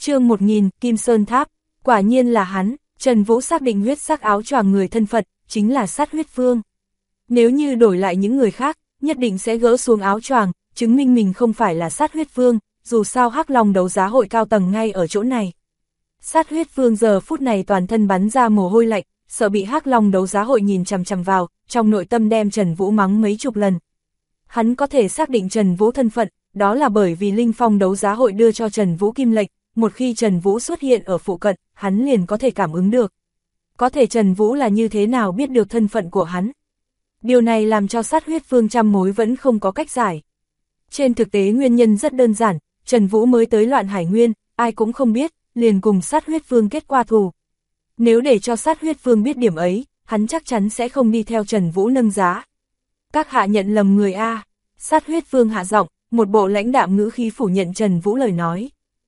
Chương 1000, Kim Sơn Tháp, quả nhiên là hắn. Trần Vũ xác định huyết sắc áo choàng người thân phận, chính là Sát Huyết Vương. Nếu như đổi lại những người khác, nhất định sẽ gỡ xuống áo choàng, chứng minh mình không phải là Sát Huyết Vương, dù sao Hắc Long đấu giá hội cao tầng ngay ở chỗ này. Sát Huyết Vương giờ phút này toàn thân bắn ra mồ hôi lạnh, sợ bị Hắc Long đấu giá hội nhìn chằm chằm vào, trong nội tâm đem Trần Vũ mắng mấy chục lần. Hắn có thể xác định Trần Vũ thân phận, đó là bởi vì Linh Phong đấu giá hội đưa cho Trần Vũ kim lệnh, một khi Trần Vũ xuất hiện ở phụ cận, hắn liền có thể cảm ứng được. Có thể Trần Vũ là như thế nào biết được thân phận của hắn? Điều này làm cho Sát Huyết Vương trăm mối vẫn không có cách giải. Trên thực tế nguyên nhân rất đơn giản, Trần Vũ mới tới Loạn Hải Nguyên, ai cũng không biết, liền cùng Sát Huyết Vương kết qua thù. Nếu để cho Sát Huyết Vương biết điểm ấy, hắn chắc chắn sẽ không đi theo Trần Vũ nâng giá. Các hạ nhận lầm người A. Sát Huyết Vương hạ giọng, một bộ lãnh đạm ngữ khí phủ nhận Trần Vũ lời nói.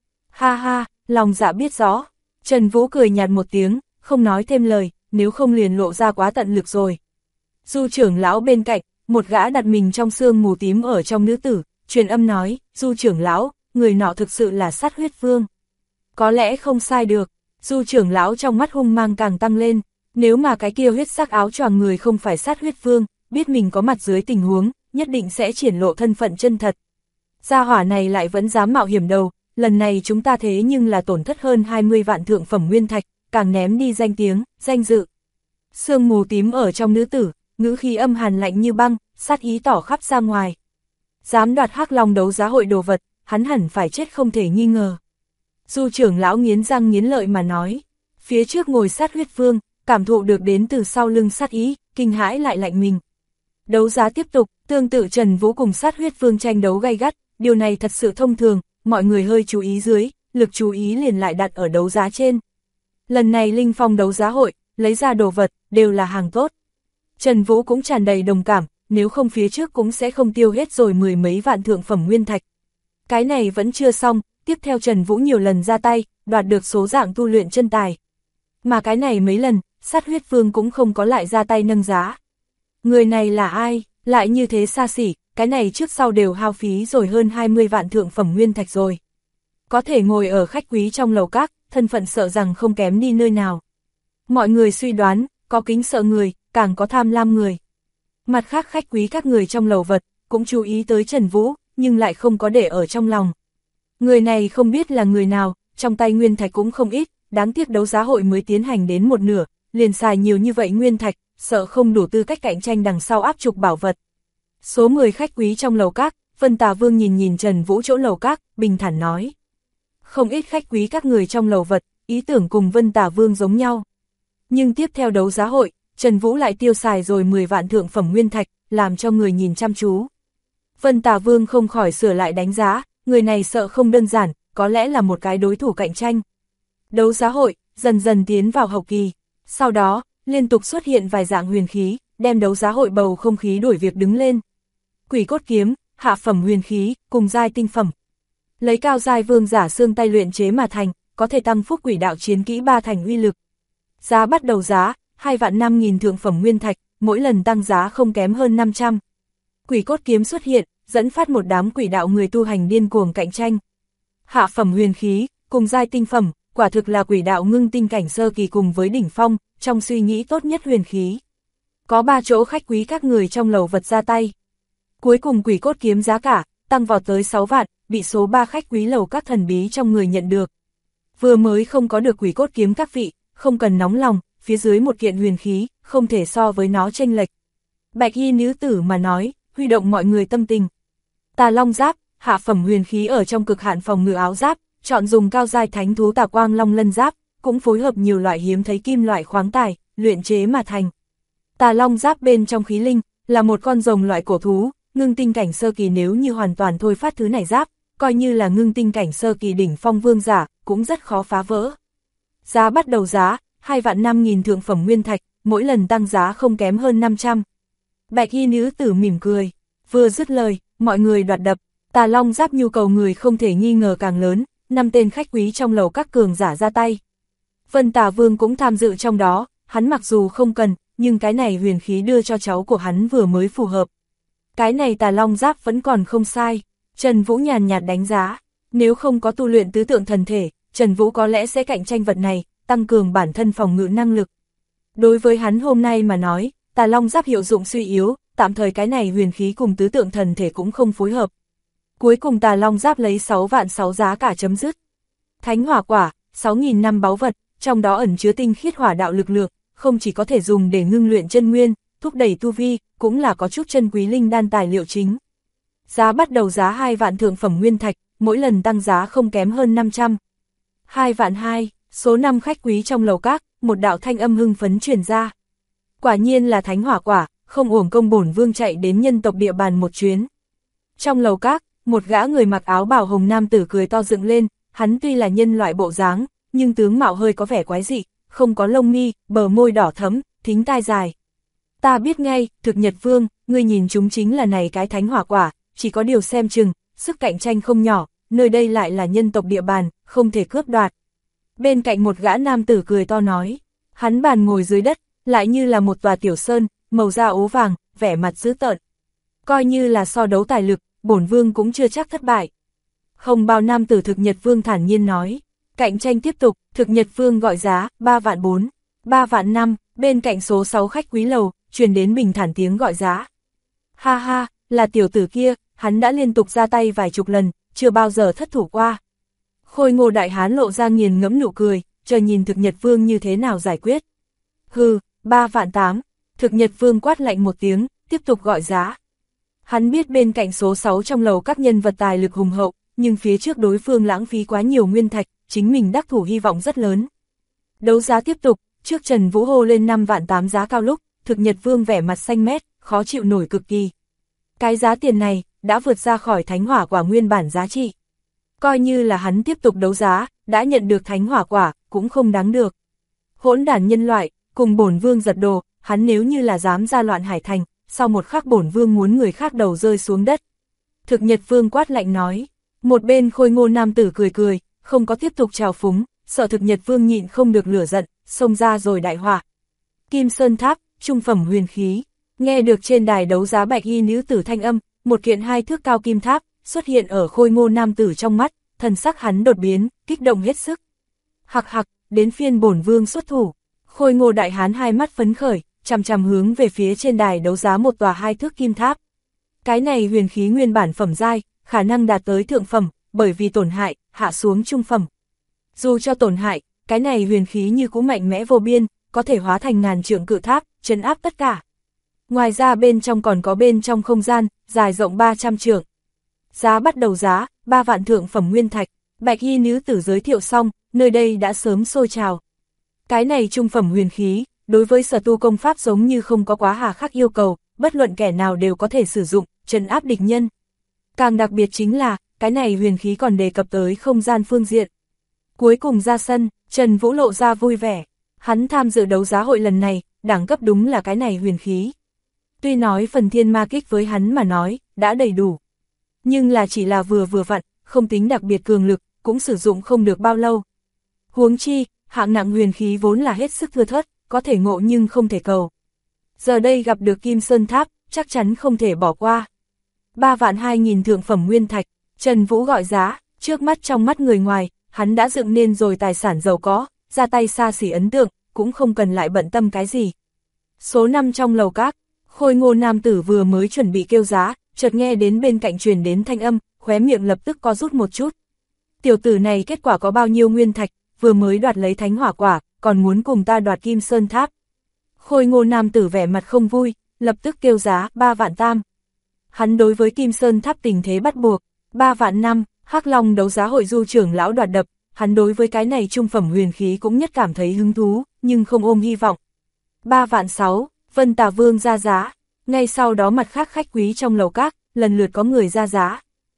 Ha ha, lòng dạ biết rõ. Trần Vũ cười nhạt một tiếng, không nói thêm lời, nếu không liền lộ ra quá tận lực rồi. Du trưởng lão bên cạnh, một gã đặt mình trong sương mù tím ở trong nữ tử, truyền âm nói, Du trưởng lão, người nọ thực sự là Sát Huyết Vương. Có lẽ không sai được. Du trưởng lão trong mắt hung mang càng tăng lên, nếu mà cái kia huyết sắc áo choàng người không phải Sát Huyết Vương, biết mình có mặt dưới tình huống, nhất định sẽ triển lộ thân phận chân thật. Gia hỏa này lại vẫn dám mạo hiểm đầu, lần này chúng ta thế nhưng là tổn thất hơn 20 vạn thượng phẩm nguyên thạch, càng ném đi danh tiếng, danh dự. Sương mù tím ở trong nữ tử, ngữ khí âm hàn lạnh như băng, sát ý tỏ khắp ra ngoài. Dám đoạt Hắc Long đấu giá hội đồ vật, hắn hẳn phải chết không thể nghi ngờ. Du trưởng lão nghiến răng nghiến lợi mà nói, phía trước ngồi Sát Huyết Vương, cảm thụ được đến từ sau lưng sát ý, kinh hãi lại lạnh mình. Đấu giá tiếp tục, tương tự Trần Vũ cùng Sát Huyết Vương tranh đấu gay gắt, điều này thật sự thông thường, mọi người hơi chú ý dưới, lực chú ý liền lại đặt ở đấu giá trên. Lần này Linh Phong đấu giá hội, lấy ra đồ vật, đều là hàng tốt. Trần Vũ cũng tràn đầy đồng cảm, nếu không phía trước cũng sẽ không tiêu hết rồi mười mấy vạn thượng phẩm nguyên thạch. Cái này vẫn chưa xong, tiếp theo Trần Vũ nhiều lần ra tay, đoạt được số dạng tu luyện chân tài. Mà cái này mấy lần, Sát Huyết Vương cũng không có lại ra tay nâng giá. Người này là ai, lại như thế xa xỉ, cái này trước sau đều hao phí rồi hơn 20 vạn thượng phẩm nguyên thạch rồi. Có thể ngồi ở khách quý trong lầu các, thân phận sợ rằng không kém đi nơi nào. Mọi người suy đoán, có kính sợ người, càng có tham lam người. Mặt khác khách quý các người trong lầu vật, cũng chú ý tới Trần Vũ, nhưng lại không có để ở trong lòng. Người này không biết là người nào, trong tay nguyên thạch cũng không ít, đáng tiếc đấu giá hội mới tiến hành đến một nửa, liền xài nhiều như vậy nguyên thạch, sợ không đủ tư cách cạnh tranh đằng sau áp trục bảo vật. Số 10 khách quý trong lầu các, Vân Tà Vương nhìn Trần Vũ chỗ lầu các, bình thản nói. Không ít khách quý các người trong lầu vật, ý tưởng cùng Vân Tà Vương giống nhau. Nhưng tiếp theo đấu giá hội, Trần Vũ lại tiêu xài rồi 10 vạn thượng phẩm nguyên thạch, làm cho người nhìn chăm chú. Vân Tà Vương không khỏi sửa lại đánh giá, người này sợ không đơn giản, có lẽ là một cái đối thủ cạnh tranh. Đấu giá hội, dần dần tiến vào hậu kỳ, sau đó, liên tục xuất hiện vài dạng huyền khí, đem đấu giá hội bầu không khí đổi việc đứng lên. Quỷ cốt kiếm, hạ phẩm huyền khí, cùng giai tinh phẩm. Lấy cao giai vương giả xương tay luyện chế mà thành, có thể tăng phúc quỷ đạo chiến kỹ 3 thành uy lực. Giá bắt đầu giá, 2.500.000 thượng phẩm nguyên thạch, mỗi lần tăng giá không kém hơn 500. Quỷ cốt kiếm xuất hiện, dẫn phát một đám quỷ đạo người tu hành điên cuồng cạnh tranh. Hạ phẩm huyền khí, cùng giai tinh phẩm, quả thực là quỷ đạo ngưng tinh cảnh sơ kỳ cùng với đỉnh phong, trong suy nghĩ tốt nhất huyền khí. Có 3 chỗ khách quý các người trong lầu vật ra tay. Cuối cùng quỷ cốt kiếm giá cả, tăng vào tới 6 vạn, bị số 3 khách quý lầu các thần bí trong người nhận được. Vừa mới không có được quỷ cốt kiếm các vị, không cần nóng lòng, phía dưới một kiện huyền khí, không thể so với nó chênh lệch. Bạch y nữ tử mà nói, huy động mọi người tâm tình. Tà Long giáp, hạ phẩm huyền khí ở trong cực hạn phòng ngự áo giáp, chọn dùng cao giai thánh thú Tà Quang Long Lân giáp, cũng phối hợp nhiều loại hiếm thấy kim loại khoáng tài, luyện chế mà thành. Tà Long giáp bên trong khí linh, là một con rồng loại cổ thú, ngưng tinh cảnh sơ kỳ nếu như hoàn toàn thôi phát thứ này giáp, coi như là ngưng tinh cảnh sơ kỳ đỉnh phong vương giả, cũng rất khó phá vỡ. Giá bắt đầu giá, 2.500.000 thượng phẩm nguyên thạch, mỗi lần tăng giá không kém hơn 500. Bạch y nữ tử mỉm cười, vừa dứt lời, mọi người đoạt đập, Tà Long giáp nhu cầu người không thể nghi ngờ càng lớn, 5 tên khách quý trong lầu các cường giả ra tay. Vân Tà Vương cũng tham dự trong đó, hắn mặc dù không cần, nhưng cái này huyền khí đưa cho cháu của hắn vừa mới phù hợp. Cái này Tà Long giáp vẫn còn không sai, Trần Vũ nhàn nhạt đánh giá, nếu không có tu luyện tứ tượng thần thể, Trần Vũ có lẽ sẽ cạnh tranh vật này, tăng cường bản thân phòng ngự năng lực. Đối với hắn hôm nay mà nói, Tà Long Giáp hiệu dụng suy yếu, tạm thời cái này huyền khí cùng tứ tượng thần thể cũng không phối hợp. Cuối cùng Tà Long Giáp lấy 6 vạn 6 giá cả chấm dứt. Thánh hỏa quả, 6.000 năm báu vật, trong đó ẩn chứa tinh khiết hỏa đạo lực lượng, không chỉ có thể dùng để ngưng luyện chân nguyên, thúc đẩy tu vi, cũng là có chút chân quý linh đan tài liệu chính. Giá bắt đầu giá 2 vạn thượng phẩm nguyên thạch, mỗi lần tăng giá không kém hơn 500. 2 vạn 2, số 5 khách quý trong lầu các, một đạo thanh âm hưng phấn truyền ra. Quả nhiên là thánh hỏa quả, không uổng công bổn vương chạy đến nhân tộc địa bàn một chuyến. Trong lầu các, một gã người mặc áo bào hồng nam tử cười to dựng lên, hắn tuy là nhân loại bộ dáng, nhưng tướng mạo hơi có vẻ quái dị, không có lông mi, bờ môi đỏ thẫm, thính tai dài. Ta biết ngay, Thực Nhật Vương, ngươi nhìn chúng chính là này cái thánh hỏa quả, chỉ có điều xem chừng, sức cạnh tranh không nhỏ, nơi đây lại là nhân tộc địa bàn, không thể cướp đoạt. Bên cạnh một gã nam tử cười to nói, hắn bàn ngồi dưới đất, lại như là một tòa tiểu sơn, màu da ố vàng, vẻ mặt dữ tợn. Coi như là so đấu tài lực, bổn vương cũng chưa chắc thất bại. Hồng bào nam tử Thực Nhật Vương thản nhiên nói, cạnh tranh tiếp tục, Thực Nhật Vương gọi giá, 3 vạn 4, 3 vạn 5, bên cạnh số 6 khách quý lầu, truyền đến bình thản tiếng gọi giá. Ha ha, là tiểu tử kia, hắn đã liên tục ra tay vài chục lần, chưa bao giờ thất thủ qua. Khôi Ngô đại hán lộ ra nghiền ngẫm nụ cười, chờ nhìn Thực Nhật Vương như thế nào giải quyết. Hừ, 3 vạn 8, Thực Nhật Vương quát lạnh một tiếng, tiếp tục gọi giá. Hắn biết bên cạnh số 6 trong lầu các nhân vật tài lực hùng hậu, nhưng phía trước đối phương lãng phí quá nhiều nguyên thạch, chính mình đắc thủ hy vọng rất lớn. Đấu giá tiếp tục, trước Trần Vũ hô lên 5 vạn 8 giá cao lúc, Thực Nhật Vương vẻ mặt xanh mét, khó chịu nổi cực kỳ. Cái giá tiền này, đã vượt ra khỏi thánh hỏa quả nguyên bản giá trị. Coi như là hắn tiếp tục đấu giá, đã nhận được thánh hỏa quả, cũng không đáng được. Hỗn đản nhân loại, cùng bổn vương giật đồ, hắn nếu như là dám ra loạn hải thành, sau một khắc bổn vương muốn người khác đầu rơi xuống đất. Thực Nhật Vương quát lạnh nói, một bên Khôi Ngô nam tử cười cười, không có tiếp tục trào phúng, sợ Thực Nhật Vương nhịn không được lửa giận, xông ra rồi đại hỏa. Kim Sơn Tháp, trung phẩm huyền khí, nghe được trên đài đấu giá bạch y nữ tử thanh âm, một kiện 2 thước cao kim tháp, xuất hiện ở Khôi Ngô nam tử trong mắt, thần sắc hắn đột biến, kích động hết sức. Hặc hặc, đến phiên bổn vương xuất thủ. Khôi Ngô đại hán hai mắt phấn khởi, chằm chằm hướng về phía trên đài đấu giá một tòa 2 thước kim tháp. Cái này huyền khí nguyên bản phẩm giai, khả năng đạt tới thượng phẩm, bởi vì tổn hại, hạ xuống trung phẩm. Dù cho tổn hại, cái này huyền khí như cũ mạnh mẽ vô biên, có thể hóa thành ngàn trượng cự tháp, trấn áp tất cả. Ngoài ra bên trong còn có bên trong không gian, dài rộng 300 trượng. Giá bắt đầu giá, 3 vạn thượng phẩm nguyên thạch, bạch y nữ tử giới thiệu xong, nơi đây đã sớm sôi trào. Cái này trung phẩm huyền khí, đối với sở tu công pháp giống như không có quá hà khắc yêu cầu, bất luận kẻ nào đều có thể sử dụng, trấn áp địch nhân. Càng đặc biệt chính là, cái này huyền khí còn đề cập tới không gian phương diện. Cuối cùng ra sân, Trần Vũ lộ ra vui vẻ. Hắn tham dự đấu giá hội lần này, đẳng cấp đúng là cái này huyền khí. Tuy nói phần thiên ma kích với hắn mà nói, đã đầy đủ. Nhưng là chỉ là vừa vặn, không tính đặc biệt cường lực, cũng sử dụng không được bao lâu. Huống chi, hạng nặng huyền khí vốn là hết sức thưa thớt, có thể ngộ nhưng không thể cầu. Giờ đây gặp được Kim Sơn Tháp, chắc chắn không thể bỏ qua. 3 vạn 2.000 thượng phẩm nguyên thạch, Trần Vũ gọi giá, trước mắt trong mắt người ngoài, hắn đã dựng nên rồi tài sản giàu có, ra tay xa xỉ ấn tượng, cũng không cần lại bận tâm cái gì. Số 5 trong lầu các, Khôi Ngô nam tử vừa mới chuẩn bị kêu giá, chợt nghe đến bên cạnh truyền đến thanh âm, khóe miệng lập tức co rút một chút. Tiểu tử này kết quả có bao nhiêu nguyên thạch, vừa mới đoạt lấy thánh hỏa quả, còn muốn cùng ta đoạt Kim Sơn Tháp. Khôi Ngô nam tử vẻ mặt không vui, lập tức kêu giá 3 vạn tam. Hắn đối với Kim Sơn Tháp tình thế bắt buộc, 3 vạn 5, Hắc Long đấu giá hội du trưởng lão đoạt đập, hắn đối với cái này trung phẩm huyền khí cũng nhất cảm thấy hứng thú, nhưng không ôm hy vọng. 3 vạn 6, Vân Tà Vương ra giá, ngay sau đó mặt khác khách quý trong lầu các, lần lượt có người ra giá.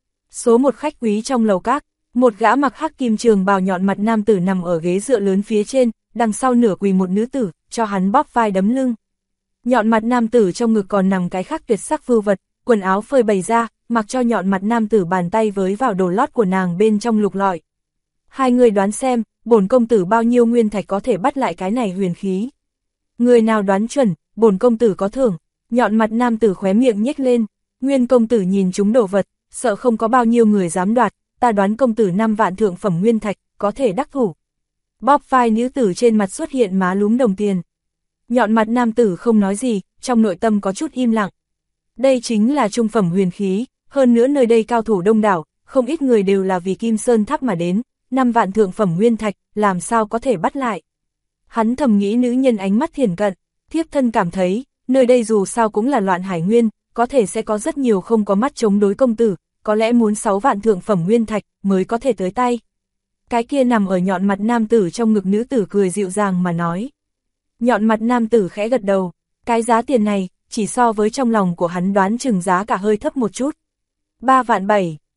Số 1 khách quý trong lầu các, một gã mặc hắc kim trường bào nhọn mặt nam tử nằm ở ghế dựa lớn phía trên, đằng sau nửa quỳ một nữ tử, cho hắn bóp vai đấm lưng. Nhọn mặt nam tử trong ngực còn nằm cái khác tuyệt sắc vưu vật, quần áo phơi bày ra, mặc cho nhọn mặt nam tử bàn tay với vào đồ lót của nàng bên trong lục lọi. Hai người đoán xem, bổn công tử bao nhiêu nguyên thạch có thể bắt lại cái này huyền khí. Người nào đoán chuẩn, bổn công tử có thưởng. Nhọn mặt nam tử khóe miệng nhếch lên, Nguyên công tử nhìn chúng đồ vật, sợ không có bao nhiêu người dám đoạt, ta đoán công tử 5 vạn thượng phẩm nguyên thạch, có thể đắc thủ. Bóp vai nữ tử trên mặt xuất hiện má lúm đồng tiền. Nhọn mặt nam tử không nói gì, trong nội tâm có chút im lặng. Đây chính là trung phẩm huyền khí, hơn nữa nơi đây cao thủ đông đảo, không ít người đều là vì Kim Sơn Tháp mà đến, 5 vạn thượng phẩm nguyên thạch, làm sao có thể bắt lại. Hắn thầm nghĩ nữ nhân ánh mắt thiển cận, thiếp thân cảm thấy, nơi đây dù sao cũng là loạn hải nguyên, có thể sẽ có rất nhiều không có mắt chống đối công tử, có lẽ muốn 6 vạn thượng phẩm nguyên thạch mới có thể tới tay. Cái kia nằm ở nhọn mặt nam tử trong ngực nữ tử cười dịu dàng mà nói. Nhọn mặt nam tử khẽ gật đầu, cái giá tiền này, chỉ so với trong lòng của hắn đoán chừng giá cả hơi thấp một chút. 3 vạn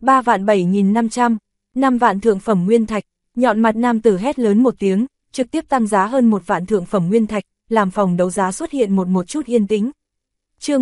7.500, 5 vạn thượng phẩm nguyên thạch, nhọn mặt nam tử hét lớn một tiếng, trực tiếp tăng giá hơn 1 vạn thượng phẩm nguyên thạch, làm phòng đấu giá xuất hiện một chút yên tĩnh. Chương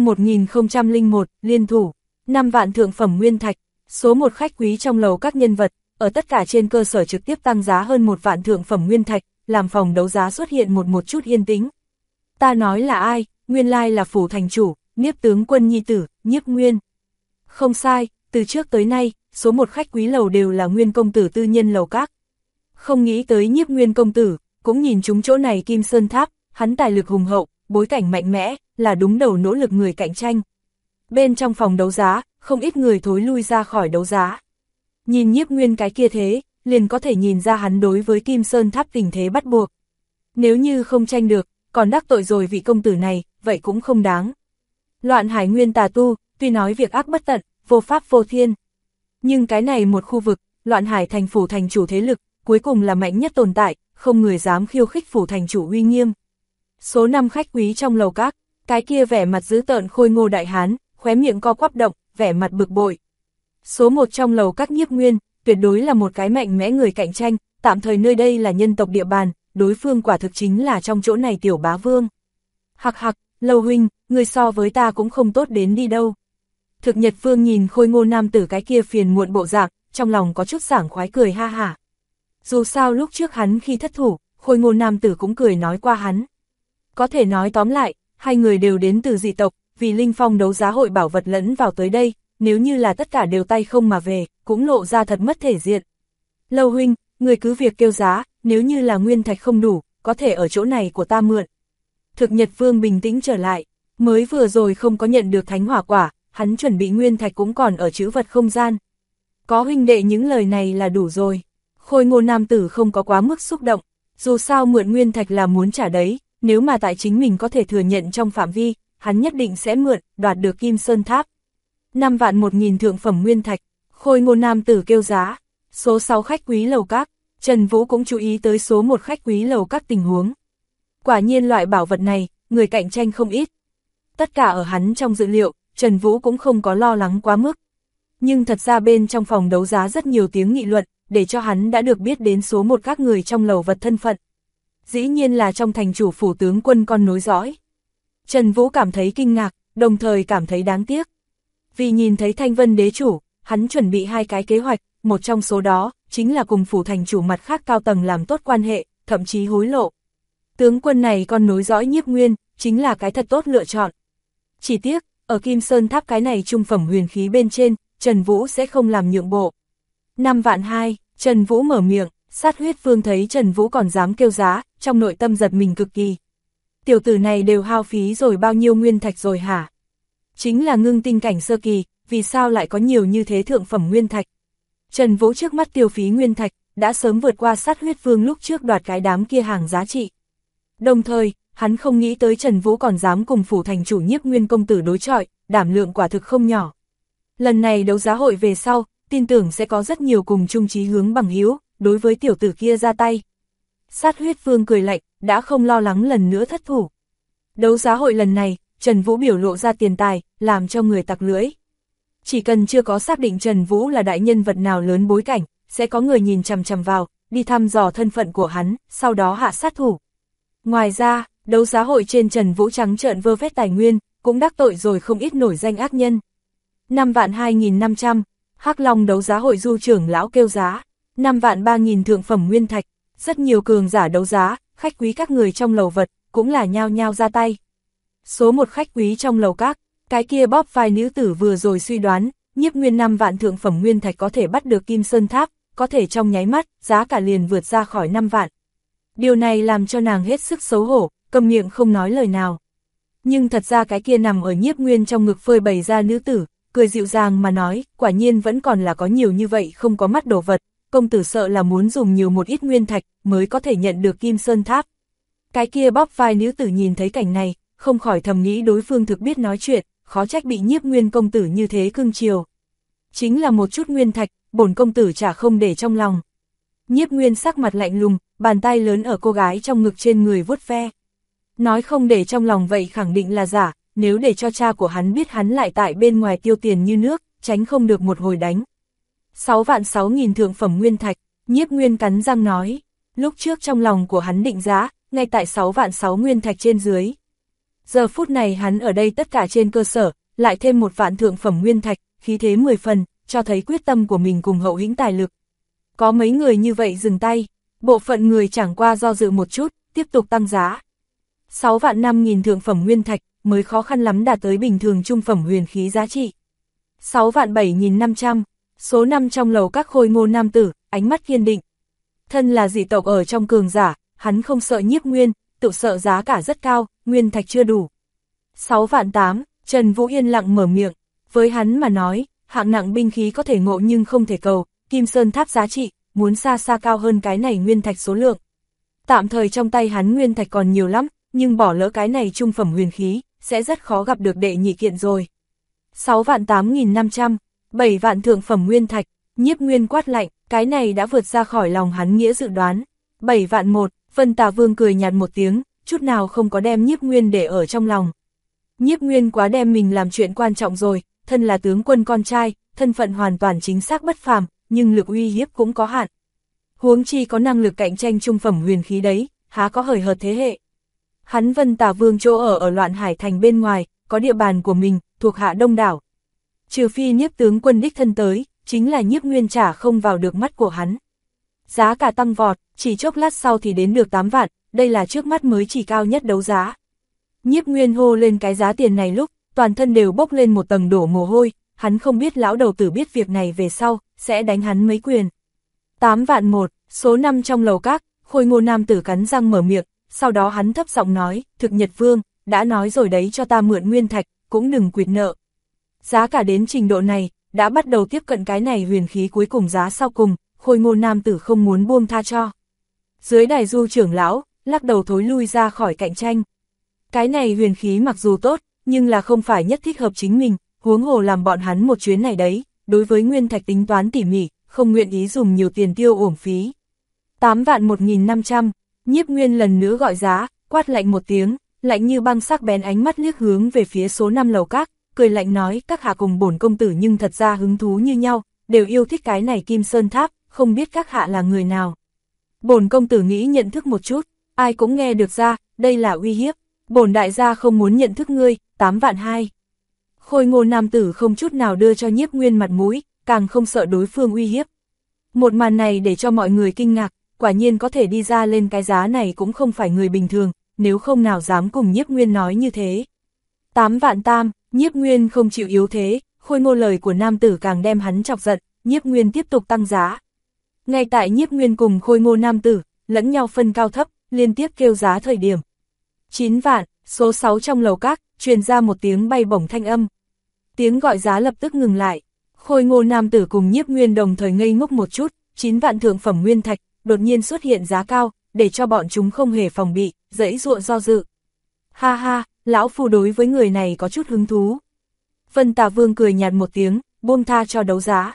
1001, liên thủ, 5 vạn thượng phẩm nguyên thạch, số 1 khách quý trong lầu các nhân vật, ở tất cả trên cơ sở trực tiếp tăng giá hơn 1 vạn thượng phẩm nguyên thạch, làm phòng đấu giá xuất hiện một chút yên tĩnh. Ta nói là ai, nguyên lai là phủ thành chủ, Nhiếp tướng quân nhi tử, Nhiếp Nguyên. Không sai, từ trước tới nay, số 1 khách quý lầu đều là Nguyên công tử tư nhân lầu các. Không nghĩ tới Nhiếp Nguyên công tử, cũng nhìn chúng chỗ này Kim Sơn Tháp, hắn tài lực hùng hậu, bối cảnh mạnh mẽ, là đúng đầu nỗ lực người cạnh tranh. Bên trong phòng đấu giá, không ít người thối lui ra khỏi đấu giá. Nhìn Nhiếp Nguyên cái kia thế, liền có thể nhìn ra hắn đối với Kim Sơn Tháp tình thế bắt buộc. Nếu như không tranh được, còn đắc tội rồi vị công tử này, vậy cũng không đáng. Loạn hải nguyên tà tu, tuy nói việc ác bất tận, vô pháp vô thiên. Nhưng cái này một khu vực, loạn hải thành phủ thành chủ thế lực, cuối cùng là mạnh nhất tồn tại, không người dám khiêu khích phủ thành chủ uy nghiêm. Số 5 khách quý trong lầu các, cái kia vẻ mặt dữ tợn khôi ngô đại hán, khóe miệng co quắp động, vẻ mặt bực bội. Số 1 trong lầu các Nhiếp Nguyên, tuyệt đối là một cái mạnh mẽ người cạnh tranh, tạm thời nơi đây là nhân tộc địa bàn, đối phương quả thực chính là trong chỗ này tiểu bá vương. Hặc hặc, Lâu huynh, người so với ta cũng không tốt đến đi đâu. Thực Nhật Vương nhìn khôi ngô nam tử cái kia phiền muộn bộ dạng, trong lòng có chút sảng khoái cười ha hả. Dù sao lúc trước hắn khi thất thủ, khôi ngô nam tử cũng cười nói qua hắn. Có thể nói tóm lại, hai người đều đến từ dị tộc, vì Linh Phong đấu giá hội bảo vật lẫn vào tới đây, nếu như là tất cả đều tay không mà về, cũng lộ ra thật mất thể diện. Lâu huynh, người cứ việc kêu giá, nếu như là nguyên thạch không đủ, có thể ở chỗ này của ta mượn. Thực Nhật Vương bình tĩnh trở lại, mới vừa rồi không có nhận được thánh hỏa quả, hắn chuẩn bị nguyên thạch cũng còn ở trữ vật không gian. Có huynh đệ những lời này là đủ rồi. Khôi ngô nam tử không có quá mức xúc động, dù sao mượn nguyên thạch là muốn trả đấy, nếu mà tại chính mình có thể thừa nhận trong phạm vi, hắn nhất định sẽ mượn, đoạt được Kim Sơn Tháp. 5 vạn 1.000 thượng phẩm nguyên thạch, khôi ngô nam tử kêu giá. Số 6 khách quý lầu các, Trần Vũ cũng chú ý tới số 1 khách quý lầu các tình huống. Quả nhiên loại bảo vật này, người cạnh tranh không ít. Tất cả ở hắn trong dự liệu, Trần Vũ cũng không có lo lắng quá mức. Nhưng thật ra bên trong phòng đấu giá rất nhiều tiếng nghị luận, để cho hắn đã được biết đến số 1 các người trong lầu vật thân phận. Dĩ nhiên là trong thành chủ phủ tướng quân con nối dõi. Trần Vũ cảm thấy kinh ngạc, đồng thời cảm thấy đáng tiếc. Vì nhìn thấy Thanh Vân đế chủ, hắn chuẩn bị 2 cái kế hoạch, một trong số đó, chính là cùng phủ thành chủ mặt khác cao tầng làm tốt quan hệ, thậm chí hối lộ. Tướng quân này con nối dõi Nhiếp Nguyên, chính là cái thật tốt lựa chọn. Chỉ tiếc, ở Kim Sơn Tháp cái này trung phẩm huyền khí bên trên, Trần Vũ sẽ không làm nhượng bộ. 5 vạn 2, Trần Vũ mở miệng, Sát Huyết Vương thấy Trần Vũ còn dám kêu giá, trong nội tâm giật mình cực kỳ. Tiểu tử này đều hao phí rồi bao nhiêu nguyên thạch rồi hả? Chính là ngưng tinh cảnh sơ kỳ, vì sao lại có nhiều như thế thượng phẩm nguyên thạch? Trần Vũ trước mắt tiêu phí nguyên thạch, đã sớm vượt qua Sát Huyết Vương lúc trước đoạt cái đám kia hàng giá trị. Đồng thời, hắn không nghĩ tới Trần Vũ còn dám cùng phủ thành chủ Nhiếp Nguyên công tử đối chọi, đảm lượng quả thực không nhỏ. Lần này đấu giá hội về sau, tin tưởng sẽ có rất nhiều cùng chung chí hướng bằng hữu đối với tiểu tử kia ra tay. Sát Huyết Vương cười lạnh, đã không lo lắng lần nữa thất thủ. Đấu giá hội lần này, Trần Vũ biểu lộ ra tiền tài, làm cho người tặc lưỡi. Chỉ cần chưa có xác định Trần Vũ là đại nhân vật nào lớn bối cảnh, sẽ có người nhìn chằm chằm vào, đi thăm dò thân phận của hắn, sau đó hạ sát thủ. Ngoài ra, đấu giá hội trên Trần Vũ trắng trợn vơ vét tài nguyên, cũng đắc tội rồi không ít nổi danh ác nhân. 5 vạn 2.500, Hắc Long đấu giá hội du trưởng lão kêu giá, 5 vạn 3.000 thượng phẩm nguyên thạch, rất nhiều cường giả đấu giá, khách quý các người trong lầu vật, cũng là nhao nhao ra tay. Số 1 khách quý trong lầu các, cái kia bóp vai nữ tử vừa rồi suy đoán, Nhiếp Nguyên 5 vạn thượng phẩm nguyên thạch có thể bắt được Kim Sơn Tháp, có thể trong nháy mắt, giá cả liền vượt ra khỏi 5 vạn. Điều này làm cho nàng hết sức xấu hổ, câm miệng không nói lời nào. Nhưng thật ra cái kia nằm ở Nhiếp Nguyên trong ngực phơi bày ra nữ tử, cười dịu dàng mà nói, quả nhiên vẫn còn là có nhiều như vậy không có mắt đồ vật, công tử sợ là muốn dùng nhiều một ít nguyên thạch mới có thể nhận được Kim Sơn Tháp. Cái kia bóp vai nữ tử nhìn thấy cảnh này, không khỏi thầm nghĩ đối phương thực biết nói chuyện, khó trách bị Nhiếp Nguyên công tử như thế cưng chiều. Chính là một chút nguyên thạch, bổn công tử chả không để trong lòng. Nhiếp Nguyên sắc mặt lạnh lùng, bàn tay lớn ở cô gái trong ngực trên người vuốt ve. Nói không để trong lòng vậy khẳng định là giả, nếu để cho cha của hắn biết hắn lại tại bên ngoài tiêu tiền như nước, tránh không được một hồi đánh. 6.600.000 thượng phẩm nguyên thạch, Nhiếp Nguyên cắn răng nói, lúc trước trong lòng của hắn định giá, ngay tại 6.600.000 nguyên thạch trên dưới. Giờ phút này hắn ở đây tất cả trên cơ sở, lại thêm 1 vạn thượng phẩm nguyên thạch, khí thế 10 phần, cho thấy quyết tâm của mình cùng hậu hĩnh tài lực. Có mấy người như vậy dừng tay, bộ phận người chẳng qua do dự một chút, tiếp tục tăng giá. 6.500.000 thượng phẩm nguyên thạch mới khó khăn lắm đạt tới bình thường trung phẩm huyền khí giá trị. 6.7.500, số 5 trong lầu các khôi ngô nam tử, ánh mắt kiên định. Thân là dị tộc ở trong cường giả, hắn không sợ Nhiếp Nguyên, tự sợ giá cả rất cao, nguyên thạch chưa đủ. 6.800.000, Trần Vũ yên lặng mở miệng, với hắn mà nói, hạng nặng binh khí có thể ngộ nhưng không thể cầu, Kim Sơn Tháp giá trị, muốn xa xa cao hơn cái này nguyên thạch số lượng. Tạm thời trong tay hắn nguyên thạch còn nhiều lắm, nhưng bỏ lỡ cái này trung phẩm huyền khí, sẽ rất khó gặp được đệ nhị kiện rồi. 6.8.500, 7 vạn thượng phẩm nguyên thạch, Nhiếp Nguyên quát lạnh, cái này đã vượt ra khỏi lòng hắn nghĩa dự đoán. 7 vạn 1, Vân Tà Vương cười nhạt một tiếng, chút nào không có đem Nhiếp Nguyên để ở trong lòng. Nhiếp Nguyên quá đem mình làm chuyện quan trọng rồi, thân là tướng quân con trai, thân phận hoàn toàn chính xác bất phàm, nhưng lực uy hiếp cũng có hạn. Huống chi có năng lực cạnh tranh trung phẩm huyền khí đấy, há có hời hợt thế hệ. Hắn Vân Tà Vương chỗ ở Loạn Hải Thành bên ngoài, có địa bàn của mình, thuộc hạ đông đảo. Trừ phi Nhiếp tướng quân đích thân tới, chính là Nhiếp Nguyên trả không vào được mắt của hắn. Giá cả tăng vọt, chỉ chốc lát sau thì đến được 8 vạn, đây là trước mắt mới chỉ cao nhất đấu giá. Nhiếp Nguyên hô lên cái giá tiền này lúc, toàn thân đều bốc lên một tầng đổ mồ hôi, hắn không biết lão đầu tử biết việc này về sau, sẽ đánh hắn mấy quyền. 8 vạn 1, số 5 trong lầu các, khôi ngô nam tử cắn răng mở miệng, sau đó hắn thấp giọng nói, thực Nhật Vương, đã nói rồi đấy cho ta mượn nguyên thạch, cũng đừng quỵt nợ. Giá cả đến trình độ này, đã bắt đầu tiếp cận cái này huyền khí cuối cùng giá sau cùng, khôi ngô nam tử không muốn buông tha cho. Dưới đài du trưởng lão, lắc đầu thối lui ra khỏi cạnh tranh. Cái này huyền khí mặc dù tốt, nhưng là không phải nhất thích hợp chính mình, huống hồ làm bọn hắn một chuyến này đấy, đối với nguyên thạch tính toán tỉ mỉ, không nguyện ý dùng nhiều tiền tiêu uổng phí. 8 vạn 1.500, Nhiếp Nguyên lần nữa gọi giá, quát lạnh một tiếng, lạnh như băng sắc bén ánh mắt liếc hướng về phía số 5 lầu các, cười lạnh nói các hạ cùng bổn công tử nhưng thật ra hứng thú như nhau, đều yêu thích cái này Kim Sơn Tháp, không biết các hạ là người nào. Bổn công tử nghĩ nhận thức một chút, ai cũng nghe được ra, đây là uy hiếp, bổn đại gia không muốn nhận thức ngươi, 8 vạn 2. Khôi ngô nam tử không chút nào đưa cho Nhiếp Nguyên mặt mũi, càng không sợ đối phương uy hiếp. Một màn này để cho mọi người kinh ngạc, quả nhiên có thể đi ra lên cái giá này cũng không phải người bình thường, nếu không nào dám cùng Nhiếp Nguyên nói như thế. 8 vạn tam, Nhiếp Nguyên không chịu yếu thế, khôi ngô lời của nam tử càng đem hắn chọc giận, Nhiếp Nguyên tiếp tục tăng giá. Ngay tại Nhiếp Nguyên cùng khôi ngô nam tử, lẫn nhau phân cao thấp, liên tiếp kêu giá thời điểm. 9 vạn, số 6 trong lầu các, truyền ra một tiếng bay bổng thanh âm. Tiếng gọi giá lập tức ngừng lại, khôi ngô nam tử cùng Nhiếp Nguyên đồng thời ngây ngốc một chút, 9 vạn thượng phẩm nguyên thạch, đột nhiên xuất hiện giá cao, để cho bọn chúng không hề phòng bị, giãy giụa do dự. Ha ha, lão phu đối với người này có chút hứng thú. Vân Tà Vương cười nhạt một tiếng, buông tha cho đấu giá.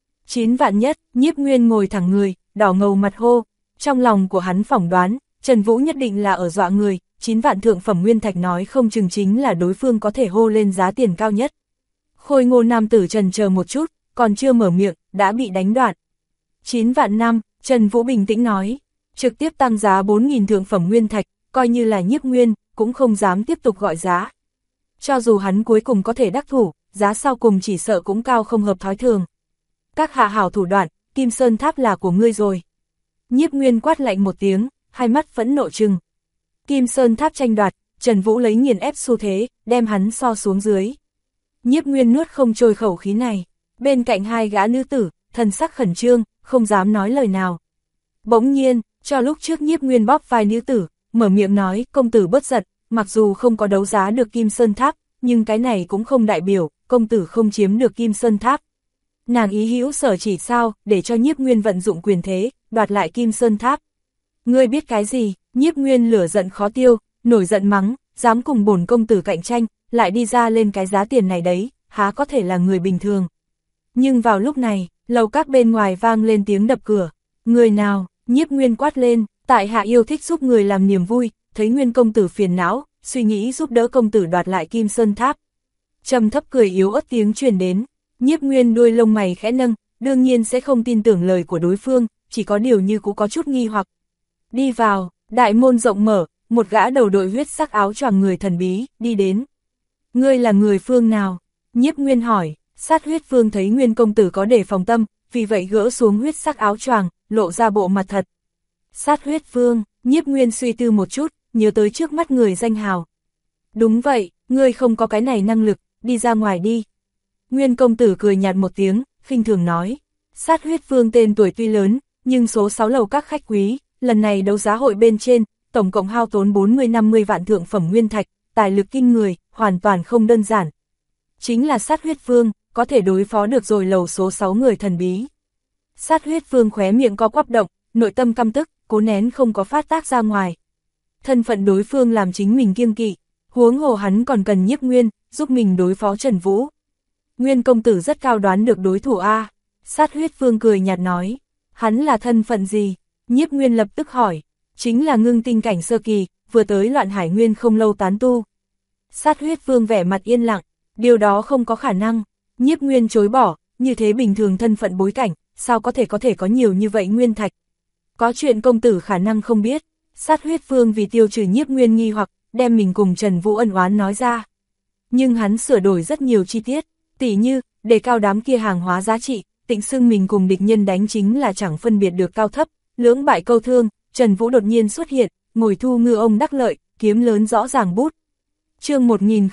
9 vạn nhất, Nhiếp Nguyên ngồi thẳng người, đỏ ngầu mặt hô, trong lòng của hắn phỏng đoán, Trần Vũ nhất định là ở dọa người, 9 vạn thượng phẩm nguyên thạch nói không chừng chính là đối phương có thể hô lên giá tiền cao nhất. Khôi ngô nam tử trần chờ một chút, còn chưa mở miệng, đã bị đánh đoạn. 9 vạn 5, Trần Vũ bình tĩnh nói, trực tiếp tăng giá 4.000 thượng phẩm nguyên thạch, coi như là Nhiếp Nguyên, cũng không dám tiếp tục gọi giá. Cho dù hắn cuối cùng có thể đắc thủ, giá sau cùng chỉ sợ cũng cao không hợp thói thường. Các hạ hảo thủ đoạn, Kim Sơn Tháp là của ngươi rồi. Nhiếp Nguyên quát lạnh một tiếng, hai mắt phẫn nộ trừng. Kim Sơn Tháp tranh đoạt, Trần Vũ lấy nghiền ép xu thế, đem hắn so xuống dưới. Nhiếp Nguyên nuốt không trôi khẩu khí này, bên cạnh hai gã nữ tử, thần sắc khẩn trương, không dám nói lời nào. Bỗng nhiên, cho lúc trước Nhiếp Nguyên bóp vai nữ tử, mở miệng nói, công tử bớt giận, mặc dù không có đấu giá được Kim Sơn Tháp, nhưng cái này cũng không đại biểu, công tử không chiếm được Kim Sơn Tháp. Nàng ý hữu sở chỉ sao, để cho Nhiếp Nguyên vận dụng quyền thế, đoạt lại Kim Sơn Tháp. Ngươi biết cái gì? Nhiếp Nguyên lửa giận khó tiêu, nổi giận mắng, dám cùng bổn công tử cạnh tranh, lại đi ra lên cái giá tiền này đấy, há có thể là người bình thường. Nhưng vào lúc này, lầu các bên ngoài vang lên tiếng đập cửa. Người nào? Nhiếp Nguyên quát lên, tại hạ yêu thích giúp người làm niềm vui, thấy Nguyên công tử phiền não, suy nghĩ giúp đỡ công tử đoạt lại Kim Sơn Tháp. Trầm thấp cười yếu ớt tiếng truyền đến, Nhiếp Nguyên đuôi lông mày khẽ nâng, đương nhiên sẽ không tin tưởng lời của đối phương, chỉ có điều như cũng có chút nghi hoặc. Đi vào, đại môn rộng mở, một gã đầu đội huyết sắc áo choàng người thần bí, đi đến. Ngươi là người phương nào? Nhiếp Nguyên hỏi, Sát Huyết Vương thấy Nguyên công tử có đề phòng tâm, vì vậy gỡ xuống huyết sắc áo choàng, lộ ra bộ mặt thật. Sát Huyết Vương, Nhiếp Nguyên suy tư một chút, nhớ tới trước mắt người danh hào. Đúng vậy, ngươi không có cái này năng lực, đi ra ngoài đi. Nguyên công tử cười nhạt một tiếng, khinh thường nói. Sát Huyết Vương tên tuổi tuy lớn, nhưng số 6 lầu các khách quý, lần này đấu giá hội bên trên, tổng cộng hao tốn 40-50 vạn thượng phẩm nguyên thạch, tài lực kinh người, hoàn toàn không đơn giản. Chính là Sát Huyết Vương, có thể đối phó được rồi lầu số 6 người thần bí. Sát Huyết Vương khóe miệng co quắp động, nội tâm căm tức, cố nén không có phát tác ra ngoài. Thân phận đối phương làm chính mình kiêng kỵ, huống hồ hắn còn cần Nhiếp Nguyên, giúp mình đối phó Trần Vũ. Nguyên công tử rất cao đoán được đối thủ A. Sát Huyết Vương cười nhạt nói, hắn là thân phận gì? Nhiếp Nguyên lập tức hỏi, chính là ngưng tinh cảnh sơ kỳ, vừa tới Loạn Hải Nguyên không lâu tán tu. Sát Huyết Vương vẻ mặt yên lặng, điều đó không có khả năng. Nhiếp Nguyên chối bỏ, như thế bình thường thân phận bối cảnh, sao có thể có nhiều như vậy nguyên thạch. Có chuyện công tử khả năng không biết. Sát Huyết Vương vì tiêu trừ Nhiếp Nguyên nghi hoặc, đem mình cùng Trần Vũ ân oán nói ra. Nhưng hắn sửa đổi rất nhiều chi tiết, tỉ như, đề cao đám kia hàng hóa giá trị, tịnh xưng mình cùng địch nhân đánh chính là chẳng phân biệt được cao thấp, lưỡng bại câu thương, Trần Vũ đột nhiên xuất hiện, ngồi thu ngư ông đắc lợi, kiếm lớn rõ ràng bút. Chương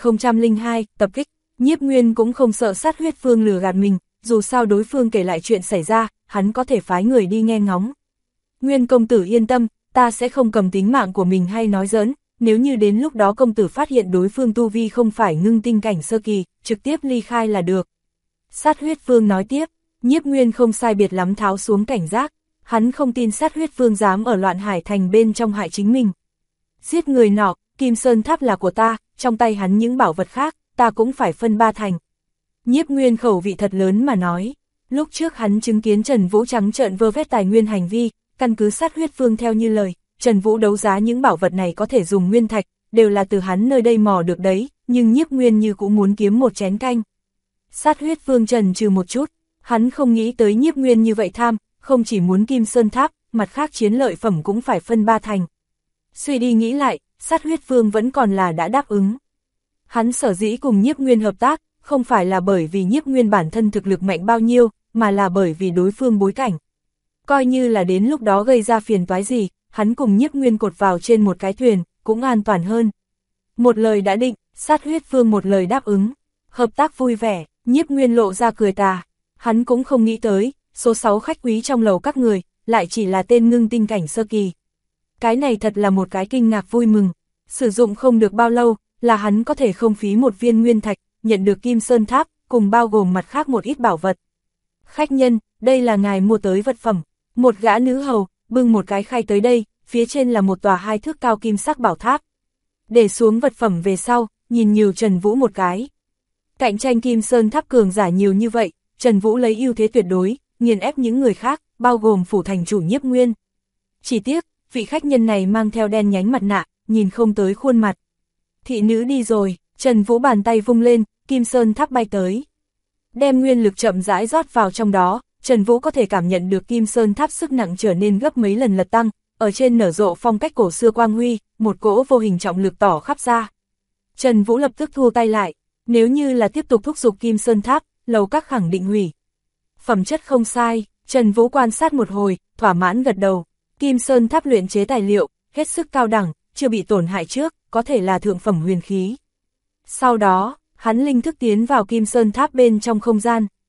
1002, tập kích. Nhiếp Nguyên cũng không sợ Sát Huyết Vương lừa gạt mình, dù sao đối phương kể lại chuyện xảy ra, hắn có thể phái người đi nghe ngóng. Nguyên công tử yên tâm, ta sẽ không cầm tính mạng của mình hay nói giỡn, nếu như đến lúc đó công tử phát hiện đối phương tu vi không phải ngưng tinh cảnh sơ kỳ, trực tiếp ly khai là được. Sát Huyết Vương nói tiếp, Nhiếp Nguyên không sai biệt lắm tháo xuống cảnh giác, hắn không tin Sát Huyết Vương dám ở Loạn Hải Thành bên trong hại chính mình. Giết người nọ, Kim Sơn Tháp là của ta, trong tay hắn những bảo vật khác, ta cũng phải phân ba thành. Nhiếp Nguyên khẩu vị thật lớn mà nói, lúc trước hắn chứng kiến Trần Vũ trắng trợn vơ vét tài nguyên hành vi, căn cứ Sát Huyết Vương theo như lời, Trần Vũ đấu giá những bảo vật này có thể dùng nguyên thạch, đều là từ hắn nơi đây mò được đấy, nhưng Nhiếp Nguyên như cũng muốn kiếm một chén canh. Sát Huyết Vương trần trừ một chút, hắn không nghĩ tới Nhiếp Nguyên như vậy tham, không chỉ muốn Kim Sơn Tháp, mặt khác chiến lợi phẩm cũng phải phân ba thành. Suy đi nghĩ lại, Sát Huyết Vương vẫn còn là đã đáp ứng. Hắn sở dĩ cùng Nhiếp Nguyên hợp tác, không phải là bởi vì Nhiếp Nguyên bản thân thực lực mạnh bao nhiêu, mà là bởi vì đối phương bối cảnh. Coi như là đến lúc đó gây ra phiền toái gì, hắn cùng Nhiếp Nguyên cột vào trên một cái thuyền, cũng an toàn hơn. Một lời đã định, Sát Huyết Vương một lời đáp ứng. Hợp tác vui vẻ, Nhiếp Nguyên lộ ra cười tà. Hắn cũng không nghĩ tới, số 6 khách quý trong lầu các người, lại chỉ là tên ngưng tinh cảnh sơ kỳ. Cái này thật là một cái kinh ngạc vui mừng. Sử dụng không được bao lâu, là hắn có thể không phí một viên nguyên thạch, nhận được Kim Sơn Tháp, cùng bao gồm mặt khác một ít bảo vật. Khách nhân, đây là ngài mua tới vật phẩm. Một gã nữ hầu, bưng một cái khay tới đây, phía trên là một tòa 2 thước cao kim sắc bảo tháp. Để xuống vật phẩm về sau, nhìn nhiều Trần Vũ một cái. Cạnh tranh Kim Sơn Tháp cường giả nhiều như vậy, Trần Vũ lấy ưu thế tuyệt đối, nghiền ép những người khác, bao gồm phủ thành chủ Nhiếp Nguyên. Chỉ tiếc, vị khách nhân này mang theo đen nhánh mặt nạ, nhìn không tới khuôn mặt. Thị nữ đi rồi, Trần Vũ bàn tay vung lên, Kim Sơn Tháp bay tới. Đem nguyên lực chậm rãi rót vào trong đó, Trần Vũ có thể cảm nhận được Kim Sơn Tháp sức nặng trở nên gấp mấy lần lật tăng, ở trên nở rộ phong cách cổ xưa quang huy, một cỗ vô hình trọng lực tỏ khắp ra. Trần Vũ lập tức thu tay lại, nếu như là tiếp tục thúc giục Kim Sơn Tháp, lầu các khẳng định hủy. Phẩm chất không sai, Trần Vũ quan sát một hồi, thỏa mãn gật đầu. Kim Sơn Tháp luyện chế tài liệu, hết sức cao đẳng, chưa bị tổn hại trước, có thể là thượng phẩm huyền khí. Sau đó, hắn linh thức tiến vào Kim Sơn Tháp bên trong không gian.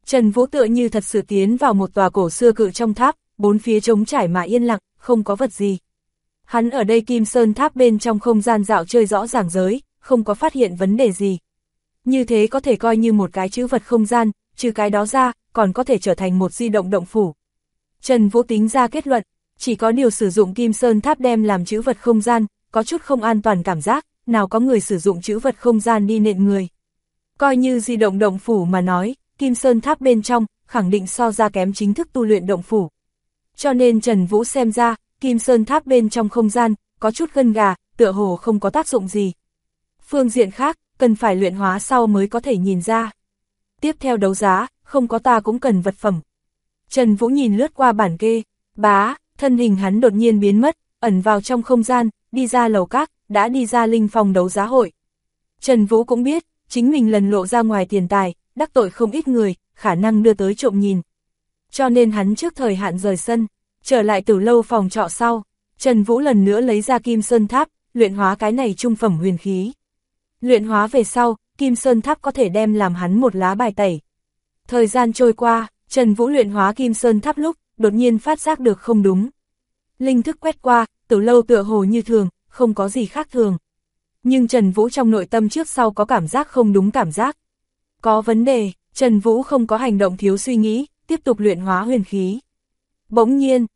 Trần Vũ tựa như thật sự tiến vào một tòa cổ xưa cự trong tháp, bốn phía trống trải mà yên lặng, không có vật gì. Hắn ở đây Kim Sơn tháp bên trong không gian dạo chơi rõ ràng giới, không có phát hiện vấn đề gì. Như thế có thể coi như một cái trữ vật không gian, trừ cái đó ra, còn có thể trở thành một di động động phủ. Trần Vũ tính ra kết luận, chỉ có điều sử dụng Kim Sơn tháp đem làm trữ vật không gian, có chút không an toàn cảm giác, nào có người sử dụng trữ vật không gian đi nện người. Coi như di động động phủ mà nói, Kim Sơn tháp bên trong, khẳng định so ra kém chính thức tu luyện động phủ. Cho nên Trần Vũ xem ra, Kim Sơn tháp bên trong không gian, có chút gân gà, tựa hồ không có tác dụng gì. Phương diện khác, cần phải luyện hóa sau mới có thể nhìn ra. Tiếp theo đấu giá, không có ta cũng cần vật phẩm. Trần Vũ nhìn lướt qua bản kê, thân hình hắn đột nhiên biến mất, ẩn vào trong không gian, đi ra lầu các, đã đi ra linh phòng đấu giá hội. Trần Vũ cũng biết, chính mình lần lộ ra ngoài tiền tài, đắc tội không ít người, khả năng đưa tới trộm nhìn. Cho nên hắn trước thời hạn rời sân, trở lại Tử lâu phòng trọ sau, Trần Vũ lần nữa lấy ra Kim Sơn tháp, luyện hóa cái này trung phẩm huyền khí. Luyện hóa về sau, Kim Sơn tháp có thể đem làm hắn một lá bài tẩy. Thời gian trôi qua, Trần Vũ luyện hóa Kim Sơn tháp lúc, đột nhiên phát giác được không đúng. Linh thức quét qua, Tử lâu tựa hồ như thường, không có gì khác thường. Nhưng Trần Vũ trong nội tâm trước sau có cảm giác không đúng cảm giác. Có vấn đề, Trần Vũ không có hành động thiếu suy nghĩ, tiếp tục luyện hóa huyền khí. Bỗng nhiên,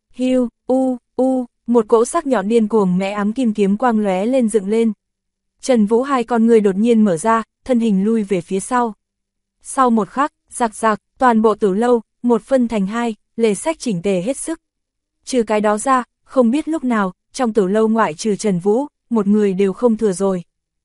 một cỗ sắc nhọn điên cuồng mẽ ám kim kiếm quang lóe lên dựng lên. Trần Vũ hai con người đột nhiên mở ra, thân hình lui về phía sau. Sau một khắc, rạc rạc, toàn bộ Tử lâu, một phân thành hai, lề sách chỉnh tề hết sức. Trừ cái đó ra, không biết lúc nào, trong Tử lâu ngoại trừ Trần Vũ, một người đều không thừa rồi.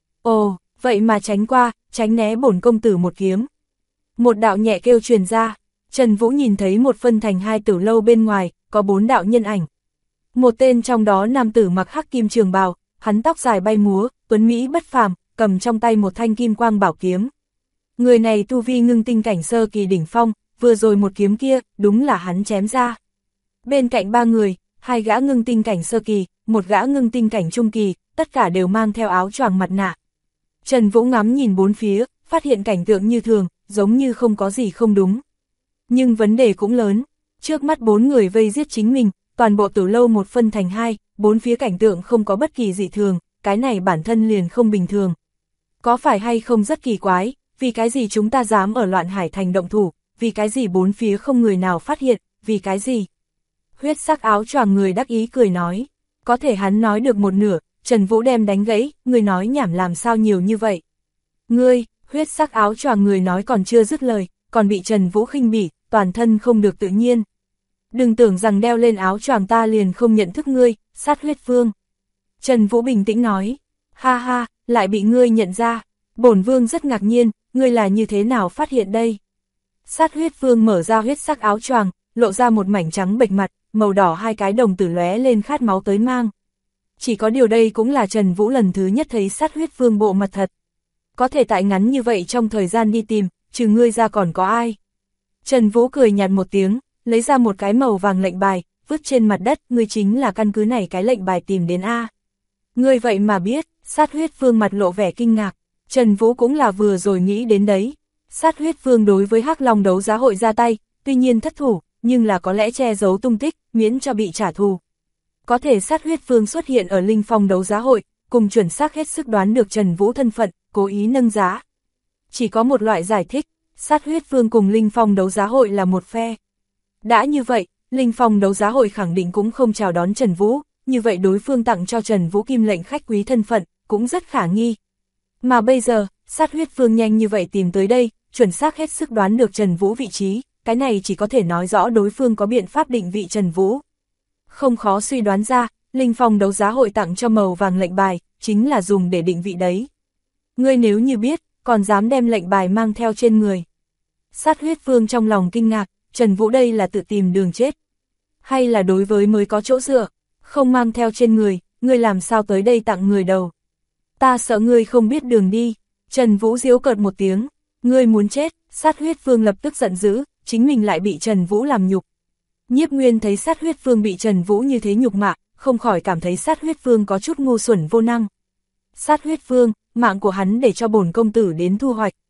Ồ, vậy mà tránh qua, tránh né bổn công tử một kiếm. Một đạo nhẹ kêu truyền ra, Trần Vũ nhìn thấy một phân thành hai Tử lâu bên ngoài, có 4 đạo nhân ảnh. Một tên trong đó nam tử mặc hắc kim trường bào, hắn tóc dài bay múa, tuấn mỹ bất phàm, cầm trong tay một thanh kim quang bảo kiếm. Người này tu vi ngưng tinh cảnh sơ kỳ đỉnh phong, vừa rồi một kiếm kia, đúng là hắn chém ra. Bên cạnh 3 người, 2 gã ngưng tinh cảnh sơ kỳ, 1 gã ngưng tinh cảnh trung kỳ, tất cả đều mang theo áo choàng mặt nạ. Trần Vũ ngắm nhìn bốn phía, phát hiện cảnh tượng như thường, giống như không có gì không đúng. Nhưng vấn đề cũng lớn, trước mắt 4 người vây giết chính mình, toàn bộ Tử lâu một phân thành hai, bốn phía cảnh tượng không có bất kỳ dị thường, cái này bản thân liền không bình thường. Có phải hay không rất kỳ quái, vì cái gì chúng ta dám ở Loạn Hải Thành động thủ, vì cái gì bốn phía không người nào phát hiện, vì cái gì? Huyết sắc áo choàng người đắc ý cười nói, có thể hắn nói được một nửa, Trần Vũ đem đánh gãy, người nói nhảm làm sao nhiều như vậy? Ngươi, huyết sắc áo choàng người nói còn chưa dứt lời, còn bị Trần Vũ khinh bỉ, toàn thân không được tự nhiên. Đừng tưởng rằng đeo lên áo choàng ta liền không nhận thức ngươi, Sát Huyết Vương. Trần Vũ bình tĩnh nói, ha ha, lại bị ngươi nhận ra, bổn vương rất ngạc nhiên, ngươi là như thế nào phát hiện đây? Sát Huyết Vương mở ra huyết sắc áo choàng, lộ ra một mảnh trắng bệch mặt, màu đỏ hai cái đồng tử lóe lên khát máu tới mang. Chỉ có điều đây cũng là Trần Vũ lần thứ nhất thấy Sát Huyết Vương bộ mặt thật. Có thể tại ngắn như vậy trong thời gian đi tìm, trừ ngươi ra còn có ai? Trần Vũ cười nhạt một tiếng, lấy ra một cái màu vàng lệnh bài, vứt trên mặt đất, ngươi chính là căn cứ này cái lệnh bài tìm đến A. Ngươi vậy mà biết, Sát Huyết Vương mặt lộ vẻ kinh ngạc, Trần Vũ cũng là vừa rồi nghĩ đến đấy. Sát Huyết Vương đối với Hắc Long đấu giá hội ra tay, tuy nhiên thất thủ, nhưng là có lẽ che giấu tung tích, miễn cho bị trả thù. Có thể Sát Huyết Vương xuất hiện ở linh phong đấu giá hội, cùng chuẩn xác hết sức đoán được Trần Vũ thân phận, cố ý nâng giá. Chỉ có một loại giải thích, Sát Huyết Vương cùng linh phong đấu giá hội là một phe. Đã như vậy, linh phong đấu giá hội khẳng định cũng không chào đón Trần Vũ, như vậy đối phương tặng cho Trần Vũ kim lệnh khách quý thân phận, cũng rất khả nghi. Mà bây giờ, Sát Huyết Vương nhanh như vậy tìm tới đây, chuẩn xác hết sức đoán được Trần Vũ vị trí, cái này chỉ có thể nói rõ đối phương có biện pháp định vị Trần Vũ. Không khó suy đoán ra, linh phong đấu giá hội tặng cho màu vàng lệnh bài, chính là dùng để định vị đấy. Ngươi nếu như biết, còn dám đem lệnh bài mang theo trên người. Sát Huyết Vương trong lòng kinh ngạc, Trần Vũ đây là tự tìm đường chết. Hay là đối với mới có chỗ dựa, không mang theo trên người, ngươi làm sao tới đây tặng người đầu. Ta sợ ngươi không biết đường đi. Trần Vũ giễu cợt một tiếng, ngươi muốn chết. Sát Huyết Vương lập tức giận dữ, chính mình lại bị Trần Vũ làm nhục. Nhiếp Nguyên thấy Sát Huyết Vương bị Trần Vũ như thế nhục mạ, không khỏi cảm thấy Sát Huyết Vương có chút ngu xuẩn vô năng. Sát Huyết Vương, mạng của hắn để cho bổn công tử đến thu hoạch.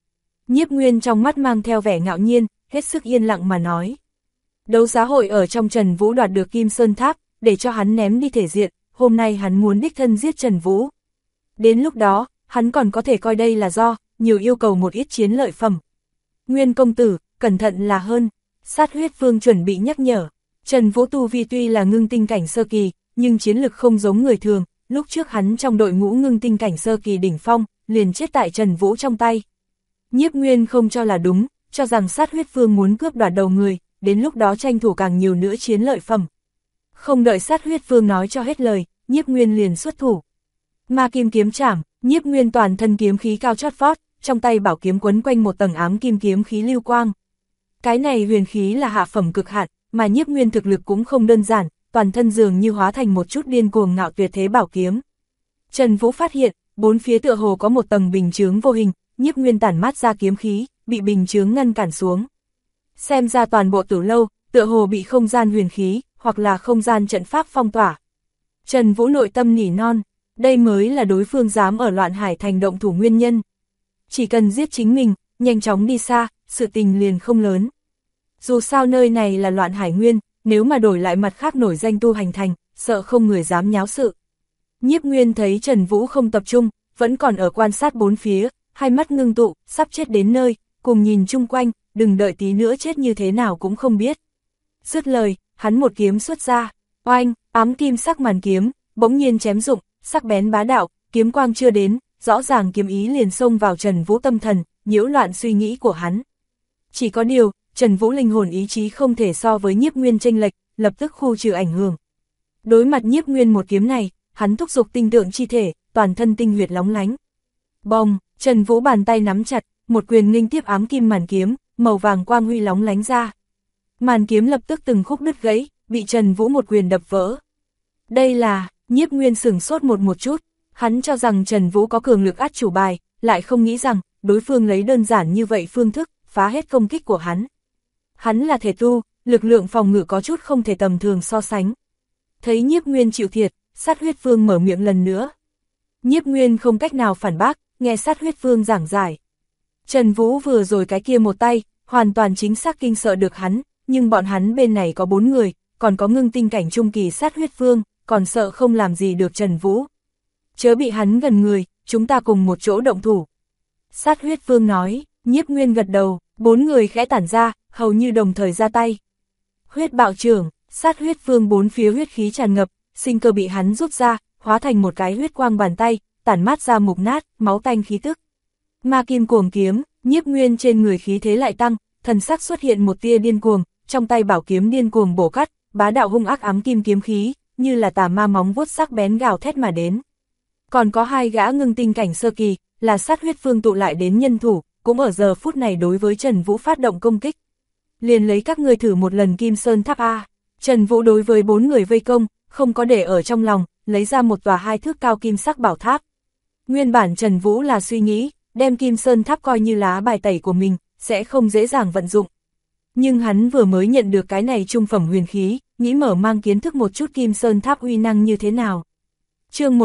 Nhiếp Nguyên trong mắt mang theo vẻ ngạo nhiên, hết sức yên lặng mà nói. Đấu giá hội ở trong Trần Vũ đoạt được Kim Sơn Tháp, để cho hắn ném đi thể diện, hôm nay hắn muốn đích thân giết Trần Vũ. Đến lúc đó, hắn còn có thể coi đây là do, nhiều yêu cầu một ít chiến lợi phẩm. Nguyên công tử, cẩn thận là hơn, Sát Huyết Vương chuẩn bị nhắc nhở. Trần Vũ tu vi tuy là ngưng tinh cảnh sơ kỳ, nhưng chiến lực không giống người thường, lúc trước hắn trong đội ngũ ngưng tinh cảnh sơ kỳ đỉnh phong, liền chết tại Trần Vũ trong tay. Nhiếp Nguyên không cho là đúng, cho rằng Sát Huyết Vương muốn cướp đoạt đầu người, đến lúc đó tranh thủ càng nhiều nữa chiến lợi phẩm. Không đợi Sát Huyết Vương nói cho hết lời, Nhiếp Nguyên liền xuất thủ. Ma kim kiếm chảm, Nhiếp Nguyên toàn thân kiếm khí cao chót vót, trong tay bảo kiếm quấn quanh một tầng ám kim kiếm khí lưu quang. Cái này huyền khí là hạ phẩm cực hạn, mà Nhiếp Nguyên thực lực cũng không đơn giản, toàn thân dường như hóa thành một chút điên cuồng ngạo tuyệt thế bảo kiếm. Trần Vũ phát hiện, bốn phía tựa hồ có một tầng bình chướng vô hình, Nhiếp Nguyên tản mát ra kiếm khí, bị bình chướng ngăn cản xuống. Xem ra toàn bộ Tử lâu, tựa hồ bị không gian huyền khí, hoặc là không gian trận pháp phong tỏa. Trần Vũ nội tâm nỉ non, đây mới là đối phương dám ở Loạn Hải Thành động thủ nguyên nhân. Chỉ cần giết chính mình, nhanh chóng đi xa, sự tình liền không lớn. Dù sao nơi này là Loạn Hải Nguyên, nếu mà đổi lại mặt khác nổi danh tu hành thành, sợ không người dám nháo sự. Nhiếp Nguyên thấy Trần Vũ không tập trung, vẫn còn ở quan sát bốn phía, hai mắt ngưng tụ, sắp chết đến nơi, cùng nhìn chung quanh, đừng đợi tí nữa chết như thế nào cũng không biết. Dứt lời, hắn một kiếm xuất ra, oanh, ám kim sắc màn kiếm, bỗng nhiên chém rụng, sắc bén bá đạo, kiếm quang chưa đến, rõ ràng kiếm ý liền xông vào Trần Vũ tâm thần, nhiễu loạn suy nghĩ của hắn. Chỉ có điều, Trần Vũ linh hồn ý chí không thể so với Nhiếp Nguyên chênh lệch, lập tức khu trừ ảnh hưởng. Đối mặt Nhiếp Nguyên một kiếm này, hắn thúc giục tinh tượng chi thể, toàn thân tinh huyệt lóng lánh. Bồng, Trần Vũ bàn tay nắm chặt, một quyền nghênh tiếp ám kim màn kiếm, màu vàng quang huy lóng lánh ra. Màn kiếm lập tức từng khúc đứt gãy, bị Trần Vũ một quyền đập vỡ. Đây là, Nhiếp Nguyên sửng sốt một chút, hắn cho rằng Trần Vũ có cường lực át chủ bài, lại không nghĩ rằng, đối phương lấy đơn giản như vậy phương thức, phá hết công kích của hắn. Hắn là thể tu, lực lượng phòng ngự có chút không thể tầm thường so sánh. Thấy Nhiếp Nguyên chịu thiệt, Sát Huyết Vương mở miệng lần nữa. Nhiếp Nguyên không cách nào phản bác, nghe Sát Huyết Vương giảng giải. Trần Vũ vừa rồi cái kia một tay, hoàn toàn chính xác kinh sợ được hắn, nhưng bọn hắn bên này có 4 người, còn có ngưng tinh cảnh trung kỳ Sát Huyết Vương, còn sợ không làm gì được Trần Vũ. Chớ bị hắn gần người, chúng ta cùng một chỗ động thủ. Sát Huyết Vương nói, Nhiếp Nguyên gật đầu, 4 người khẽ tản ra, hầu như đồng thời ra tay. Huyết bạo trưởng, Sát Huyết Vương bốn phía huyết khí tràn ngập, sinh cơ bị hắn rút ra, hóa thành một cái huyết quang bàn tay, tản mát ra mục nát, máu tanh khí tức. Ma kim cuồng kiếm, Nhiếp Nguyên trên người khí thế lại tăng, thần sắc xuất hiện một tia điên cuồng, trong tay bảo kiếm điên cuồng bổ cắt, bá đạo hung ác ám kim kiếm khí, như là tà ma móng vuốt sắc bén gào thét mà đến. Còn có 2 gã ngưng tinh cảnh sơ kỳ, là Sát Huyết Vương tụ lại đến nhân thủ, cũng ở giờ phút này đối với Trần Vũ phát động công kích. Liền lấy các ngươi thử một lần Kim Sơn Tháp A. Trần Vũ đối với 4 người vây công, không có để ở trong lòng, lấy ra một tòa 2 thước cao kim sắc bảo tháp. Nguyên bản Trần Vũ là suy nghĩ, đem Kim Sơn Tháp coi như lá bài tẩy của mình, sẽ không dễ dàng vận dụng. Nhưng hắn vừa mới nhận được cái này trung phẩm huyền khí, nghĩ mở mang kiến thức một chút Kim Sơn Tháp uy năng như thế nào. Chương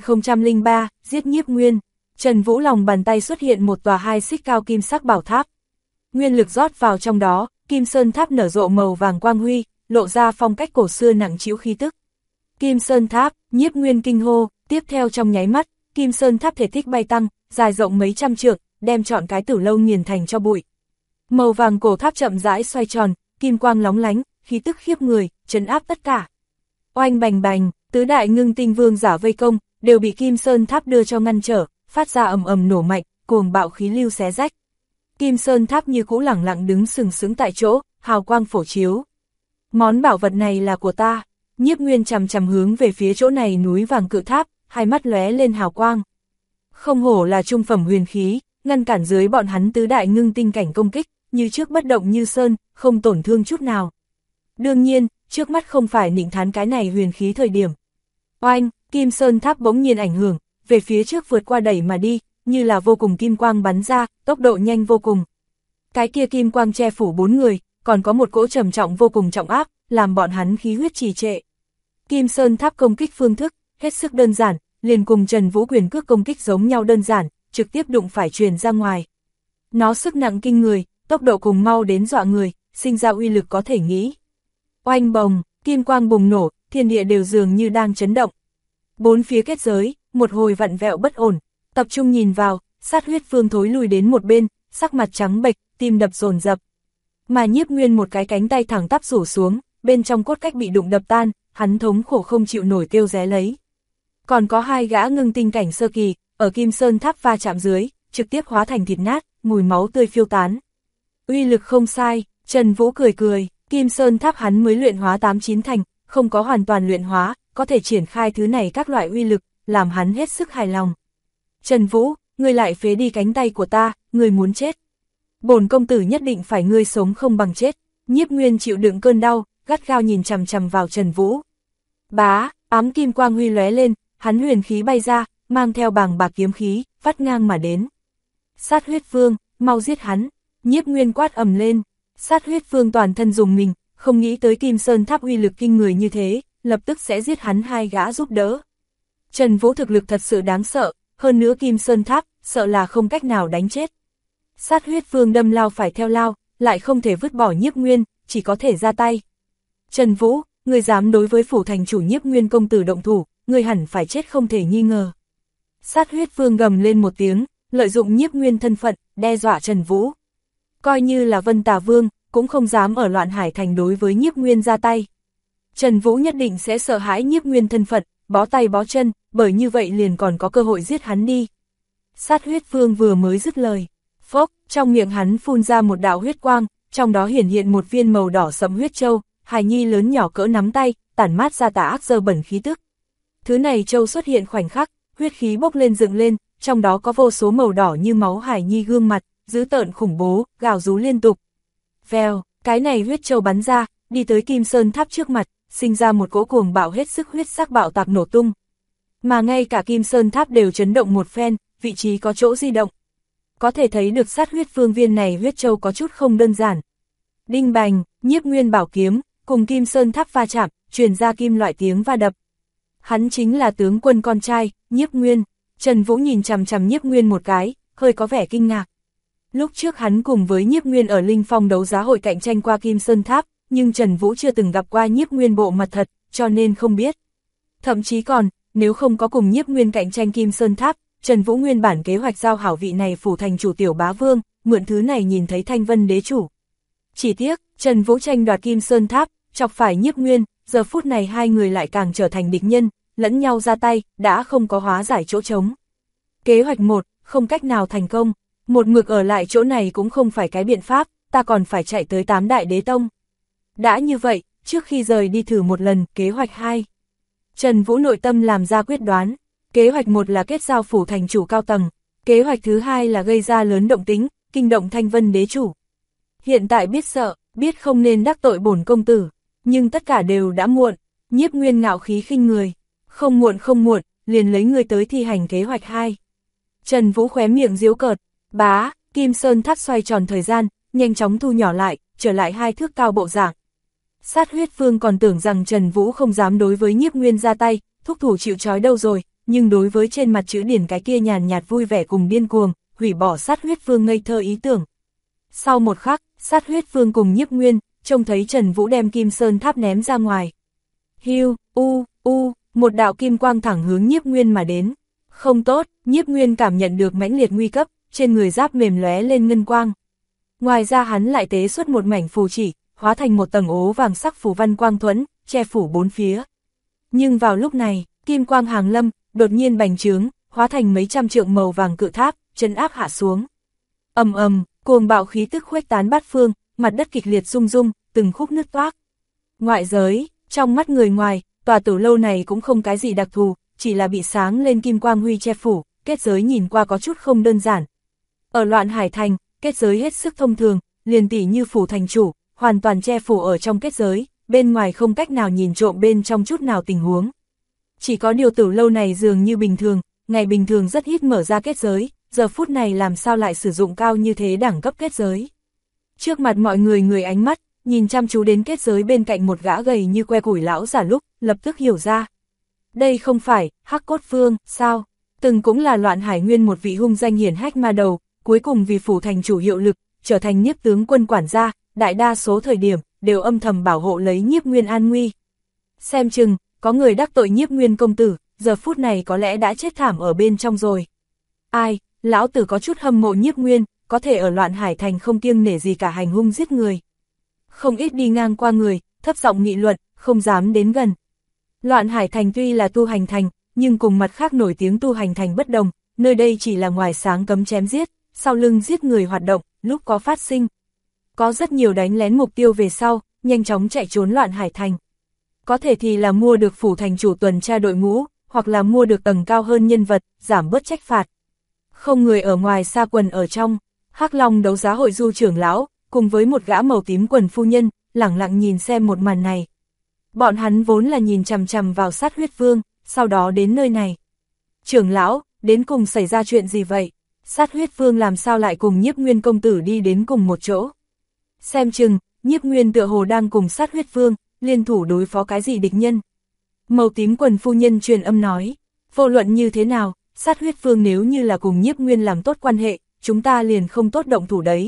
1003, giết Nhiếp Nguyên. Trần Vũ lòng bàn tay xuất hiện một tòa 2 xích cao kim sắc bảo tháp. Nguyên lực rót vào trong đó, Kim Sơn Tháp nở rộ màu vàng quang huy, lộ ra phong cách cổ xưa nặng trĩu khí tức. Kim Sơn Tháp, Nhiếp Nguyên kinh hô, tiếp theo trong nháy mắt, Kim Sơn Tháp thể tích bay tăng, dài rộng mấy trăm trượng, đem trọn cái Tử lâu nghiền thành cho bụi. Màu vàng cổ tháp chậm rãi xoay tròn, kim quang lóng lánh, khí tức khiếp người, trấn áp tất cả. Oanh bành bành, tứ đại ngưng tinh vương giả vây công, đều bị Kim Sơn Tháp đưa cho ngăn trở, phát ra ầm ầm nổ mạnh, cuồng bạo khí lưu xé rách. Kim Sơn Tháp như cũ lẳng lặng đứng sừng sững tại chỗ, hào quang phổ chiếu. Món bảo vật này là của ta. Nhiếp Nguyên chằm chằm hướng về phía chỗ này núi vàng cự tháp, hai mắt lóe lên hào quang. Không hổ là trung phẩm huyền khí, ngăn cản dưới bọn hắn tứ đại ngưng tinh cảnh công kích, như trước bất động như sơn, không tổn thương chút nào. Đương nhiên, trước mắt không phải nịnh thán cái này huyền khí thời điểm. Oanh, Kim Sơn Tháp bỗng nhiên ảnh hưởng, về phía trước vượt qua đẩy mà đi, như là vô cùng kim quang bắn ra, tốc độ nhanh vô cùng. Cái kia kim quang che phủ 4 người, còn có một cỗ trầm trọng vô cùng trọng áp, làm bọn hắn khí huyết trì trệ. Kim Sơn Tháp công kích phương thức, hết sức đơn giản, liền cùng Trần Vũ quyền cước công kích giống nhau đơn giản, trực tiếp đụng phải truyền ra ngoài. Nó sức nặng kinh người, tốc độ cùng mau đến dọa người, sinh ra uy lực có thể nghĩ. Oanh bồng, kim quang bùng nổ, thiên địa đều dường như đang chấn động. Bốn phía kết giới, một hồi vặn vẹo bất ổn, tập trung nhìn vào, Sát Huyết Vương thối lùi đến một bên, sắc mặt trắng bệch, tim đập dồn dập. Mà Nhiếp Nguyên một cái cánh tay thẳng tắp rủ xuống, bên trong cốt cách bị đụng đập tan, hắn thống khổ không chịu nổi kêu ré lấy. Còn có hai gã ngưng tinh cảnh sơ kỳ, ở Kim Sơn Tháp va chạm dưới, trực tiếp hóa thành thịt nát, mùi máu tươi phiêu tán. Uy lực không sai, Trần Vũ cười cười, Kim Sơn Tháp hắn mới luyện hóa 8-9 thành, không có hoàn toàn luyện hóa, có thể triển khai thứ này các loại uy lực, làm hắn hết sức hài lòng. Trần Vũ, ngươi lại phế đi cánh tay của ta, ngươi muốn chết. Bổn công tử nhất định phải ngươi sống không bằng chết. Nhiếp Nguyên chịu đựng cơn đau, gắt gao nhìn chằm chằm vào Trần Vũ. Bá, ám kim quang huy lóe lên, hắn huyền khí bay ra, mang theo bàng bạc kiếm khí, vắt ngang mà đến. Sát Huyết Vương, mau giết hắn. Nhiếp Nguyên quát ầm lên. Sát Huyết Vương toàn thân dùng mình, không nghĩ tới Kim Sơn Tháp uy lực kinh người như thế, lập tức sẽ giết hắn hai gã giúp đỡ. Trần Vũ thực lực thật sự đáng sợ, hơn nữa Kim Sơn Tháp, sợ là không cách nào đánh chết. Sát Huyết Vương đâm lao phải theo lao, lại không thể vứt bỏ Nhiếp Nguyên, chỉ có thể ra tay. Trần Vũ, ngươi dám đối với phủ thành chủ Nhiếp Nguyên công tử động thủ, ngươi hẳn phải chết không thể nghi ngờ. Sát Huyết Vương gầm lên một tiếng, lợi dụng Nhiếp Nguyên thân phận, đe dọa Trần Vũ. Coi như là Vân Tà Vương, cũng không dám ở Loạn Hải Thành đối với Nhiếp Nguyên ra tay. Trần Vũ nhất định sẽ sợ hãi Nhiếp Nguyên thân phận, bó tay bó chân, bởi như vậy liền còn có cơ hội giết hắn đi. Sát Huyết Vương vừa mới dứt lời, phốc, trong miệng hắn phun ra một đạo huyết quang, trong đó hiển hiện một viên màu đỏ sẫm huyết châu, hài nhi lớn nhỏ cỡ nắm tay, tản mát ra tà ác dơ bẩn khí tức. Thứ này châu xuất hiện khoảnh khắc, huyết khí bốc lên dựng lên, trong đó có vô số màu đỏ như máu hài nhi gương mặt, dữ tợn khủng bố, gào rú liên tục. Vèo, cái này huyết châu bắn ra, đi tới Kim Sơn Tháp trước mặt, sinh ra một cỗ cuồng bạo hết sức huyết sắc bạo tạc nổ tung. Mà ngay cả Kim Sơn Tháp đều chấn động một phen, vị trí có chỗ di động. Có thể thấy được Sát Huyết Vương viên này huyết châu có chút không đơn giản. Đinh bành, Nhiếp Nguyên bảo kiếm, cùng Kim Sơn Tháp va chạm, truyền ra kim loại tiếng va đập. Hắn chính là tướng quân con trai, Nhiếp Nguyên. Trần Vũ nhìn chằm chằm Nhiếp Nguyên một cái, hơi có vẻ kinh ngạc. Lúc trước hắn cùng với Nhiếp Nguyên ở Linh Phong đấu giá hội cạnh tranh qua Kim Sơn Tháp, nhưng Trần Vũ chưa từng gặp qua Nhiếp Nguyên bộ mặt thật, cho nên không biết. Thậm chí còn, nếu không có cùng Nhiếp Nguyên cạnh tranh Kim Sơn Tháp, Trần Vũ nguyên bản kế hoạch giao hảo vị này phủ thành chủ Tiểu Bá Vương, mượn thứ này nhìn thấy Thanh Vân đế chủ. Chỉ tiếc, Trần Vũ tranh đoạt Kim Sơn Tháp, chọc phải Nhiếp Nguyên, giờ phút này hai người lại càng trở thành địch nhân, lẫn nhau ra tay, đã không có hóa giải chỗ trống. Kế hoạch 1, không cách nào thành công, một mực ở lại chỗ này cũng không phải cái biện pháp, ta còn phải chạy tới 8 đại đế tông. Đã như vậy, trước khi rời đi thử một lần, kế hoạch 2. Trần Vũ nội tâm làm ra quyết đoán, kế hoạch 1 là kết giao phủ thành chủ cao tầng, kế hoạch thứ 2 là gây ra lớn động tính, kinh động Thanh Vân đế chủ. Hiện tại biết sợ, biết không nên đắc tội bổn công tử, nhưng tất cả đều đã muộn. Nhiếp Nguyên ngạo khí khinh người, không muộn, liền lấy người tới thi hành kế hoạch 2. Trần Vũ khóe miệng giễu cợt, bá, Kim Sơn Tháp xoay tròn thời gian, nhanh chóng thu nhỏ lại, trở lại 2 thước cao bộ dạng. Sát Huyết Vương còn tưởng rằng Trần Vũ không dám đối với Nhiếp Nguyên ra tay, thúc thủ chịu trói đâu rồi, nhưng đối với trên mặt chữ điển cái kia nhàn nhạt vui vẻ cùng điên cuồng, hủy bỏ Sát Huyết Vương ngây thơ ý tưởng. Sau một khắc, Sát Huyết Vương cùng Nhiếp Nguyên, trông thấy Trần Vũ đem Kim Sơn Tháp ném ra ngoài. Hiu, một đạo kim quang thẳng hướng Nhiếp Nguyên mà đến. Không tốt, Nhiếp Nguyên cảm nhận được mãnh liệt nguy cấp, trên người giáp mềm lóe lên ngân quang. Ngoài ra hắn lại tế xuất một mảnh phù chỉ, hóa thành một tầng ố vàng sắc phù văn quang thuẫn, che phủ bốn phía. Nhưng vào lúc này, kim quang hàng lâm, đột nhiên bành trướng, hóa thành mấy trăm trượng màu vàng cự tháp, trấn áp hạ xuống. Ầm ầm, cuồng bạo khí tức khuếch tán bát phương, mặt đất kịch liệt rung rung, từng khúc nứt toác. Ngoại giới, trong mắt người ngoài, tòa tử lâu này cũng không cái gì đặc thù, chỉ là bị sáng lên kim quang huy che phủ, kết giới nhìn qua có chút không đơn giản. Ở Loạn Hải Thành, kết giới hết sức thông thường, liền tỉ như phủ thành chủ, hoàn toàn che phủ ở trong kết giới, bên ngoài không cách nào nhìn trộm bên trong chút nào tình huống. Chỉ có điều tử lâu này dường như bình thường, ngày bình thường rất ít mở ra kết giới, giờ phút này làm sao lại sử dụng cao như thế đẳng cấp kết giới. Trước mặt mọi người ánh mắt, nhìn chăm chú đến kết giới bên cạnh một gã gầy như que củi lão giả lúc, lập tức hiểu ra. Đây không phải, Hắc Cốt Vương, sao? Từng cũng là Loạn Hải Nguyên một vị hung danh hiển hách ma đầu, cuối cùng vì phủ thành chủ hiệu lực, trở thành Nhiếp tướng quân quản gia, đại đa số thời điểm, đều âm thầm bảo hộ lấy Nhiếp Nguyên an nguy. Xem chừng, có người đắc tội Nhiếp Nguyên công tử, giờ phút này có lẽ đã chết thảm ở bên trong rồi. Ai, lão tử có chút hâm mộ Nhiếp Nguyên, có thể ở Loạn Hải Thành không kiêng nể gì cả hành hung giết người. Không ít đi ngang qua người, thấp giọng nghị luận, không dám đến gần. Loạn Hải Thành tuy là tu hành thành, nhưng cùng mặt khác nổi tiếng tu hành thành bất đồng, nơi đây chỉ là ngoài sáng cấm chém giết, sau lưng giết người hoạt động, lúc có phát sinh. Có rất nhiều đánh lén mục tiêu về sau, nhanh chóng chạy trốn Loạn Hải Thành. Có thể thì là mua được phủ thành chủ tuần tra đội ngũ, hoặc là mua được tầng cao hơn nhân vật, giảm bớt trách phạt. Không người ở ngoài xa quần ở trong, Hắc Long đấu giá hội Du trưởng lão, cùng với một gã màu tím quần phu nhân, lẳng lặng nhìn xem một màn này. Bọn hắn vốn là nhìn chằm chằm vào Sát Huyết Vương, sau đó đến nơi này. Trưởng lão, đến cùng xảy ra chuyện gì vậy? Sát Huyết Vương làm sao lại cùng Nhiếp Nguyên công tử đi đến cùng một chỗ? Xem chừng, Nhiếp Nguyên tựa hồ đang cùng Sát Huyết Vương, liên thủ đối phó cái gì địch nhân? Màu tím quần phu nhân truyền âm nói, vô luận như thế nào, Sát Huyết Vương nếu như là cùng Nhiếp Nguyên làm tốt quan hệ, chúng ta liền không tốt động thủ đấy.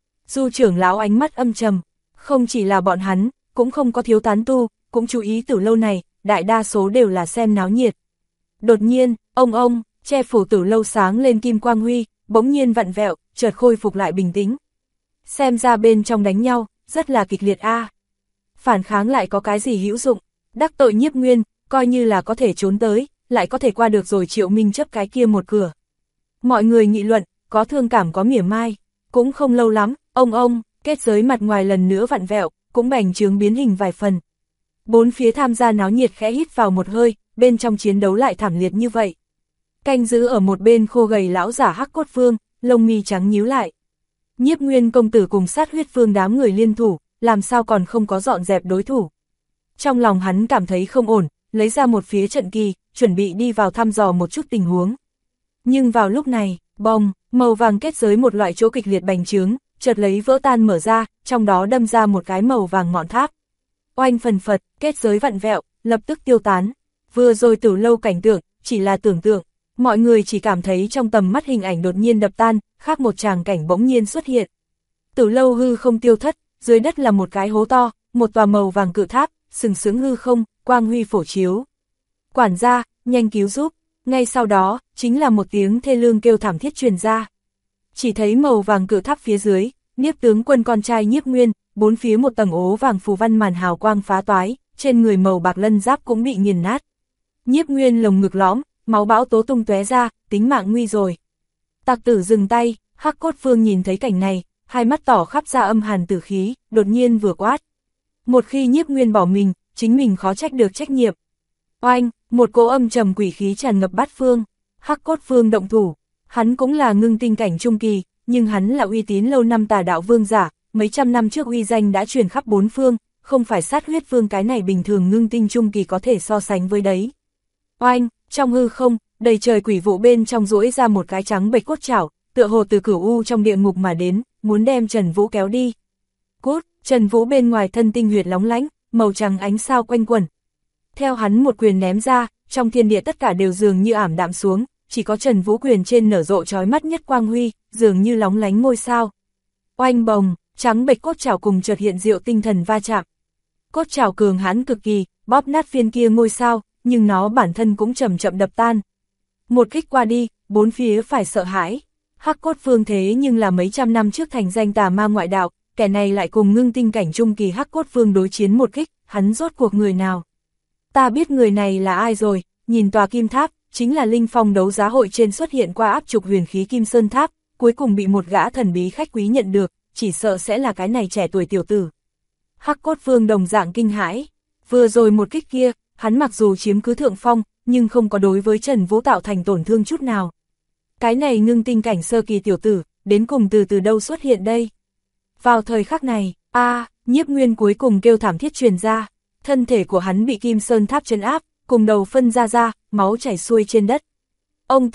Du trưởng lão ánh mắt âm trầm, không chỉ là bọn hắn, cũng không có thiếu tán tu, cũng chú ý Tử lâu này, đại đa số đều là xem náo nhiệt. Đột nhiên, ông, che phủ Tử lâu sáng lên kim quang huy, bỗng nhiên vặn vẹo, chợt khôi phục lại bình tĩnh. Xem ra bên trong đánh nhau, rất là kịch liệt a. Phản kháng lại có cái gì hữu dụng, đắc tội Nhiếp Nguyên, coi như là có thể trốn tới, lại có thể qua được rồi Triệu Minh chấp cái kia một cửa. Mọi người nghị luận, có thương cảm có mỉa mai, cũng không lâu lắm, ông, kết giới mặt ngoài lần nữa vặn vẹo, cũng bành trướng biến hình vài phần. Bốn phía tham gia náo nhiệt khẽ hít vào một hơi, bên trong chiến đấu lại thảm liệt như vậy. Canh giữ ở một bên khô gầy lão giả Hắc Cốt Vương, lông mi trắng nhíu lại. Nhiếp Nguyên công tử cùng Sát Huyết Vương đám người liên thủ, làm sao còn không có dọn dẹp đối thủ. Trong lòng hắn cảm thấy không ổn, lấy ra một phía trận kỳ, chuẩn bị đi vào thăm dò một chút tình huống. Nhưng vào lúc này, bong, màu vàng kết giới một loại chỗ kịch liệt bành trướng, chợt lấy vỡ tan mở ra, trong đó đâm ra một cái màu vàng ngọn tháp. Oanh phần phật, kết giới vặn vẹo, lập tức tiêu tán. Vừa rồi Tử lâu cảnh tượng, chỉ là tưởng tượng, mọi người chỉ cảm thấy trong tầm mắt hình ảnh đột nhiên đập tan, khác một tràng cảnh bỗng nhiên xuất hiện. Tử lâu hư không tiêu thất, dưới đất là một cái hố to, một tòa màu vàng cự tháp, sừng sững hư không, quang huy phổ chiếu. Quản gia, nhanh cứu giúp, ngay sau đó, chính là một tiếng thê lương kêu thảm thiết truyền ra. Chỉ thấy màu vàng cự tháp phía dưới, Nhiếp tướng quân con trai Nhiếp Nguyên, bốn phía một tầng ố vàng phù văn màn hào quang phá toái, trên người màu bạc lân giáp cũng bị nghiền nát. Nhiếp Nguyên lồng ngực lõm, máu bão tố tung tóe ra, tính mạng nguy rồi. Tặc tử dừng tay, Hắc Cốt Vương nhìn thấy cảnh này, hai mắt tỏ khắp ra âm hàn tử khí, đột nhiên vừa quát. Một khi Nhiếp Nguyên bỏ mình, chính mình khó trách được trách nhiệm. Oanh, một cỗ âm trầm quỷ khí tràn ngập bát phương, Hắc Cốt Vương động thủ, hắn cũng là ngưng tinh cảnh trung kỳ, nhưng hắn là uy tín lâu năm Tà đạo vương giả, mấy trăm năm trước uy danh đã truyền khắp bốn phương, không phải Sát Huyết Vương cái này bình thường ngưng tinh trung kỳ có thể so sánh với đấy. Oanh, trong hư không, đầy trời quỷ vụ bên trong duỗi ra một cái trắng bệch cốt chảo, tựa hồ từ cửu u trong địa ngục mà đến, muốn đem Trần Vũ kéo đi. Cốt, Trần Vũ bên ngoài thân tinh huyệt lóng lánh, màu trắng ánh sao quanh quẩn. Theo hắn một quyền ném ra, trong thiên địa tất cả đều dường như ảm đạm xuống, chỉ có Trần Vũ quyền trên nở rộ chói mắt nhất quang huy, dường như lóng lánh ngôi sao. Oanh bồng, trắng bệch cốt chảo cùng chợt hiện diệu tinh thần va chạm. Cốt chảo cường hãn cực kỳ, bóp nát viên kia ngôi sao, nhưng nó bản thân cũng chậm chậm đập tan. Một kích qua đi, bốn phía phải sợ hãi. Hắc Cốt Vương thế nhưng là mấy trăm năm trước thành danh tà ma ngoại đạo, kẻ này lại cùng ngưng tinh cảnh trung kỳ Hắc Cốt Vương đối chiến một kích, hắn rốt cuộc người nào? Ta biết người này là ai rồi, nhìn tòa kim tháp, chính là Linh Phong đấu giá hội trên xuất hiện qua áp trục huyền khí Kim Sơn Tháp, cuối cùng bị một gã thần bí khách quý nhận được, chỉ sợ sẽ là cái này trẻ tuổi tiểu tử. Hắc Cốt Vương đồng dạng kinh hãi, vừa rồi một kích kia, hắn mặc dù chiếm cứ thượng phong, nhưng không có đối với Trần Vũ tạo thành tổn thương chút nào. Cái này ngưng tinh cảnh sơ kỳ tiểu tử, đến cùng từ đâu xuất hiện đây? Vào thời khắc này, Nhiếp Nguyên cuối cùng kêu thảm thiết truyền ra, thân thể của hắn bị Kim Sơn Tháp trấn áp, cùng đầu phân ra, máu chảy xuôi trên đất. Ông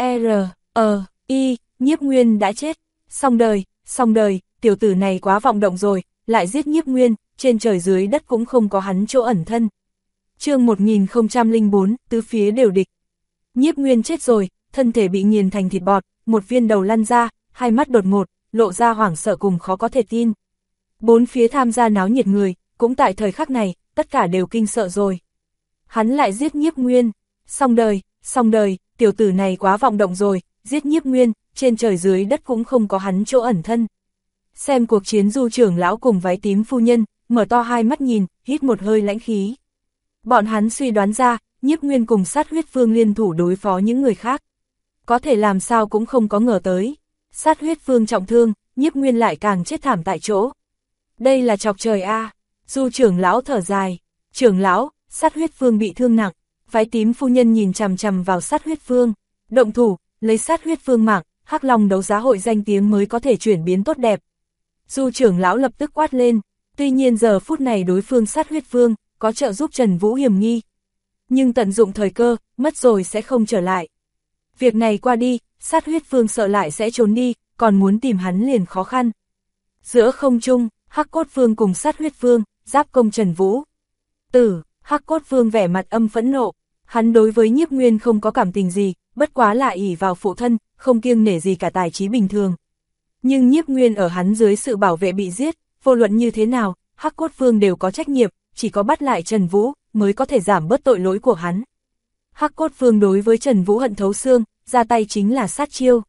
Nhiếp Nguyên đã chết, xong đời, tiểu tử này quá vọng động rồi, lại giết Nhiếp Nguyên, trên trời dưới đất cũng không có hắn chỗ ẩn thân. Chương 1004, tứ phía đều địch. Nhiếp Nguyên chết rồi, thân thể bị nghiền thành thịt bọt, một viên đầu lăn ra, hai mắt đột ngột, lộ ra hoảng sợ cùng khó có thể tin. Bốn phía tham gia náo nhiệt người, cũng tại thời khắc này, tất cả đều kinh sợ rồi. Hắn lại giết Nhiếp Nguyên, xong đời, tiểu tử này quá vọng động rồi, giết Nhiếp Nguyên, trên trời dưới đất cũng không có hắn chỗ ẩn thân. Xem cuộc chiến Du trưởng lão cùng váy tím phu nhân, mở to hai mắt nhìn, hít một hơi lãnh khí. Bọn hắn suy đoán ra, Nhiếp Nguyên cùng Sát Huyết Vương liên thủ đối phó những người khác. Có thể làm sao cũng không có ngờ tới. Sát Huyết Vương trọng thương, Nhiếp Nguyên lại càng chết thảm tại chỗ. Đây là chọc trời a. Du trưởng lão thở dài. Trưởng lão, Sát Huyết Vương bị thương nặng. Váy tím phu nhân nhìn chằm chằm vào Sát Huyết Vương. Động thủ, lấy Sát Huyết Vương mạng, Hắc Long đấu giá hội danh tiếng mới có thể chuyển biến tốt đẹp. Du trưởng lão lập tức quát lên. Tuy nhiên giờ phút này đối phương Sát Huyết Vương có trợ giúp Trần Vũ hiểm nghi. Nhưng tận dụng thời cơ, mất rồi sẽ không trở lại. Việc này qua đi, Sát Huyết Vương sợ lại sẽ trốn đi, còn muốn tìm hắn liền khó khăn. Giữa không trung, Hắc Cốt Vương cùng Sát Huyết Vương, giáp công Trần Vũ. Hắc Cốt Vương vẻ mặt âm phẫn nộ, hắn đối với Nhiếp Nguyên không có cảm tình gì, bất quá là ỷ vào phụ thân, không kiêng nể gì cả tài trí bình thường. Nhưng Nhiếp Nguyên ở hắn dưới sự bảo vệ bị giết, vô luận như thế nào, Hắc Cốt Vương đều có trách nhiệm, chỉ có bắt lại Trần Vũ, mới có thể giảm bớt tội lỗi của hắn. Hắc Cốt Vương đối với Trần Vũ hận thấu xương, ra tay chính là sát chiêu.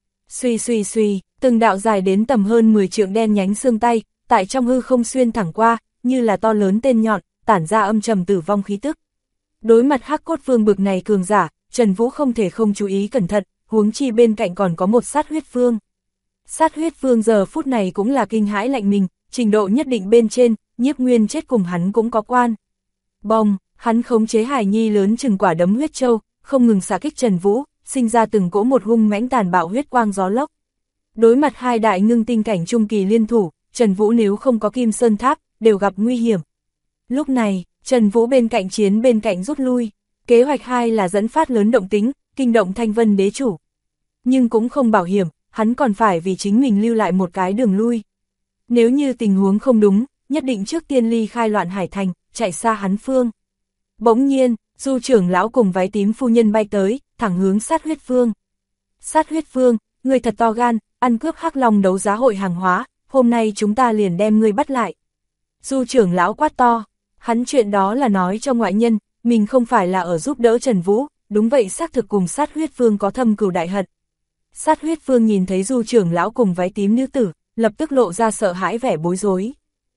Suy, từng đạo dài đến tầm hơn 10 trượng đen nhánh xương tay, tại trong hư không xuyên thẳng qua, như là to lớn tên nhọn, tản ra âm trầm tử vong khí tức. Đối mặt Hắc Cốt Vương bực này cường giả, Trần Vũ không thể không chú ý cẩn thận, huống chi bên cạnh còn có một Sát Huyết Vương. Sát Huyết Vương giờ phút này cũng là kinh hãi lạnh mình, trình độ nhất định bên trên, Nhiếp Nguyên chết cùng hắn cũng có quan. Bong, hắn khống chế hài nhi lớn chừng quả đấm huyết châu, không ngừng xạ kích Trần Vũ, sinh ra từng cỗ một hung mãnh tàn bạo huyết quang gió lốc. Đối mặt hai đại ngưng tinh cảnh trung kỳ liên thủ, Trần Vũ nếu không có Kim Sơn Tháp, đều gặp nguy hiểm. Lúc này, Trần Vũ bên cạnh chiến bên cạnh rút lui, kế hoạch 2 là dẫn phát lớn động tính, kinh động Thanh Vân Đế Chủ. Nhưng cũng không bảo hiểm, hắn còn phải vì chính mình lưu lại một cái đường lui. Nếu như tình huống không đúng, nhất định trước tiên ly khai Loạn Hải Thành, chạy xa hắn phương. Bỗng nhiên, Du trưởng lão cùng váy tím phu nhân bay tới, thẳng hướng Sát Huyết Vương. Sát Huyết Vương, ngươi thật to gan, ăn cướp Hắc Long đấu giá hội hàng hóa, hôm nay chúng ta liền đem ngươi bắt lại. Du trưởng lão quát to, hắn chuyện đó là nói cho ngoại nhân, mình không phải là ở giúp đỡ Trần Vũ, đúng vậy xác thực cùng Sát Huyết Vương có thâm cừu đại hận. Sát Huyết Vương nhìn thấy Du trưởng lão cùng váy tím nữ tử, lập tức lộ ra sợ hãi vẻ bối rối.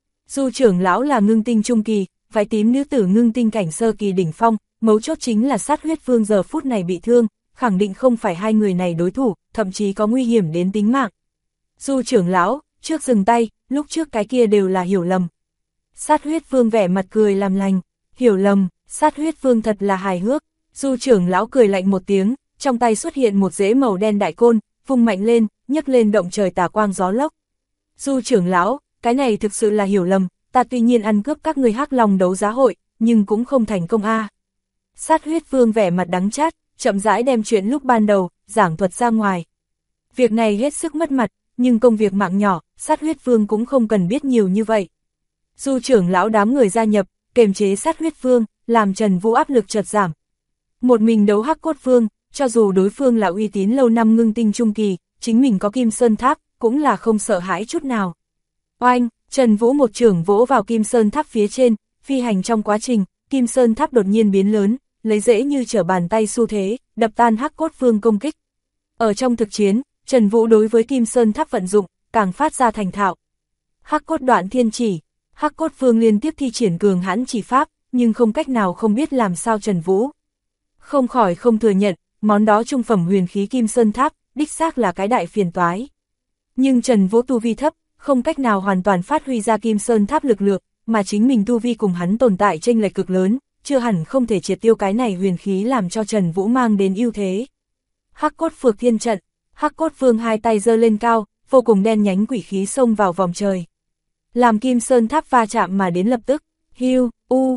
Du trưởng lão là ngưng tinh trung kỳ, váy tím nữ tử ngưng tinh cảnh sơ kỳ đỉnh phong, mấu chốt chính là Sát Huyết Vương giờ phút này bị thương, khẳng định không phải hai người này đối thủ, thậm chí có nguy hiểm đến tính mạng. Du trưởng lão, trước dừng tay, lúc trước cái kia đều là hiểu lầm. Sát Huyết Vương vẻ mặt cười làm lành, hiểu lầm, Sát Huyết Vương thật là hài hước. Du trưởng lão cười lạnh một tiếng, trong tay xuất hiện một rễ màu đen đại côn, vung mạnh lên, nhấc lên động trời tà quang gió lốc. Du trưởng lão, cái này thực sự là hiểu lầm, ta tuy nhiên ăn cướp các người Hắc Long đấu giá hội, nhưng cũng không thành công a. Sát Huyết Vương vẻ mặt đắng chát, chậm rãi đem chuyện lúc ban đầu, giảng thuật ra ngoài. Việc này hết sức mất mặt, nhưng công việc mạng nhỏ, Sát Huyết Vương cũng không cần biết nhiều như vậy. Du trưởng lão đám người gia nhập, kềm chế Sát Huyết Vương, làm Trần Vũ áp lực chợt giảm. Một mình đấu Hắc Cốt Vương, cho dù đối phương là uy tín lâu năm ngưng tinh trung kỳ, chính mình có Kim Sơn Tháp, cũng là không sợ hãi chút nào. Oanh, Trần Vũ một chưởng vỗ vào Kim Sơn Tháp phía trên, phi hành trong quá trình, Kim Sơn Tháp đột nhiên biến lớn, lấy dễ như trở bàn tay xu thế, đập tan Hắc Cốt Vương công kích. Ở trong thực chiến, Trần Vũ đối với Kim Sơn Tháp vận dụng, càng phát ra thành thạo. Hắc Cốt Đoạn Thiên Chỉ, Hắc Cốt Vương liên tiếp thi triển cường hãn chỉ pháp, nhưng không cách nào không biết làm sao Trần Vũ. Không khỏi không thừa nhận, món đó trung phẩm huyền khí Kim Sơn Tháp, đích xác là cái đại phiền toái. Nhưng Trần Vũ tu vi thấp, không cách nào hoàn toàn phát huy ra Kim Sơn Tháp lực lượng, mà chính mình tu vi cùng hắn tồn tại chênh lệch cực lớn, chưa hẳn không thể triệt tiêu cái này huyền khí làm cho Trần Vũ mang đến ưu thế. Hắc Cốt Phược Thiên Trận, Hắc Cốt Vương hai tay giơ lên cao, vô cùng đen nhánh quỷ khí xông vào vòng trời. Làm Kim Sơn Tháp va chạm mà đến lập tức, hiu,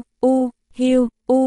hiu,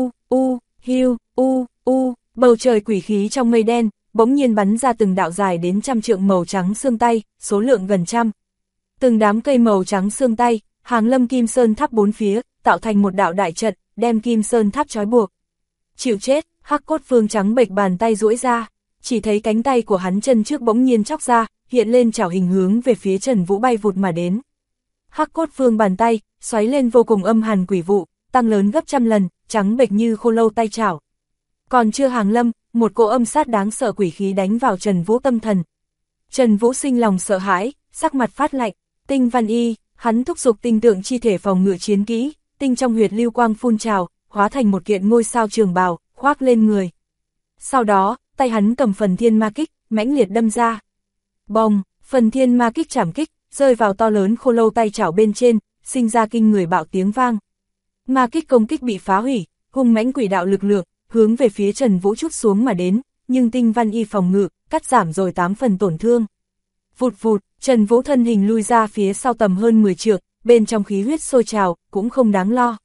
hiu, bầu trời quỷ khí trong mây đen, bỗng nhiên bắn ra từng đạo dài đến 100 trượng màu trắng xương tay, số lượng gần 100. Từng đám cây màu trắng xương tay, hàng lâm Kim Sơn Tháp bốn phía, tạo thành một đạo đại trận, đem Kim Sơn Tháp trói buộc. Chịu chết, Hắc Cốt Vương trắng bệch bàn tay duỗi ra, chỉ thấy cánh tay của hắn chân trước bỗng nhiên chóc ra, hiện lên chảo hình hướng về phía Trần Vũ bay vụt mà đến. Hắc cốt vương bàn tay, xoáy lên vô cùng âm hàn quỷ vụ, tăng lớn gấp trăm lần, trắng bệch như khô lâu tay chảo. Còn chưa hàng lâm, một cỗ âm sát đáng sợ quỷ khí đánh vào Trần Vũ tâm thần. Trần Vũ sinh lòng sợ hãi, sắc mặt phát lạnh, Tinh Văn Y, hắn thúc giục tinh tượng chi thể phòng ngự chiến kỹ, tinh trong huyệt lưu quang phun trào, hóa thành một kiện ngôi sao trường bào, khoác lên người. Sau đó, tay hắn cầm phần thiên ma kích, mãnh liệt đâm ra. Bồng, phần thiên ma kích chảm kích, rơi vào to lớn khô lâu tay chảo bên trên, sinh ra kinh người bạo tiếng vang. Ma kích công kích bị phá hủy, hung mãnh quỷ đạo lực lượng, hướng về phía Trần Vũ trút xuống mà đến, nhưng Tinh Văn Y phòng ngự, cắt giảm rồi 8 phần tổn thương. Vụt vụt, Trần Vũ thân hình lui ra phía sau tầm hơn 10 trượng, bên trong khí huyết sôi trào, cũng không đáng lo.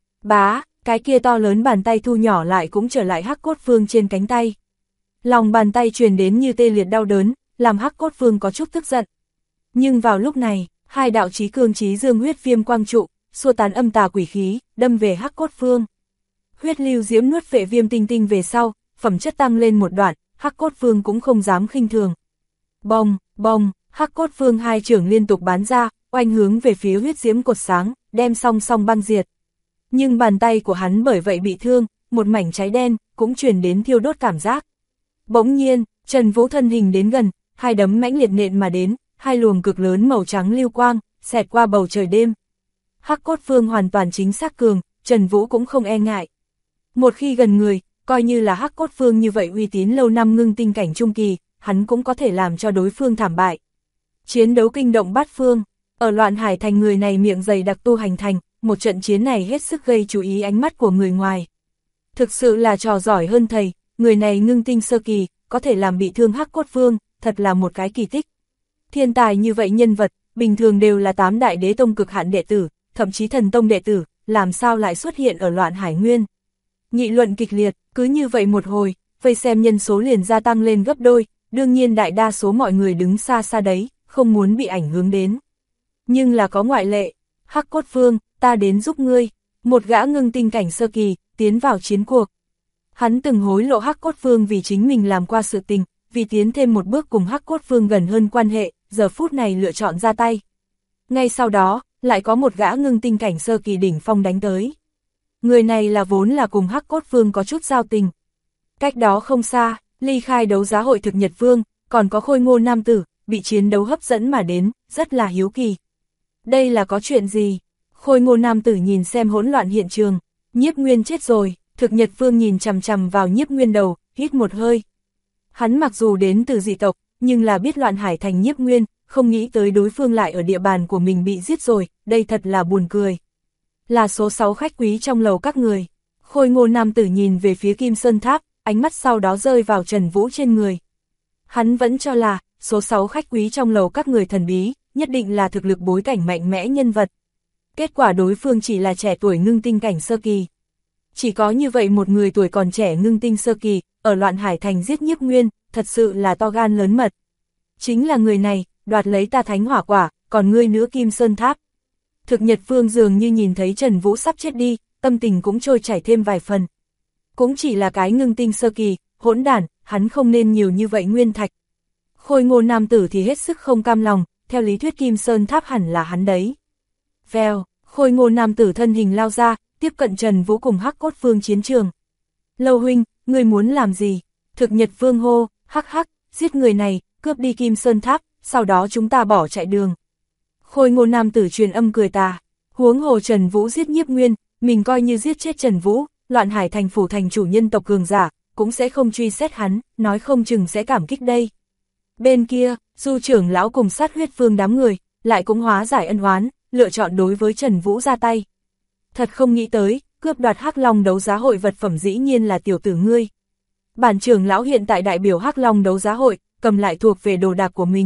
Bá, cái kia to lớn bàn tay thu nhỏ lại cũng trở lại Hắc Cốt Vương trên cánh tay. Lòng bàn tay truyền đến như tê liệt đau đớn, làm Hắc Cốt Vương có chút tức giận. Nhưng vào lúc này, hai đạo chí cương chí dương huyết viêm quang trụ, xua tán âm tà quỷ khí, đâm về Hắc Cốt Vương. Huyết lưu diễm nuốt vệ viêm tinh tinh về sau, phẩm chất tăng lên một đoạn, Hắc Cốt Vương cũng không dám khinh thường. Bồng, bồng, Hắc Cốt Vương hai trưởng liên tục bắn ra, oanh hướng về phía huyết diễm cột sáng, đem song song băng diệt. Nhưng bàn tay của hắn bởi vậy bị thương, một mảnh cháy đen, cũng truyền đến thiêu đốt cảm giác. Bỗng nhiên, Trần Vũ thân hình đến gần, hai đấm mãnh liệt nện mà đến, hai luồng cực lớn màu trắng lưu quang, xẹt qua bầu trời đêm. Hắc Cốt Vương hoàn toàn chính xác cường, Trần Vũ cũng không e ngại. Một khi gần người, coi như là Hắc Cốt Vương như vậy uy tín lâu năm ngưng tinh cảnh trung kỳ, hắn cũng có thể làm cho đối phương thảm bại. Chiến đấu kinh động bát phương, ở Loạn Hải Thành người này miệng dày đặc tu hành thành, một trận chiến này hết sức gây chú ý ánh mắt của người ngoài. Thực sự là trò giỏi hơn thầy, người này ngưng tinh sơ kỳ, có thể làm bị thương Hắc Cốt Vương, thật là một cái kỳ tích. Thiên tài như vậy nhân vật, bình thường đều là 8 đại đế tông cực hạn đệ tử, thậm chí thần tông đệ tử, làm sao lại xuất hiện ở Loạn Hải Nguyên. Nghị luận kịch liệt, cứ như vậy một hồi, vây xem nhân số liền gia tăng lên gấp đôi, đương nhiên đại đa số mọi người đứng xa xa đấy, không muốn bị ảnh hưởng đến. Nhưng là có ngoại lệ, Hắc Cốt Vương, ta đến giúp ngươi, một gã ngưng tinh cảnh sơ kỳ, tiến vào chiến cuộc. Hắn từng hối lộ Hắc Cốt Vương vì chính mình làm qua sự tình, vì tiến thêm một bước cùng Hắc Cốt Vương gần hơn quan hệ, giờ phút này lựa chọn ra tay. Ngay sau đó, lại có một gã ngưng tinh cảnh sơ kỳ đỉnh phong đánh tới. Người này là vốn là cùng Hắc Cốt Vương có chút giao tình. Cách đó không xa, ly khai đấu giá hội thực Nhật Vương, còn có Khôi Ngô nam tử, bị chiến đấu hấp dẫn mà đến, rất là hiếu kỳ. Đây là có chuyện gì? Khôi Ngô nam tử nhìn xem hỗn loạn hiện trường, Nhiếp Nguyên chết rồi, thực Nhật Vương nhìn chằm chằm vào Nhiếp Nguyên đầu, hít một hơi. Hắn mặc dù đến từ dị tộc, nhưng là biết Loạn Hải Thành Nhiếp Nguyên, không nghĩ tới đối phương lại ở địa bàn của mình bị giết rồi, đây thật là buồn cười. Là số 6 khách quý trong lầu các người. Khôi Ngô nam tử nhìn về phía Kim Sơn Tháp, ánh mắt sau đó rơi vào Trần Vũ trên người. Hắn vẫn cho là, số 6 khách quý trong lầu các người thần bí, nhất định là thực lực bối cảnh mạnh mẽ nhân vật. Kết quả đối phương chỉ là trẻ tuổi ngưng tinh cảnh sơ kỳ. Chỉ có như vậy một người tuổi còn trẻ ngưng tinh sơ kỳ, ở Loạn Hải Thành giết Nhiếp Nguyên, thật sự là to gan lớn mật. Chính là người này, đoạt lấy ta thánh hỏa quả, còn ngươi nữa Kim Sơn Tháp. Thực Nhật Vương dường như nhìn thấy Trần Vũ sắp chết đi, tâm tình cũng trôi chảy thêm vài phần. Cũng chỉ là cái ngưng tinh sơ kỳ, hỗn đản, hắn không nên nhiều như vậy nguyên thạch. Khôi Ngô nam tử thì hết sức không cam lòng, theo lý thuyết Kim Sơn Tháp hẳn là hắn đấy. Vèo, Khôi Ngô nam tử thân hình lao ra, tiếp cận Trần Vũ cùng Hắc Cốt Vương chiến trường. Lâu huynh, ngươi muốn làm gì? Thực Nhật Vương hô, hắc hắc, giết người này, cướp đi Kim Sơn Tháp, sau đó chúng ta bỏ chạy đường. Khôi Ngô nam tử truyền âm cười tà, huống hồ Trần Vũ giết Nhiếp Nguyên, mình coi như giết chết Trần Vũ, Loạn Hải Thành phủ thành chủ nhân tộc cường giả, cũng sẽ không truy xét hắn, nói không chừng sẽ cảm kích đây. Bên kia, Du trưởng lão cùng Sát Huyết Vương đám người, lại cũng hóa giải ân oán, lựa chọn đối với Trần Vũ ra tay. Thật không nghĩ tới, cướp đoạt Hắc Long đấu giá hội vật phẩm dĩ nhiên là tiểu tử ngươi. Bản trưởng lão hiện tại đại biểu Hắc Long đấu giá hội, cầm lại thuộc về đồ đạc của mình.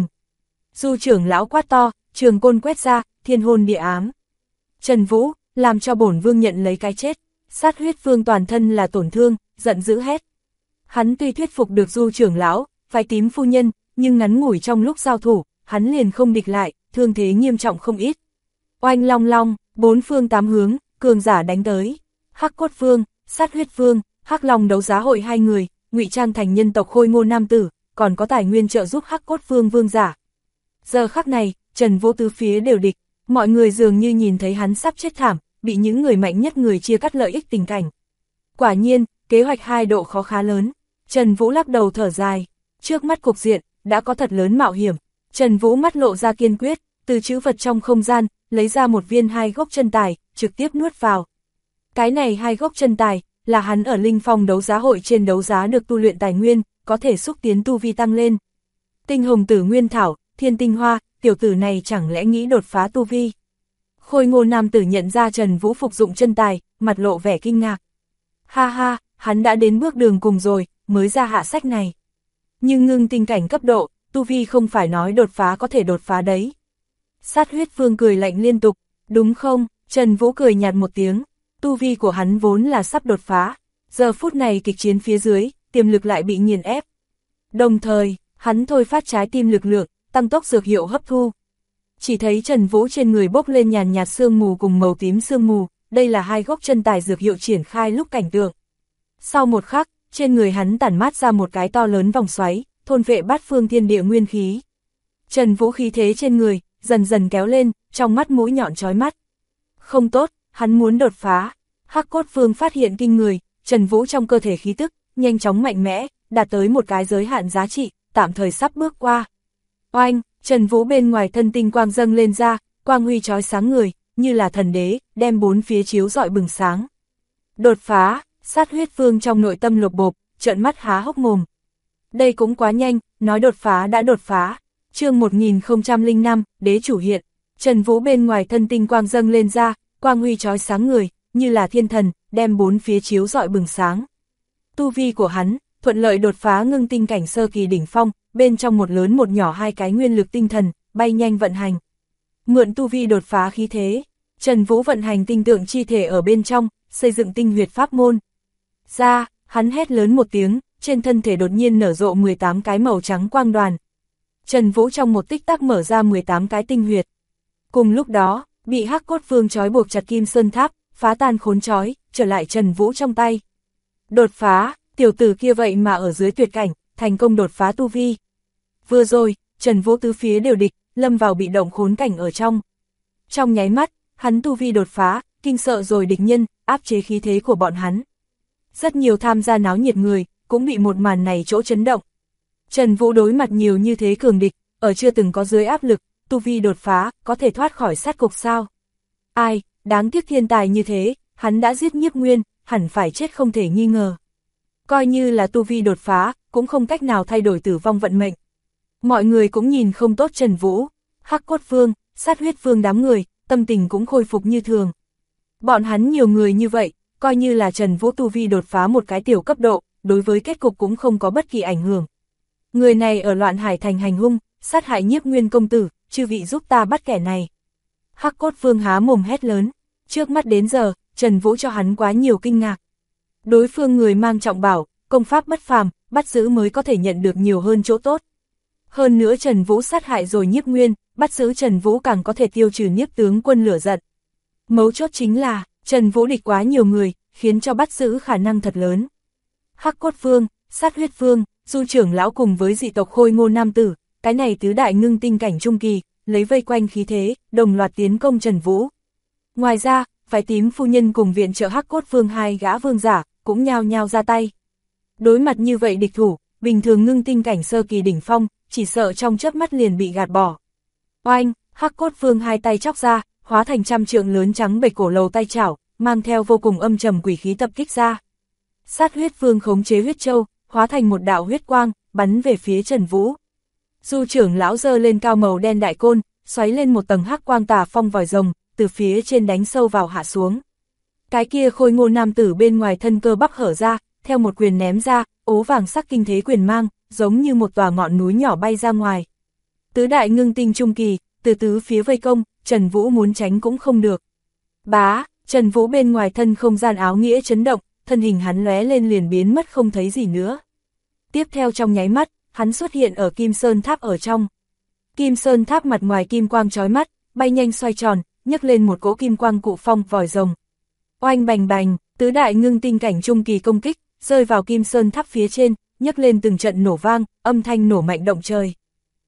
Du trưởng lão quát to, trường côn quét ra, thiên hôn địa ám. Trần Vũ, làm cho bổn vương nhận lấy cái chết. Sát Huyết Vương toàn thân là tổn thương, giận dữ hét. Hắn tuy thuyết phục được Du trưởng lão, phái Tím phu nhân, nhưng ngắn ngủi trong lúc giao thủ, hắn liền không địch lại, thương thế nghiêm trọng không ít. Oanh long long, bốn phương tám hướng, cường giả đánh tới. Hắc Cốt Vương, Sát Huyết Vương, Hắc Long đấu giá hội hai người, ngụy trang thành nhân tộc Khôi Ngô nam tử, còn có tài nguyên trợ giúp Hắc Cốt Vương vương giả. Giờ khắc này, Trần Vũ tứ phía đều địch, mọi người dường như nhìn thấy hắn sắp chết thảm, bị những người mạnh nhất người chia cắt lợi ích tình cảnh. Quả nhiên, kế hoạch 2 độ khó khá lớn. Trần Vũ lắc đầu thở dài, trước mắt cục diện, đã có thật lớn mạo hiểm. Trần Vũ mắt lộ ra kiên quyết, từ trữ vật trong không gian, lấy ra một viên 2 gốc chân tài, trực tiếp nuốt vào. Cái này 2 gốc chân tài, là hắn ở Linh Phong đấu giá hội trên đấu giá được tu luyện tài nguyên, có thể xúc tiến tu vi tăng lên. Tinh hồng tử nguyên thảo, thiên tinh hoa, tiểu tử này chẳng lẽ nghĩ đột phá tu vi. Khôi ngô nam tử nhận ra Trần Vũ phục dụng chân tài, mặt lộ vẻ kinh ngạc. Ha ha, hắn đã đến bước đường cùng rồi, mới ra hạ sách này. Nhưng ngưng tinh cảnh cấp độ, tu vi không phải nói đột phá có thể đột phá đấy. Sát huyết phương cười lạnh liên tục, đúng không? Trần Vũ cười nhạt một tiếng, tu vi của hắn vốn là sắp đột phá, giờ phút này kịch chiến phía dưới, tiềm lực lại bị nghiền ép. Đồng thời, hắn thôi phát trái tim lực lượng, tăng tốc dược hiệu hấp thu. Chỉ thấy Trần Vũ trên người bốc lên nhàn nhạt sương mù cùng màu tím sương mù, đây là 2 gốc chân tài dược hiệu triển khai lúc cảnh tượng. Sau một khắc, trên người hắn tản mát ra một cái to lớn vòng xoáy, thôn vệ bát phương thiên địa nguyên khí. Trần Vũ khí thế trên người, dần dần kéo lên, trong mắt mũi nhọn chói mắt. Không tốt, hắn muốn đột phá. Hắc cốt vương phát hiện kinh người, Trần Vũ trong cơ thể khí tức, nhanh chóng mạnh mẽ, đạt tới một cái giới hạn giá trị, tạm thời sắp bước qua. Oanh, Trần Vũ bên ngoài thân tinh quang dâng lên ra, quang huy chói sáng người, như là thần đế, đem bốn phía chiếu rọi bừng sáng. Đột phá, sát huyết vương trong nội tâm lột bộp, trợn mắt há hốc mồm. Đây cũng quá nhanh, nói đột phá đã đột phá. Chương 1005, đế chủ hiện. Trần Vũ bên ngoài thân tinh quang dâng lên ra, quang huy chói sáng người, như là thiên thần, đem bốn phía chiếu rọi bừng sáng. Tu vi của hắn, thuận lợi đột phá ngưng tinh cảnh sơ kỳ đỉnh phong, bên trong một lớn một nhỏ 2 cái nguyên lực tinh thần, bay nhanh vận hành. Mượn tu vi đột phá khí thế, Trần Vũ vận hành tinh tượng chi thể ở bên trong, xây dựng tinh huyệt pháp môn. Ra, hắn hét lớn một tiếng, trên thân thể đột nhiên nở rộ 18 cái màu trắng quang đoàn. Trần Vũ trong một tích tắc mở ra 18 cái tinh huyệt. Cùng lúc đó, bị Hắc Cốt Vương trói buộc chặt Kim Sơn Tháp, phá tan khốn trói, trở lại Trần Vũ trong tay. Đột phá, tiểu tử kia vậy mà ở dưới tuyệt cảnh, thành công đột phá tu vi. Vừa rồi, Trần Vũ tứ phía đều địch, lâm vào bị động khốn cảnh ở trong. Trong nháy mắt, hắn tu vi đột phá, kinh sợ rồi địch nhân, áp chế khí thế của bọn hắn. Rất nhiều tham gia náo nhiệt người, cũng bị một màn này chỗ chấn động. Trần Vũ đối mặt nhiều như thế cường địch, ở chưa từng có dưới áp lực, tu vi đột phá, có thể thoát khỏi sát cục sao? Ai, đáng tiếc thiên tài như thế, hắn đã giết Nhiếp Nguyên, hẳn phải chết không thể nghi ngờ. Coi như là tu vi đột phá, cũng không cách nào thay đổi tử vong vận mệnh. Mọi người cũng nhìn không tốt Trần Vũ, Hắc Cốt Vương, Sát Huyết Vương đám người, tâm tình cũng khôi phục như thường. Bọn hắn nhiều người như vậy, coi như là Trần Vũ tu vi đột phá một cái tiểu cấp độ, đối với kết cục cũng không có bất kỳ ảnh hưởng. Người này ở Loạn Hải Thành hành hung, sát hại Nhiếp Nguyên công tử, chư vị giúp ta bắt kẻ này. Hắc Cốt Vương há mồm hét lớn, trước mắt đến giờ, Trần Vũ cho hắn quá nhiều kinh ngạc. Đối phương người mang trọng bảo, công pháp bất phàm, bắt giữ mới có thể nhận được nhiều hơn chỗ tốt. Hơn nữa Trần Vũ sát hại rồi Nhiếp Nguyên, bắt giữ Trần Vũ càng có thể tiêu trừ Nhiếp tướng quân lửa giận. Mấu chốt chính là, Trần Vũ địch quá nhiều người, khiến cho bắt giữ khả năng thật lớn. Hắc Cốt Vương, Sát Huyết Vương, Du trưởng lão cùng với dị tộc Khôi Ngô nam tử, cái này tứ đại ngưng tinh cảnh trung kỳ, lấy vây quanh khí thế, đồng loạt tiến công Trần Vũ. Ngoài ra, Phái Tím phu nhân cùng viện trợ Hắc Cốt Vương 2 gã vương giả, cũng nhao nhao ra tay. Đối mặt như vậy địch thủ, bình thường ngưng tinh cảnh sơ kỳ đỉnh phong, chỉ sợ trong chớp mắt liền bị gạt bỏ. Oanh, Hắc Cốt Vương 2 tay chóc ra, hóa thành trăm trượng lớn trắng bệch cổ lầu tay chảo, mang theo vô cùng âm trầm quỷ khí tập kích ra. Sát Huyết Vương khống chế huyết châu, hóa thành một đạo huyết quang, bắn về phía Trần Vũ. Du trưởng lão giơ lên cao màu đen đại côn, xoáy lên một tầng hắc quang tà phong vòi rồng, từ phía trên đánh sâu vào hạ xuống. Cái kia Khôi Ngô nam tử bên ngoài thân cơ bắp hở ra, theo một quyền ném ra, ố vàng sắc kinh thế quyền mang, giống như một tòa ngọn núi nhỏ bay ra ngoài. Tứ đại ngưng tinh trung kỳ, từ tứ phía vây công, Trần Vũ muốn tránh cũng không được. Bá, Trần Vũ bên ngoài thân không gian áo nghĩa chấn động, thân hình hắn lóe lên liền biến mất không thấy gì nữa. Tiếp theo trong nháy mắt, hắn xuất hiện ở Kim Sơn Tháp ở trong. Kim Sơn Tháp mặt ngoài kim quang chói mắt, bay nhanh xoay tròn, nhấc lên một cỗ kim quang cụ phong vòi rồng. Oanh bành bành, tứ đại ngưng tinh cảnh trung kỳ công kích, rơi vào Kim Sơn Tháp phía trên, nhấc lên từng trận nổ vang, âm thanh nổ mạnh động trời.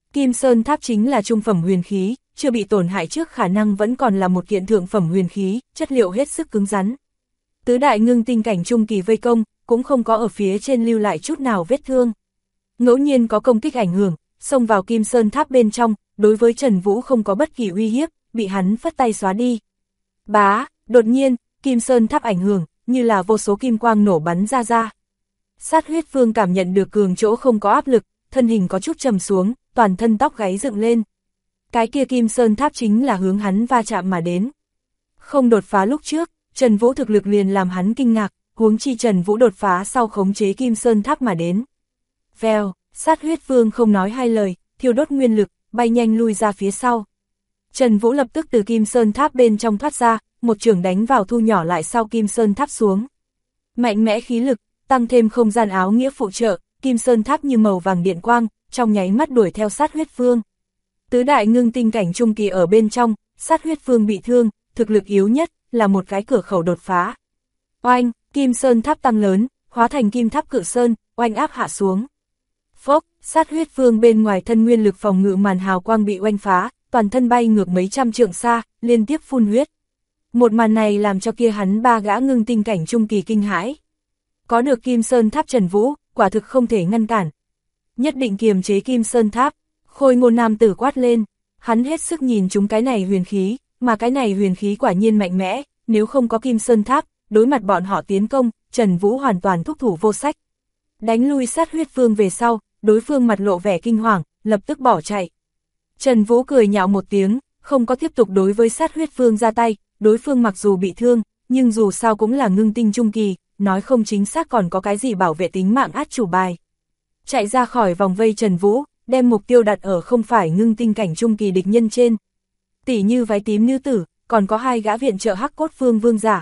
Kim Sơn Tháp chính là trung phẩm huyền khí, chưa bị tổn hại trước khả năng vẫn còn là một kiện thượng phẩm huyền khí, chất liệu hết sức cứng rắn. Tứ đại ngưng tinh cảnh trung kỳ vây công, cũng không có ở phía trên lưu lại chút nào vết thương. Ngẫu nhiên có công kích ảnh hưởng, xông vào Kim Sơn Tháp bên trong, đối với Trần Vũ không có bất kỳ uy hiếp, bị hắn phất tay xóa đi. Bá, đột nhiên, Kim Sơn Tháp ảnh hưởng, như là vô số kim quang nổ bắn ra. Sát huyết vương cảm nhận được cường chỗ không có áp lực, thân hình có chút trầm xuống, toàn thân tóc gáy dựng lên. Cái kia Kim Sơn Tháp chính là hướng hắn va chạm mà đến. Không đột phá lúc trước, Trần Vũ thực lực liền làm hắn kinh ngạc, huống chi Trần Vũ đột phá sau khống chế Kim Sơn Tháp mà đến. Vèo, sát huyết vương không nói hai lời, thiêu đốt nguyên lực, bay nhanh lui ra phía sau. Trần Vũ lập tức từ Kim Sơn Tháp bên trong thoát ra, một chưởng đánh vào thu nhỏ lại sau Kim Sơn Tháp xuống. Mạnh mẽ khí lực, tăng thêm không gian áo nghĩa phụ trợ, Kim Sơn Tháp như màu vàng điện quang, trong nháy mắt đuổi theo sát huyết vương. Tứ đại ngưng tinh cảnh trung kỳ ở bên trong, sát huyết vương bị thương, thực lực yếu nhất, là một cái cửa khẩu đột phá. Oanh, Kim Sơn Tháp tăng lớn, hóa thành Kim Tháp Cự Sơn, oanh áp hạ xuống. Phốc, sát huyết vương bên ngoài thân nguyên lực phòng ngự màn hào quang bị oanh phá, toàn thân bay ngược mấy trăm trượng xa, liên tiếp phun huyết. Một màn này làm cho kia hắn ba gã ngưng tinh cảnh trung kỳ kinh hãi. Có được Kim Sơn Tháp Trần Vũ, quả thực không thể ngăn cản. Nhất định kiềm chế Kim Sơn Tháp, Khôi Ngô nam tử quát lên, hắn hết sức nhìn chúng cái này huyền khí, mà cái này huyền khí quả nhiên mạnh mẽ, nếu không có Kim Sơn Tháp, đối mặt bọn họ tiến công, Trần Vũ hoàn toàn thúc thủ vô sách. Đánh lui sát huyết vương về sau, đối phương mặt lộ vẻ kinh hoàng, lập tức bỏ chạy. Trần Vũ cười nhạo một tiếng, không có tiếp tục đối với sát huyết vương ra tay, đối phương mặc dù bị thương, nhưng dù sao cũng là ngưng tinh trung kỳ, nói không chính xác còn có cái gì bảo vệ tính mạng át chủ bài. Chạy ra khỏi vòng vây Trần Vũ, đem mục tiêu đặt ở không phải ngưng tinh cảnh trung kỳ địch nhân trên. Tỷ như váy tím nữ tử, còn có hai gã viện trợ Hắc Cốt Vương vương giả.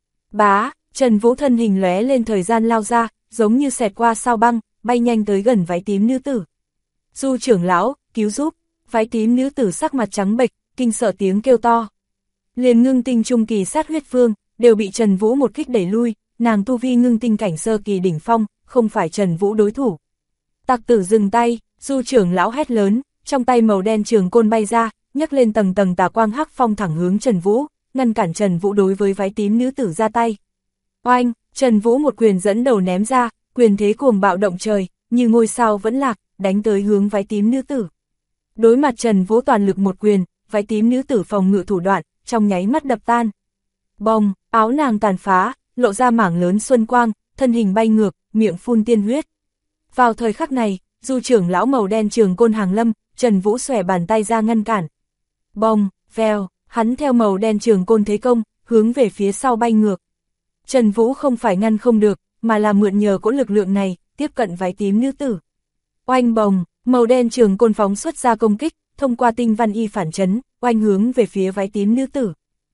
Bá, Trần Vũ thân hình lóe lên thời gian lao ra, giống như xẹt qua sao băng, bay nhanh tới gần váy tím nữ tử. Du trưởng lão, cứu giúp, váy tím nữ tử sắc mặt trắng bệch, kinh sợ tiếng kêu to. Liền ngưng tinh trung kỳ sát huyết vương, đều bị Trần Vũ một kích đẩy lui, nàng tu vi ngưng tinh cảnh sơ kỳ đỉnh phong, không phải Trần Vũ đối thủ. Tặc tử dừng tay, Du trưởng lão hét lớn, trong tay màu đen trường côn bay ra, nhấc lên tầng tầng tà quang hắc phong thẳng hướng Trần Vũ, ngăn cản Trần Vũ đối với váy tím nữ tử ra tay. Oanh, Trần Vũ một quyền dẫn đầu ném ra, quyền thế cuồng bạo động trời, như ngôi sao vẫn lạc, đánh tới hướng váy tím nữ tử. Đối mặt Trần Vũ toàn lực một quyền, váy tím nữ tử phòng ngự thủ đoạn, trong nháy mắt đập tan. Bồng, áo nàng tàn phá, lộ ra mảng lớn xuân quang, thân hình bay ngược, miệng phun tiên huyết. Vào thời khắc này, Du trưởng lão màu đen trường côn hàng lâm, Trần Vũ xòe bàn tay ra ngăn cản. Bồng, vèo, hắn theo màu đen trường côn thế công, hướng về phía sau bay ngược. Trần Vũ không phải ngăn không được, mà là mượn nhờ cỗ lực lượng này, tiếp cận váy tím nữ tử. Oanh bồng, màu đen trường côn phóng xuất ra công kích, thông qua tinh văn y phản chấn, oanh hướng về phía váy tím nữ tử.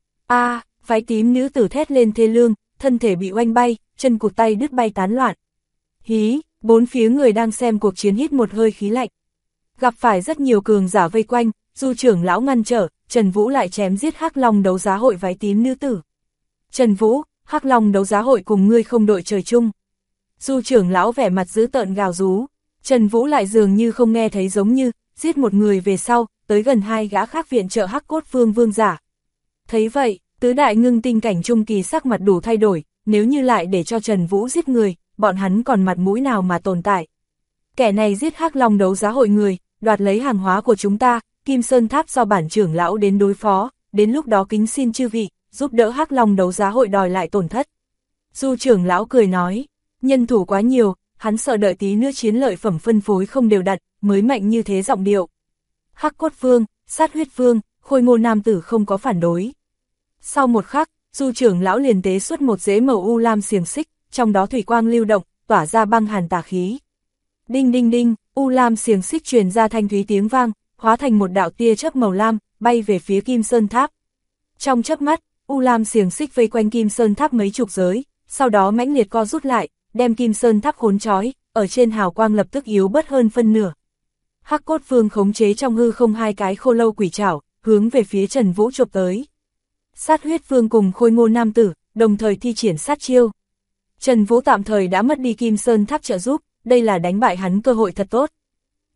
Váy tím nữ tử thét lên thê lương, thân thể bị oanh bay, chân cụt tay đứt bay tán loạn. Hí, bốn phía người đang xem cuộc chiến hít một hơi khí lạnh. Gặp phải rất nhiều cường giả vây quanh, Du trưởng lão ngăn trở, Trần Vũ lại chém giết Hắc Long đấu giá hội váy tím nữ tử. Trần Vũ, Hắc Long đấu giá hội cùng ngươi không đội trời chung. Du trưởng lão vẻ mặt dữ tợn gào rú, Trần Vũ lại dường như không nghe thấy, giống như giết một người về sau, tới gần hai gã khác viện trợ Hắc Cốt Vương vương giả. Thấy vậy, tứ đại ngưng tinh cảnh trung kỳ sắc mặt đủ thay đổi, nếu như lại để cho Trần Vũ giết người, bọn hắn còn mặt mũi nào mà tồn tại. Kẻ này giết Hắc Long đấu giá hội người, đoạt lấy hàng hóa của chúng ta, Kim Sơn Tháp do bản trưởng lão đến đối phó, đến lúc đó kính xin chư vị, giúp đỡ Hắc Long đấu giá hội đòi lại tổn thất. Du trưởng lão cười nói, nhân thủ quá nhiều, hắn sợ đợi tí nữa chiến lợi phẩm phân phối không đều đặn, mới mạnh như thế giọng điệu. Hắc Cốt Vương, Sát Huyết Vương, Khôi Ngô nam tử không có phản đối. Sau một khắc, Du trưởng lão liền tế xuất một rễ màu u lam xiềng xích, trong đó thủy quang lưu động, tỏa ra băng hàn tà khí. Đinh đinh đinh, u lam xiềng xích truyền ra thanh thúy tiếng vang, hóa thành một đạo tia chớp màu lam, bay về phía Kim Sơn Tháp. Trong chớp mắt, u lam xiềng xích vây quanh Kim Sơn Tháp mấy chục giới, sau đó mãnh liệt co rút lại, đem Kim Sơn Tháp khốn trói, ở trên hào quang lập tức yếu bớt hơn phân nửa. Hắc Cốt Vương khống chế trong hư không hai cái khô lâu quỷ trảo, hướng về phía Trần Vũ chộp tới. Sát Huyết Vương cùng Khôi Ngô nam tử, đồng thời thi triển sát chiêu. Trần Vũ tạm thời đã mất đi Kim Sơn Tháp trợ giúp, đây là đánh bại hắn cơ hội thật tốt.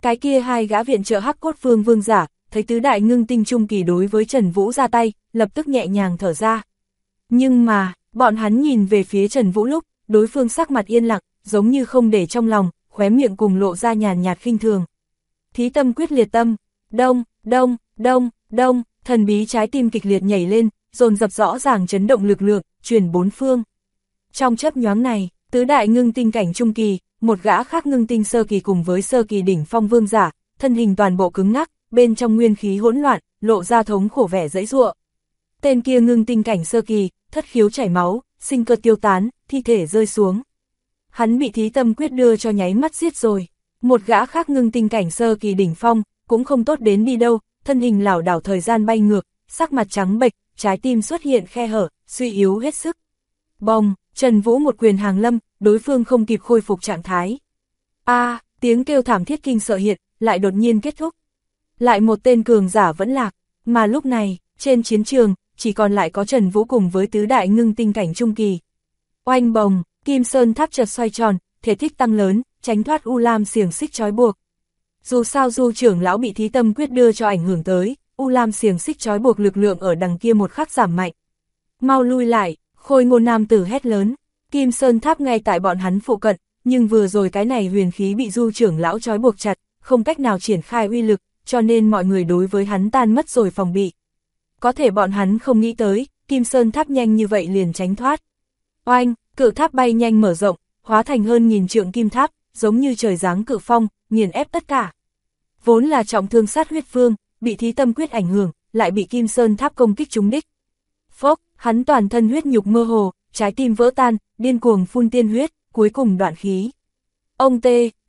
Cái kia hai gã viện trợ Hắc Cốt Vương vương giả, thấy tứ đại ngưng tinh trung kỳ đối với Trần Vũ ra tay, lập tức nhẹ nhàng thở ra. Nhưng mà, bọn hắn nhìn về phía Trần Vũ lúc, đối phương sắc mặt yên lặng, giống như không để trong lòng, khóe miệng cùng lộ ra nhàn nhạt khinh thường. Thí tâm quyết liệt tâm, đông, đông, đông, đông, thần bí trái tim kịch liệt nhảy lên, dồn dập rõ ràng chấn động lực lượng, truyền bốn phương. Trong chớp nhoáng này, tứ đại ngưng tinh cảnh trung kỳ, một gã khác ngưng tinh sơ kỳ cùng với sơ kỳ đỉnh phong vương giả, thân hình toàn bộ cứng ngắc, bên trong nguyên khí hỗn loạn, lộ ra thống khổ vẻ dãy giụa. Tên kia ngưng tinh cảnh sơ kỳ, thất khiếu chảy máu, sinh cơ tiêu tán, thi thể rơi xuống. Hắn bị thí tâm quyết đưa cho nháy mắt giết rồi. Một gã khác ngưng tinh cảnh sơ kỳ đỉnh phong, cũng không tốt đến đi đâu, thân hình lảo đảo thời gian bay ngược, sắc mặt trắng bệch, trái tim xuất hiện khe hở, suy yếu hết sức. Bồng, Trần Vũ một quyền hàng lâm, đối phương không kịp khôi phục trạng thái. Tiếng kêu thảm thiết kinh sợ hiện, lại đột nhiên kết thúc. Lại một tên cường giả vẫn lạc, mà lúc này, trên chiến trường, chỉ còn lại có Trần Vũ cùng với tứ đại ngưng tinh cảnh trung kỳ. Oanh bồng, Kim Sơn tháp chợt xoay tròn, thể tích tăng lớn, tránh thoát U Lam xiềng xích trói buộc. Dù sao Du trưởng lão bị thí tâm quyết đưa cho ảnh hưởng tới, U Lam xiềng xích trói buộc lực lượng ở đằng kia một khắc giảm mạnh. Mau lui lại, Khôi Ngô nam tử hét lớn. Kim Sơn tháp ngay tại bọn hắn phụ cận, nhưng vừa rồi cái này huyền khí bị Du trưởng lão trói buộc chặt, không cách nào triển khai uy lực, cho nên mọi người đối với hắn tan mất rồi phòng bị. Có thể bọn hắn không nghĩ tới, Kim Sơn tháp nhanh như vậy liền tránh thoát. Oanh, cự tháp bay nhanh mở rộng, hóa thành hơn nghìn trượng kim tháp, giống như trời giáng cự phong, nghiền ép tất cả. Vốn là trọng thương sát huyết vương, bị thí tâm quyết ảnh hưởng, lại bị Kim Sơn tháp công kích trúng đích. Phốc, hắn toàn thân huyết nhục mơ hồ, trái tim vỡ tan, điên cuồng phun tiên huyết, cuối cùng đoạn khí. Ông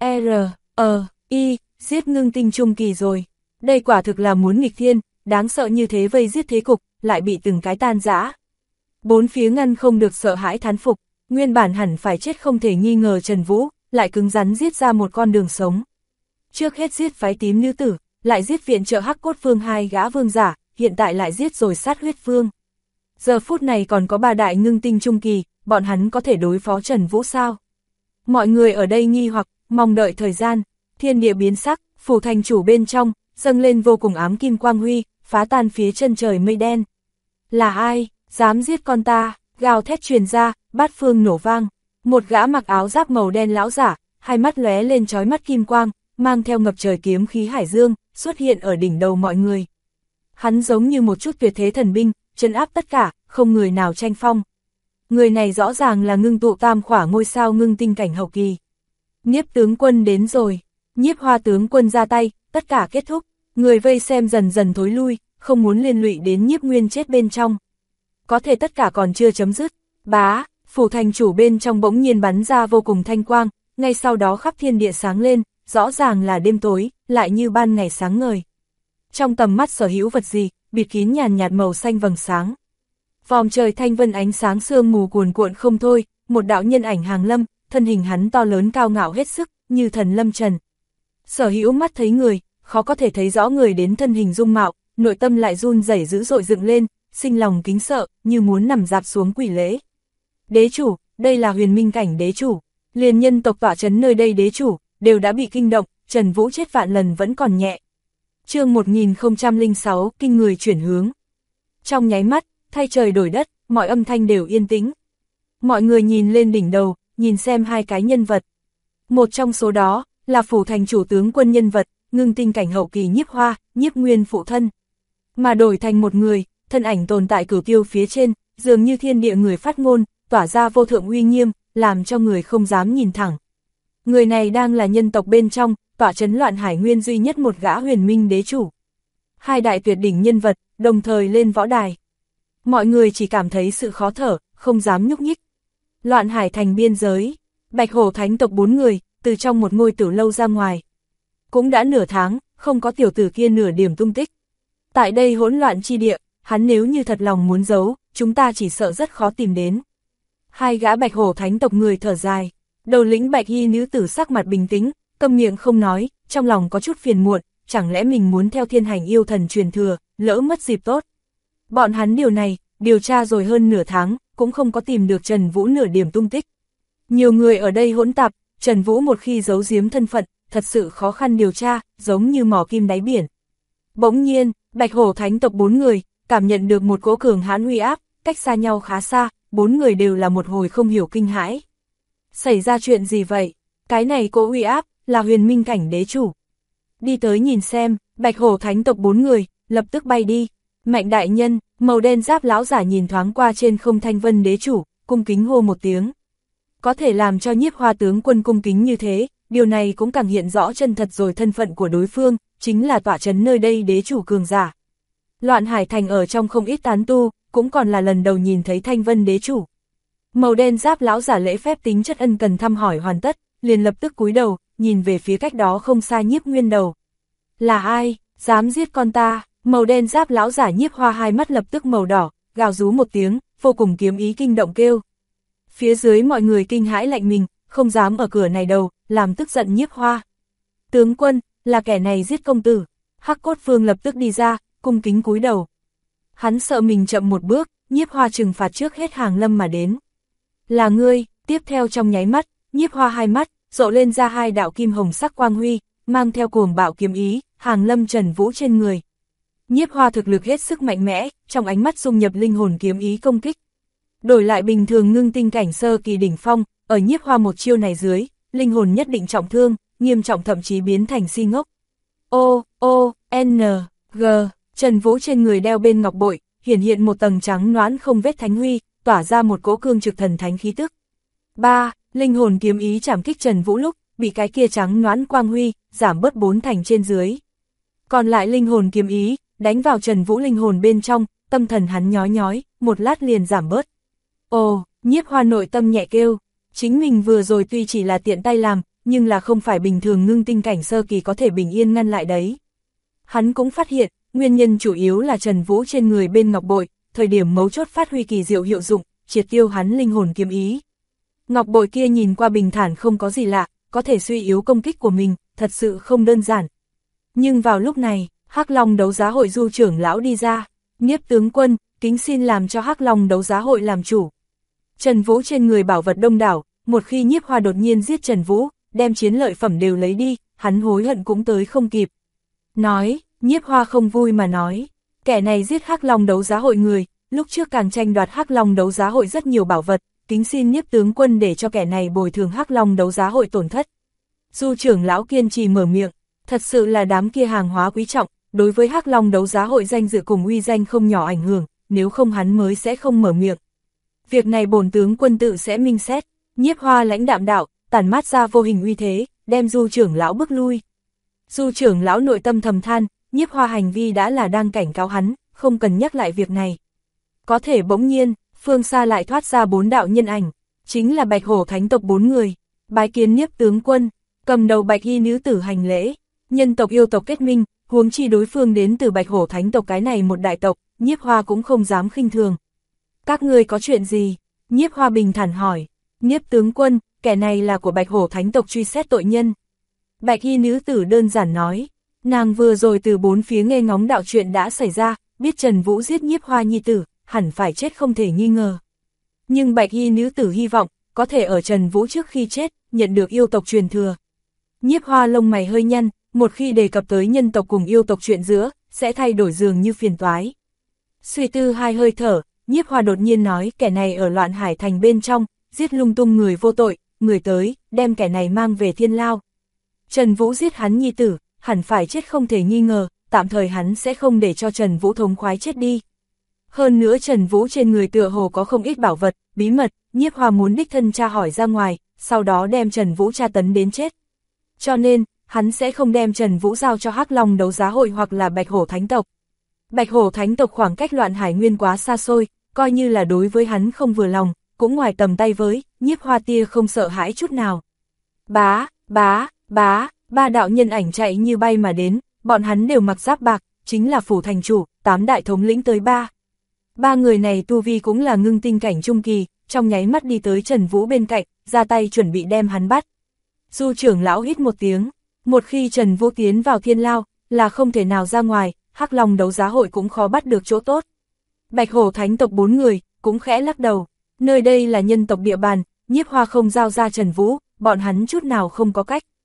T.R.I. giết ngưng tinh trung kỳ rồi. Đây quả thực là muốn nghịch thiên, đáng sợ như thế vây giết thế cục, lại bị từng cái tan rã. Bốn phía ngăn không được sợ hãi thán phục, nguyên bản hẳn phải chết không thể nghi ngờ Trần Vũ, lại cứng rắn giết ra một con đường sống. Trước hết giết phái tím nữ tử, lại giết viện trợ Hắc Cốt Vương hai gã vương giả, hiện tại lại giết rồi sát huyết vương. Giờ phút này còn có ba đại ngưng tinh trung kỳ, bọn hắn có thể đối phó Trần Vũ sao? Mọi người ở đây nghi hoặc, mong đợi thời gian, thiên địa biến sắc, phủ thành chủ bên trong, dâng lên vô cùng ám kim quang huy, phá tan phía chân trời mây đen. Là ai, dám giết con ta, gào thét truyền ra, bát phương nổ vang. Một gã mặc áo giáp màu đen lão giả, hai mắt lóe lên chói mắt kim quang, mang theo ngập trời kiếm khí hải dương, xuất hiện ở đỉnh đầu mọi người. Hắn giống như một chút tuyệt thế thần binh, trấn áp tất cả, không người nào tranh phong. Người này rõ ràng là ngưng tụ tam khỏa ngôi sao ngưng tinh cảnh hậu kỳ. Nhiếp tướng quân đến rồi, Nhiếp Hoa tướng quân ra tay, tất cả kết thúc, người vây xem dần dần thối lui, không muốn liên lụy đến Nhiếp Nguyên chết bên trong. Có thể tất cả còn chưa chấm dứt, phủ thành chủ bên trong bỗng nhiên bắn ra vô cùng thanh quang, ngay sau đó khắp thiên địa sáng lên, rõ ràng là đêm tối, lại như ban ngày sáng ngời. Trong tầm mắt sở hữu vật gì, bịt kín nhàn nhạt màu xanh vầng sáng. Vòm trời thanh vân ánh sáng sương mù cuồn cuộn không thôi, một đạo nhân ảnh hàng lâm, thân hình hắn to lớn cao ngạo hết sức, như thần lâm trần. Sở hữu mắt thấy người, khó có thể thấy rõ người đến thân hình dung mạo, nội tâm lại run rẩy dữ dội dựng lên, sinh lòng kính sợ, như muốn nằm dạp xuống quỳ lễ. Đế chủ, đây là huyền minh cảnh đế chủ, liền nhân tộc tọa trấn nơi đây đế chủ, đều đã bị kinh động, Trần Vũ chết vạn lần vẫn còn nhẹ. Chương 1006, kinh người chuyển hướng. Trong nháy mắt, thay trời đổi đất, mọi âm thanh đều yên tĩnh. Mọi người nhìn lên đỉnh đầu, nhìn xem hai cái nhân vật. Một trong số đó, là phủ thành chủ tướng quân nhân vật, ngưng tinh cảnh hậu kỳ Nhiếp Hoa, Nhiếp Nguyên phụ thân. Mà đổi thành một người, thân ảnh tồn tại cửu tiêu phía trên, dường như thiên địa người phát ngôn, tỏa ra vô thượng uy nghiêm, làm cho người không dám nhìn thẳng. Người này đang là nhân tộc bên trong, tỏa trấn loạn hải nguyên duy nhất một gã huyền minh đế chủ. Hai đại tuyệt đỉnh nhân vật, đồng thời lên võ đài. Mọi người chỉ cảm thấy sự khó thở, không dám nhúc nhích. Loạn hải thành biên giới, Bạch Hổ thánh tộc 4 người, từ trong một ngôi tử lâu ra ngoài. Cũng đã nửa tháng, không có tiểu tử kia nửa điểm tung tích. Tại đây hỗn loạn chi địa, hắn nếu như thật lòng muốn giấu, chúng ta chỉ sợ rất khó tìm đến. Hai gã Bạch Hổ thánh tộc người thở dài, đầu lĩnh Bạch Y nữ tử sắc mặt bình tĩnh, câm miệng không nói, trong lòng có chút phiền muộn, chẳng lẽ mình muốn theo thiên hành yêu thần truyền thừa, lỡ mất dịp tốt. Bọn hắn điều này, điều tra rồi hơn nửa tháng, cũng không có tìm được Trần Vũ nửa điểm tung tích. Nhiều người ở đây hỗn tạp, Trần Vũ một khi giấu giếm thân phận, thật thật sự khó khăn điều tra, giống như mỏ kim đáy biển. Bỗng nhiên, Bạch Hổ Thánh tộc 4 người, cảm nhận được một cỗ cường hãn uy áp, cách xa nhau khá xa, 4 người đều là một hồi không hiểu kinh hãi. Xảy ra chuyện gì vậy? Cái này cỗ uy áp, là huyền minh cảnh đế chủ. Đi tới nhìn xem, Bạch Hổ Thánh tộc 4 người, lập tức bay đi. Mạnh đại nhân, màu đen giáp lão giả nhìn thoáng qua trên không Thanh Vân đế chủ, cung kính hô một tiếng. Có thể làm cho Nhiếp Hoa tướng quân cung kính như thế, điều này cũng càng hiện rõ chân thật rồi thân phận của đối phương, chính là tọa trấn nơi đây đế chủ cường giả. Loạn Hải Thành ở trong không ít tán tu, cũng còn là lần đầu nhìn thấy Thanh Vân đế chủ. Màu đen giáp lão giả lễ phép tính chất ân cần thăm hỏi hoàn tất, liền lập tức cúi đầu, nhìn về phía cách đó không xa Nhiếp Nguyên Đầu. Là ai, dám giết con ta? Màu đen giáp lão giả Nhiếp Hoa hai mắt lập tức màu đỏ, gào rú một tiếng, vô cùng kiếm ý kinh động kêu. Phía dưới mọi người kinh hãi lạnh mình, không dám ở cửa này đầu, làm tức giận Nhiếp Hoa. Tướng quân, là kẻ này giết công tử. Hắc Cốt Phương lập tức đi ra, cung kính cúi đầu. Hắn sợ mình chậm một bước, Nhiếp Hoa trừng phạt trước hết Hàng Lâm mà đến. Là ngươi, tiếp theo trong nháy mắt, Nhiếp Hoa hai mắt, rộ lên ra hai đạo kim hồng sắc quang huy, mang theo cuồng bạo kiếm ý, Hàng Lâm Trần Vũ trên người. Nhiếp Hoa thực lực hết sức mạnh mẽ, trong ánh mắt dung nhập linh hồn kiếm ý công kích. Đổi lại bình thường ngưng tinh cảnh sơ kỳ đỉnh phong, ở Nhiếp Hoa một chiêu này dưới, linh hồn nhất định trọng thương, nghiêm trọng thậm chí biến thành si ngốc. G, Trần Vũ trên người đeo bên ngọc bội, hiển hiện một tầng trắng nõn không vết thánh huy, tỏa ra một cỗ cương trực thần thánh khí tức. 3. Linh hồn kiếm ý chạm kích Trần Vũ lúc, bị cái kia trắng nõn quang huy, giảm bớt 4 thành trên dưới. Còn lại linh hồn kiếm ý, đánh vào Trần Vũ linh hồn bên trong, tâm thần hắn nhói nhói, một lát liền giảm bớt. Nhiếp Hoa nội tâm nhẹ kêu, chính mình vừa rồi tuy chỉ là tiện tay làm, nhưng là không phải bình thường ngưng tinh cảnh sơ kỳ có thể bình yên ngăn lại đấy. Hắn cũng phát hiện, nguyên nhân chủ yếu là Trần Vũ trên người bên ngọc bội, thời điểm mấu chốt phát huy kỳ diệu hiệu dụng, triệt tiêu hắn linh hồn kiếm ý. Ngọc bội kia nhìn qua bình thản không có gì lạ, có thể suy yếu công kích của mình, thật sự không đơn giản. Nhưng vào lúc này, Hắc Long đấu giá hội Du trưởng lão đi ra, Nhiếp tướng quân, kính xin làm cho Hắc Long đấu giá hội làm chủ. Trần Vũ trên người bảo vật đông đảo, một khi Nhiếp Hoa đột nhiên giết Trần Vũ, đem chiến lợi phẩm đều lấy đi, hắn hối hận cũng tới không kịp. Nói, Nhiếp Hoa không vui mà nói, kẻ này giết Hắc Long đấu giá hội người, lúc trước càng tranh đoạt Hắc Long đấu giá hội rất nhiều bảo vật, kính xin Nhiếp tướng quân để cho kẻ này bồi thường Hắc Long đấu giá hội tổn thất. Du trưởng lão kiên trì mở miệng, thật sự là đám kia hàng hóa quý trọng, đối với Hắc Long đấu giá hội danh dự cùng uy danh không nhỏ ảnh hưởng, nếu không hắn mới sẽ không mở miệng. Việc này bổn tướng quân tự sẽ minh xét. Nhiếp Hoa lãnh đạm đạo, tản mát ra vô hình uy thế, đem Du trưởng lão bước lui. Du trưởng lão nội tâm thầm than, Nhiếp Hoa hành vi đã là đang cảnh cáo hắn, không cần nhắc lại việc này. Có thể bỗng nhiên, phương xa lại thoát ra 4 đạo nhân ảnh, chính là Bạch Hổ Thánh tộc 4 người, bái kiến Nhiếp tướng quân, cầm đầu bạch y nữ tử hành lễ, nhân tộc yêu tộc kết minh, huống chi đối phương đến từ Bạch Hổ Thánh tộc cái này một đại tộc, Nhiếp Hoa cũng không dám khinh thường. Các ngươi có chuyện gì? Nhiếp Hoa bình thản hỏi. Nhiếp tướng quân, kẻ này là của Bạch Hổ Thánh tộc truy xét tội nhân. Bạch y nữ tử đơn giản nói, nàng vừa rồi từ 4 phía nghe ngóng đạo chuyện đã xảy ra, biết Trần Vũ giết Nhiếp Hoa nhi tử, hẳn phải chết không thể nghi ngờ. Nhưng bạch y nữ tử hy vọng, có thể ở Trần Vũ trước khi chết, nhận được yêu tộc truyền thừa. Nhiếp Hoa lông mày hơi nhăn, một khi đề cập tới nhân tộc cùng yêu tộc chuyện giữa, sẽ thay đổi dường như phiền toái. Suy tư 2 hơi thở, Nhiếp Hoa đột nhiên nói kẻ này ở Loạn Hải Thành bên trong, giết lung tung người vô tội, người tới, đem kẻ này mang về thiên lao. Trần Vũ giết hắn nhi tử, hẳn phải chết không thể nghi ngờ, tạm thời hắn sẽ không để cho Trần Vũ thống khoái chết đi. Hơn nữa Trần Vũ trên người tựa hồ có không ít bảo vật, bí mật, Nhiếp Hoa muốn đích thân tra hỏi ra ngoài, sau đó đem Trần Vũ tra tấn đến chết. Cho nên, hắn sẽ không đem Trần Vũ giao cho Hắc Long đấu giá hội hoặc là Bạch Hổ Thánh tộc. Bạch Hổ Thánh tộc khoảng cách Loạn Hải Nguyên quá xa xôi, coi như là đối với hắn không vừa lòng, cũng ngoài tầm tay với, Nhiếp Hoa tia không sợ hãi chút nào. Ba đạo nhân ảnh chạy như bay mà đến, bọn hắn đều mặc giáp bạc, chính là phủ thành chủ, 8 đại thống lĩnh tới 3 người này tu vi cũng là ngưng tinh cảnh trung kỳ, trong nháy mắt đi tới Trần Vũ bên cạnh, ra tay chuẩn bị đem hắn bắt. Du trưởng lão hít một tiếng, một khi Trần Vũ tiến vào thiên lao, là không thể nào ra ngoài, Hắc Long đấu giá hội cũng khó bắt được chỗ tốt. Bạch Hổ Thánh tộc 4 người, cũng khẽ lắc đầu, nơi đây là nhân tộc địa bàn, Nhiếp Hoa không giao ra Trần Vũ, bọn hắn chút nào không có cách.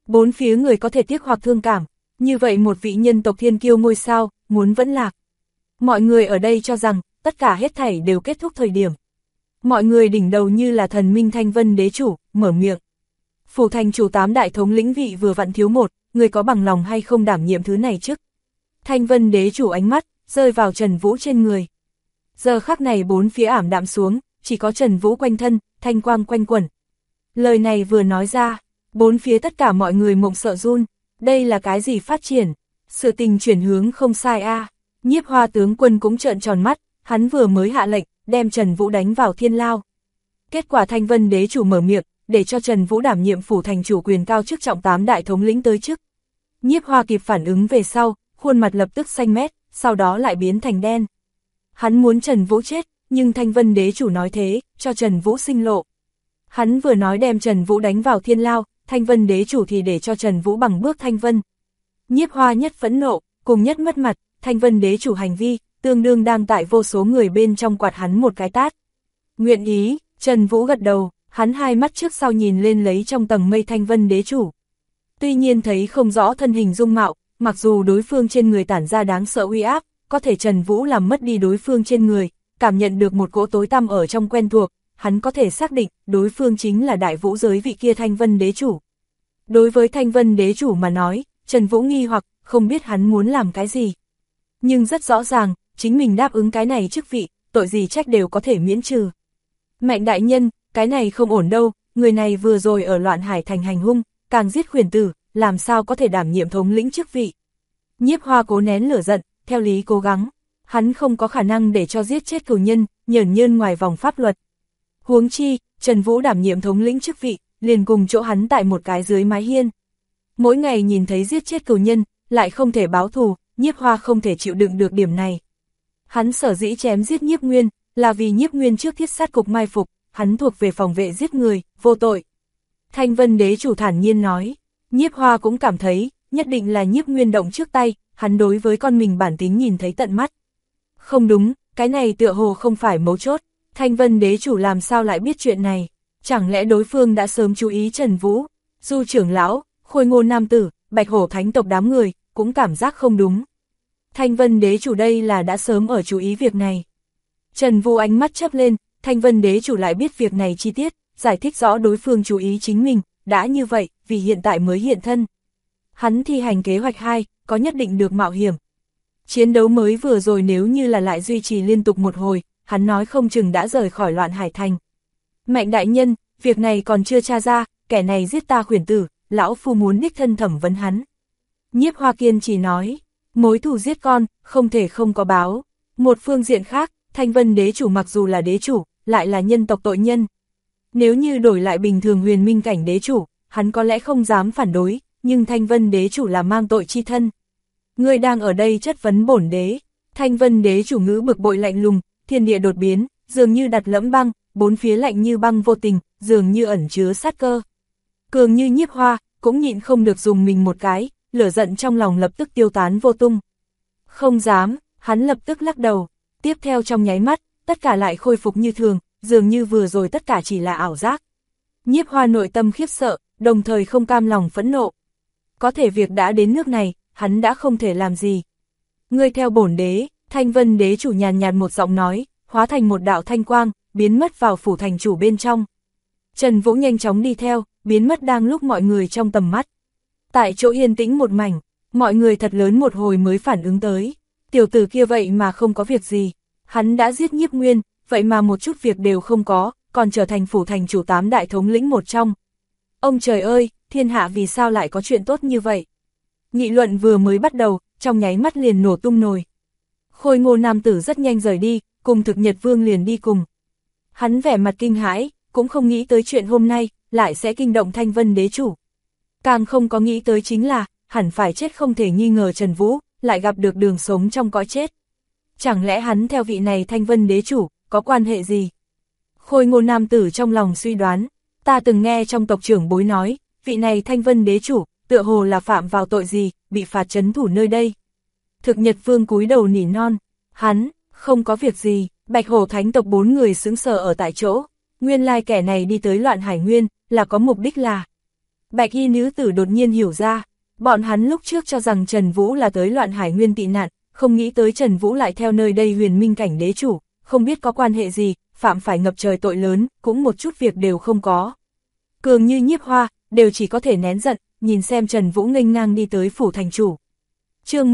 Bốn phía người có thể tiếc hoặc thương cảm, như vậy một vị nhân tộc thiên kiêu ngôi sao, muốn vẫn lạc. Mọi người ở đây cho rằng, tất cả hết thảy đều kết thúc thời điểm. Mọi người đỉnh đầu như là thần minh Thanh Vân đế chủ, mở miệng. Phủ thành chủ 8 đại thống lĩnh vị vừa vặn thiếu một, người có bằng lòng hay không đảm nhiệm thứ này chứ? Thanh Vân đế chủ ánh mắt, rơi vào Trần Vũ trên người. Giờ khắc này bốn phía ảm đạm xuống, chỉ có Trần Vũ quanh thân, thanh quang quanh quẩn. Lời này vừa nói ra, bốn phía tất cả mọi người mộng sợ run, đây là cái gì phát triển? Sự tình chuyển hướng không sai a. Nhiếp Hoa tướng quân cũng trợn tròn mắt, hắn vừa mới hạ lệnh, đem Trần Vũ đánh vào thiên lao. Kết quả Thanh Vân đế chủ mở miệng, để cho Trần Vũ đảm nhiệm phủ thành chủ quyền cao chức trọng 8 đại thống lĩnh tới chức. Nhiếp Hoa kịp phản ứng về sau, khuôn mặt lập tức xanh mét, sau đó lại biến thành đen. Hắn muốn Trần Vũ chết, nhưng Thanh Vân đế chủ nói thế, cho Trần Vũ sinh lộ. Hắn vừa nói đem Trần Vũ đánh vào thiên lao, Thanh Vân đế chủ thì để cho Trần Vũ bằng bước Thanh Vân. Nhiếp Hoa nhất phẫn nộ, cùng nhất mất mặt, Thanh Vân đế chủ hành vi, tương đương đang tại vô số người bên trong quạt hắn một cái tát. Nguyện ý, Trần Vũ gật đầu, hắn hai mắt trước sau nhìn lên lấy trong tầng mây Thanh Vân đế chủ. Tuy nhiên thấy không rõ thân hình dung mạo, mặc dù đối phương trên người tản ra đáng sợ uy áp, có thể Trần Vũ làm mất đi đối phương trên người, cảm nhận được một cỗ tối tăm ở trong quen thuộc, hắn có thể xác định đối phương chính là đại vũ giới vị kia Thanh Vân đế chủ. Đối với Thanh Vân đế chủ mà nói, Trần Vũ nghi hoặc, không biết hắn muốn làm cái gì. Nhưng rất rõ ràng, chính mình đáp ứng cái này chức vị, tội gì trách đều có thể miễn trừ. Mạnh đại nhân, cái này không ổn đâu, người này vừa rồi ở Loạn Hải thành hành hung, càng giết khuyển tử, làm sao có thể đảm nhiệm thống lĩnh chức vị. Nhiếp Hoa cố nén lửa giận, theo lý cố gắng, hắn không có khả năng để cho giết chết cửu nhân, nhởn nhơn ngoài vòng pháp luật. Huống chi, Trần Vũ đảm nhiệm thống lĩnh chức vị, liền cùng chỗ hắn tại một cái dưới mái hiên. Mỗi ngày nhìn thấy giết chết cửu nhân, lại không thể báo thù, Nhiếp Hoa không thể chịu đựng được điểm này. Hắn sở dĩ chém giết Nhiếp Nguyên, là vì Nhiếp Nguyên trước thiết sát cục mai phục, hắn thuộc về phòng vệ giết người, vô tội. Thanh Vân đế chủ thản nhiên nói, Nhiếp Hoa cũng cảm thấy, nhất định là Nhiếp Nguyên động trước tay, hắn đối với con mình bản tính nhìn thấy tận mắt. Không đúng, cái này tựa hồ không phải mấu chốt, Thanh Vân đế chủ làm sao lại biết chuyện này, chẳng lẽ đối phương đã sớm chú ý Trần Vũ, Du trưởng lão, Khôi Ngô nam tử, Bạch Hổ thánh tộc đám người, cũng cảm giác không đúng. Thanh Vân đế chủ đây là đã sớm ở chú ý việc này. Trần Vũ ánh mắt chớp lên, Thanh Vân đế chủ lại biết việc này chi tiết, giải thích rõ đối phương chú ý chính mình, đã như vậy, vì hiện tại mới hiện thân. Hắn thi hành kế hoạch 2, có nhất định được mạo hiểm. Chiến đấu mới vừa rồi nếu như là lại duy trì liên tục một hồi, hắn nói không chừng đã rời khỏi Loạn Hải thành. Mạnh đại nhân, việc này còn chưa tra ra, kẻ này giết ta khuyển tử, lão phu muốn đích thân thẩm vấn hắn. Nhiếp Hoa kiên chỉ nói, mối thù giết con, không thể không có báo. Một phương diện khác, Thanh Vân đế chủ mặc dù là đế chủ, lại là nhân tộc tội nhân. Nếu như đổi lại bình thường huyền minh cảnh đế chủ, hắn có lẽ không dám phản đối, nhưng Thanh Vân đế chủ là mang tội chi thân. Ngươi đang ở đây chất vấn bổn đế. Thanh Vân đế chủ ngữ bực bội lạnh lùng, thiên địa đột biến, dường như đặt lẫm băng, bốn phía lạnh như băng vô tình, dường như ẩn chứa sát cơ. Cường như Nhiếp Hoa, cũng nhịn không được dùng mình một cái, lửa giận trong lòng lập tức tiêu tán vô tung. Không dám, hắn lập tức lắc đầu, tiếp theo trong nháy mắt, tất cả lại khôi phục như thường, dường như vừa rồi tất cả chỉ là ảo giác. Nhiếp Hoa nội tâm khiếp sợ, đồng thời không cam lòng phẫn nộ. Có thể việc đã đến nước này, hắn đã không thể làm gì. Ngươi theo bổn đế, Thanh Vân đế chủ nhàn nhạt một giọng nói, hóa thành một đạo thanh quang, biến mất vào phủ thành chủ bên trong. Trần Vũ nhanh chóng đi theo, biến mất đang lúc mọi người trong tầm mắt. Tại chỗ yên tĩnh một mảnh, mọi người thật lớn một hồi mới phản ứng tới. Tiểu tử kia vậy mà không có việc gì. Hắn đã giết Nhiếp Nguyên, vậy mà một chút việc đều không có, còn trở thành phủ thành chủ 8 đại thống lĩnh một trong. Ông trời ơi, thiên hạ vì sao lại có chuyện tốt như vậy? Nghị luận vừa mới bắt đầu, trong nháy mắt liền nổ tung nồi. Khôi Ngô nam tử rất nhanh rời đi, cùng Thực Nhật Vương liền đi cùng. Hắn vẻ mặt kinh hãi, cũng không nghĩ tới chuyện hôm nay, lại sẽ kinh động Thanh Vân đế chủ. Càng không có nghĩ tới chính là, hẳn phải chết không thể nghi ngờ Trần Vũ, lại gặp được đường sống trong cõi chết. Chẳng lẽ hắn theo vị này Thanh Vân đế chủ, có quan hệ gì? Khôi Ngô nam tử trong lòng suy đoán, ta từng nghe trong tộc trưởng bối nói, vị này Thanh Vân đế chủ, tựa hồ là phạm vào tội gì, bị phạt trấn thủ nơi đây. Thực Nhật Vương cúi đầu nỉ non, hắn, không có việc gì. Bạch Hổ thánh tộc 4 người sững sờ ở tại chỗ, nguyên lai kẻ này đi tới Loạn Hải Nguyên, là có mục đích là Bạch y nữ tử đột nhiên hiểu ra, bọn hắn lúc trước cho rằng Trần Vũ là tới Loạn Hải Nguyên tị nạn, không nghĩ tới Trần Vũ lại theo nơi đây huyền minh cảnh đế chủ, không biết có quan hệ gì, phạm phải ngập trời tội lớn, cũng một chút việc đều không có. Cường như Nhiếp Hoa, đều chỉ có thể nén giận, nhìn xem Trần Vũ nghênh ngang đi tới phủ thành chủ. Chương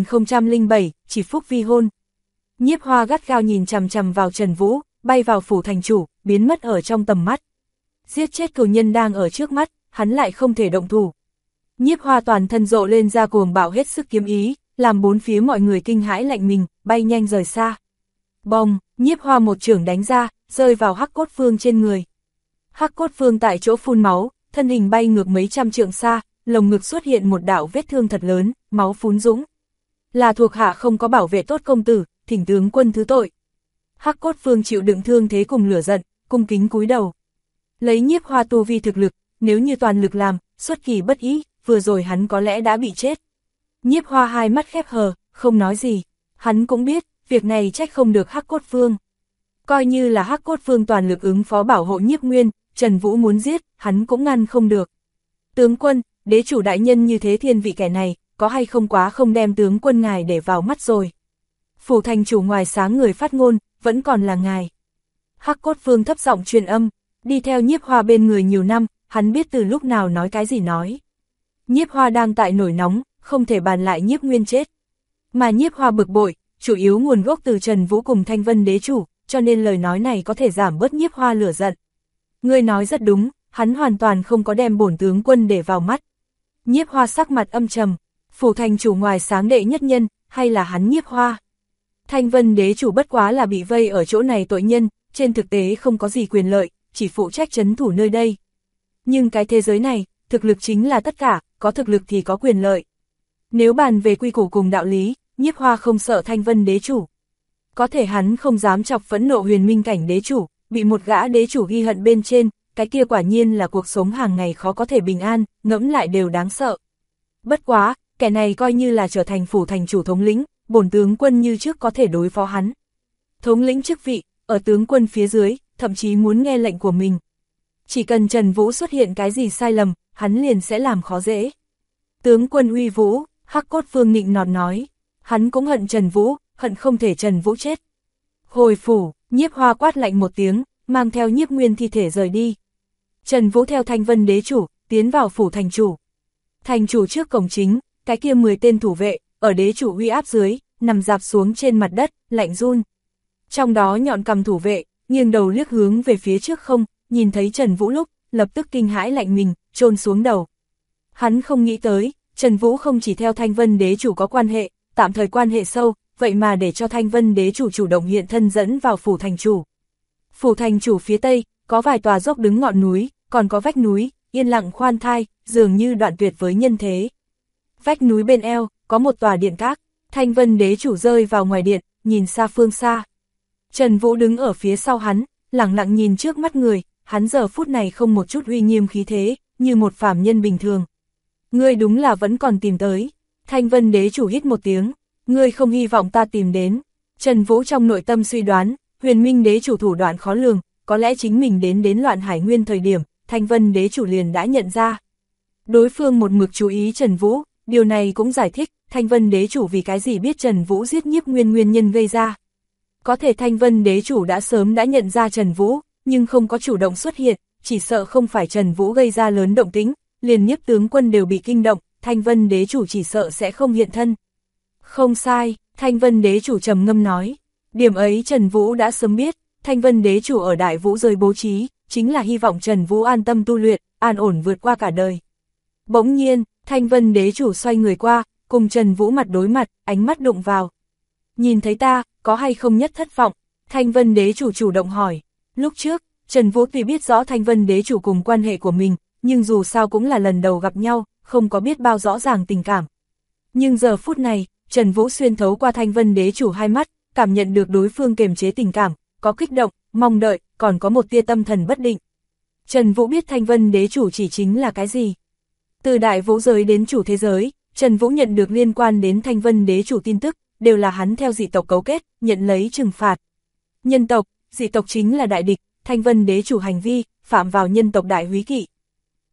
1007, chỉ phúc vi hôn. Nhiếp Hoa gắt gao nhìn chằm chằm vào Trần Vũ, bay vào phủ thành chủ, biến mất ở trong tầm mắt. Giết chết cửu nhân đang ở trước mắt, hắn lại không thể động thủ. Nhiếp Hoa toàn thân rộ lên ra cuồng bạo hết sức kiếm ý, làm bốn phía mọi người kinh hãi lạnh mình, bay nhanh rời xa. Bồng, Nhiếp Hoa một chưởng đánh ra, rơi vào Hắc Cốt Phương trên người. Hắc Cốt Phương tại chỗ phun máu, thân hình bay ngược mấy trăm trượng xa, lồng ngực xuất hiện một đạo vết thương thật lớn, máu phún dũng. Là thuộc hạ không có bảo vệ tốt công tử, thỉnh tướng quân thứ tội. Hắc Cốt Phương chịu đựng thương thế cùng lửa giận, cung kính cúi đầu. Lấy Nhiếp Hoa tu vi thực lực, nếu như toàn lực làm, xuất kỳ bất ý, vừa rồi hắn có lẽ đã bị chết. Nhiếp Hoa hai mắt khép hờ, không nói gì. Hắn cũng biết, việc này trách không được Hắc Cốt Phương. Coi như là Hắc Cốt Phương toàn lực ứng phó bảo hộ Nhiếp Nguyên, Trần Vũ muốn giết, hắn cũng ngăn không được. Tướng quân, đế chủ đại nhân như thế thiên vị kẻ này, có hay không quá không đem tướng quân ngài để vào mắt rồi. Phủ thành chủ ngoài sáng người phát ngôn, vẫn còn là ngài. Hắc Cốt Phương thấp giọng truyền âm, đi theo Nhiếp Hoa bên người nhiều năm, hắn biết từ lúc nào nói cái gì nói. Nhiếp Hoa đang tại nổi nóng, không thể bàn lại Nhiếp Nguyên chết. Mà Nhiếp Hoa bực bội, chủ yếu nguồn gốc từ Trần Vũ cùng Thanh Vân đế chủ, cho nên lời nói này có thể giảm bớt Nhiếp Hoa lửa giận. Ngươi nói rất đúng, hắn hoàn toàn không có đem bổn tướng quân để vào mắt. Nhiếp Hoa sắc mặt âm trầm, phủ thành chủ ngoài sáng đệ nhất nhân, hay là hắn Nhiếp Hoa? Thanh Vân đế chủ bất quá là bị vây ở chỗ này tội nhân, trên thực tế không có gì quyền lợi, chỉ phụ trách trấn thủ nơi đây. Nhưng cái thế giới này, thực lực chính là tất cả, có thực lực thì có quyền lợi. Nếu bàn về quy củ cùng đạo lý, Nhiếp Hoa không sợ Thanh Vân đế chủ. Có thể hắn không dám chọc phẫn nộ huyền minh cảnh đế chủ, bị một gã đế chủ ghi hận bên trên, cái kia quả nhiên là cuộc sống hàng ngày khó có thể bình an, ngẫm lại đều đáng sợ. Bất quá, kẻ này coi như là trở thành phủ thành chủ thống lĩnh, bổn tướng quân như trước có thể đối phó hắn. Thống lĩnh chức vị, ở tướng quân phía dưới, thậm chí muốn nghe lệnh của mình. Chỉ cần Trần Vũ xuất hiện cái gì sai lầm, hắn liền sẽ làm khó dễ. Tướng quân uy vũ, Hắc Cốt Phương nịnh nọt nói, hắn cũng hận Trần Vũ, hận không thể Trần Vũ chết. Hồi phủ, Nhiếp Hoa quát lạnh một tiếng, mang theo Nhiếp Nguyên thi thể rời đi. Trần Vũ theo Thanh Vân đế chủ, tiến vào phủ thành chủ. Thành chủ trước cổng chính, cái kia 10 tên thủ vệ, ở đế chủ uy áp dưới, nằm dạp xuống trên mặt đất, lạnh run. Trong đó nhọn cầm thủ vệ, nghiêng đầu liếc hướng về phía trước không, nhìn thấy Trần Vũ lúc, lập tức kinh hãi lạnh mình, chôn xuống đầu. Hắn không nghĩ tới, Trần Vũ không chỉ theo Thanh Vân đế chủ có quan hệ, tạm thời quan hệ sâu, vậy mà để cho Thanh Vân đế chủ chủ động hiện thân dẫn vào phủ thành chủ. Phủ thành chủ phía tây, có vài tòa dốc đứng ngọn núi, còn có vách núi, yên lặng khoan thai, dường như đoạn tuyệt với nhân thế. Vách núi bên eo, có một tòa điện các, Thanh Vân đế chủ rơi vào ngoài điện, nhìn xa phương xa. Trần Vũ đứng ở phía sau hắn, lẳng lặng nhìn trước mắt người, hắn giờ phút này không một chút uy nghiêm khí thế, như một phàm nhân bình thường. Ngươi đúng là vẫn còn tìm tới. Thanh Vân đế chủ hít một tiếng, ngươi không hy vọng ta tìm đến. Trần Vũ trong nội tâm suy đoán, huyền minh đế chủ thủ đoạn khó lường, có lẽ chính mình đến Loạn Hải Nguyên thời điểm, Thanh Vân đế chủ liền đã nhận ra. Đối phương một mực chú ý Trần Vũ, điều này cũng giải thích, Thanh Vân đế chủ vì cái gì biết Trần Vũ giết Nhiếp Nguyên nguyên nhân gây ra. Có thể Thanh Vân đế chủ đã sớm đã nhận ra Trần Vũ, nhưng không có chủ động xuất hiện, chỉ sợ không phải Trần Vũ gây ra lớn động tĩnh, liền Nhiếp tướng quân đều bị kinh động, Thanh Vân đế chủ chỉ sợ sẽ không hiện thân. Không sai, Thanh Vân đế chủ trầm ngâm nói, điểm ấy Trần Vũ đã sớm biết, Thanh Vân đế chủ ở Đại Vũ rơi bố trí, chính là hy vọng Trần Vũ an tâm tu luyện, an ổn vượt qua cả đời. Bỗng nhiên, Thanh Vân đế chủ xoay người qua, cùng Trần Vũ mặt đối mặt, ánh mắt đụng vào. Nhìn thấy ta, có hay không nhất thất vọng? Thanh Vân đế chủ chủ động hỏi. Lúc trước, Trần Vũ tuy biết rõ Thanh Vân đế chủ cùng quan hệ của mình, nhưng dù sao cũng là lần đầu gặp nhau, không có biết bao rõ ràng tình cảm. Nhưng giờ phút này, Trần Vũ xuyên thấu qua Thanh Vân đế chủ hai mắt, cảm nhận được đối phương kiềm chế tình cảm, có kích động, mong đợi, còn có một tia tâm thần bất định. Trần Vũ biết Thanh Vân đế chủ chỉ chính là cái gì? Từ Đại Vũ giới đến chủ thế giới, Trần Vũ nhận được liên quan đến Thanh Vân đế chủ tin tức, đều là hắn theo dị tộc cấu kết, nhận lấy trừng phạt. Nhân tộc, dị tộc chính là đại địch, Thanh Vân đế chủ hành vi, phạm vào nhân tộc đại húy kỵ.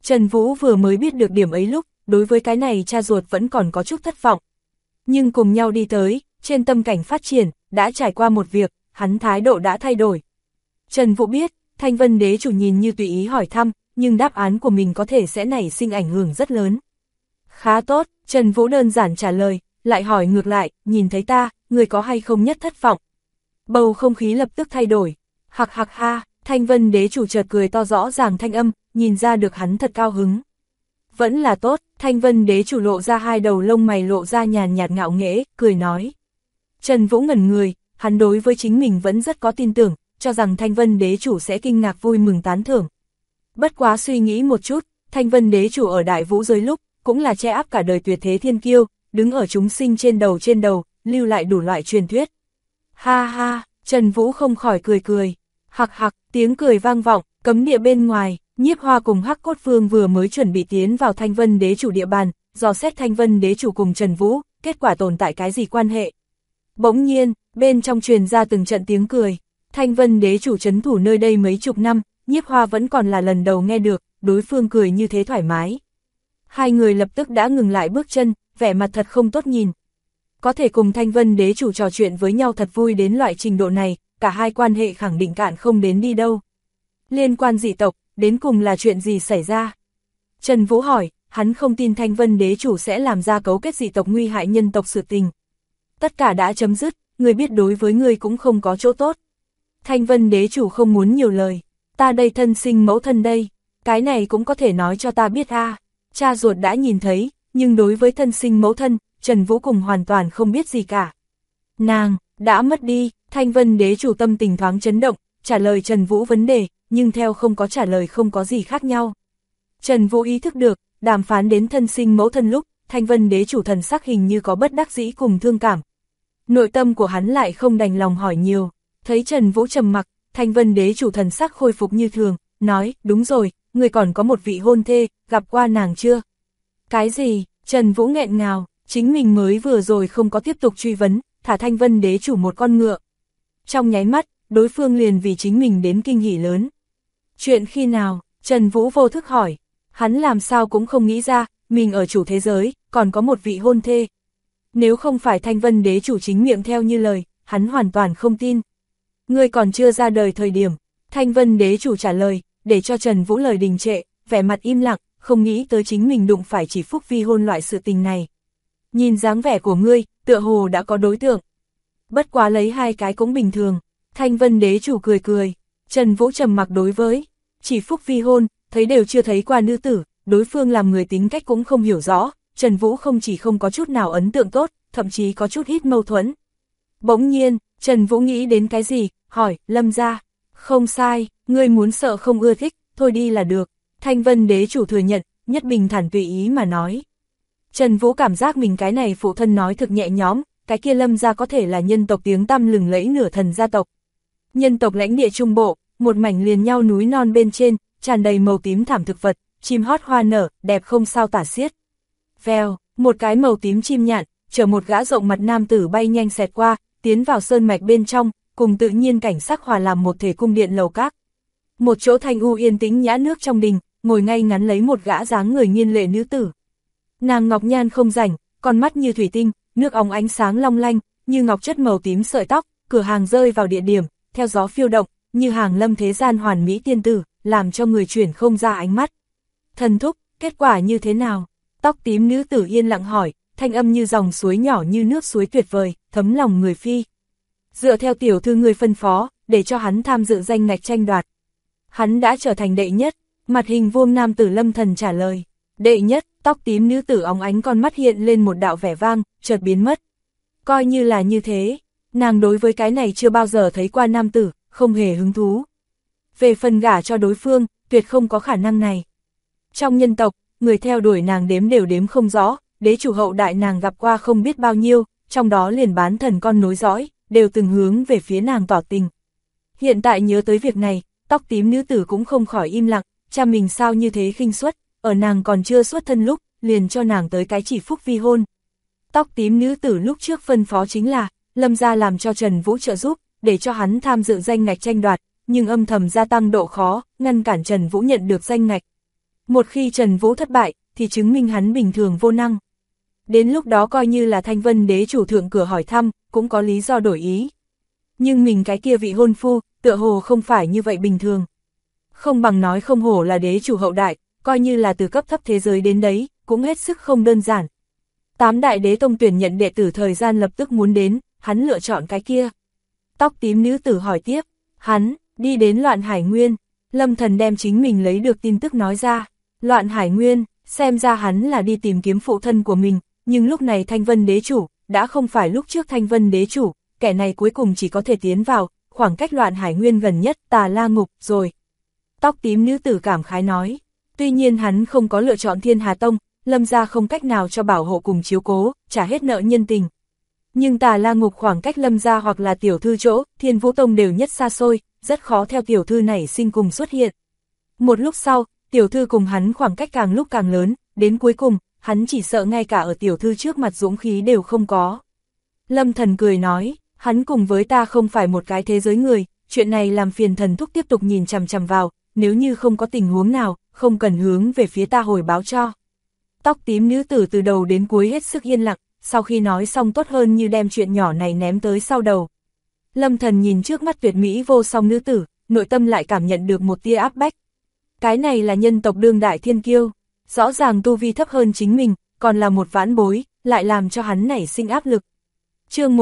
Trần Vũ vừa mới biết được điểm ấy lúc, đối với cái này cha ruột vẫn còn có chút thất vọng. Nhưng cùng nhau đi tới, trên tâm cảnh phát triển, đã trải qua một việc, hắn thái độ đã thay đổi. Trần Vũ biết, Thanh Vân Đế chủ nhìn như tùy ý hỏi thăm, nhưng đáp án của mình có thể sẽ nảy sinh ảnh hưởng rất lớn. Khá tốt, Trần Vũ đơn giản trả lời, lại hỏi ngược lại, nhìn thấy ta, người có hay không nhất thất vọng. Bầu không khí lập tức thay đổi. Hạc hạc ha, Thanh Vân Đế chủ chợt cười to rõ ràng thanh âm, nhìn ra được hắn thật cao hứng. Vẫn là tốt, Thanh Vân Đế chủ lộ ra hai đầu lông mày lộ ra nhàn nhạt ngạo nghễ, cười nói. Trần Vũ ngẩn người, hắn đối với chính mình vẫn rất có tin tưởng, cho rằng Thanh Vân Đế chủ sẽ kinh ngạc vui mừng tán thưởng. Bất quá suy nghĩ một chút, Thanh Vân Đế chủ ở Đại Vũ giới lúc, cũng là che áp cả đời tuyệt thế thiên kiêu, đứng ở chúng sinh trên đầu, lưu lại đủ loại truyền thuyết. Ha ha, Trần Vũ không khỏi cười cười. Hạc hạc, tiếng cười vang vọng, cấm địa bên ngoài, Nhiếp Hoa cùng Hắc Cốt Phương vừa mới chuẩn bị tiến vào Thanh Vân Đế chủ địa bàn, dò xét Thanh Vân Đế chủ cùng Trần Vũ, kết quả tồn tại cái gì quan hệ. Bỗng nhiên, bên trong truyền ra từng trận tiếng cười, Thanh Vân Đế chủ trấn thủ nơi đây mấy chục năm, Nhiếp Hoa vẫn còn là lần đầu nghe được, đối phương cười như thế thoải mái. Hai người lập tức đã ngừng lại bước chân, vẻ mặt thật không tốt nhìn. Có thể cùng Thanh Vân Đế chủ trò chuyện với nhau thật vui đến loại trình độ này, cả hai quan hệ khẳng định cạn không đến đi đâu. Liên quan dị tộc, đến cùng là chuyện gì xảy ra? Trần Vũ hỏi, hắn không tin Thanh Vân Đế chủ sẽ làm ra cấu kết dị tộc nguy hại nhân tộc sự tình. Tất cả đã chấm dứt, người biết đối với người cũng không có chỗ tốt. Thanh Vân Đế chủ không muốn nhiều lời, ta đây thân sinh mẫu thân đây, cái này cũng có thể nói cho ta biết a. Cha ruột đã nhìn thấy, nhưng đối với thân sinh mẫu thân, Trần Vũ cùng hoàn toàn không biết gì cả. Nàng, đã mất đi, Thanh Vân Đế chủ tâm tình thoáng chấn động, trả lời Trần Vũ vấn đề, nhưng theo không có trả lời không có gì khác nhau. Trần Vũ ý thức được, đàm phán đến thân sinh mẫu thân lúc, Thanh Vân Đế chủ thần sắc hình như có bất đắc dĩ cùng thương cảm. Nội tâm của hắn lại không đành lòng hỏi nhiều, thấy Trần Vũ trầm mặc, Thanh Vân Đế chủ thần sắc khôi phục như thường, nói, đúng rồi, người còn có một vị hôn thê, gặp qua nàng chưa? Cái gì? Trần Vũ nghẹn ngào, chính mình mới vừa rồi không có tiếp tục truy vấn, thả Thanh Vân Đế chủ một con ngựa. Trong nháy mắt, đối phương liền vì chính mình đến kinh hỉ lớn. Chuyện khi nào? Trần Vũ vô thức hỏi, hắn làm sao cũng không nghĩ ra, mình ở chủ thế giới, còn có một vị hôn thê. Nếu không phải Thanh Vân Đế chủ chính miệng theo như lời, hắn hoàn toàn không tin. Ngươi còn chưa ra đời thời điểm, Thanh Vân Đế chủ trả lời, để cho Trần Vũ lời đình trệ, vẻ mặt im lặng, không nghĩ tới chính mình đụng phải chỉ phúc vi hôn loại sự tình này. Nhìn dáng vẻ của ngươi, tựa hồ đã có đối tượng. Bất quá lấy hai cái cũng bình thường, Thanh Vân Đế chủ cười cười, Trần Vũ trầm mặc đối với, chỉ phúc vi hôn, thấy đều chưa thấy qua nữ tử, đối phương làm người tính cách cũng không hiểu rõ, Trần Vũ không chỉ không có chút nào ấn tượng tốt, thậm chí có chút ít mâu thuẫn. Bỗng nhiên, Trần Vũ nghĩ đến cái gì, hỏi, Lâm gia, không sai, ngươi muốn sợ không ưa thích, thôi đi là được. Thanh Vân Đế chủ thừa nhận, nhất bình thản tùy ý mà nói. Trần Vũ cảm giác mình cái này phụ thân nói thực nhẹ nhõm, cái kia Lâm gia có thể là nhân tộc tiếng tăm lừng lẫy nửa thần gia tộc. Nhân tộc lãnh địa Trung Bộ, một mảnh liền nhau núi non bên trên, tràn đầy màu tím thảm thực vật, chim hót hoa nở, đẹp không sao tả xiết. Vèo, một cái màu tím chim nhạn, chở một gã rộng mặt nam tử bay nhanh xẹt qua, tiến vào sơn mạch bên trong, cùng tự nhiên cảnh sắc hòa làm một thể cung điện lầu các. Một chỗ thanh u yên tĩnh nhã nước trong đình, ngồi ngay ngắn lấy một gã dáng người nghiên lệ nữ tử. Nàng ngọc nhan không rảnh, con mắt như thủy tinh, nước óng ánh sáng long lanh, như ngọc chất màu tím sợi tóc, cửa hàng rơi vào địa điểm, theo gió phiêu động, như hàng lâm thế gian hoàn mỹ tiên tử, làm cho người chuyển không ra ánh mắt. Thần thúc, kết quả như thế nào? Tóc tím nữ tử yên lặng hỏi, thanh âm như dòng suối nhỏ như nước suối tuyệt vời, thấm lòng người phi. Dựa theo tiểu thư người phân phó, để cho hắn tham dự danh ngạch tranh đoạt. Hắn đã trở thành đệ nhất, mặt hình vuông nam tử Lâm Thần trả lời. Đệ nhất, tóc tím nữ tử óng ánh con mắt hiện lên một đạo vẻ vang, chợt biến mất. Coi như là như thế, nàng đối với cái này chưa bao giờ thấy qua nam tử, không hề hứng thú. Về phần gả cho đối phương, tuyệt không có khả năng này. Trong nhân tộc, người theo đuổi nàng đếm đều đếm không rõ, đế chủ hậu đại nàng gặp qua không biết bao nhiêu, trong đó liền bán thần con nối dõi, đều từng hướng về phía nàng tỏ tình. Hiện tại nhớ tới việc này, tóc tím nữ tử cũng không khỏi im lặng, cha mình sao như thế khinh suất, ở nàng còn chưa xuất thân lúc, liền cho nàng tới cái chỉ phúc vi hôn. Tóc tím nữ tử lúc trước phân phó chính là, Lâm gia làm cho Trần Vũ trợ giúp, để cho hắn tham dự danh ngạch tranh đoạt, nhưng âm thầm gia tăng độ khó, ngăn cản Trần Vũ nhận được danh ngạch. Một khi Trần Vũ thất bại, thì chứng minh hắn bình thường vô năng. Đến lúc đó coi như là Thanh Vân đế chủ thượng cửa hỏi thăm, cũng có lý do đổi ý. Nhưng mình cái kia vị hôn phu, tựa hồ không phải như vậy bình thường. Không bằng nói không hổ là đế chủ hậu đại, coi như là từ cấp thấp thế giới đến đấy, cũng hết sức không đơn giản. 8 đại đế tông tuyển nhận đệ tử thời gian lập tức muốn đến, hắn lựa chọn cái kia. Tóc tím nữ tử hỏi tiếp, hắn, đi đến Loạn Hải Nguyên. Lâm Thần đem chính mình lấy được tin tức nói ra. Loạn Hải Nguyên, xem ra hắn là đi tìm kiếm phụ thân của mình, nhưng lúc này Thanh Vân đế chủ, đã không phải lúc trước Thanh Vân đế chủ, kẻ này cuối cùng chỉ có thể tiến vào, khoảng cách Loạn Hải Nguyên gần nhất Tà La Ngục rồi. Tóc tím nữ tử cảm khái nói, tuy nhiên hắn không có lựa chọn Thiên Hà Tông, Lâm gia không cách nào cho bảo hộ cùng chiếu cố, trả hết nợ nhân tình. Nhưng Tà La Ngục khoảng cách Lâm gia hoặc là tiểu thư chỗ, Thiên Vũ Tông đều nhất xa xôi, rất khó theo tiểu thư này sinh cùng xuất hiện. Một lúc sau, tiểu thư cùng hắn khoảng cách càng lúc càng lớn, đến cuối cùng, hắn chỉ sợ ngay cả ở tiểu thư trước mặt dũng khí đều không có. Lâm Thần cười nói, hắn cùng với ta không phải một cái thế giới người, chuyện này làm phiền thần thúc tiếp tục nhìn chằm chằm vào, nếu như không có tình huống nào, không cần hướng về phía ta hồi báo cho. Tóc tím nữ tử từ đầu đến cuối hết sức yên lặng, sau khi nói xong tốt hơn như đem chuyện nhỏ này ném tới sau đầu. Lâm Thần nhìn trước mắt tuyệt mỹ vô song nữ tử, nội tâm lại cảm nhận được một tia áp bách. Cái này là nhân tộc đương đại thiên kiêu, rõ ràng tu vi thấp hơn chính mình, còn là một vãn bối, lại làm cho hắn nảy sinh áp lực. Chương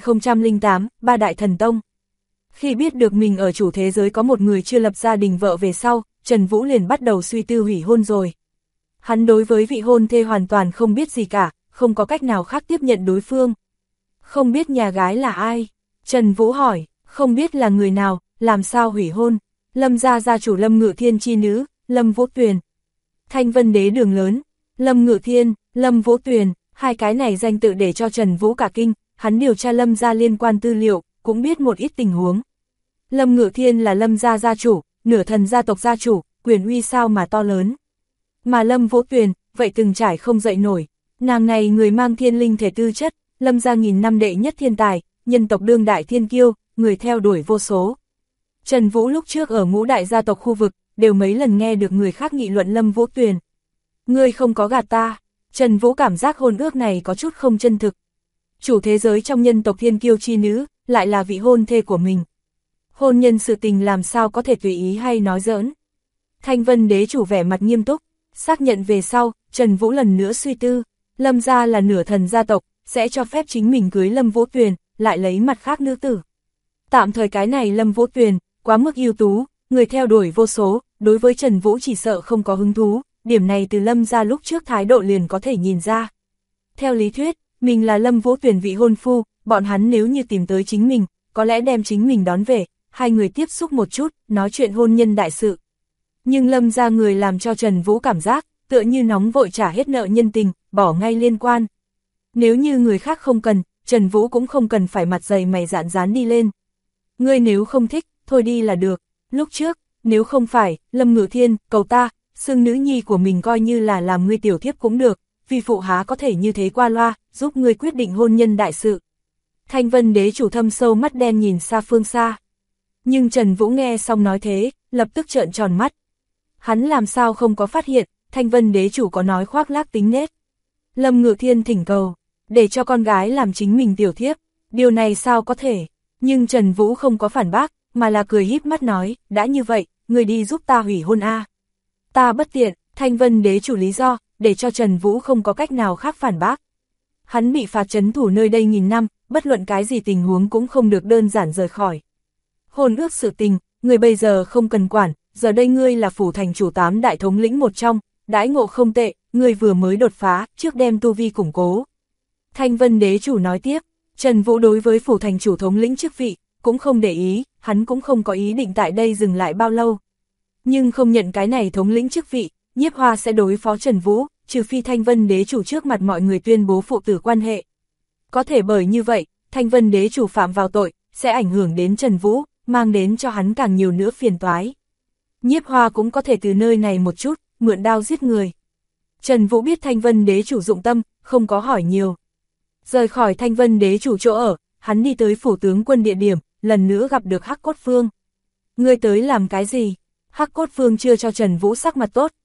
1008, Ba Đại Thần Tông. Khi biết được mình ở chủ thế giới có một người chưa lập gia đình vợ về sau, Trần Vũ liền bắt đầu suy tư hủy hôn rồi. Hắn đối với vị hôn thê hoàn toàn không biết gì cả, không có cách nào khác tiếp nhận đối phương. Không biết nhà gái là ai? Trần Vũ hỏi, không biết là người nào, làm sao hủy hôn? Lâm gia gia chủ Lâm Ngự Thiên chi nữ, Lâm Vũ Tuyền. Thanh Vân đế đường lớn, Lâm Ngự Thiên, Lâm Vũ Tuyền, hai cái này danh tự để cho Trần Vũ cả kinh, hắn điều tra Lâm gia liên quan tư liệu, cũng biết một ít tình huống. Lâm Ngự Thiên là Lâm gia gia chủ, nửa thần gia tộc gia chủ, quyền uy sao mà to lớn. Mà Lâm Vũ Tuyền, vậy từng trải không dậy nổi, nàng này người mang thiên linh thể tư chất, Lâm gia nghìn năm đệ nhất thiên tài, nhân tộc đương đại thiên kiêu, người theo đuổi vô số. Trần Vũ lúc trước ở ngũ đại gia tộc khu vực, đều mấy lần nghe được người khác nghị luận Lâm Vũ Tuyền. Ngươi không có gạt ta, Trần Vũ cảm giác hôn ước này có chút không chân thực. Chủ thế giới trong nhân tộc thiên kiêu chi nữ, lại là vị hôn thê của mình. Hôn nhân sự tình làm sao có thể tùy ý hay nói giỡn. Thanh Vân đế chủ vẻ mặt nghiêm túc, xác nhận về sau, Trần Vũ lần nữa suy tư, Lâm gia là nửa thần gia tộc, sẽ cho phép chính mình cưới Lâm Vũ Tuyền, lại lấy mặt khác nữ tử. Tạm thời cái này Lâm Vũ Tuyền, quá mức ưu tú, người theo đuổi vô số, đối với Trần Vũ chỉ sợ không có hứng thú, điểm này từ Lâm gia lúc trước thái độ liền có thể nhìn ra. Theo lý thuyết, mình là Lâm Vũ Tuyền vị hôn phu, bọn hắn nếu như tìm tới chính mình, có lẽ đem chính mình đón về, hai người tiếp xúc một chút, nói chuyện hôn nhân đại sự. Nhưng Lâm gia người làm cho Trần Vũ cảm giác, tựa như nóng vội trả hết nợ nhân tình, bỏ ngay liên quan. Nếu như người khác không cần, Trần Vũ cũng không cần phải mặt dày mày dạn dán đi lên. Ngươi nếu không thích, thôi đi là được. Lúc trước, nếu không phải, Lâm Ngự Thiên, cầu ta, xưng nữ nhi của mình coi như là làm ngươi tiểu thiếp cũng được, vì phụ há có thể như thế qua loa, giúp ngươi quyết định hôn nhân đại sự. Thanh Vân đế chủ thâm sâu mắt đen nhìn xa phương xa. Nhưng Trần Vũ nghe xong nói thế, lập tức trợn tròn mắt. Hắn làm sao không có phát hiện, Thanh Vân đế chủ có nói khoác lác tính nết. Lâm Ngự Thiên thỉnh cầu, để cho con gái làm chính mình tiểu thiếp, điều này sao có thể. Nhưng Trần Vũ không có phản bác, mà là cười híp mắt nói, đã như vậy, người đi giúp ta hủy hôn a. Ta bất tiện, Thanh Vân đế chủ lý do, để cho Trần Vũ không có cách nào khác phản bác. Hắn bị phạt trấn thủ nơi đây nghìn năm, bất luận cái gì tình huống cũng không được đơn giản rời khỏi. Hôn ước sự tình, người bây giờ không cần quản, giờ đây ngươi là phủ thành chủ 8 đại thống lĩnh một trong, đãi ngộ không tệ, ngươi vừa mới đột phá, trước đem tu vi củng cố. Thanh Vân đế chủ nói tiếp, Trần Vũ đối với phủ thành chủ thống lĩnh chức vị, cũng không để ý, hắn cũng không có ý định tại đây dừng lại bao lâu. Nhưng không nhận cái này thống lĩnh chức vị, Nhiếp Hoa sẽ đối phó Trần Vũ, trừ phi Thanh Vân đế chủ trước mặt mọi người tuyên bố phụ tử quan hệ. Có thể bởi như vậy, Thanh Vân đế chủ phạm vào tội, sẽ ảnh hưởng đến Trần Vũ, mang đến cho hắn càng nhiều nữa phiền toái. Nhiếp Hoa cũng có thể từ nơi này một chút, mượn đao giết người. Trần Vũ biết Thanh Vân đế chủ dụng tâm, không có hỏi nhiều. Rời khỏi Thanh Vân đế chủ chỗ ở, hắn đi tới phủ tướng quân địa điểm, lần nữa gặp được Hắc Cốt Phương. Ngươi tới làm cái gì? Hắc Cốt Phương chưa cho Trần Vũ sắc mặt tốt,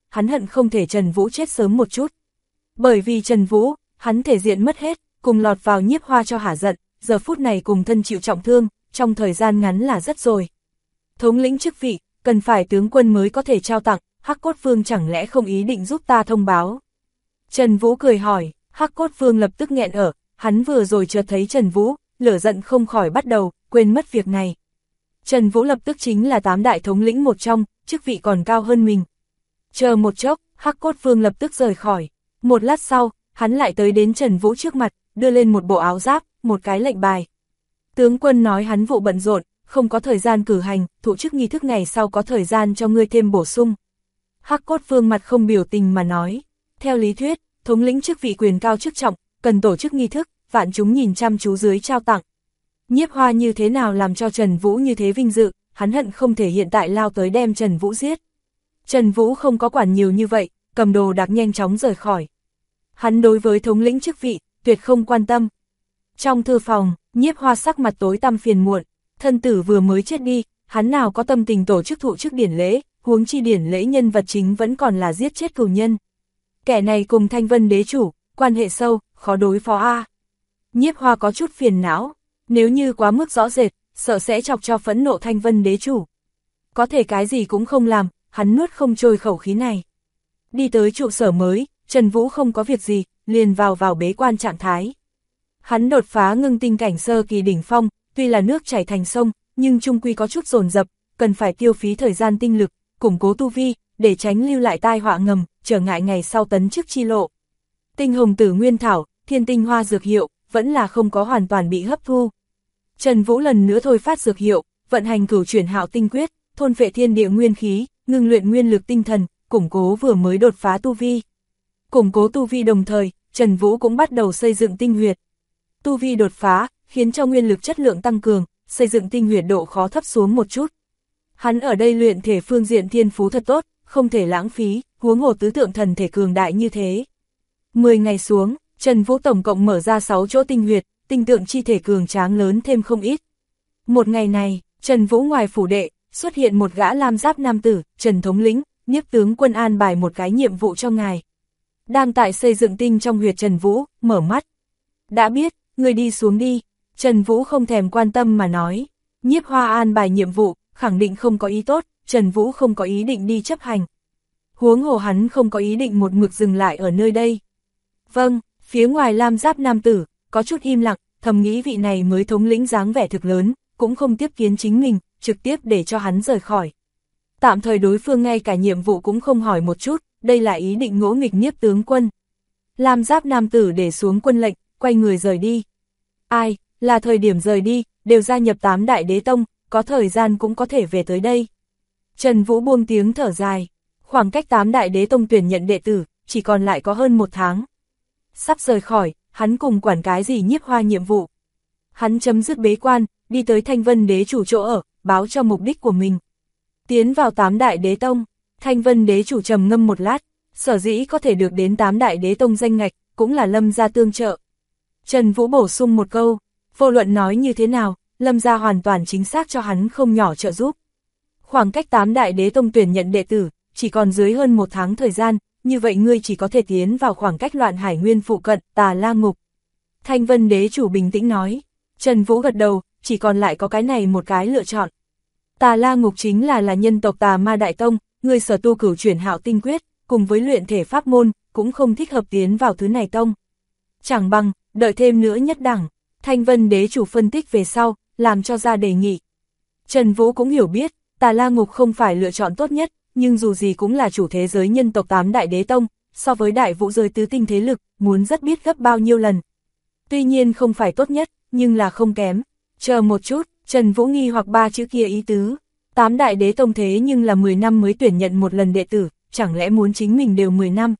hắn hận không thể Trần Vũ chết sớm một chút. Bởi vì Trần Vũ, hắn thể diện mất hết, cùng lọt vào Nhiếp Hoa cho hả giận, giờ phút này cùng thân chịu trọng thương, trong thời gian ngắn là rất rồi. Thống lĩnh chức vị, cần phải tướng quân mới có thể trao tặng, Hắc Cốt Vương chẳng lẽ không ý định giúp ta thông báo? Trần Vũ cười hỏi, Hắc Cốt Vương lập tức nghẹn ở, hắn vừa rồi chợt thấy Trần Vũ, lửa giận không khỏi bắt đầu, quên mất việc này. Trần Vũ lập tức chính là 8 đại thống lĩnh một trong, chức vị còn cao hơn mình. Chờ một chốc, Hắc Cốt Vương lập tức rời khỏi. Một lát sau, hắn lại tới đến Trần Vũ trước mặt, đưa lên một bộ áo giáp, một cái lệnh bài. Tướng quân nói hắn vụ bận rộn, không có thời gian cử hành, thụ chức nghi thức này sau có thời gian cho ngươi thêm bổ sung. Hắc Cốt Vương mặt không biểu tình mà nói, theo lý thuyết, thống lĩnh chức vị quyền cao chức trọng, cần tổ chức nghi thức, vạn chúng nhìn chăm chú dưới trao tặng. Nhiếp Hoa như thế nào làm cho Trần Vũ như thế vinh dự, hắn hận không thể hiện tại lao tới đem Trần Vũ giết. Trần Vũ không có quản nhiều như vậy, cầm đồ đạc nhanh chóng rời khỏi. Hắn đối với thống lĩnh chức vị, tuyệt không quan tâm. Trong thư phòng, Nhiếp Hoa sắc mặt tối tăm phiền muộn, thân tử vừa mới chết đi, hắn nào có tâm tình tổ chức thụ chức điển lễ, huống chi điển lễ nhân vật chính vẫn còn là giết chết cửu nhân. Kẻ này cùng Thanh Vân đế chủ, quan hệ sâu, khó đối phó a. Nhiếp Hoa có chút phiền não, nếu như quá mức rõ rệt, sợ sẽ chọc cho phẫn nộ Thanh Vân đế chủ. Có thể cái gì cũng không làm, hắn nuốt không trôi khẩu khí này. Đi tới trụ sở mới, Trần Vũ không có việc gì, liền vào bế quan trạng thái. Hắn đột phá ngưng tinh cảnh sơ kỳ đỉnh phong, tuy là nước chảy thành sông, nhưng chung quy có chút dồn dập, cần phải tiêu phí thời gian tinh lực, củng cố tu vi, để tránh lưu lại tai họa ngầm, trở ngại ngày sau tấn chức chi lộ. Tinh hồng tử nguyên thảo, thiên tinh hoa dược hiệu, vẫn là không có hoàn toàn bị hấp thu. Trần Vũ lần nữa thôi phát dược hiệu, vận hành cửu chuyển hạo tinh quyết, thôn phệ thiên địa nguyên khí, ngưng luyện nguyên lực tinh thần, củng cố vừa mới đột phá tu vi. Củng cố tu vi đồng thời, Trần Vũ cũng bắt đầu xây dựng tinh huyệt. Tu vi đột phá, khiến cho nguyên lực chất lượng tăng cường, xây dựng tinh huyệt độ khó thấp xuống một chút. Hắn ở đây luyện thể phương diện thiên phú thật tốt, không thể lãng phí, huống hồ tứ tượng thần thể cường đại như thế. 10 ngày xuống, Trần Vũ tổng cộng mở ra 6 chỗ tinh huyệt, tinh tượng chi thể cường tráng lớn thêm không ít. Một ngày này, Trần Vũ ngoài phủ đệ, xuất hiện một gã lam giáp nam tử, Trần thống lĩnh, Nhiếp tướng quân an bài một cái nhiệm vụ cho ngài. Đang tại xây dựng tinh trong huyệt Trần Vũ, mở mắt. Đã biết, người đi xuống đi. Trần Vũ không thèm quan tâm mà nói. Nhiếp Hoa an bài nhiệm vụ, khẳng định không có ý tốt, Trần Vũ không có ý định đi chấp hành. Huống hồ hắn không có ý định một mực dừng lại ở nơi đây. Vâng, phía ngoài lam giáp nam tử, có chút im lặng, thầm nghĩ vị này mới thống lĩnh dáng vẻ thực lớn, cũng không tiếp kiến chính mình, trực tiếp để cho hắn rời khỏi. Tạm thời đối phương ngay cả nhiệm vụ cũng không hỏi một chút, đây là ý định ngỗ nghịch Nhiếp tướng quân. Lam giáp nam tử để xuống quân lệnh, quay người rời đi. Ai, là thời điểm rời đi, đều gia nhập 8 đại đế tông, có thời gian cũng có thể về tới đây. Trần Vũ buông tiếng thở dài, khoảng cách 8 đại đế tông tuyển nhận đệ tử, chỉ còn lại có hơn 1 tháng. Sắp rời khỏi, hắn cùng quản cái gì Nhiếp Hoa nhiệm vụ. Hắn chấm dứt bế quan, đi tới Thanh Vân đế chủ chỗ ở, báo cho mục đích của mình. Tiến vào 8 đại đế tông, Thanh Vân đế chủ trầm ngâm một lát, sở dĩ có thể được đến 8 đại đế tông danh ngạch, cũng là Lâm gia tương trợ. Trần Vũ bổ sung một câu, vô luận nói như thế nào, Lâm gia hoàn toàn chính xác cho hắn không nhỏ trợ giúp. Khoảng cách 8 đại đế tông tuyển nhận đệ tử, chỉ còn dưới hơn 1 tháng thời gian, như vậy ngươi chỉ có thể tiến vào khoảng cách Loạn Hải Nguyên phụ cận, Tà La Ngục. Thanh Vân đế chủ bình tĩnh nói. Trần Vũ gật đầu, chỉ còn lại có cái này một cái lựa chọn. Tà La Ngục chính là nhân tộc Tà Ma Đại Tông, người sở tu cửu chuyển hạo tinh quyết, cùng với luyện thể pháp môn, cũng không thích hợp tiến vào thứ này tông. Chẳng bằng, đợi thêm nữa nhất đẳng, Thanh Vân đế chủ phân tích về sau, làm cho ra đề nghị. Trần Vũ cũng hiểu biết, Tà La Ngục không phải lựa chọn tốt nhất, nhưng dù gì cũng là chủ thế giới nhân tộc 8 đại đế tông, so với đại vũ giới tứ tinh thế lực, muốn rất biết gấp bao nhiêu lần. Tuy nhiên không phải tốt nhất, nhưng là không kém. Chờ một chút, Trần Vũ nghi hoặc 3 chữ kia ý tứ. 8 đại đế tông thế nhưng là 10 năm mới tuyển nhận một lần đệ tử, chẳng lẽ muốn chính mình đều 10 năm.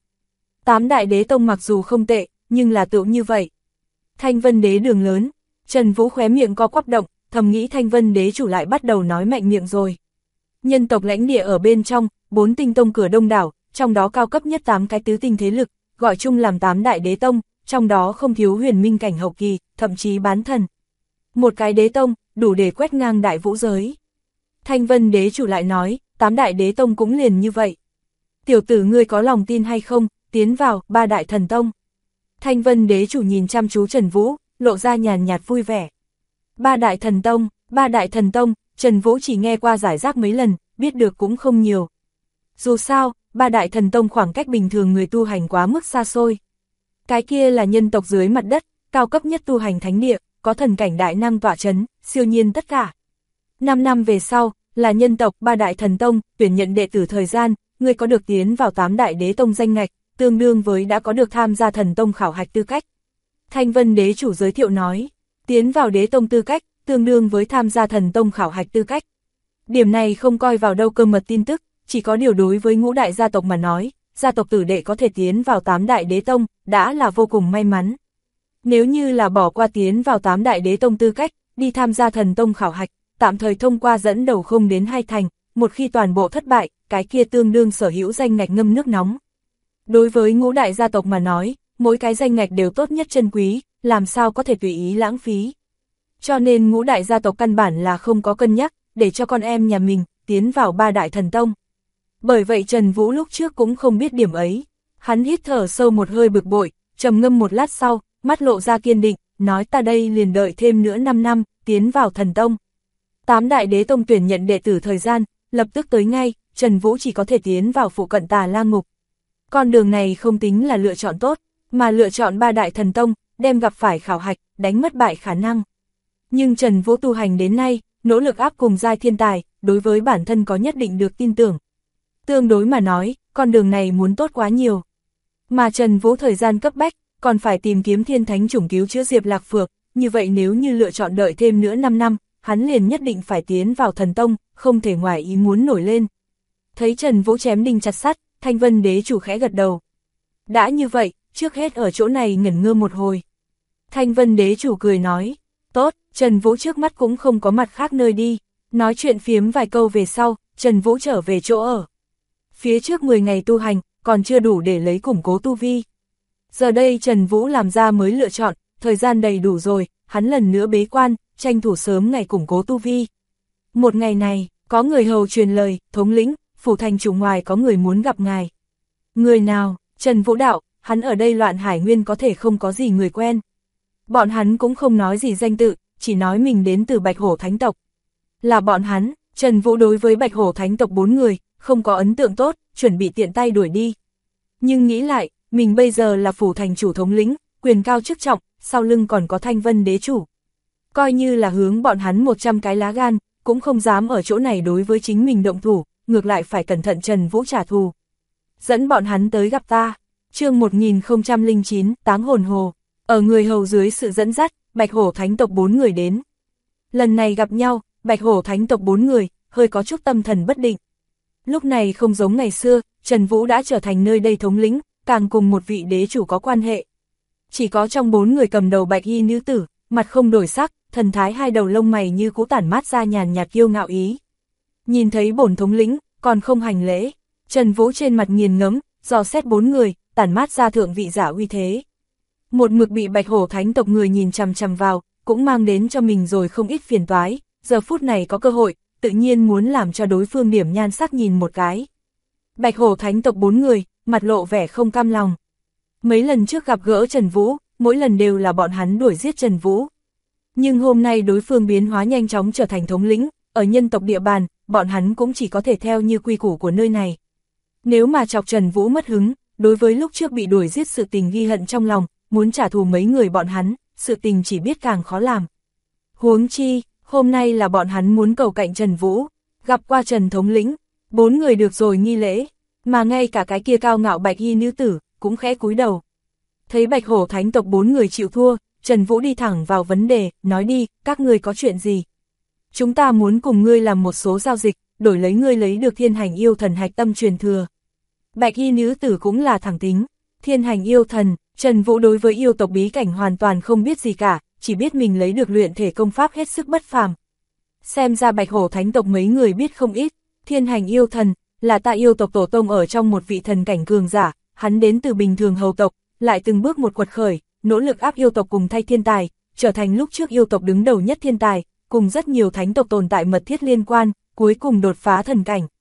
8 đại đế tông mặc dù không tệ, nhưng là tựu như vậy. Thanh Vân đế đường lớn, Trần Vũ khóe miệng co quắp động, thầm nghĩ Thanh Vân đế chủ lại bắt đầu nói mạnh miệng rồi. Nhân tộc lãnh địa ở bên trong, 4 tinh tông cửa đông đảo, trong đó cao cấp nhất 8 cái tứ tinh thế lực, gọi chung làm 8 đại đế tông, trong đó không thiếu huyền minh cảnh hậu kỳ, thậm chí bán thần. Một cái đế tông, đủ để quét ngang đại vũ giới. Thanh Vân đế chủ lại nói, 8 đại đế tông cũng liền như vậy. tiểu tử ngươi có lòng tin hay không, tiến vào ba đại thần tông. Thanh Vân đế chủ nhìn chăm chú Trần Vũ, lộ ra nhàn nhạt vui vẻ. Ba đại thần tông, Trần Vũ chỉ nghe qua giải rác mấy lần, biết được cũng không nhiều. Dù sao, ba đại thần tông khoảng cách bình thường người tu hành quá mức xa xôi. Cái kia là nhân tộc dưới mặt đất, cao cấp nhất tu hành thánh địa, có thần cảnh đại năng tọa chấn, siêu nhiên tất cả. 5 năm về sau, là nhân tộc ba đại thần tông, tuyển nhận đệ tử thời gian, người có được tiến vào 8 đại đế tông danh ngạch, tương đương với đã có được tham gia thần tông khảo hạch tư cách. Thanh Vân đế chủ giới thiệu nói, tiến vào đế tông tư cách, tương đương với tham gia thần tông khảo hạch tư cách. Điểm này không coi vào đâu cơ mật tin tức, chỉ có điều đối với ngũ đại gia tộc mà nói, gia tộc tử đệ có thể tiến vào 8 đại đế tông, đã là vô cùng may mắn. Nếu như là bỏ qua tiến vào 8 đại đế tông tư cách, đi tham gia thần tông khảo hạch, tạm thời thông qua dẫn đầu không đến 2 thành, một khi toàn bộ thất bại, cái kia tương đương sở hữu danh ngạch ngâm nước nóng. Đối với ngũ đại gia tộc mà nói, mỗi cái danh ngạch đều tốt nhất chân quý, làm sao có thể tùy ý lãng phí. Cho nên ngũ đại gia tộc căn bản là không có cân nhắc, để cho con em nhà mình tiến vào ba đại thần tông. Bởi vậy Trần Vũ lúc trước cũng không biết điểm ấy. Hắn hít thở sâu một hơi bực bội, trầm ngâm một lát sau, mắt lộ ra kiên định, nói ta đây liền đợi thêm nữa 5 năm, tiến vào thần tông. 8 đại đế tông tuyển nhận đệ tử thời gian, lập tức tới ngay, Trần Vũ chỉ có thể tiến vào phụ cận Tà La Ngục. Con đường này không tính là lựa chọn tốt, mà lựa chọn ba đại thần tông, đem gặp phải khảo hạch, đánh mất bại khả năng. Nhưng Trần Vũ tu hành đến nay, nỗ lực áp cùng giai thiên tài, đối với bản thân có nhất định được tin tưởng. Tương đối mà nói, con đường này muốn tốt quá nhiều. Mà Trần Vũ thời gian cấp bách, còn phải tìm kiếm thiên thánh chủng cứu chữa Diệp Lạc Phược, như vậy nếu như lựa chọn đợi thêm nữa 5 năm, hắn liền nhất định phải tiến vào thần tông, không thể ngoài ý muốn nổi lên. Thấy Trần Vũ chém đinh chặt sắt, Thanh Vân đế chủ khẽ gật đầu. Đã như vậy, trước hết ở chỗ này ngẩn ngơ một hồi. Thanh Vân đế chủ cười nói, tốt, Trần Vũ trước mắt cũng không có mặt khác nơi đi. Nói chuyện phiếm vài câu về sau, Trần Vũ trở về chỗ ở. Phía trước 10 ngày tu hành, còn chưa đủ để lấy củng cố tu vi. Giờ đây Trần Vũ làm ra mới lựa chọn, thời gian đầy đủ rồi, hắn lần nữa bế quan, tranh thủ sớm ngày củng cố tu vi. Một ngày này, có người hầu truyền lời, thống lĩnh, phủ thành chủ ngoài có người muốn gặp ngài. Người nào? Trần Vũ đạo, hắn ở đây Loạn Hải Nguyên có thể không có gì người quen. Bọn hắn cũng không nói gì danh tự, chỉ nói mình đến từ Bạch Hổ Thánh tộc. Là bọn hắn, Trần Vũ đối với Bạch Hổ Thánh tộc 4 người, không có ấn tượng tốt, chuẩn bị tiện tay đuổi đi. Nhưng nghĩ lại, mình bây giờ là phủ thành chủ thống lĩnh, quyền cao chức trọng, sau lưng còn có Thanh Vân đế chủ. Coi như là hướng bọn hắn 100 cái lá gan, cũng không dám ở chỗ này đối với chính mình động thủ, ngược lại phải cẩn thận Trần Vũ trả thù. Dẫn bọn hắn tới gặp ta. Chương 1009, Táng Hồn Hồ. Ở người hầu dưới sự dẫn dắt, Bạch Hổ Thánh tộc 4 người đến. Lần này gặp nhau, Bạch Hổ Thánh tộc 4 người, hơi có chút tâm thần bất định. Lúc này không giống ngày xưa, Trần Vũ đã trở thành nơi đây thống lĩnh, càng cùng một vị đế chủ có quan hệ. Chỉ có trong 4 người cầm đầu bạch y nữ tử, mặt không đổi sắc, thần thái hai đầu lông mày như cũ tản mát ra nhàn nhạt kiêu ngạo ý. Nhìn thấy bổn thống lĩnh, còn không hành lễ, Trần Vũ trên mặt nghiền ngẫm, dò xét 4 người, tản mát ra thượng vị giả uy thế. Một mực bị Bạch Hổ Thánh tộc người nhìn chằm chằm vào, cũng mang đến cho mình rồi không ít phiền toái, giờ phút này có cơ hội, tự nhiên muốn làm cho đối phương điểm nhan sắc nhìn một cái. Bạch Hổ Thánh tộc 4 người, mặt lộ vẻ không cam lòng. Mấy lần trước gặp gỡ Trần Vũ, mỗi lần đều là bọn hắn đuổi giết Trần Vũ. Nhưng hôm nay đối phương biến hóa nhanh chóng trở thành thống lĩnh, ở nhân tộc địa bàn, bọn hắn cũng chỉ có thể theo như quy củ của nơi này. Nếu mà chọc Trần Vũ mất hứng, đối với lúc trước bị đuổi giết sự tình ghi hận trong lòng, muốn trả thù mấy người bọn hắn, sự tình chỉ biết càng khó làm. Huống chi, hôm nay là bọn hắn muốn cầu cạnh Trần Vũ, gặp qua Trần thống lĩnh, 4 người được rồi nghi lễ, mà ngay cả cái kia cao ngạo bạch y nữ tử, cũng khẽ cúi đầu. Thấy Bạch Hổ Thánh tộc 4 người chịu thua, Trần Vũ đi thẳng vào vấn đề, nói đi, các ngươi có chuyện gì? Chúng ta muốn cùng ngươi làm một số giao dịch, đổi lấy ngươi lấy được Thiên Hành Yêu Thần hạch tâm truyền thừa. Bạch y nữ tử cũng là thẳng tính, Thiên Hành Yêu Thần, Trần Vũ đối với yêu tộc bí cảnh hoàn toàn không biết gì cả, chỉ biết mình lấy được luyện thể công pháp hết sức bất phàm. Xem ra Bạch Hổ Thánh tộc mấy người biết không ít, Thiên Hành Yêu Thần, là ta yêu tộc tổ tông ở trong một vị thần cảnh cường giả, hắn đến từ bình thường hầu tộc, lại từng bước một quật khởi, nỗ lực áp yêu tộc cùng thay thiên tài, trở thành lúc trước yêu tộc đứng đầu nhất thiên tài, cùng rất nhiều thánh tộc tồn tại mật thiết liên quan, cuối cùng đột phá thần cảnh.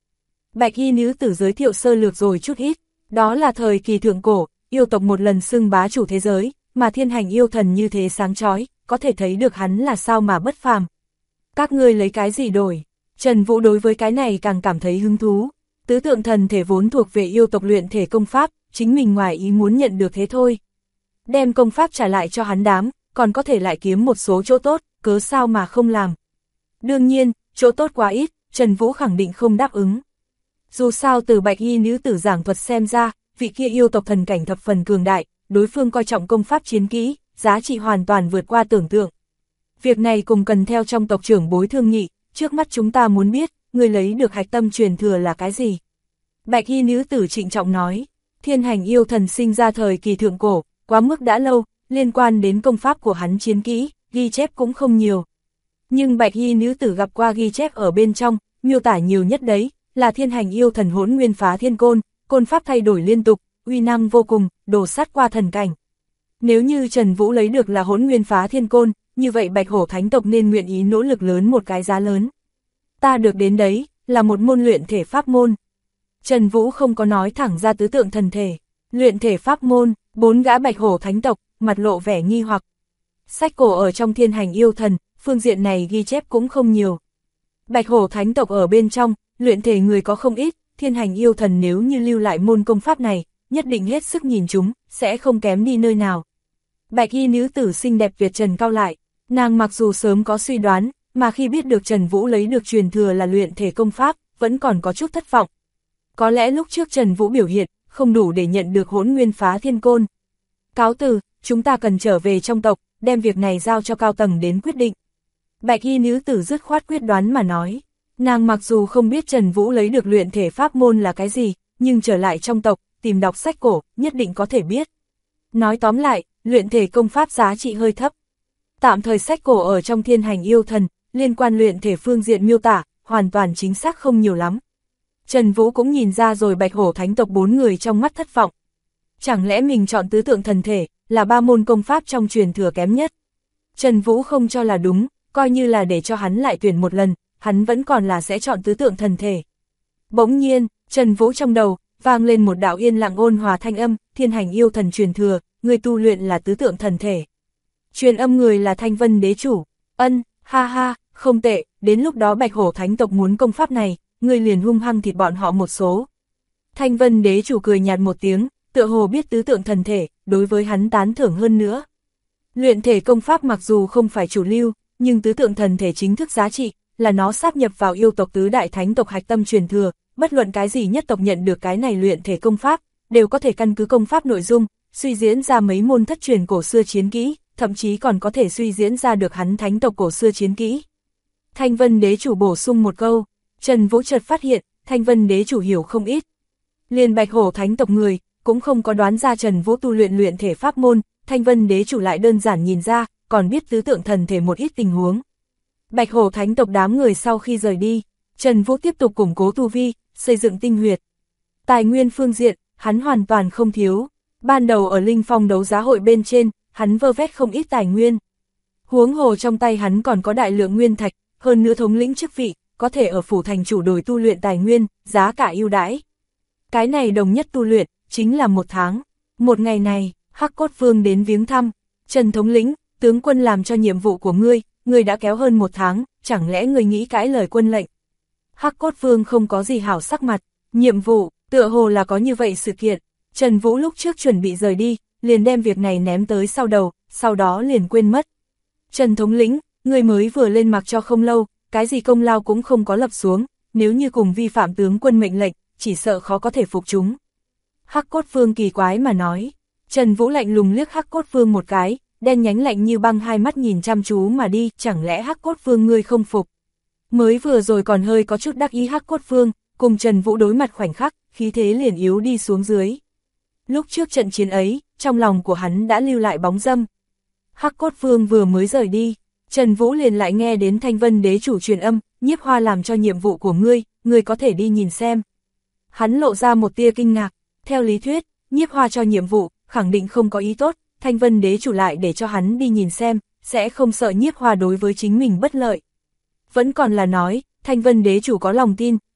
Bạch y nữ tử giới thiệu sơ lược rồi chút ít, đó là thời kỳ thượng cổ, yêu tộc một lần xưng bá chủ thế giới, mà thiên hành yêu thần như thế sáng chói, có thể thấy được hắn là sao mà bất phàm. Các ngươi lấy cái gì đổi? Trần Vũ đối với cái này càng cảm thấy hứng thú. Tứ tượng thần thể vốn thuộc về yêu tộc luyện thể công pháp, chính mình ngoài ý muốn nhận được thế thôi. Đem công pháp trả lại cho hắn đám, còn có thể lại kiếm một số chỗ tốt, cớ sao mà không làm. Đương nhiên, chỗ tốt quá ít, Trần Vũ khẳng định không đáp ứng. Dù sao từ bạch y nữ tử giảng thuật xem ra, vị kia yêu tộc thần cảnh thập phần cường đại, đối phương coi trọng công pháp chiến kỹ, giá trị hoàn toàn vượt qua tưởng tượng. Việc này cùng cần theo trong tộc trưởng bối thương nghị, trước mắt chúng ta muốn biết, người lấy được hạch tâm truyền thừa là cái gì? Bạch y nữ tử trịnh trọng nói, thiên hành yêu thần sinh ra thời kỳ thượng cổ, quá mức đã lâu, liên quan đến công pháp của hắn chiến kỹ, ghi chép cũng không nhiều. Nhưng bạch y nữ tử gặp qua ghi chép ở bên trong, miêu tả nhiều nhất đấy, là thiên hành yêu thần hỗn nguyên phá thiên côn, côn pháp thay đổi liên tục, uy năng vô cùng, đổ sát qua thần cảnh. Nếu như Trần Vũ lấy được là hỗn nguyên phá thiên côn, như vậy bạch hổ thánh tộc nên nguyện ý nỗ lực lớn một cái giá lớn. Ta được đến đấy, là một môn luyện thể pháp môn. Trần Vũ không có nói thẳng ra tứ tượng thần thể, luyện thể pháp môn, 4 gã bạch hổ thánh tộc, mặt lộ vẻ nghi hoặc. Sách cổ ở trong thiên hành yêu thần, phương diện này ghi chép cũng không nhiều. Bạch hổ thánh tộc ở bên trong, luyện thể người có không ít, thiên hành yêu thần nếu như lưu lại môn công pháp này, nhất định hết sức nhìn chúng, sẽ không kém đi nơi nào. Bạch y nữ tử xinh đẹp tuyệt trần cao lại, nàng mặc dù sớm có suy đoán, mà khi biết được Trần Vũ lấy được truyền thừa là luyện thể công pháp, vẫn còn có chút thất vọng. Có lẽ lúc trước Trần Vũ biểu hiện, không đủ để nhận được hỗn nguyên phá thiên côn. Cáo từ, chúng ta cần trở về trong tộc, đem việc này giao cho cao tầng đến quyết định. Bạch y nữ tử dứt khoát quyết đoán mà nói, nàng mặc dù không biết Trần Vũ lấy được luyện thể pháp môn là cái gì, nhưng trở lại trong tộc, tìm đọc sách cổ, nhất định có thể biết. Nói tóm lại, luyện thể công pháp giá trị hơi thấp. Tạm thời sách cổ ở trong thiên hành yêu thần, liên quan luyện thể phương diện miêu tả, hoàn toàn chính xác không nhiều lắm. Trần Vũ cũng nhìn ra rồi bạch hổ thánh tộc 4 người trong mắt thất vọng. Chẳng lẽ mình chọn tứ tượng thần thể, là 3 môn công pháp trong truyền thừa kém nhất? Trần Vũ không cho là đúng, coi như là để cho hắn lại tuyển một lần, hắn vẫn còn là sẽ chọn tứ tượng thần thể. Bỗng nhiên, Trần Vũ trong đầu, vang lên một đạo yên lặng ôn hòa thanh âm, thiên hành yêu thần truyền thừa, người tu luyện là tứ tượng thần thể. Truyền âm người là Thanh Vân đế chủ, ân, ha ha, không tệ, đến lúc đó bạch hổ thánh tộc muốn công pháp này, người liền hung hăng thịt bọn họ một số. Thanh Vân đế chủ cười nhạt một tiếng, tựa hồ biết tứ tượng thần thể, đối với hắn tán thưởng hơn nữa. Luyện thể công pháp mặc dù không phải chủ lưu, nhưng tứ tượng thần thể chính thức giá trị, là nó sáp nhập vào yêu tộc tứ đại thánh tộc hạch tâm truyền thừa, bất luận cái gì nhất tộc nhận được cái này luyện thể công pháp, đều có thể căn cứ công pháp nội dung, suy diễn ra mấy môn thất truyền cổ xưa chiến kỹ, thậm chí còn có thể suy diễn ra được hắn thánh tộc cổ xưa chiến kỹ. Thanh Vân đế chủ bổ sung một câu, Trần Vũ chợt phát hiện, Thanh Vân đế chủ hiểu không ít. Liền bạch hổ thánh tộc người, cũng không có đoán ra Trần Vũ tu luyện luyện thể pháp môn, Thanh Vân đế chủ lại đơn giản nhìn ra, còn biết tứ tượng thần thể một ít tình huống. Bạch hổ thánh tộc đám người sau khi rời đi, Trần Vũ tiếp tục củng cố tu vi, xây dựng tinh huyệt. Tài nguyên phương diện, hắn hoàn toàn không thiếu. Ban đầu ở Linh Phong đấu giá hội bên trên, hắn vơ vét không ít tài nguyên. Huống hồ trong tay hắn còn có đại lượng nguyên thạch, hơn nữa thống lĩnh chức vị, có thể ở phủ thành chủ đổi tu luyện tài nguyên, giá cả ưu đãi. Cái này đồng nhất tu luyện, chính là 1 tháng. Một ngày này, Hắc Cốt Vương đến viếng thăm, Trần thống lĩnh, tướng quân làm cho nhiệm vụ của ngươi đã kéo hơn 1 tháng, chẳng lẽ ngươi nghĩ cãi lời quân lệnh? Hắc Cốt Vương không có gì hảo sắc mặt, nhiệm vụ, tựa hồ là có như vậy sự kiện. Trần Vũ lúc trước chuẩn bị rời đi, liền đem việc này ném tới sau đầu, sau đó liền quên mất. Trần thống lĩnh, ngươi mới vừa lên mặc cho không lâu, cái gì công lao cũng không có lập xuống, nếu như cùng vi phạm tướng quân mệnh lệnh, chỉ sợ khó có thể phục chúng. Hắc Cốt Vương kỳ quái mà nói. Trần Vũ lạnh lùng liếc Hắc Cốt Vương một cái, đen nhánh lạnh như băng hai mắt nhìn chăm chú mà đi, chẳng lẽ Hắc Cốt Vương ngươi không phục? Mới vừa rồi còn hơi có chút đắc ý Hắc Cốt Vương, cùng Trần Vũ đối mặt khoảnh khắc, khí thế liền yếu đi xuống dưới. Lúc trước trận chiến ấy, trong lòng của hắn đã lưu lại bóng dâm. Hắc Cốt Vương vừa mới rời đi, Trần Vũ liền lại nghe đến Thanh Vân đế chủ truyền âm, Nhiếp Hoa làm cho nhiệm vụ của ngươi có thể đi nhìn xem. Hắn lộ ra một tia kinh ngạc, theo lý thuyết, Nhiếp Hoa cho nhiệm vụ, khẳng định không có ý tốt, Thanh Vân đế chủ lại để cho hắn đi nhìn xem, sẽ không sợ Nhiếp Hoa đối với chính mình bất lợi. Vẫn còn là nói, Thanh Vân đế chủ có lòng tin,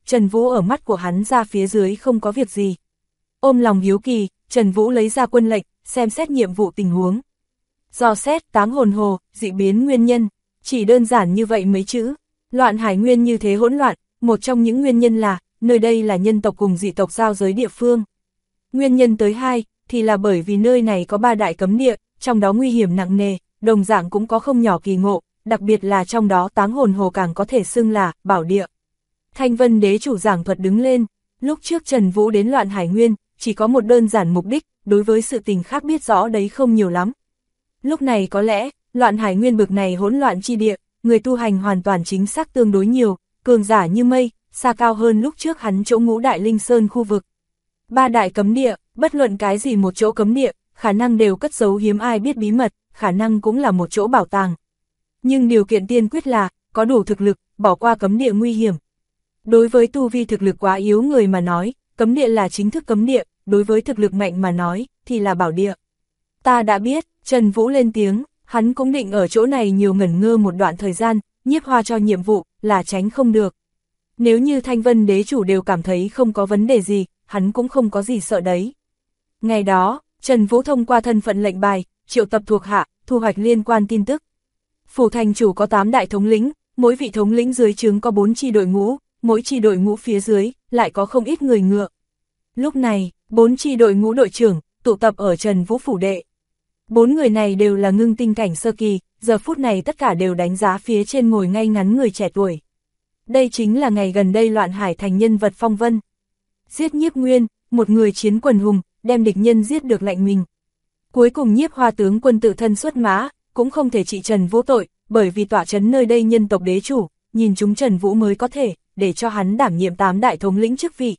Trần Vũ ở mắt của hắn ra phía dưới không có việc gì. Ôm lòng hiếu kỳ, Trần Vũ lấy ra quân lệnh, xem xét nhiệm vụ tình huống. Dò xét táng hồn hồ, dị biến nguyên nhân, chỉ đơn giản như vậy mấy chữ. Loạn hải nguyên như thế hỗn loạn, một trong những nguyên nhân là, nơi đây là nhân tộc cùng dị tộc giao giới địa phương. Nguyên nhân tới hai, thì là bởi vì nơi này có 3 đại cấm địa, trong đó nguy hiểm nặng nề, đồng dạng cũng có không nhỏ kỳ ngộ, đặc biệt là trong đó táng hồn hồ càng có thể xưng là bảo địa. Thanh Vân đế chủ giảng thuật đứng lên, lúc trước Trần Vũ đến Loạn Hải Nguyên, chỉ có một đơn giản mục đích, đối với sự tình khác biết rõ đấy không nhiều lắm. Lúc này có lẽ, Loạn Hải Nguyên bực này hỗn loạn chi địa, người tu hành hoàn toàn chính xác tương đối nhiều, cường giả như mây, xa cao hơn lúc trước hắn chỗ Ngũ Đại Linh Sơn khu vực. 3 đại cấm địa, bất luận cái gì một chỗ cấm địa, khả năng đều cất giấu hiếm ai biết bí mật, khả năng cũng là một chỗ bảo tàng. Nhưng điều kiện tiên quyết là, có đủ thực lực, bỏ qua cấm địa nguy hiểm. Đối với tu vi thực lực quá yếu người mà nói, cấm địa là chính thức cấm địa, đối với thực lực mạnh mà nói, thì là bảo địa. Ta đã biết, Trần Vũ lên tiếng, hắn cũng định ở chỗ này nhiều ngẩn ngơ một đoạn thời gian, Nhiếp Hoa cho nhiệm vụ, là tránh không được. Nếu như Thanh Vân đế chủ đều cảm thấy không có vấn đề gì, hắn cũng không có gì sợ đấy. Ngày đó, Trần Vũ thông qua thân phận lệnh bài, triệu tập thuộc hạ, thu hoạch liên quan tin tức. Phủ thành chủ có 8 đại thống lĩnh, mỗi vị thống lĩnh dưới trướng có 4 chi đội ngũ, mỗi chi đội ngũ phía dưới, lại có không ít người ngựa. Lúc này, 4 chi đội ngũ đội trưởng, tụ tập ở Trần Vũ phủ đệ. 4 người này đều là ngưng tinh cảnh sơ kỳ, giờ phút này tất cả đều đánh giá phía trên ngồi ngay ngắn người trẻ tuổi. Đây chính là ngày gần đây Loạn Hải thành nhân vật phong vân. Giết Nhiếp Nguyên, một người chiến quần hùng, đem địch nhân giết được lạnh mình. Cuối cùng Nhiếp Hoa tướng quân tự thân xuất mã, cũng không thể trị Trần Vũ tội, bởi vì tọa trấn nơi đây nhân tộc đế chủ, nhìn chúng Trần Vũ mới có thể, để cho hắn đảm nhiệm 8 đại thống lĩnh chức vị.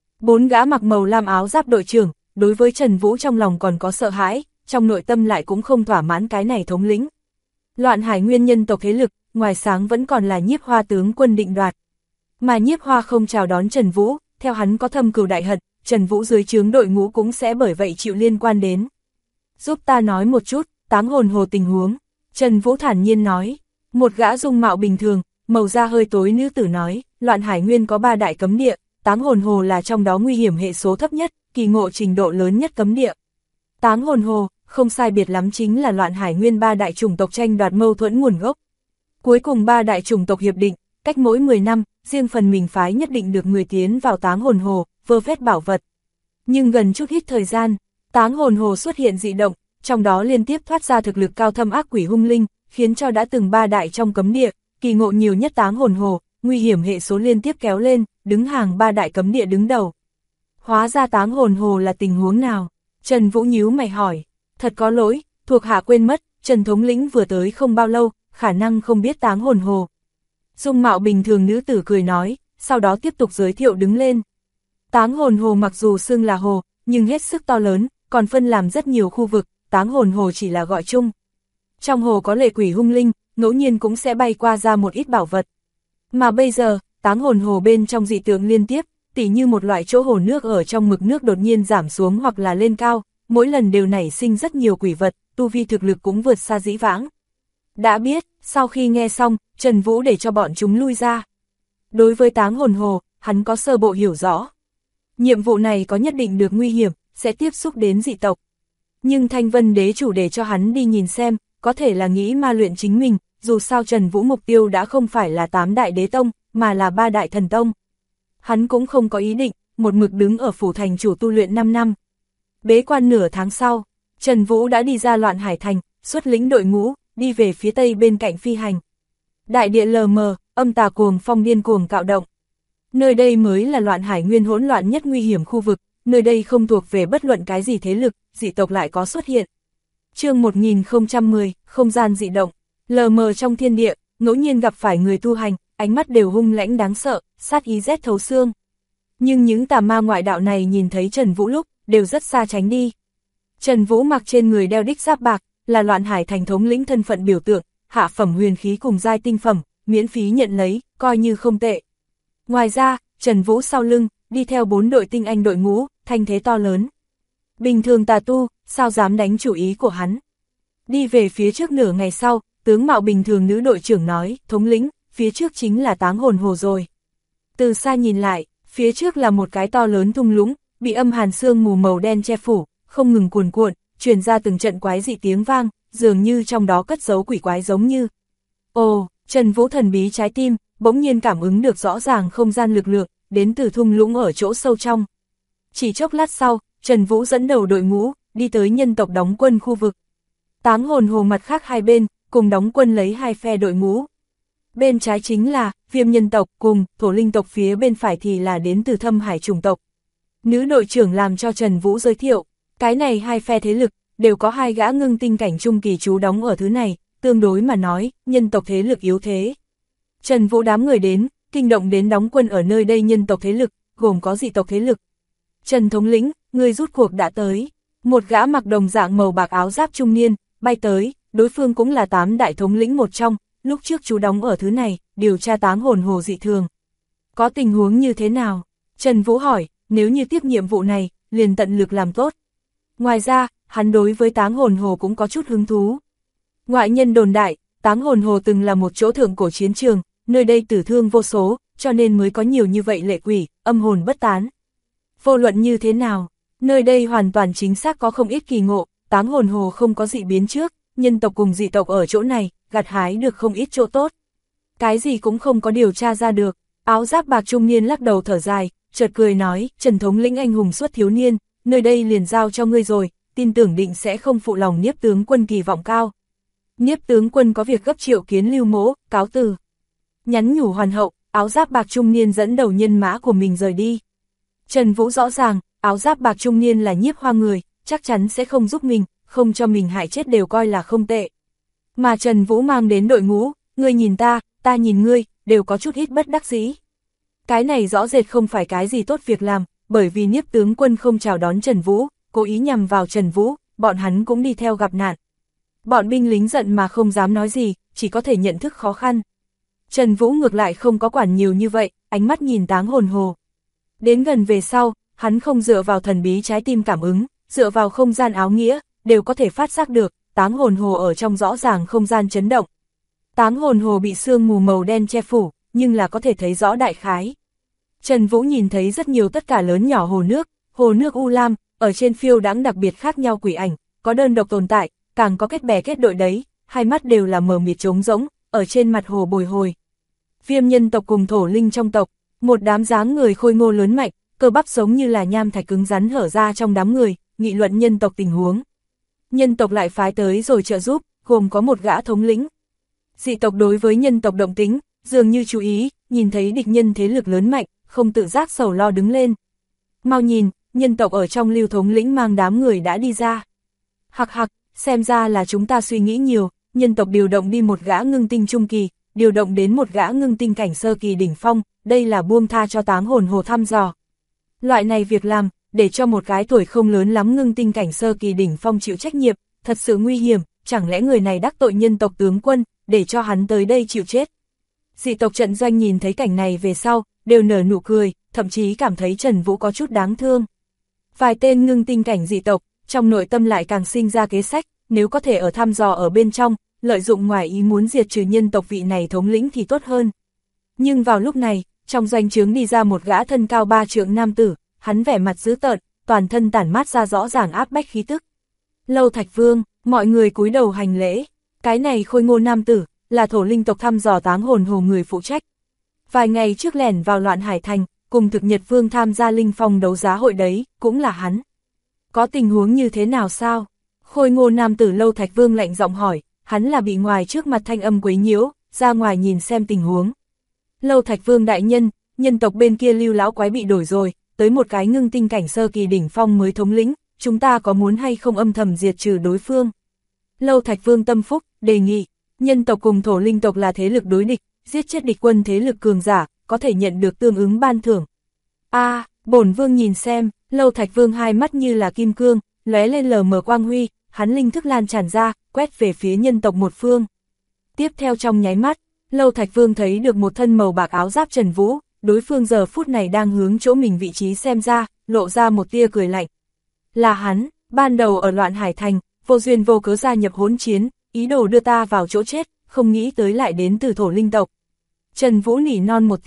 4 gã mặc màu lam áo giáp đội trưởng, đối với Trần Vũ trong lòng còn có sợ hãi, trong nội tâm lại cũng không thỏa mãn cái này thống lĩnh. Loạn Hải nguyên nhân tộc thế lực, ngoài sáng vẫn còn là Nhiếp Hoa tướng quân định đoạt. Mà Nhiếp Hoa không chào đón Trần Vũ, theo hắn có thâm cừu đại hận, Trần Vũ dưới trướng đội ngũ cũng sẽ bởi vậy chịu liên quan đến. Giúp ta nói một chút, táng hồn hồ tình huống. Trần Vũ thản nhiên nói. Một gã dung mạo bình thường, màu da hơi tối nữ tử nói, Loạn Hải nguyên có 3 đại cấm địa, táng hồn hồ là trong đó nguy hiểm hệ số thấp nhất, kỳ ngộ trình độ lớn nhất cấm địa. Táng hồn hồ, không sai biệt lắm chính là Loạn Hải nguyên 3 đại chủng tộc tranh đoạt mâu thuẫn nguồn gốc. Cuối cùng 3 đại chủng tộc hiệp định, cách mỗi 10 năm, riêng phần mình phái nhất định được người tiến vào táng hồn hồ, vơ vét bảo vật. Nhưng gần chút ít thời gian, táng hồn hồ xuất hiện dị động, trong đó liên tiếp thoát ra thực lực cao thâm ác quỷ hung linh, khiến cho đã từng 3 đại trong cấm địa, kỳ ngộ nhiều nhất táng hồn hồ, nguy hiểm hệ số liên tiếp kéo lên, đứng hàng 3 đại cấm địa đứng đầu. Hóa ra táng hồn hồ là tình huống nào? Trần Vũ nhíu mày hỏi. Thật có lỗi, thuộc hạ quên mất, Trần thống lĩnh vừa tới không bao lâu, khả năng không biết táng hồn hồ. Dung mạo bình thường nữ tử cười nói, sau đó tiếp tục giới thiệu đứng lên. Táng hồn hồ mặc dù xưng là hồ, nhưng hết sức to lớn, còn phân làm rất nhiều khu vực, táng hồn hồ chỉ là gọi chung. Trong hồ có lệ quỷ hung linh, ngẫu nhiên cũng sẽ bay qua ra một ít bảo vật. Mà bây giờ, táng hồn hồ bên trong dị tượng liên tiếp, tỉ như một loại chỗ hồ nước ở trong mực nước đột nhiên giảm xuống hoặc là lên cao, mỗi lần đều nảy sinh rất nhiều quỷ vật, tu vi thực lực cũng vượt xa dĩ vãng. Đã biết, sau khi nghe xong, Trần Vũ để cho bọn chúng lui ra. Đối với táng hồn hồ, hắn có sơ bộ hiểu rõ. Nhiệm vụ này có nhất định được nguy hiểm, sẽ tiếp xúc đến dị tộc. Nhưng Thanh Vân đế chủ để cho hắn đi nhìn xem, có thể là nghĩ ma luyện chính mình, dù sao Trần Vũ mục tiêu đã không phải là 8 đại đế tông, mà là 3 đại thần tông. Hắn cũng không có ý định, một mực đứng ở phủ thành chủ tu luyện 5 năm. Bế quan nửa tháng sau, Trần Vũ đã đi ra Loạn Hải thành, xuất lĩnh đội ngũ, đi về phía tây bên cạnh phi hành. Đại địa lờ mờ, âm tà cuồng phong điên cuồng cạo động. Nơi đây mới là Loạn Hải nguyên hỗn loạn nhất nguy hiểm khu vực, nơi đây không thuộc về bất luận cái gì thế lực, dị tộc lại có xuất hiện. Chương 1010, không gian dị động, lờ mờ trong thiên địa, ngẫu nhiên gặp phải người tu hành, ánh mắt đều hung lãnh đáng sợ, sát ý rét thấu xương. Nhưng những tà ma ngoại đạo này nhìn thấy Trần Vũ lúc, đều rất xa tránh đi. Trần Vũ mặc trên người đeo đích giáp bạc, là Loạn Hải thành thống lĩnh thân phận biểu tượng, hạ phẩm huyền khí cùng giai tinh phẩm, miễn phí nhận lấy, coi như không tệ. Ngoài ra, Trần Vũ sau lưng, đi theo 4 đội tinh anh đội ngũ, thanh thế to lớn. Bình thường tà tu, sao dám đánh chủ ý của hắn. Đi về phía trước nửa ngày sau, tướng mạo bình thường nữ đội trưởng nói, thống lĩnh, phía trước chính là táng hồn hồ rồi. Từ xa nhìn lại, phía trước là một cái to lớn thung lũng, bị âm hàn sương mù màu đen che phủ, không ngừng cuồn cuộn, truyền ra từng trận quái dị tiếng vang, dường như trong đó cất giấu quỷ quái giống như. Ồ, Trần Vũ thần bí trái tim, bỗng nhiên cảm ứng được rõ ràng không gian lực lượng, đến từ thung lũng ở chỗ sâu trong. Chỉ chốc lát sau, Trần Vũ dẫn đầu đội ngũ, đi tới nhân tộc đóng quân khu vực. Táng hồn hồ mặt khác hai bên, cùng đóng quân lấy hai phe đội ngũ. Bên trái chính là Viêm nhân tộc cùng Thổ linh tộc, phía bên phải thì là đến từ Thâm Hải chủng tộc. Nữ đội trưởng làm cho Trần Vũ giới thiệu, cái này hai phe thế lực, đều có hai gã ngưng tinh cảnh trung kỳ trú đóng ở thứ này, tương đối mà nói, nhân tộc thế lực yếu thế. Trần Vũ đám người đến, kinh động đến đóng quân ở nơi đây nhân tộc thế lực, gồm có dị tộc thế lực. Trần thống lĩnh, người rút cuộc đã tới. Một gã mặc đồng dạng màu bạc áo giáp trung niên, bay tới, đối phương cũng là 8 đại thống lĩnh một trong, lúc trước trú đóng ở thứ này, điều tra táng hồn hồ dị thường. Có tình huống như thế nào? Trần Vũ hỏi, nếu như tiếp nhiệm vụ này, liền tận lực làm tốt. Ngoài ra, hắn đối với táng hồn hồ cũng có chút hứng thú. Ngoại nhân đồn đại, táng hồn hồ từng là một chỗ thượng cổ chiến trường, nơi đây tử thương vô số, cho nên mới có nhiều như vậy lệ quỷ, âm hồn bất tán. Vô luận như thế nào, nơi đây hoàn toàn chính xác có không ít kỳ ngộ, táng hồn hồ không có dị biến trước, nhân tộc cùng dị tộc ở chỗ này, gặt hái được không ít chỗ tốt. Cái gì cũng không có điều tra ra được, áo giáp bạc trung niên lắc đầu thở dài, chợt cười nói, Trần thống lĩnh anh hùng xuất thiếu niên, nơi đây liền giao cho ngươi rồi, tin tưởng định sẽ không phụ lòng Niếp tướng quân kỳ vọng cao. Niếp tướng quân có việc gấp triệu kiến Lưu Mỗ, cáo từ. Nhắn nhủ hoàn hậu, áo giáp bạc trung niên dẫn đầu nhân mã của mình rời đi. Trần Vũ rõ ràng, áo giáp bạc trung niên là Nhiếp Hoa người, chắc chắn sẽ không giúp mình, không cho mình hại chết đều coi là không tệ. Mà Trần Vũ mang đến đội ngũ, ngươi nhìn ta nhìn ngươi, đều có chút ít bất đắc dĩ. Cái này rõ rệt không phải cái gì tốt việc làm, bởi vì Niếp tướng quân không chào đón Trần Vũ, cố ý nhằm vào Trần Vũ, bọn hắn cũng đi theo gặp nạn. Bọn binh lính giận mà không dám nói gì, chỉ có thể nhận thức khó khăn. Trần Vũ ngược lại không có quản nhiều như vậy, ánh mắt nhìn táng hồn hồ. Đến gần về sau, hắn không dựa vào thần bí trái tim cảm ứng, dựa vào không gian áo nghĩa, đều có thể phát giác được, táng hồn hồ ở trong rõ ràng không gian chấn động. Táng hồn hồ bị sương mù màu đen che phủ, nhưng là có thể thấy rõ đại khái. Trần Vũ nhìn thấy rất nhiều tất cả lớn nhỏ hồ nước u lam, ở trên phiêu đãng đặc biệt khác nhau quỷ ảnh, có đơn độc tồn tại, càng có kết bè kết đội đấy, hai mắt đều là mờ mịt trống rỗng, ở trên mặt hồ bồi hồi. Viêm nhân tộc cùng Thổ linh trong tộc, một đám dáng người khôi ngô lớn mạnh, cơ bắp giống như là nham thạch cứng rắn hở ra trong đám người, nghị luận nhân tộc tình huống. Nhân tộc lại phái tới rồi trợ giúp, gồm có một gã thống lĩnh. Dị tộc đối với nhân tộc động tính, dường như chú ý, nhìn thấy địch nhân thế lực lớn mạnh, không tự giác sầu lo đứng lên. Mau nhìn, nhân tộc ở trong Lưu thống lĩnh mang đám người đã đi ra. Hặc hặc, xem ra là chúng ta suy nghĩ nhiều, nhân tộc điều động đi một gã ngưng tinh trung kỳ, điều động đến một gã ngưng tinh cảnh sơ kỳ đỉnh phong, đây là buông tha cho táng hồn hồ thăm dò. Loại này việc làm, để cho một cái tuổi không lớn lắm ngưng tinh cảnh sơ kỳ đỉnh phong chịu trách nhiệm, thật sự nguy hiểm, chẳng lẽ người này đắc tội nhân tộc tướng quân, để cho hắn tới đây chịu chết. Dị tộc trận doanh nhìn thấy cảnh này về sau, đều nở nụ cười, thậm chí cảm thấy Trần Vũ có chút đáng thương. Vài tên ngưng tinh cảnh dị tộc, trong nội tâm lại càng sinh ra kế sách, nếu có thể ở thăm dò ở bên trong, lợi dụng ngoài ý muốn diệt trừ nhân tộc vị này thống lĩnh thì tốt hơn. Nhưng vào lúc này, trong doanh trướng đi ra một gã thân cao 3 trượng nam tử, hắn vẻ mặt dữ tợn, toàn thân tản mát ra rõ ràng áp bách khí tức. Lâu Thạch Vương, mọi người cúi đầu hành lễ, cái này khôi ngô nam tử, là Thổ linh tộc thăm dò táng hồn hồ người phụ trách. Vài ngày trước lẻn vào Loạn Hải Thành, cùng Thực Nhật Vương tham gia linh phong đấu giá hội đấy, cũng là hắn. Có tình huống như thế nào sao? Khôi ngô nam tử Lâu Thạch Vương lạnh giọng hỏi, hắn là bị ngoài trước mặt thanh âm quấy nhiễu, ra ngoài nhìn xem tình huống. Lâu Thạch Vương đại nhân, nhân tộc bên kia Lưu lão quái bị đổi rồi, tới một cái ngưng tinh cảnh sơ kỳ đỉnh phong mới thống lĩnh, chúng ta có muốn hay không âm thầm diệt trừ đối phương? Lâu Thạch Vương tâm phúc, đề nghị, nhân tộc cùng Thổ linh tộc là thế lực đối địch, giết chết địch quân thế lực cường giả, có thể nhận được tương ứng ban thưởng. Bổn vương nhìn xem, Lâu Thạch Vương hai mắt như là kim cương, lóe lên lờ mờ quang huy, hắn linh thức lan tràn ra, quét về phía nhân tộc một phương. Tiếp theo trong nháy mắt, Lâu Thạch Vương thấy được một thân màu bạc áo giáp Trần Vũ, đối phương giờ phút này đang hướng chỗ mình vị trí xem ra, lộ ra một tia cười lạnh. Là hắn, ban đầu ở Loạn Hải Thành, vô duyên vô cớ gia nhập hỗn chiến, ý đồ đưa ta vào chỗ chết, không nghĩ tới lại đến từ Thổ linh tộc. Trần Vũ nỉ non một tiếng,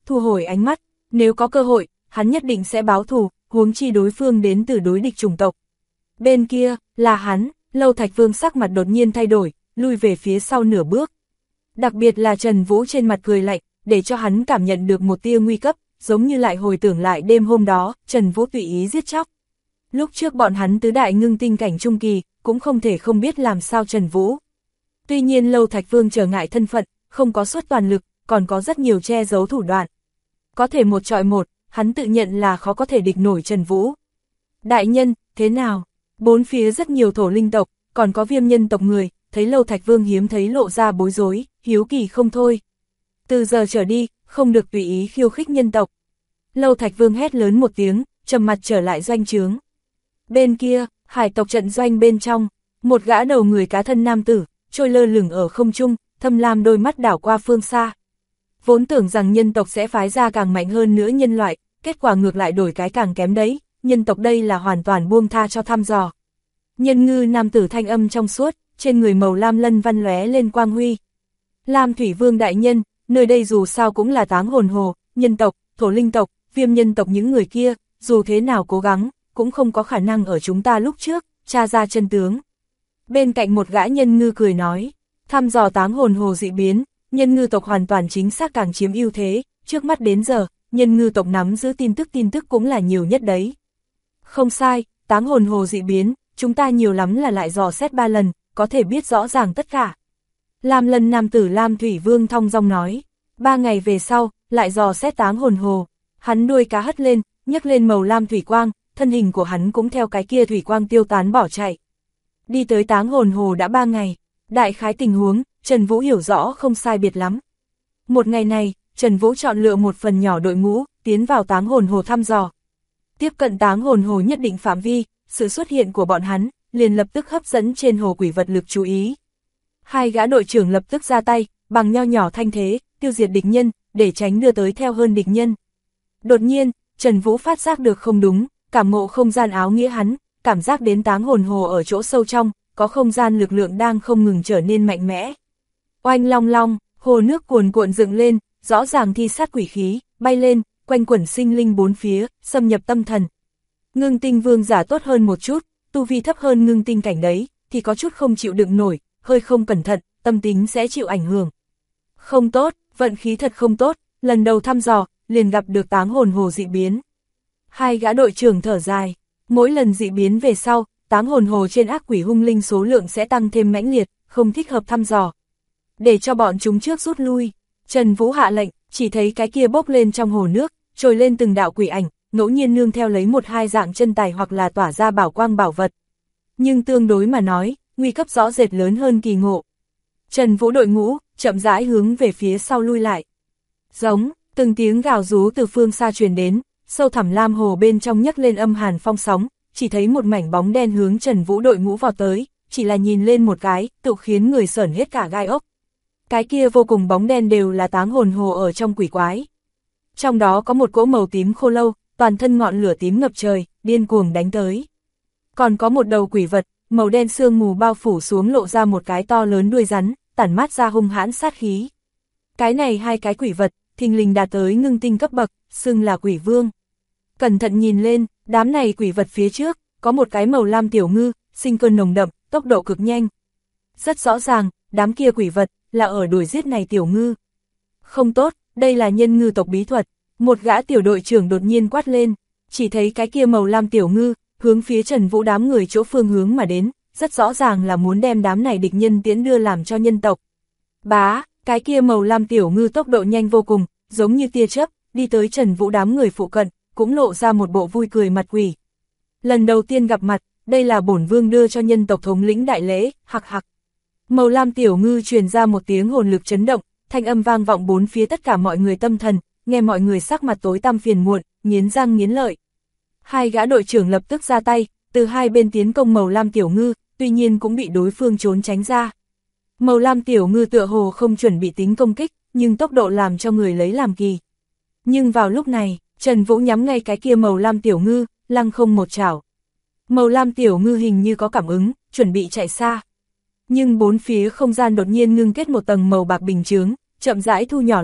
thu hồi ánh mắt, nếu có cơ hội, hắn nhất định sẽ báo thù, huống chi đối phương đến từ đối địch chủng tộc. Bên kia, là hắn, Lâu Thạch Vương sắc mặt đột nhiên thay đổi, lui về phía sau nửa bước. Đặc biệt là Trần Vũ trên mặt cười lạnh, để cho hắn cảm nhận được một tia nguy cấp, giống như lại hồi tưởng lại đêm hôm đó, Trần Vũ tùy ý giết chóc. Lúc trước bọn hắn tứ đại ngưng tinh cảnh trung kỳ, cũng không thể không biết làm sao Trần Vũ. Tuy nhiên Lâu Thạch Vương trở ngại thân phận, không có suất toàn lực, còn có rất nhiều che giấu thủ đoạn. Có thể một chọi một, hắn tự nhận là khó có thể địch nổi Trần Vũ. Đại nhân, thế nào? Bốn phía rất nhiều thổ linh tộc, còn có viêm nhân tộc người, thấy Lâu Thạch Vương hiếm thấy lộ ra bối rối, hiếu kỳ không thôi. Từ giờ trở đi, không được tùy ý khiêu khích nhân tộc. Lâu Thạch Vương hét lớn một tiếng, trầm mặt trở lại doanh trướng. Bên kia, hải tộc trận doanh bên trong, một gã đầu người cá thân nam tử, trôi lơ lửng ở không trung, thâm lam đôi mắt đảo qua phương xa. Vốn tưởng rằng nhân tộc sẽ phái ra càng mạnh hơn nữa nhân loại, kết quả ngược lại đổi cái càng kém đấy, nhân tộc đây là hoàn toàn buông tha cho thăm dò. Nhân ngư nam tử thanh âm trong suốt, trên người màu lam lân văn lóe lên quang huy. Lam Thủy Vương đại nhân, nơi đây dù sao cũng là Táng Hồn Hồ, nhân tộc, thổ linh tộc, viêm nhân tộc những người kia, dù thế nào cố gắng, cũng không có khả năng ở chúng ta lúc trước, tra ra chân tướng. Bên cạnh một gã nhân ngư cười nói, thăm dò Táng Hồn Hồ dị biến, nhân ngư tộc hoàn toàn chính xác càng chiếm ưu thế, trước mắt đến giờ, nhân ngư tộc nắm giữ tin tức cũng là nhiều nhất đấy. Không sai, Táng Hồn Hồ dị biến, chúng ta nhiều lắm là lại dò xét 3 lần, có thể biết rõ ràng tất cả. Lam Lân nam tử Lam Thủy Vương thong dong nói, 3 ngày về sau, lại dò xét Táng Hồn Hồ, hắn đuôi cá hất lên, nhấc lên màu lam thủy quang, thân hình của hắn cũng theo cái kia thủy quang tiêu tán bỏ chạy. Đi tới Táng Hồn Hồ đã 3 ngày, đại khái tình huống, Trần Vũ hiểu rõ không sai biệt lắm. Một ngày này, Trần Vũ chọn lựa một phần nhỏ đội ngũ, tiến vào Táng Hồn Hồ thăm dò. Tiếp cận Táng Hồn Hồ nhất định phạm vi, sự xuất hiện của bọn hắn, liền lập tức hấp dẫn trên hồ quỷ vật lực chú ý. Hai gã đội trưởng lập tức ra tay, bằng nho nhỏ thanh thế, tiêu diệt địch nhân, để tránh đưa tới theo hơn địch nhân. Đột nhiên, Trần Vũ phát giác được không đúng, cảm ngộ không gian áo nghĩa hắn, cảm giác đến Táng Hồn Hồ ở chỗ sâu trong, có không gian lực lượng đang không ngừng trở nên mạnh mẽ. Oanh long long, hồ nước cuồn cuộn dựng lên, rõ ràng thi sát quỷ khí, bay lên, quanh quẩn sinh linh bốn phía, xâm nhập tâm thần. Ngưng tinh vương giả tốt hơn một chút, tu vi thấp hơn ngưng tinh cảnh đấy, thì có chút không chịu đựng nổi, hơi không cẩn thận, tâm tính sẽ chịu ảnh hưởng. Không tốt, vận khí thật không tốt, lần đầu thăm dò, liền gặp được Táng Hồn Hồ dị biến. Hai gã đội trưởng thở dài, mỗi lần dị biến về sau, Táng Hồn Hồ trên ác quỷ hung linh số lượng sẽ tăng thêm mãnh liệt, không thích hợp thăm dò. Để cho bọn chúng trước rút lui, Trần Vũ hạ lệnh, chỉ thấy cái kia bốc lên trong hồ nước, trồi lên từng đạo quỷ ảnh, ngẫu nhiên nương theo lấy một hai dạng chân tài hoặc là tỏa ra bảo quang bảo vật. Nhưng tương đối mà nói, nguy cấp rõ rệt lớn hơn kỳ ngộ. Trần Vũ đội ngũ, chậm rãi hướng về phía sau lui lại. Giống, từng tiếng gào rú từ phương xa truyền đến, sâu thẳm lam hồ bên trong nhấc lên âm hàn phong sóng, chỉ thấy một mảnh bóng đen hướng Trần Vũ đội ngũ vào tới, chỉ là nhìn lên một cái, tự khiến người sởn hết cả gai ốc. Cái kia vô cùng bóng đen đều là Táng Hồn Hồ ở trong quỷ quái. Trong đó có một cỗ màu tím khô lâu, toàn thân ngọn lửa tím ngập trời, điên cuồng đánh tới. Còn có một đầu quỷ vật, màu đen sương mù bao phủ xuống lộ ra một cái to lớn đuôi rắn, tản mát ra hung hãn sát khí. Cái này hai cái quỷ vật, thình lình đạt tới ngưng tinh cấp bậc, xưng là quỷ vương. Cẩn thận nhìn lên, đám này quỷ vật phía trước, có một cái màu lam tiểu ngư, sinh cơ nồng đậm, tốc độ cực nhanh. Rất rõ ràng, đám kia quỷ vật, là ở đuổi giết này tiểu ngư. Không tốt, đây là nhân ngư tộc bí thuật, một gã tiểu đội trưởng đột nhiên quát lên, chỉ thấy cái kia màu lam tiểu ngư, hướng phía Trần Vũ đám người chỗ phương hướng mà đến, rất rõ ràng là muốn đem đám này địch nhân tiễn đưa làm cho nhân tộc. Bá, cái kia màu lam tiểu ngư tốc độ nhanh vô cùng, giống như tia chớp, đi tới Trần Vũ đám người phụ cận, cũng lộ ra một bộ vui cười mặt quỷ. Lần đầu tiên gặp mặt, đây là bổn vương đưa cho nhân tộc thống lĩnh đại lễ, hặc hặc. Màu lam tiểu ngư truyền ra một tiếng hồn lực chấn động, thanh âm vang vọng bốn phía tất cả mọi người tâm thần, nghe mọi người sắc mặt tối tăm phiền muộn, nghiến răng nghiến lợi. Hai gã đội trưởng lập tức ra tay, từ hai bên tiến công màu lam tiểu ngư, tuy nhiên cũng bị đối phương trốn tránh ra. Màu lam tiểu ngư tựa hồ không chuẩn bị tính công kích, nhưng tốc độ làm cho người lấy làm kỳ. Nhưng vào lúc này, Trần Vũ nhắm ngay cái kia màu lam tiểu ngư, lăng không một chảo. Màu lam tiểu ngư hình như có cảm ứng, chuẩn bị chạy xa. Nhưng bốn phía không gian đột nhiên ngưng kết một tầng màu bạc bình chướng, chậm rãi thu nhỏ lại,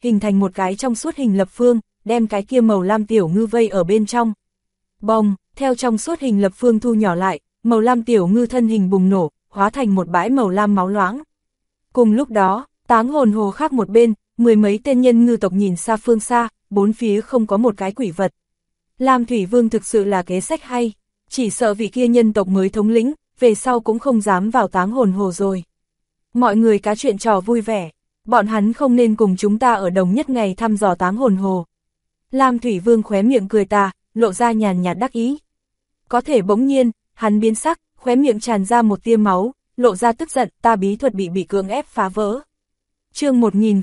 hình thành một cái trong suốt hình lập phương, đem cái kia màu lam tiểu ngư vây ở bên trong. Bồng, theo trong suốt hình lập phương thu nhỏ lại, màu lam tiểu ngư thân hình bùng nổ, hóa thành một bãi màu lam máu loãng. Cùng lúc đó, Táng Hồn Hồ khác một bên, mười mấy tên nhân ngư tộc nhìn xa phương xa, bốn phía không có một cái quỷ vật. Lam Thủy Vương thực sự là kế sách hay, chỉ sợ vị kia nhân tộc mới thống lĩnh, về sau cũng không dám vào Táng Hồn Hồ rồi. Mọi người cá chuyện trò vui vẻ, bọn hắn không nên cùng chúng ta ở đồng nhất ngày thăm dò Táng Hồn Hồ. Lam Thủy Vương khóe miệng cười tà, lộ ra nhàn nhạt đắc ý. Có thể bỗng nhiên, hắn biến sắc, khóe miệng tràn ra một tia máu, lộ ra tức giận, ta bí thuật bị cưỡng ép phá vỡ. Chương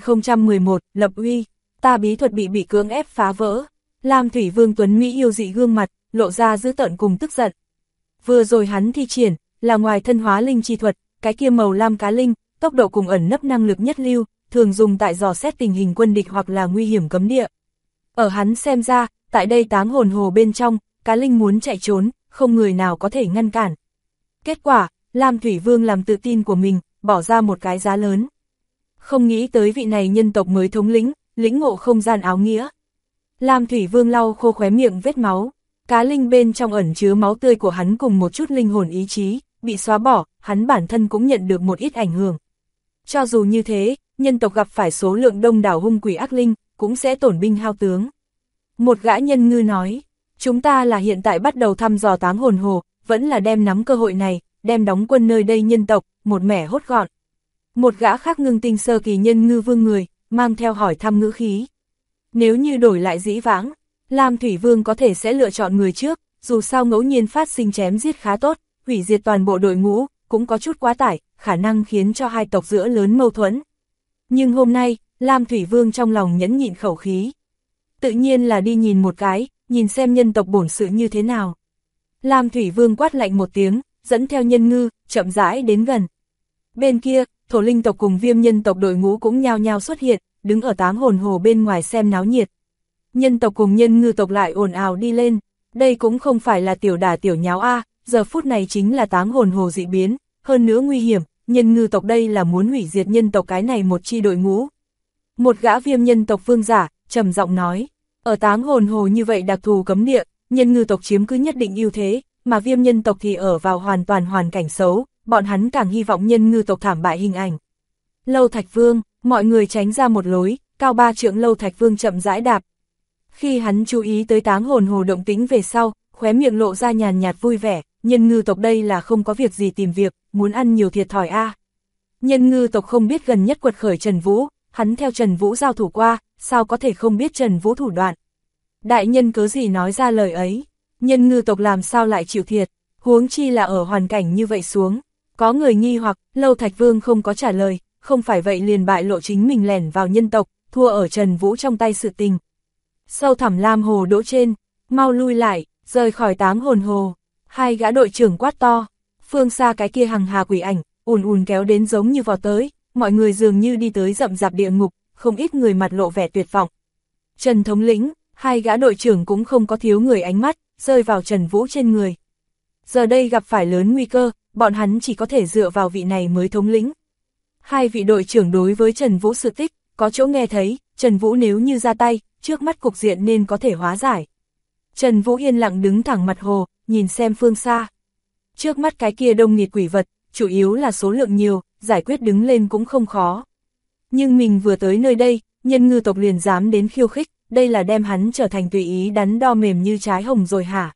1011, lập uy, ta bí thuật bị cưỡng ép phá vỡ. Lam Thủy Vương tuấn mỹ yêu dị gương mặt, lộ ra dữ tợn cùng tức giận. Vừa rồi hắn thi triển, là ngoài thân hóa linh chi thuật, cái kia màu lam cá linh, tốc độ cùng ẩn nấp năng lực nhất lưu, thường dùng tại dò xét tình hình quân địch hoặc là nguy hiểm cấm địa. Ở hắn xem ra, tại đây Táng Hồn Hồ bên trong, cá linh muốn chạy trốn, không người nào có thể ngăn cản. Kết quả, Lam Thủy Vương làm tự tin của mình, bỏ ra một cái giá lớn. Không nghĩ tới vị này nhân tộc mới thống lĩnh, lĩnh ngộ không gian áo nghĩa. Lam Thủy Vương lau khô khóe miệng vết máu, cá linh bên trong ẩn chứa máu tươi của hắn cùng một chút linh hồn ý chí, bị xóa bỏ, hắn bản thân cũng nhận được một ít ảnh hưởng. Cho dù như thế, nhân tộc gặp phải số lượng đông đảo hung quỷ ác linh, cũng sẽ tổn binh hao tướng. Một gã nhân ngư nói, chúng ta là hiện tại bắt đầu thăm dò Táng Hồn Hồ, vẫn là đem nắm cơ hội này, đem đóng quân nơi đây nhân tộc, một mẻ hốt gọn. Một gã khác ngưng tinh sơ kỳ nhân ngư vương người, mang theo hỏi thăm ngữ khí. Nếu như đổi lại dĩ vãng, Lam Thủy Vương có thể sẽ lựa chọn người trước, dù sao ngẫu nhiên phát sinh chém giết khá tốt, hủy diệt toàn bộ đội ngũ, cũng có chút quá tải, khả năng khiến cho hai tộc giữa lớn mâu thuẫn. Nhưng hôm nay, Lam Thủy Vương trong lòng nhẫn nhịn khẩu khí. Tự nhiên là đi nhìn một cái, nhìn xem nhân tộc bổn sự như thế nào. Lam Thủy Vương quát lạnh một tiếng, dẫn theo nhân ngư, chậm rãi đến gần. Bên kia, thổ linh tộc cùng viêm nhân tộc đội ngũ cũng nhao nhao xuất hiện, đứng ở Táng Hồn Hồ bên ngoài xem náo nhiệt. Nhân tộc cùng nhân ngư tộc lại ồn ào đi lên, đây cũng không phải là tiểu đả tiểu nháo a, giờ phút này chính là Táng Hồn Hồ dị biến, hơn nữa nguy hiểm, nhân ngư tộc đây là muốn hủy diệt nhân tộc cái này một chi đội ngũ. Một gã viêm nhân tộc vương giả, trầm giọng nói, ở Táng Hồn Hồ như vậy đặc thù cấm địa, nhân ngư tộc chiếm cứ nhất định ưu thế, mà viêm nhân tộc thì ở vào hoàn toàn hoàn cảnh xấu, bọn hắn càng hy vọng nhân ngư tộc thảm bại hình ảnh. Lâu Thạch Vương, mọi người tránh ra một lối, cao 3 trượng Lâu Thạch Vương chậm rãi đạp. Khi hắn chú ý tới Táng Hồn Hồ động tĩnh về sau, khóe miệng lộ ra nhàn nhạt vui vẻ, nhân ngư tộc đây là không có việc gì tìm việc, muốn ăn nhiều thiệt thòi a. Nhân ngư tộc không biết gần nhất quật khởi Trần Vũ, hắn theo Trần Vũ giao thủ qua, sao có thể không biết Trần Vũ thủ đoạn. Đại nhân cớ gì nói ra lời ấy, nhân ngư tộc làm sao lại chịu thiệt, huống chi là ở hoàn cảnh như vậy xuống. Có người nghi hoặc, Lâu Thạch Vương không có trả lời, không phải vậy liền bại lộ chính mình lẻn vào nhân tộc, thua ở Trần Vũ trong tay sự tình. Sâu thẳm lam hồ đỗ trên, mau lui lại, rời khỏi Táng Hồn Hồ. Hai gã đội trưởng quát to, phương xa cái kia hằng hà quỷ ảnh, ùn ùn kéo đến giống như vò tới, mọi người dường như đi tới rậm rạp địa ngục, không ít người mặt lộ vẻ tuyệt vọng. Trần thống lĩnh, hai gã đội trưởng cũng không có thiếu người ánh mắt, rơi vào Trần Vũ trên người. Giờ đây gặp phải lớn nguy cơ, bọn hắn chỉ có thể dựa vào vị này mới thống lĩnh. Hai vị đội trưởng đối với Trần Vũ sự tích, có chỗ nghe thấy, Trần Vũ nếu như ra tay, trước mắt cục diện nên có thể hóa giải. Trần Vũ yên lặng đứng thẳng mặt hồ, nhìn xem phương xa. Trước mắt cái kia đông nghịt quỷ vật, chủ yếu là số lượng nhiều, giải quyết đứng lên cũng không khó. Nhưng mình vừa tới nơi đây, nhân ngư tộc liền dám đến khiêu khích, đây là đem hắn trở thành tùy ý đắn đo mềm như trái hồng rồi hả?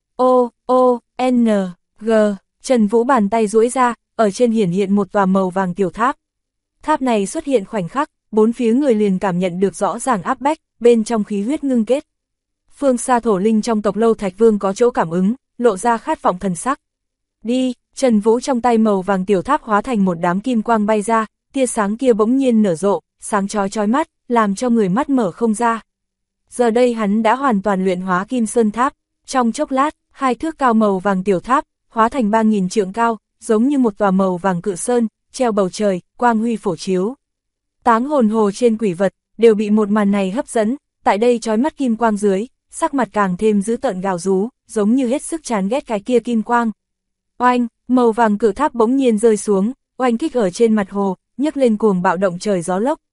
N, G, Trần Vũ bàn tay duỗi ra, ở trên hiển hiện một tòa màu vàng tiểu tháp. Tháp này xuất hiện khoảnh khắc, bốn phía người liền cảm nhận được rõ ràng áp bách, bên trong khí huyết ngưng kết. Phương xa thổ linh trong tộc Lâu Thạch Vương có chỗ cảm ứng, lộ ra khát vọng thần sắc. Đi, Trần Vũ trong tay màu vàng tiểu tháp hóa thành một đám kim quang bay ra, tia sáng kia bỗng nhiên nở rộ, sáng chói chói mắt, làm cho người mắt mở không ra. Giờ đây hắn đã hoàn toàn luyện hóa Kim Sơn Tháp, trong chốc lát, 2 thước cao màu vàng tiểu tháp, hóa thành 3000 trượng cao, giống như một tòa màu vàng cự sơn, treo bầu trời, quang huy phổ chiếu. Táng Hồn Hồ trên quỷ vật, đều bị một màn này hấp dẫn, tại đây chói mắt kim quang dưới, sắc mặt càng thêm dữ tợn gào rú, giống như hết sức chán ghét cái kia kim quang. Oanh, màu vàng cự tháp bỗng nhiên rơi xuống, oanh kích ở trên mặt hồ, nhấc lên cuồng bạo động trời gió lốc,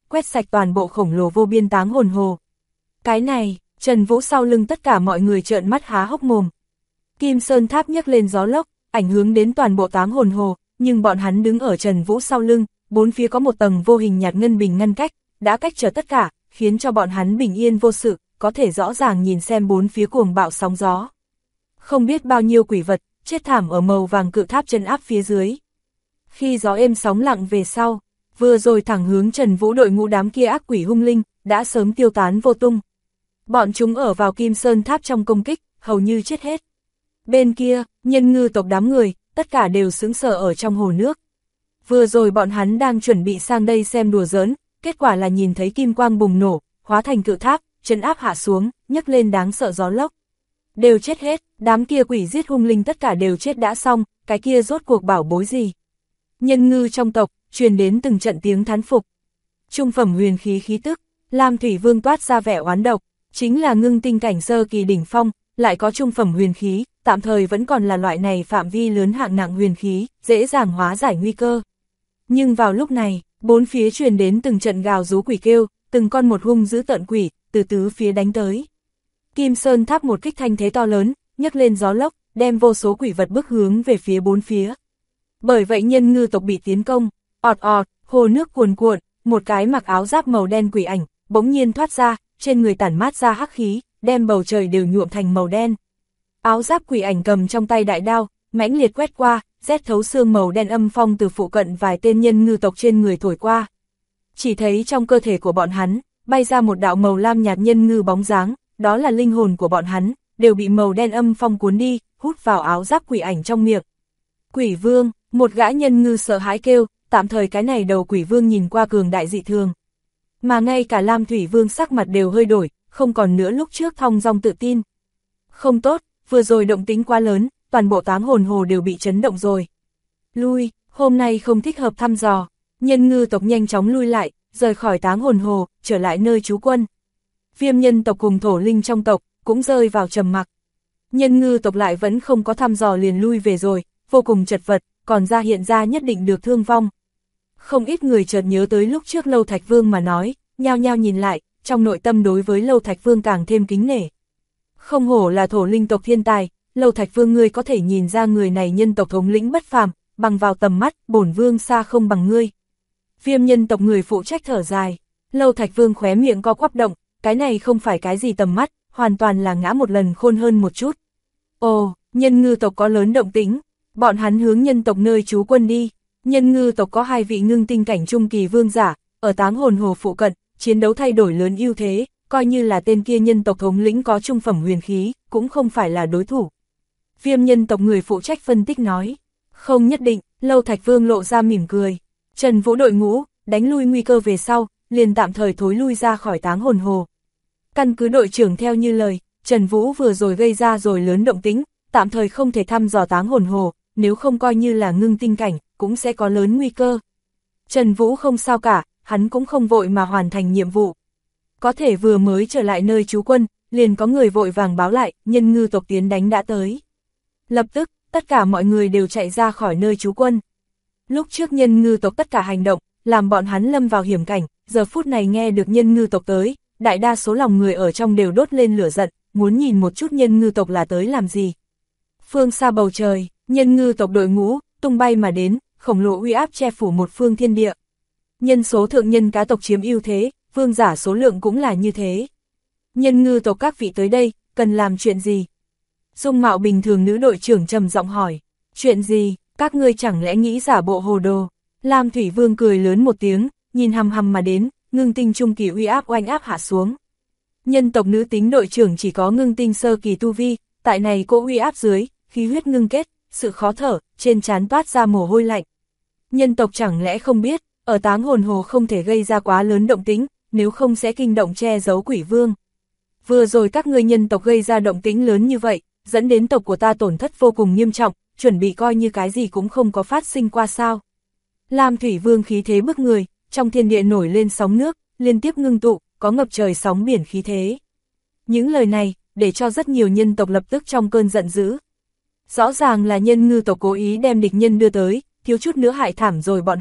quét sạch toàn bộ khổng lồ vô biên táng hồn hồ. Cái này, Trần Vũ sau lưng tất cả mọi người trợn mắt há hốc mồm. Kim Sơn Tháp nhấc lên gió lốc, ảnh hưởng đến toàn bộ táng hồn hồ, nhưng bọn hắn đứng ở Trần Vũ sau lưng, bốn phía có một tầng vô hình nhạt ngân bình ngăn cách, đã cách trở tất cả, khiến cho bọn hắn bình yên vô sự, có thể rõ ràng nhìn xem bốn phía cuồng bạo sóng gió. Không biết bao nhiêu quỷ vật, chết thảm ở màu vàng cự tháp chân áp phía dưới. Khi gió êm sóng lặng về sau, vừa rồi thẳng hướng Trần Vũ đội ngũ đám kia ác quỷ hung linh, đã sớm tiêu tán vô tung. Bọn chúng ở vào Kim Sơn Tháp trong công kích, hầu như chết hết. Bên kia, Nhân Ngư tộc đám người, tất cả đều sững sờ ở trong hồ nước. Vừa rồi bọn hắn đang chuẩn bị sang đây xem đùa giỡn, kết quả là nhìn thấy kim quang bùng nổ, hóa thành cự tháp, trấn áp hạ xuống, nhấc lên đáng sợ gió lốc. Đều chết hết, đám kia quỷ giết hung linh tất cả đều chết đã xong, cái kia rốt cuộc bảo bối gì. Nhân Ngư trong tộc, truyền đến từng trận tiếng thán phục. Trung phẩm huyền khí khí tức, Lam Thủy Vương toát ra vẻ oán độc, chính là ngưng tinh cảnh sơ kỳ đỉnh phong, lại có trung phẩm huyền khí, tạm thời vẫn còn là loại này phạm vi lớn hạng nặng huyền khí, dễ dàng hóa giải nguy cơ. Nhưng vào lúc này, bốn phía truyền đến từng trận gào rú quỷ kêu, từng con một hung dữ tợn quỷ, từ tứ phía đánh tới. Kim Sơn Tháp một kích thanh thế to lớn, nhấc lên gió lốc, đem vô số quỷ vật bức hướng về phía bốn phía. Bởi vậy Nhân Ngư tộc bị tiến công, ọt ọt, hồ nước cuồn cuộn, một cái mặc áo giáp màu đen quỷ ảnh, bỗng nhiên thoát ra, trên người tản mát ra hắc khí, đem bầu trời đều nhuộm thành màu đen. Áo giáp quỷ ảnh cầm trong tay đại đao, mãnh liệt quét qua, rét thấu xương màu đen âm phong từ phụ cận vài tên Nhân Ngư tộc trên người thổi qua. Chỉ thấy trong cơ thể của bọn hắn, bay ra một đạo màu lam nhạt nhân ngư bóng dáng, đó là linh hồn của bọn hắn, đều bị màu đen âm phong cuốn đi, hút vào áo giáp quỷ ảnh trong miệng. Quỷ vương, một gã nhân ngư sợ hãi kêu, tạm thời cái này đầu quỷ vương nhìn qua cường đại dị thường. Mà ngay cả Lam Thủy Vương sắc mặt đều hơi đổi, không còn nữa lúc trước thong dong tự tin. Không tốt, vừa rồi động tĩnh quá lớn, toàn bộ táng hồn hồ đều bị chấn động rồi. Lui, hôm nay không thích hợp thăm dò. Nhân Ngư tộc nhanh chóng lui lại, rời khỏi táng hồn hồ, trở lại nơi trú quân. Viêm nhân tộc cùng thổ linh trong tộc, cũng rơi vào trầm mặc. Nhân Ngư tộc lại vẫn không có thăm dò liền lui về rồi, vô cùng chật vật, còn ra hiện ra nhất định được thương vong. Không ít người chợt nhớ tới lúc trước Lâu Thạch Vương mà nói, nhao nhao nhìn lại, trong nội tâm đối với Lâu Thạch Vương càng thêm kính nể. Không hổ là thổ linh tộc thiên tài, Lâu Thạch Vương ngươi có thể nhìn ra người này nhân tộc thống lĩnh bất phàm, bằng vào tầm mắt, bổn vương xa không bằng ngươi. Viêm nhân tộc người phụ trách thở dài, Lâu Thạch Vương khóe miệng co quắp động, cái này không phải cái gì tầm mắt, hoàn toàn là ngã một lần khôn hơn một chút. Ồ, Nhân Ngư tộc có lớn động tĩnh, bọn hắn hướng nhân tộc nơi trú quân đi. Nhân Ngư tộc có 2 vị ngưng tinh cảnh trung kỳ vương giả, ở táng hồn hồ phụ cận, chiến đấu thay đổi lớn ưu thế, coi như là tên kia nhân tộc thống lĩnh có trung phẩm huyền khí, cũng không phải là đối thủ. Viêm nhân tộc người phụ trách phân tích nói, không nhất định, Lâu Thạch Vương lộ ra mỉm cười. Trần Vũ đội ngũ, đánh lui nguy cơ về sau, liền tạm thời thối lui ra khỏi táng hồn hồ. Căn cứ đội trưởng theo như lời, Trần Vũ vừa rồi gây ra rồi lớn động tĩnh, tạm thời không thể thăm dò táng hồn hồ, nếu không coi như là ngưng tinh cảnh, cũng sẽ có lớn nguy cơ. Trần Vũ không sao cả, hắn cũng không vội mà hoàn thành nhiệm vụ. Có thể vừa mới trở lại nơi trú quân, liền có người vội vàng báo lại, Nhân Ngư tộc tiến đánh đã tới. Lập tức, tất cả mọi người đều chạy ra khỏi nơi trú quân. Lúc trước Nhân Ngư tộc tất cả hành động, làm bọn hắn lâm vào hiểm cảnh, giờ phút này nghe được Nhân Ngư tộc tới, đại đa số lòng người ở trong đều đốt lên lửa giận, muốn nhìn một chút Nhân Ngư tộc là tới làm gì. Phương xa bầu trời, Nhân Ngư tộc đội ngũ, tung bay mà đến, khổng lồ uy áp che phủ một phương thiên địa. Nhân số thượng nhân cá tộc chiếm ưu thế, vương giả số lượng cũng là như thế. Nhân Ngư tộc các vị tới đây, cần làm chuyện gì? Dung mạo bình thường nữ đội trưởng trầm giọng hỏi, chuyện gì, các ngươi chẳng lẽ nghĩ giả bộ hồ đồ? Lam Thủy Vương cười lớn một tiếng, nhìn hằm hằm mà đến, ngưng tinh trung kỳ uy áp oanh áp hạ xuống. Nhân tộc nữ tính đội trưởng chỉ có ngưng tinh sơ kỳ tu vi, tại này cô uy áp dưới, khí huyết ngưng kết, sự khó thở, trên trán toát ra mồ hôi lạnh. Nhân tộc chẳng lẽ không biết, ở táng hồn hồ không thể gây ra quá lớn động tĩnh, nếu không sẽ kinh động che giấu quỷ vương. Vừa rồi các ngươi nhân tộc gây ra động tĩnh lớn như vậy, dẫn đến tộc của ta tổn thất vô cùng nghiêm trọng, chuẩn bị coi như cái gì cũng không có phát sinh qua sao. Lam Thủy Vương khí thế bức người, trong thiên địa nổi lên sóng nước, liên tiếp ngưng tụ, có ngập trời sóng biển khí thế. Những lời này, để cho rất nhiều nhân tộc lập tức trong cơn giận dữ. Rõ ràng là Nhân Ngư tộc cố ý đem địch nhân đưa tới, thiếu chút nữa hại thảm rồi bọn hắn,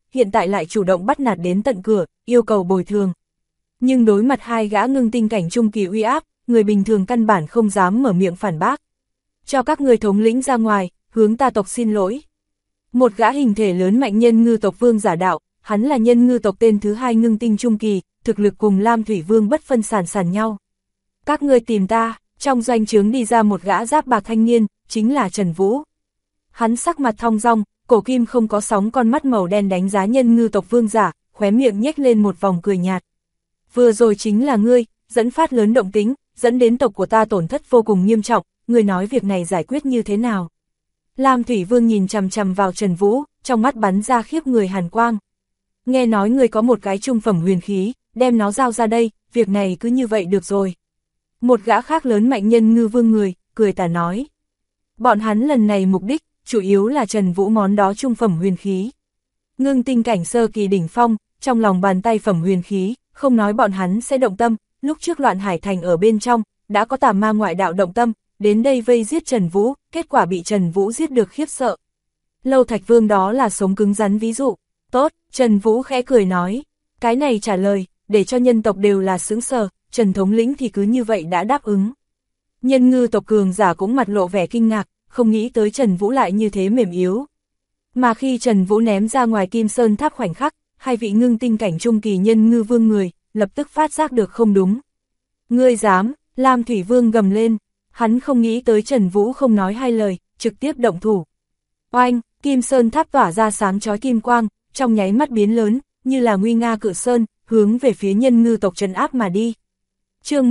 hiện tại lại chủ động bắt nạt đến tận cửa, yêu cầu bồi thường. Nhưng đối mặt hai gã ngưng tinh cảnh trung kỳ uy áp, người bình thường căn bản không dám mở miệng phản bác. Cho các người thống lĩnh ra ngoài, hướng ta tộc xin lỗi. Một gã hình thể lớn mạnh nhân ngư tộc vương giả đạo, hắn là nhân ngư tộc tên thứ hai ngưng tinh trung kỳ, thực lực cùng Lam Thủy Vương bất phân sàn nhau. Các ngươi tìm ta, trong doanh trướng đi ra một gã giáp bạc thanh niên, chính là Trần Vũ. Hắn sắc mặt thong dong, cổ kim không có sóng, con mắt màu đen đánh giá nhân ngư tộc vương giả, khóe miệng nhếch lên một vòng cười nhạt. Vừa rồi chính là ngươi, dẫn phát lớn động tính, dẫn đến tộc của ta tổn thất vô cùng nghiêm trọng, ngươi nói việc này giải quyết như thế nào? Lam Thủy Vương nhìn chằm chằm vào Trần Vũ, trong mắt bắn ra khiếp người hàn quang. Nghe nói ngươi có một cái trung phẩm huyền khí, đem nó giao ra đây, việc này cứ như vậy được rồi. Một gã khác lớn mạnh nhân ngư vương người, cười tà nói. Bọn hắn lần này mục đích, chủ yếu là Trần Vũ món đó trung phẩm huyền khí. Ngưng tinh cảnh sơ kỳ đỉnh phong, trong lòng bàn tay phẩm huyền khí, không nói bọn hắn sẽ động tâm, lúc trước Loạn Hải Thành ở bên trong, đã có tà ma ngoại đạo động tâm, đến đây vây giết Trần Vũ, kết quả bị Trần Vũ giết được khiếp sợ. Lâu Thạch Vương đó là sống cứng rắn ví dụ. Tốt, Trần Vũ khẽ cười nói. Cái này trả lời, để cho nhân tộc đều là sững sờ, Trần thống lĩnh thì cứ như vậy đã đáp ứng. Nhân ngư tộc cường giả cũng mặt lộ vẻ kinh ngạc, không nghĩ tới Trần Vũ lại như thế mềm yếu. Mà khi Trần Vũ ném ra ngoài Kim Sơn Tháp khoảnh khắc, hai vị ngưng tinh cảnh trung kỳ nhân ngư vương người, lập tức phát giác được không đúng. Ngươi dám, Lam Thủy Vương gầm lên, hắn không nghĩ tới Trần Vũ không nói hai lời, trực tiếp động thủ. Oanh, Kim Sơn Tháp tỏa ra sáng chói kim quang, trong nháy mắt biến lớn, như là nguy nga cự sơn, hướng về phía nhân ngư tộc trấn áp mà đi. Chương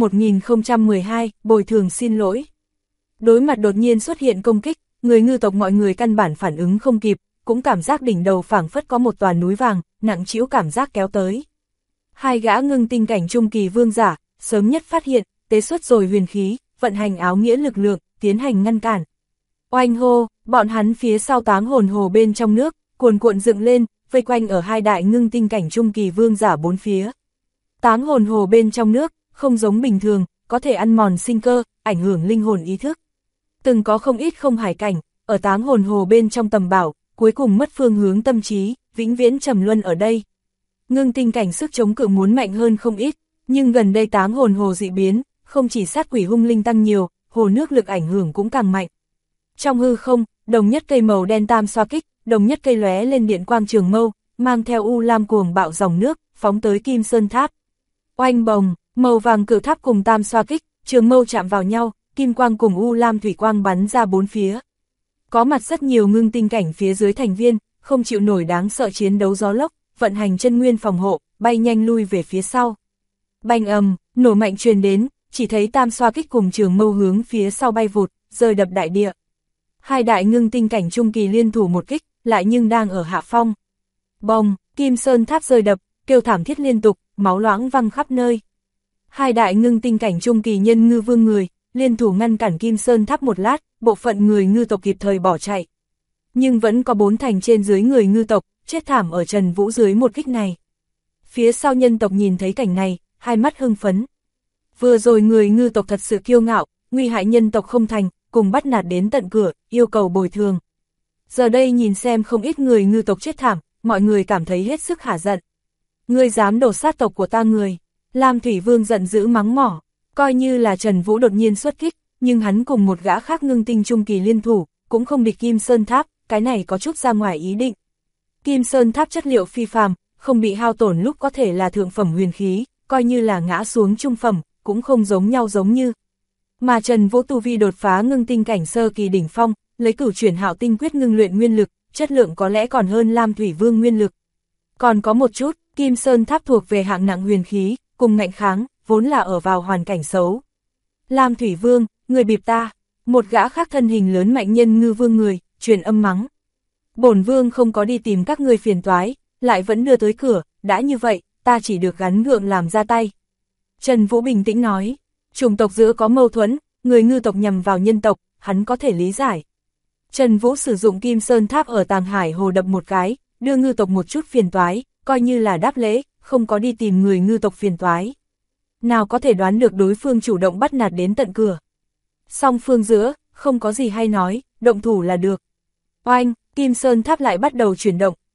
1012, bồi thường xin lỗi. Đối mặt đột nhiên xuất hiện công kích, người ngư tộc mọi người căn bản phản ứng không kịp, cũng cảm giác đỉnh đầu phảng phất có một tòa núi vàng, nặng trĩu cảm giác kéo tới. Hai gã ngưng tinh cảnh trung kỳ vương giả, sớm nhất phát hiện, tế xuất rồi huyền khí, vận hành áo nghĩa lực lượng, tiến hành ngăn cản. Oanh hô, bọn hắn phía sau táng hồn hồ bên trong nước, cuồn cuộn dựng lên, vây quanh ở hai đại ngưng tinh cảnh trung kỳ vương giả bốn phía. Táng hồn hồ bên trong nước, không giống bình thường, có thể ăn mòn sinh cơ, ảnh hưởng linh hồn ý thức. Từng có không ít không hải cảnh, ở táng hồn hồ bên trong tầm bảo, cuối cùng mất phương hướng tâm trí, vĩnh viễn trầm luân ở đây. Ngưng tinh cảnh sức chống cự muốn mạnh hơn không ít, nhưng gần đây táng hồn hồ dị biến, không chỉ sát quỷ hung linh tăng nhiều, hồ nước lực ảnh hưởng cũng càng mạnh. Trong hư không, đồng nhất cây màu đen tam xoa kích, đồng nhất cây lóe lên điện quang trường mâu, mang theo u lam cuồng bạo dòng nước, phóng tới Kim Sơn Tháp. Oanh bồng, màu vàng cự tháp cùng tam xoa kích, trường mâu chạm vào nhau, kim quang cùng u lam thủy quang bắn ra bốn phía. Có mặt rất nhiều ngưng tinh cảnh phía dưới thành viên, không chịu nổi đáng sợ chiến đấu gió lốc, vận hành chân nguyên phòng hộ, bay nhanh lui về phía sau. Bành ầm, nổ mạnh truyền đến, chỉ thấy tam xoa kích cùng trường mâu hướng phía sau bay vụt, rơi đập đại địa. Hai đại ngưng tinh cảnh trung kỳ liên thủ một kích, lại nhưng đang ở hạ phong. Bồng, Kim Sơn Tháp rơi đập, kêu thảm thiết liên tục, máu loãng văng khắp nơi. Hai đại ngưng tinh cảnh trung kỳ nhân ngư vương người, liên thủ ngăn cản Kim Sơn Tháp một lát, bộ phận người ngư tộc kịp thời bỏ chạy. Nhưng vẫn có 4 thành trên dưới người ngư tộc, chết thảm ở Trần Vũ dưới một kích này. Phía sau nhân tộc nhìn thấy cảnh này, hai mắt hưng phấn. Vừa rồi người ngư tộc thật sự kiêu ngạo, nguy hại nhân tộc không thành, cùng bắt nạt đến tận cửa, yêu cầu bồi thường. Giờ đây nhìn xem không ít người ngư tộc chết thảm, mọi người cảm thấy hết sức hả giận. Ngươi dám đổ sát tộc của ta người. Lam Thủy Vương giận dữ mắng mỏ, coi như là Trần Vũ đột nhiên xuất kích, nhưng hắn cùng một gã khác ngưng tinh trung kỳ liên thủ, cũng không địch Kim Sơn Tháp, cái này có chút ra ngoài ý định. Kim Sơn Tháp chất liệu phi phàm, không bị hao tổn lúc có thể là thượng phẩm huyền khí, coi như là ngã xuống trung phẩm, cũng không giống nhau giống như. Mà Trần Vũ tu vi đột phá ngưng tinh cảnh sơ kỳ đỉnh phong, lấy cửu chuyển hạo tinh quyết ngưng luyện nguyên lực, chất lượng có lẽ còn hơn Lam Thủy Vương nguyên lực. Còn có một chút, Kim Sơn Tháp thuộc về hạng nặng huyền khí, cùng ngạnh kháng, vốn là ở vào hoàn cảnh xấu. Lam Thủy Vương, người bịp ta, một gã khác thân hình lớn mạnh nhân ngư vương người, truyền âm mắng. Bổn vương không có đi tìm các ngươi phiền toái, lại vẫn đưa tới cửa, đã như vậy, ta chỉ được gắn gượng làm ra tay. Trần Vũ bình tĩnh nói, chủng tộc giữa có mâu thuẫn, người ngư tộc nhằm vào nhân tộc, hắn có thể lý giải. Trần Vũ sử dụng Kim Sơn Tháp ở Tàng Hải Hồ đập một cái, đưa ngư tộc một chút phiền toái, coi như là đáp lễ, không có đi tìm người ngư tộc phiền toái. Nào có thể đoán được đối phương chủ động bắt nạt đến tận cửa. Song phương giữa, không có gì hay nói, động thủ là được. Oanh, Kim Sơn Tháp lại bắt đầu chuyển động,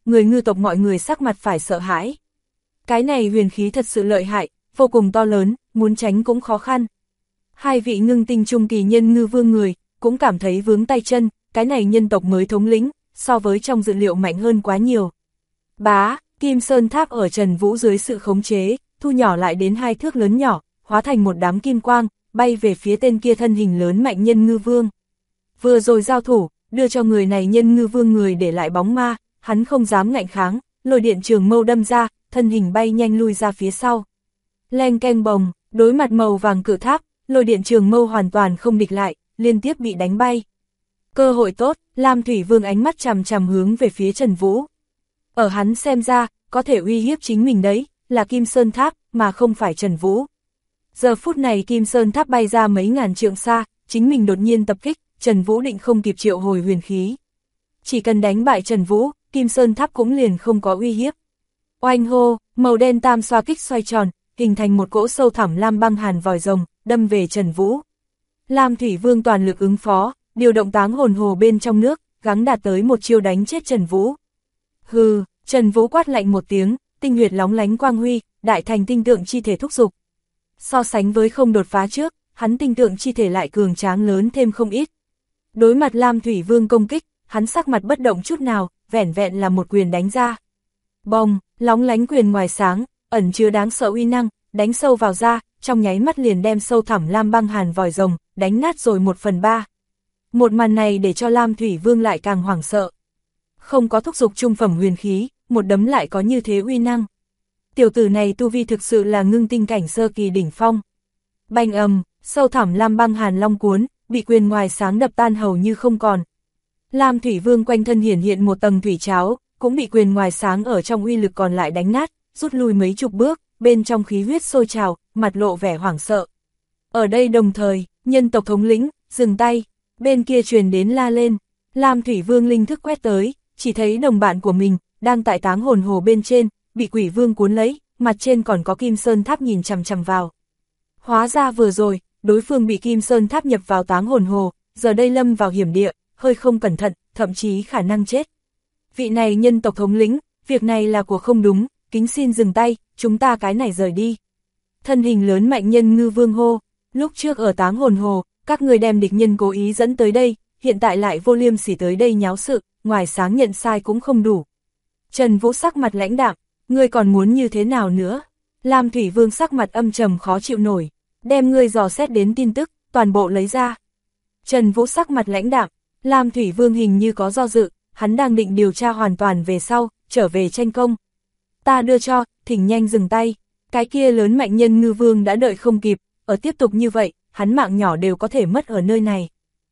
người ngư tộc mọi người sắc mặt phải sợ hãi. Cái này huyền khí thật sự lợi hại, vô cùng to lớn, muốn tránh cũng khó khăn. Hai vị ngưng tinh trung kỳ nhân ngư vương người, cũng cảm thấy vướng tay chân, cái này nhân tộc mới thống lĩnh, so với trong dự liệu mạnh hơn quá nhiều. Bá, Kim Sơn Tháp ở Trần Vũ dưới sự khống chế, thu nhỏ lại đến 2 thước lớn nhỏ, hóa thành một đám kim quang, bay về phía tên kia thân hình lớn mạnh nhân ngư vương. Vừa rồi giao thủ, đưa cho người này nhân ngư vương người để lại bóng ma, hắn không dám ngạnh kháng, lôi điện trường mâu đâm ra, thân hình bay nhanh lui ra phía sau. Leng keng bồng, đối mặt màu vàng cự tháp, lôi điện trường mâu hoàn toàn không địch lại, liên tiếp bị đánh bay. Cơ hội tốt, Lam Thủy Vương ánh mắt chằm chằm hướng về phía Trần Vũ. Ở hắn xem ra, có thể uy hiếp chính mình đấy, là Kim Sơn Tháp, mà không phải Trần Vũ. Giờ phút này Kim Sơn Tháp bay ra mấy ngàn trượng xa, chính mình đột nhiên tập kích, Trần Vũ định không kịp triệu hồi huyền khí. Chỉ cần đánh bại Trần Vũ, Kim Sơn Tháp cũng liền không có uy hiếp. Oanh hô, màu đen tam xoa kích xoay tròn, hình thành một cỗ sâu thẳm lam băng hàn vòi rồng, đâm về Trần Vũ. Lam Thủy Vương toàn lực ứng phó, điều động táng hồn hồ bên trong nước, gắng đạt tới một chiêu đánh chết Trần Vũ. Hừ, Trần Vũ quát lạnh một tiếng, tinh huyệt lóng lánh quang huy, đại thành tinh tượng chi thể thúc dục. So sánh với không đột phá trước, hắn tinh tượng chi thể lại cường tráng lớn thêm không ít. Đối mặt Lam Thủy Vương công kích, hắn sắc mặt bất động chút nào, vẻn vẹn là một quyền đánh ra. Bồng, lóng lánh quyền ngoài sáng, ẩn chứa đáng sợ uy năng, đánh sâu vào da, trong nháy mắt liền đem sâu thẳm lam băng hàn vòi rồng, đánh nát rồi 1/3. Một màn này để cho Lam Thủy Vương lại càng hoảng sợ. Không có thúc dục trung phẩm huyền khí, một đấm lại có như thế uy năng. Tiểu tử này tu vi thực sự là ngưng tinh cảnh sơ kỳ đỉnh phong. Bành ầm, sâu thẳm lam băng hàn long cuốn, bị quyền ngoài sáng đập tan hầu như không còn. Lam Thủy Vương quanh thân hiển hiện một tầng thủy cháo, cũng bị quyền ngoài sáng ở trong uy lực còn lại đánh nát, rút lui mấy chục bước, bên trong khí huyết sôi trào, mặt lộ vẻ hoảng sợ. Ở đây đồng thời, nhân tộc thống lĩnh, dừng tay, bên kia truyền đến la lên. Lam Thủy Vương linh thức quét tới, chỉ thấy đồng bạn của mình, đang tại táng hồn hồ bên trên, bị quỷ vương cuốn lấy, mặt trên còn có Kim Sơn Tháp nhìn chằm chằm vào. Hóa ra vừa rồi, đối phương bị Kim Sơn Tháp nhập vào táng hồn hồ, giờ đây lâm vào hiểm địa, hơi không cẩn thận, thậm chí khả năng chết. Vị này nhân tộc thống lĩnh, việc này là của không đúng, kính xin dừng tay, chúng ta cái này rời đi. Thân hình lớn mạnh nhân ngư vương hô, lúc trước ở táng hồn hồ, các người đem địch nhân cố ý dẫn tới đây, hiện tại lại vô liêm sỉ tới đây nháo sự, ngoài sáng nhận sai cũng không đủ. Trần Vũ sắc mặt lãnh đạm, ngươi còn muốn như thế nào nữa? Lam Thủy Vương sắc mặt âm trầm khó chịu nổi, đem ngươi dò xét đến tin tức, toàn bộ lấy ra. Trần Vũ sắc mặt lãnh đạm, Lam Thủy Vương hình như có do dự, hắn đang định điều tra hoàn toàn về sau, trở về tranh công. Ta đưa cho, thỉnh nhanh dừng tay, cái kia lớn mạnh nhân ngư vương đã đợi không kịp, ở tiếp tục như vậy, hắn mạng nhỏ đều có thể mất ở nơi này.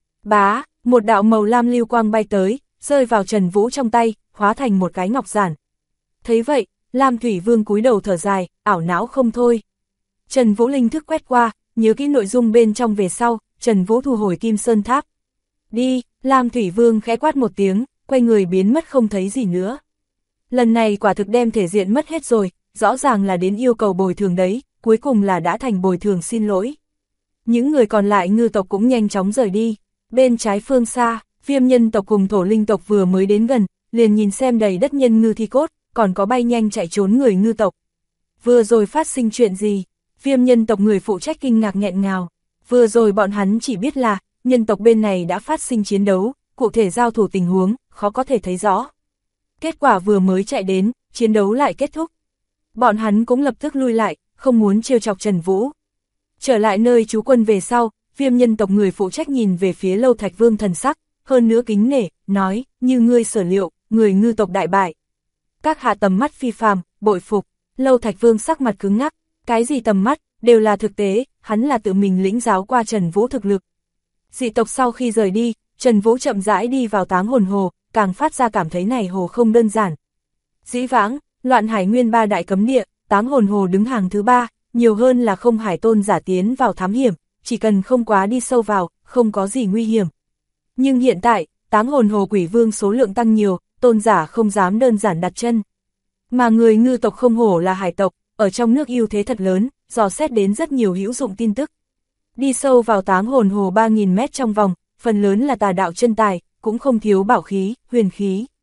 Bá, một đạo màu lam lưu quang bay tới, rơi vào Trần Vũ trong tay, hóa thành một cái ngọc giản. Thấy vậy, Lam Thủy Vương cúi đầu thở dài, ảo não không thôi. Trần Vũ linh thức quét qua, nhớ kỹ nội dung bên trong về sau, Trần Vũ thu hồi Kim Sơn Tháp. Đi, Lam Thủy Vương khẽ quát một tiếng, quay người biến mất không thấy gì nữa. Lần này quả thực đem thể diện mất hết rồi, rõ ràng là đến yêu cầu bồi thường đấy, cuối cùng là đã thành bồi thường xin lỗi. Những người còn lại ngư tộc cũng nhanh chóng rời đi. Bên trái phương xa, Viêm nhân tộc cùng Thổ linh tộc vừa mới đến gần, liền nhìn xem đầy đất nhân ngư thi cốt, còn có bay nhanh chạy trốn người ngư tộc. Vừa rồi phát sinh chuyện gì? Viêm nhân tộc người phụ trách kinh ngạc nghẹn ngào. Vừa rồi bọn hắn chỉ biết là, nhân tộc bên này đã phát sinh chiến đấu, cụ thể giao thủ tình huống, khó có thể thấy rõ. Kết quả vừa mới chạy đến, chiến đấu lại kết thúc. Bọn hắn cũng lập tức lui lại, không muốn trêu chọc Trần Vũ. Trở lại nơi trú quân về sau, Viêm nhân tộc người phụ trách nhìn về phía Lâu Thạch Vương thần sắc, hơn nữa kính nể, nói, như ngươi sở liệu, người ngư tộc đại bại. Các hạ tầm mắt phi phàm, bội phục. Lâu Thạch Vương sắc mặt cứng ngắc, cái gì tầm mắt, đều là thực tế, hắn là tự mình lĩnh giáo qua Trần Vũ thực lực. Dị tộc sau khi rời đi, Trần Vũ chậm rãi đi vào táng hồn hồ, càng phát ra cảm thấy này hồ không đơn giản. Dĩ vãng, loạn hải nguyên ba đại cấm địa, táng hồn hồ đứng hàng thứ 3, nhiều hơn là không hải tôn giả tiến vào thám hiểm, chỉ cần không quá đi sâu vào, không có gì nguy hiểm. Nhưng hiện tại, táng hồn hồ quỷ vương số lượng tăng nhiều, tôn giả không dám đơn giản đặt chân. Mà người ngư tộc không hổ là hải tộc, ở trong nước ưu thế thật lớn, dò xét đến rất nhiều hữu dụng tin tức. Đi sâu vào táng hồn hồ 3.000 mét trong vòng, phần lớn là tà đạo chân tài, cũng không thiếu bảo khí, huyền khí.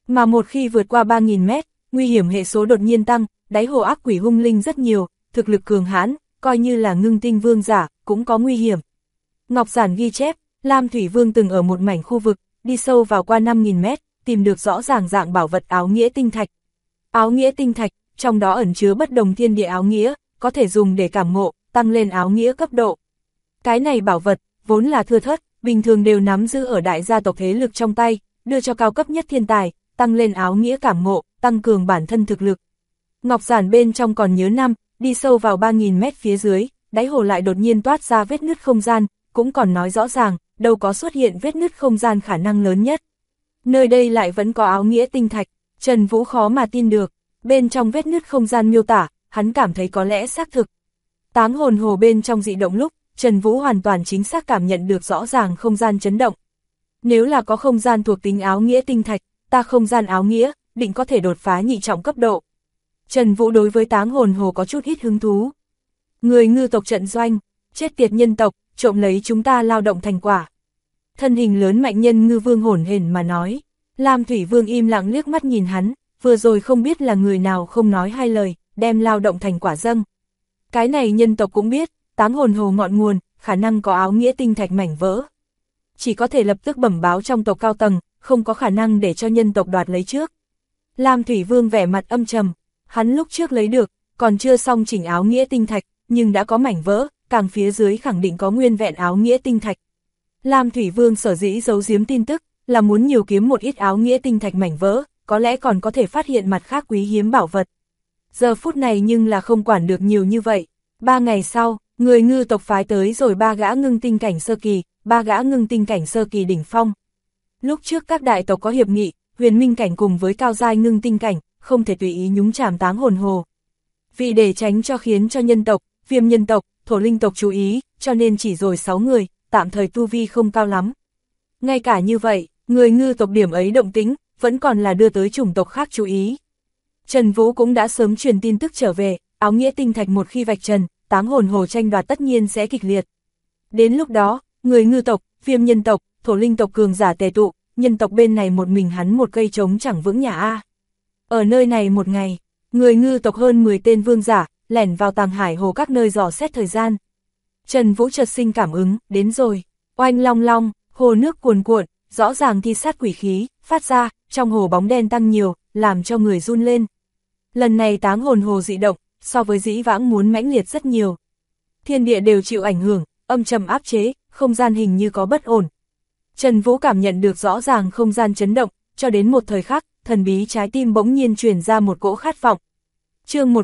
Mà một khi vượt qua 3.000 mét, nguy hiểm hệ số đột nhiên tăng, đáy hồ ác quỷ hung linh rất nhiều, thực lực cường hãn, coi như là ngưng tinh vương giả, cũng có nguy hiểm. Ngọc giản ghi chép, Lam Thủy Vương từng ở một mảnh khu vực, đi sâu vào qua 5.000 mét, tìm được rõ ràng dạng bảo vật áo nghĩa tinh thạch. Áo nghĩa tinh thạch, trong đó ẩn chứa bất đồng thiên địa áo nghĩa, có thể dùng để cảm ngộ, tăng lên áo nghĩa cấp độ. Cái này bảo vật, vốn là thưa thớt, bình thường đều nắm giữ ở đại gia tộc thế lực trong tay, đưa cho cao cấp nhất thiên tài, tăng lên áo nghĩa cảm ngộ, tăng cường bản thân thực lực. Ngọc giản bên trong còn nhớ năm, đi sâu vào 3.000 mét phía dưới, đáy hồ lại đột nhiên toát ra vết nứt không gian, cũng còn nói rõ ràng, đâu có xuất hiện vết nứt không gian khả năng lớn nhất. Nơi đây lại vẫn có áo nghĩa tinh thạch, Trần Vũ khó mà tin được, bên trong vết nứt không gian miêu tả, hắn cảm thấy có lẽ xác thực. Táng hồn hồ bên trong dị động lúc, Trần Vũ hoàn toàn chính xác cảm nhận được rõ ràng không gian chấn động. Nếu là có không gian thuộc tính áo nghĩa tinh thạch, ta không gian áo nghĩa, định có thể đột phá nhị trọng cấp độ. Trần Vũ đối với táng hồn hồ có chút ít hứng thú. Người ngư tộc trận doanh, chết tiệt nhân tộc, trộm lấy chúng ta lao động thành quả. Thân hình lớn mạnh nhân ngư vương hổn hển mà nói. Lam Thủy Vương im lặng liếc mắt nhìn hắn, vừa rồi không biết là người nào không nói hai lời, đem lao động thành quả dâng. Cái này nhân tộc cũng biết, táng hồn hồ ngọn nguồn, khả năng có áo nghĩa tinh thạch mảnh vỡ. Chỉ có thể lập tức bẩm báo trong tộc cao tầng, không có khả năng để cho nhân tộc đoạt lấy trước. Lam Thủy Vương vẻ mặt âm trầm, hắn lúc trước lấy được, còn chưa xong chỉnh áo nghĩa tinh thạch, nhưng đã có mảnh vỡ, càng phía dưới khẳng định có nguyên vẹn áo nghĩa tinh thạch. Lam Thủy Vương sở dĩ giấu giếm tin tức, là muốn nhiều kiếm một ít áo nghĩa tinh thạch mảnh vỡ, có lẽ còn có thể phát hiện mặt khác quý hiếm bảo vật. Giờ phút này nhưng là không quản được nhiều như vậy. 3 ngày sau, người ngư tộc phái tới rồi 3 gã ngưng tinh cảnh sơ kỳ, 3 gã ngưng tinh cảnh sơ kỳ đỉnh phong. Lúc trước các đại tộc có hiệp nghị, huyền minh cảnh cùng với cao giai ngưng tinh cảnh, không thể tùy ý nhúng chàm táng hồn hồ. Vì để tránh cho khiến cho nhân tộc, viêm nhân tộc, thổ linh tộc chú ý, cho nên chỉ rồi 6 người, tạm thời tu vi không cao lắm. Ngay cả như vậy, người ngư tộc điểm ấy động tĩnh, vẫn còn là đưa tới chủng tộc khác chú ý. Trần Vũ cũng đã sớm truyền tin tức trở về, áo nghĩa tinh thạch một khi vạch trần, táng hồn hồ tranh đoạt tất nhiên sẽ kịch liệt. Đến lúc đó, người ngư tộc, viêm nhân tộc, thổ linh tộc cường giả tề tụ, nhân tộc bên này một mình hắn một cây trống chẳng vững nhà a. Ở nơi này một ngày, người ngư tộc hơn 10 tên vương giả, lẻn vào tàng hải hồ các nơi dò xét thời gian. Trần Vũ chợt sinh cảm ứng, đến rồi, oanh long long, hồ nước cuồn cuộn, rõ ràng thi sát quỷ khí, phát ra, trong hồ bóng đen tăng nhiều, làm cho người run lên. Lần này táng hồn hồ dị động, so với dĩ vãng muốn mãnh liệt rất nhiều. Thiên địa đều chịu ảnh hưởng, âm trầm áp chế, không gian hình như có bất ổn. Trần Vũ cảm nhận được rõ ràng không gian chấn động, cho đến một thời khắc, thần bí trái tim bỗng nhiên truyền ra một cỗ khát vọng. Chương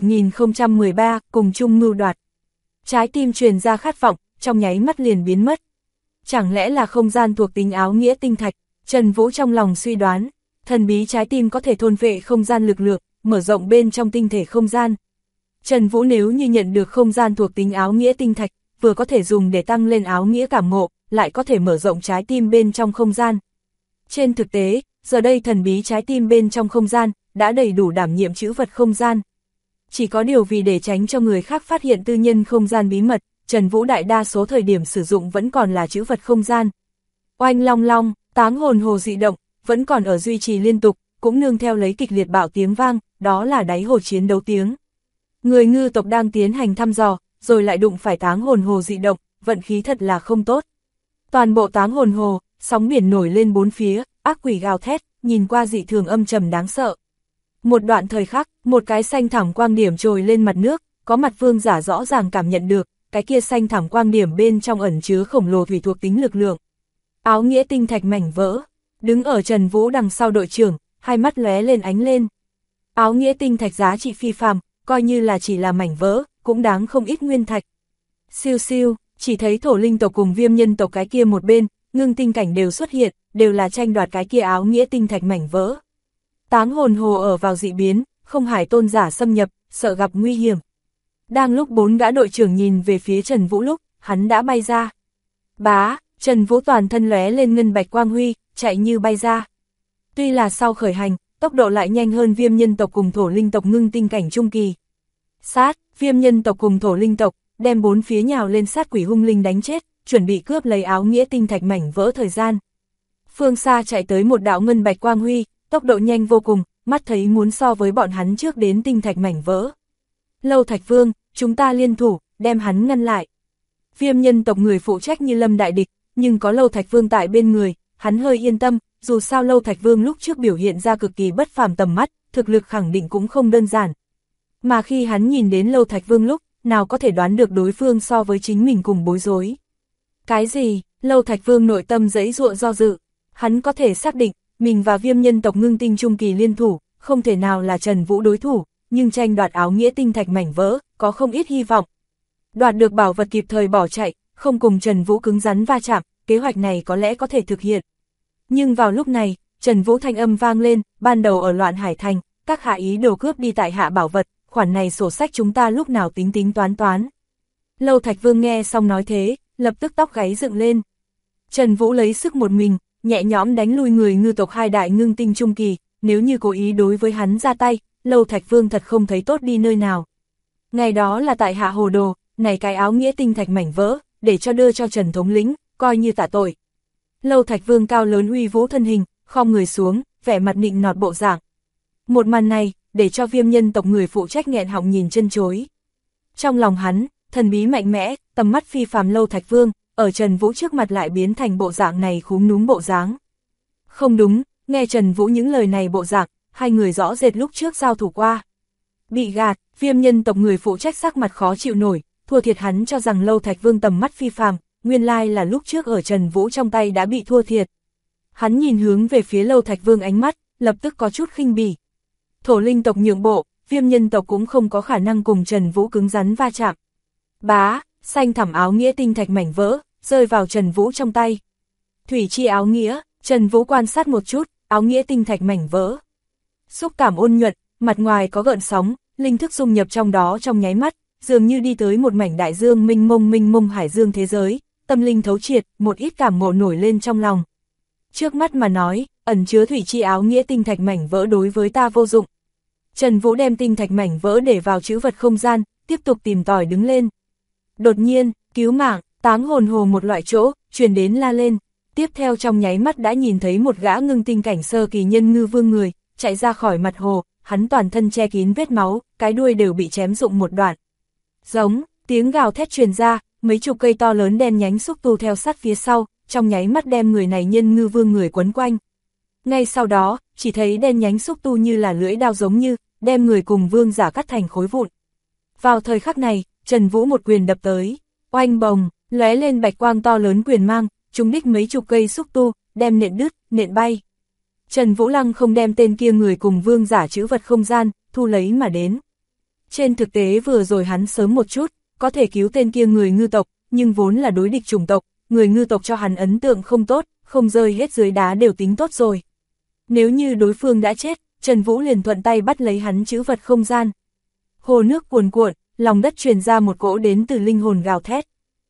1013, cùng chung mưu đoạt. Trái tim truyền ra khát vọng, trong nháy mắt liền biến mất. Chẳng lẽ là không gian thuộc tính áo nghĩa tinh thạch? Trần Vũ trong lòng suy đoán, thần bí trái tim có thể thôn vệ không gian lực lượng, mở rộng bên trong tinh thể không gian. Trần Vũ nếu như nhận được không gian thuộc tính áo nghĩa tinh thạch, vừa có thể dùng để tăng lên áo nghĩa cảm ngộ, lại có thể mở rộng trái tim bên trong không gian. Trên thực tế, giờ đây thần bí trái tim bên trong không gian, đã đầy đủ đảm nhiệm trữ vật không gian. Chỉ có điều vì để tránh cho người khác phát hiện tư nhân không gian bí mật, Trần Vũ đại đa số thời điểm sử dụng vẫn còn là trữ vật không gian. Oanh long long, táng hồn hồ dị động, vẫn còn ở duy trì liên tục, cũng nương theo lấy kịch liệt bạo tiếng vang, đó là đáy hồ chiến đấu tiếng. Người ngư tộc đang tiến hành thăm dò, rồi lại đụng phải táng hồn hồ dị động, vận khí thật là không tốt. Toàn bộ táng hồn hồ, sóng biển nổi lên bốn phía, ác quỷ gào thét, nhìn qua dị thường âm trầm đáng sợ. Một đoạn thời khắc, một cái xanh thẳm quang điểm trồi lên mặt nước, có mặt vương giả rõ ràng cảm nhận được, cái kia xanh thẳm quang điểm bên trong ẩn chứa khổng lồ thủy thuộc tính lực lượng. Áo nghĩa tinh thạch mảnh vỡ, đứng ở Trần Vũ đằng sau đội trưởng, hai mắt lóe lên ánh lên. Áo nghĩa tinh thạch giá trị phi phàm, coi như là chỉ là mảnh vỡ, cũng đáng không ít nguyên thạch. Siêu siêu, chỉ thấy thổ linh tộc cùng viêm nhân tộc cái kia một bên, ngưng tinh cảnh đều xuất hiện, đều là tranh đoạt cái kia áo nghĩa tinh thạch mảnh vỡ. Táng hồn hồ ở vào dị biến, không hải tôn giả xâm nhập, sợ gặp nguy hiểm. Đang lúc 4 gã đội trưởng nhìn về phía Trần Vũ lúc, hắn đã bay ra. Bá, Trần Vũ toàn thân lóe lên ngân bạch quang huy, chạy như bay ra. Tuy là sau khởi hành, tốc độ lại nhanh hơn viêm nhân tộc cùng thổ linh tộc ngưng tinh cảnh trung kỳ. Sát, viêm nhân tộc cùng thổ linh tộc, đem 4 phía nhào lên sát quỷ hung linh đánh chết, chuẩn bị cướp lấy áo nghĩa tinh thạch mảnh vỡ thời gian. Phương xa chạy tới một đạo ngân bạch quang huy, tốc độ nhanh vô cùng, mắt thấy muốn so với bọn hắn trước đến tinh thạch mảnh vỡ. Lâu Thạch Vương, chúng ta liên thủ, đem hắn ngăn lại. Viêm nhân tộc người phụ trách như lâm đại địch, nhưng có Lâu Thạch Vương tại bên người, hắn hơi yên tâm, dù sao Lâu Thạch Vương lúc trước biểu hiện ra cực kỳ bất phàm tầm mắt, thực lực khẳng định cũng không đơn giản. Mà khi hắn nhìn đến Lâu Thạch Vương lúc, nào có thể đoán được đối phương so với chính mình cùng bối rối. Cái gì? Lâu Thạch Vương nội tâm giãy giụa do dự, hắn có thể xác định, mình và viêm nhân tộc ngưng tinh trung kỳ liên thủ, không thể nào là Trần Vũ đối thủ, nhưng tranh đoạt áo nghĩa tinh thạch mảnh vỡ, có không ít hy vọng. Đoạt được bảo vật kịp thời bỏ chạy, không cùng Trần Vũ cứng rắn va chạm, kế hoạch này có lẽ có thể thực hiện. Nhưng vào lúc này, Trần Vũ thanh âm vang lên, ban đầu ở Loạn Hải Thành, các hạ ý đồ cướp đi tại hạ bảo vật, khoản này sổ sách chúng ta lúc nào tính tính toán toán. Lâu Thạch Vương nghe xong nói thế, lập tức tóc gáy dựng lên. Trần Vũ lấy sức một mình, nhẹ nhõm đánh lui người ngư tộc hai đại ngưng tinh trung kỳ, nếu như cố ý đối với hắn ra tay, Lâu Thạch Vương thật không thấy tốt đi nơi nào. Ngày đó là tại hạ hồ đồ, này cái áo nghĩa tinh thạch mảnh vỡ, để cho đưa cho Trần thống lĩnh, coi như tạ tội. Lâu Thạch Vương cao lớn uy vũ thân hình, khom người xuống, vẻ mặt nịnh nọt bộ dạng. Một màn này, để cho viêm nhân tộc người phụ trách nghẹn họng nhìn chân chối. Trong lòng hắn, thần bí mạnh mẽ, tầm mắt phi phàm Lâu Thạch Vương, ở Trần Vũ trước mặt lại biến thành bộ dạng này khúm núm bộ dáng. Không đúng, nghe Trần Vũ những lời này bộ dạng, hai người rõ rệt lúc trước giao thủ qua. Bị gạt, viêm nhân tộc người phụ trách sắc mặt khó chịu nổi, thua thiệt hắn cho rằng Lâu Thạch Vương tầm mắt phi phàm, nguyên lai là lúc trước ở Trần Vũ trong tay đã bị thua thiệt. Hắn nhìn hướng về phía Lâu Thạch Vương ánh mắt, lập tức có chút khinh bỉ. Thổ linh tộc nhượng bộ, viêm nhân tộc cũng không có khả năng cùng Trần Vũ cứng rắn va chạm. Bá, xanh thẳm áo nghĩa tinh thạch mảnh vỡ, rơi vào Trần Vũ trong tay. Thủy chi áo nghĩa, Trần Vũ quan sát một chút, áo nghĩa tinh thạch mảnh vỡ. Xúc cảm ôn nhuận, mặt ngoài có gợn sóng, linh thức dung nhập trong đó trong nháy mắt, dường như đi tới một mảnh đại dương mênh mông hải dương thế giới, tâm linh thấu triệt, một ít cảm ngộ nổi lên trong lòng. Trước mắt mà nói, ẩn chứa thủy chi áo nghĩa tinh thạch mảnh vỡ đối với ta vô dụng. Trần Vũ đem tinh thạch mảnh vỡ để vào trữ vật không gian, tiếp tục tìm tòi đứng lên. Đột nhiên, cứu mạng, Táng Hồn Hồ một loại chỗ, truyền đến la lên. Tiếp theo trong nháy mắt đã nhìn thấy một gã ngưng tinh cảnh sơ kỳ nhân ngư vương người, chạy ra khỏi mặt hồ, hắn toàn thân che kín vết máu, cái đuôi đều bị chém rụng một đoạn. Giống, tiếng gào thét truyền ra, mấy chục cây to lớn đen nhánh xúc tu theo sát phía sau, trong nháy mắt đem người này nhân ngư vương người quấn quanh. Ngay sau đó, chỉ thấy đen nhánh xúc tu như là lưỡi dao giống như, đem người cùng vương giả cắt thành khối vụn. Vào thời khắc này, Trần Vũ một quyền đập tới, oanh bồng, lóe lên bạch quang to lớn quyền mang, trúng đích mấy chục cây xúc tu, đem nện đứt, nện bay. Trần Vũ lăng không đem tên kia người cùng vương giả trữ vật không gian, thu lấy mà đến. Trên thực tế vừa rồi hắn sớm một chút, có thể cứu tên kia người ngư tộc, nhưng vốn là đối địch chủng tộc, người ngư tộc cho hắn ấn tượng không tốt, không rơi hết dưới đá đều tính tốt rồi. Nếu như đối phương đã chết, Trần Vũ liền thuận tay bắt lấy hắn trữ vật không gian. Hồ nước cuồn cuộn, lòng đất truyền ra một cỗ đến từ linh hồn gào thét.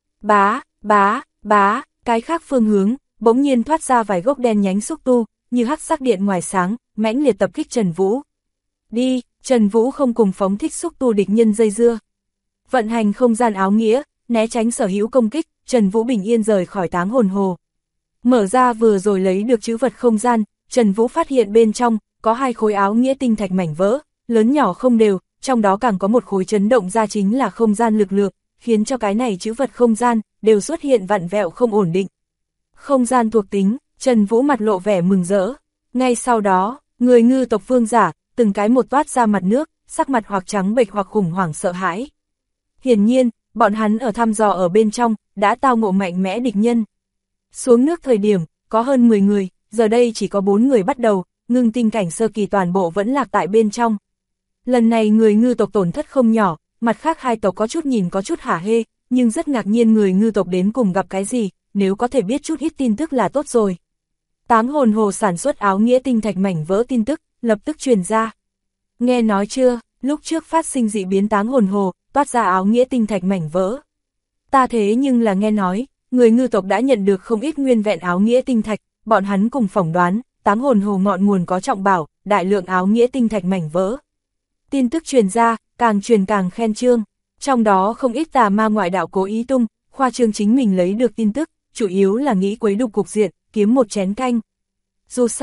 Bá, bá, bá, cái khác phương hướng, bỗng nhiên thoát ra vài gốc đen nhánh xúc tu, như hắc sắc điện ngoài sáng, mãnh liệt tập kích Trần Vũ. Đi, Trần Vũ không cùng phóng thích xúc tu địch nhân dây dưa. Vận hành không gian áo nghĩa, né tránh sở hữu công kích, Trần Vũ bình yên rời khỏi Táng Hồn Hồ. Mở ra vừa rồi lấy được trữ vật không gian, Trần Vũ phát hiện bên trong, có hai khối áo nghĩa tinh thạch mảnh vỡ, lớn nhỏ không đều, trong đó càng có một khối chấn động ra chính là không gian lực lượng, khiến cho cái này trữ vật không gian, đều xuất hiện vặn vẹo không ổn định. Không gian thuộc tính, Trần Vũ mặt lộ vẻ mừng rỡ. Ngay sau đó, người ngư tộc vương giả, từng cái một toát ra mặt nước, sắc mặt hoặc trắng bệch hoặc khủng hoảng sợ hãi. Hiển nhiên, bọn hắn ở thăm dò ở bên trong, đã tao ngộ mạnh mẽ địch nhân. Xuống nước thời điểm, có hơn 10 người, giờ đây chỉ có 4 người bắt đầu, ngưng tinh cảnh sơ kỳ toàn bộ vẫn lạc tại bên trong. Lần này người ngư tộc tổn thất không nhỏ, mặt khác hai tộc có chút nhìn có chút hả hê, nhưng rất ngạc nhiên người ngư tộc đến cùng gặp cái gì, nếu có thể biết chút ít tin tức là tốt rồi. Táng Hồn Hồ sản xuất áo nghĩa tinh thạch mảnh vỡ tin tức, lập tức truyền ra. Nghe nói chưa, lúc trước phát sinh dị biến Táng Hồn Hồ, toát ra áo nghĩa tinh thạch mảnh vỡ. Ta thế nhưng là nghe nói, người ngư tộc đã nhận được không ít nguyên vẹn áo nghĩa tinh thạch, bọn hắn cùng phỏng đoán, Táng Hồn Hồ ngọn nguồn có trọng bảo, đại lượng áo nghĩa tinh thạch mảnh vỡ. Tin tức truyền ra, càng truyền càng khen trương, trong đó không ít tà ma ngoại đạo cố ý tung, khoa trương chính mình lấy được tin tức, chủ yếu là nghĩ quấy đục cục diện, kiếm một chén canh. Dù sao,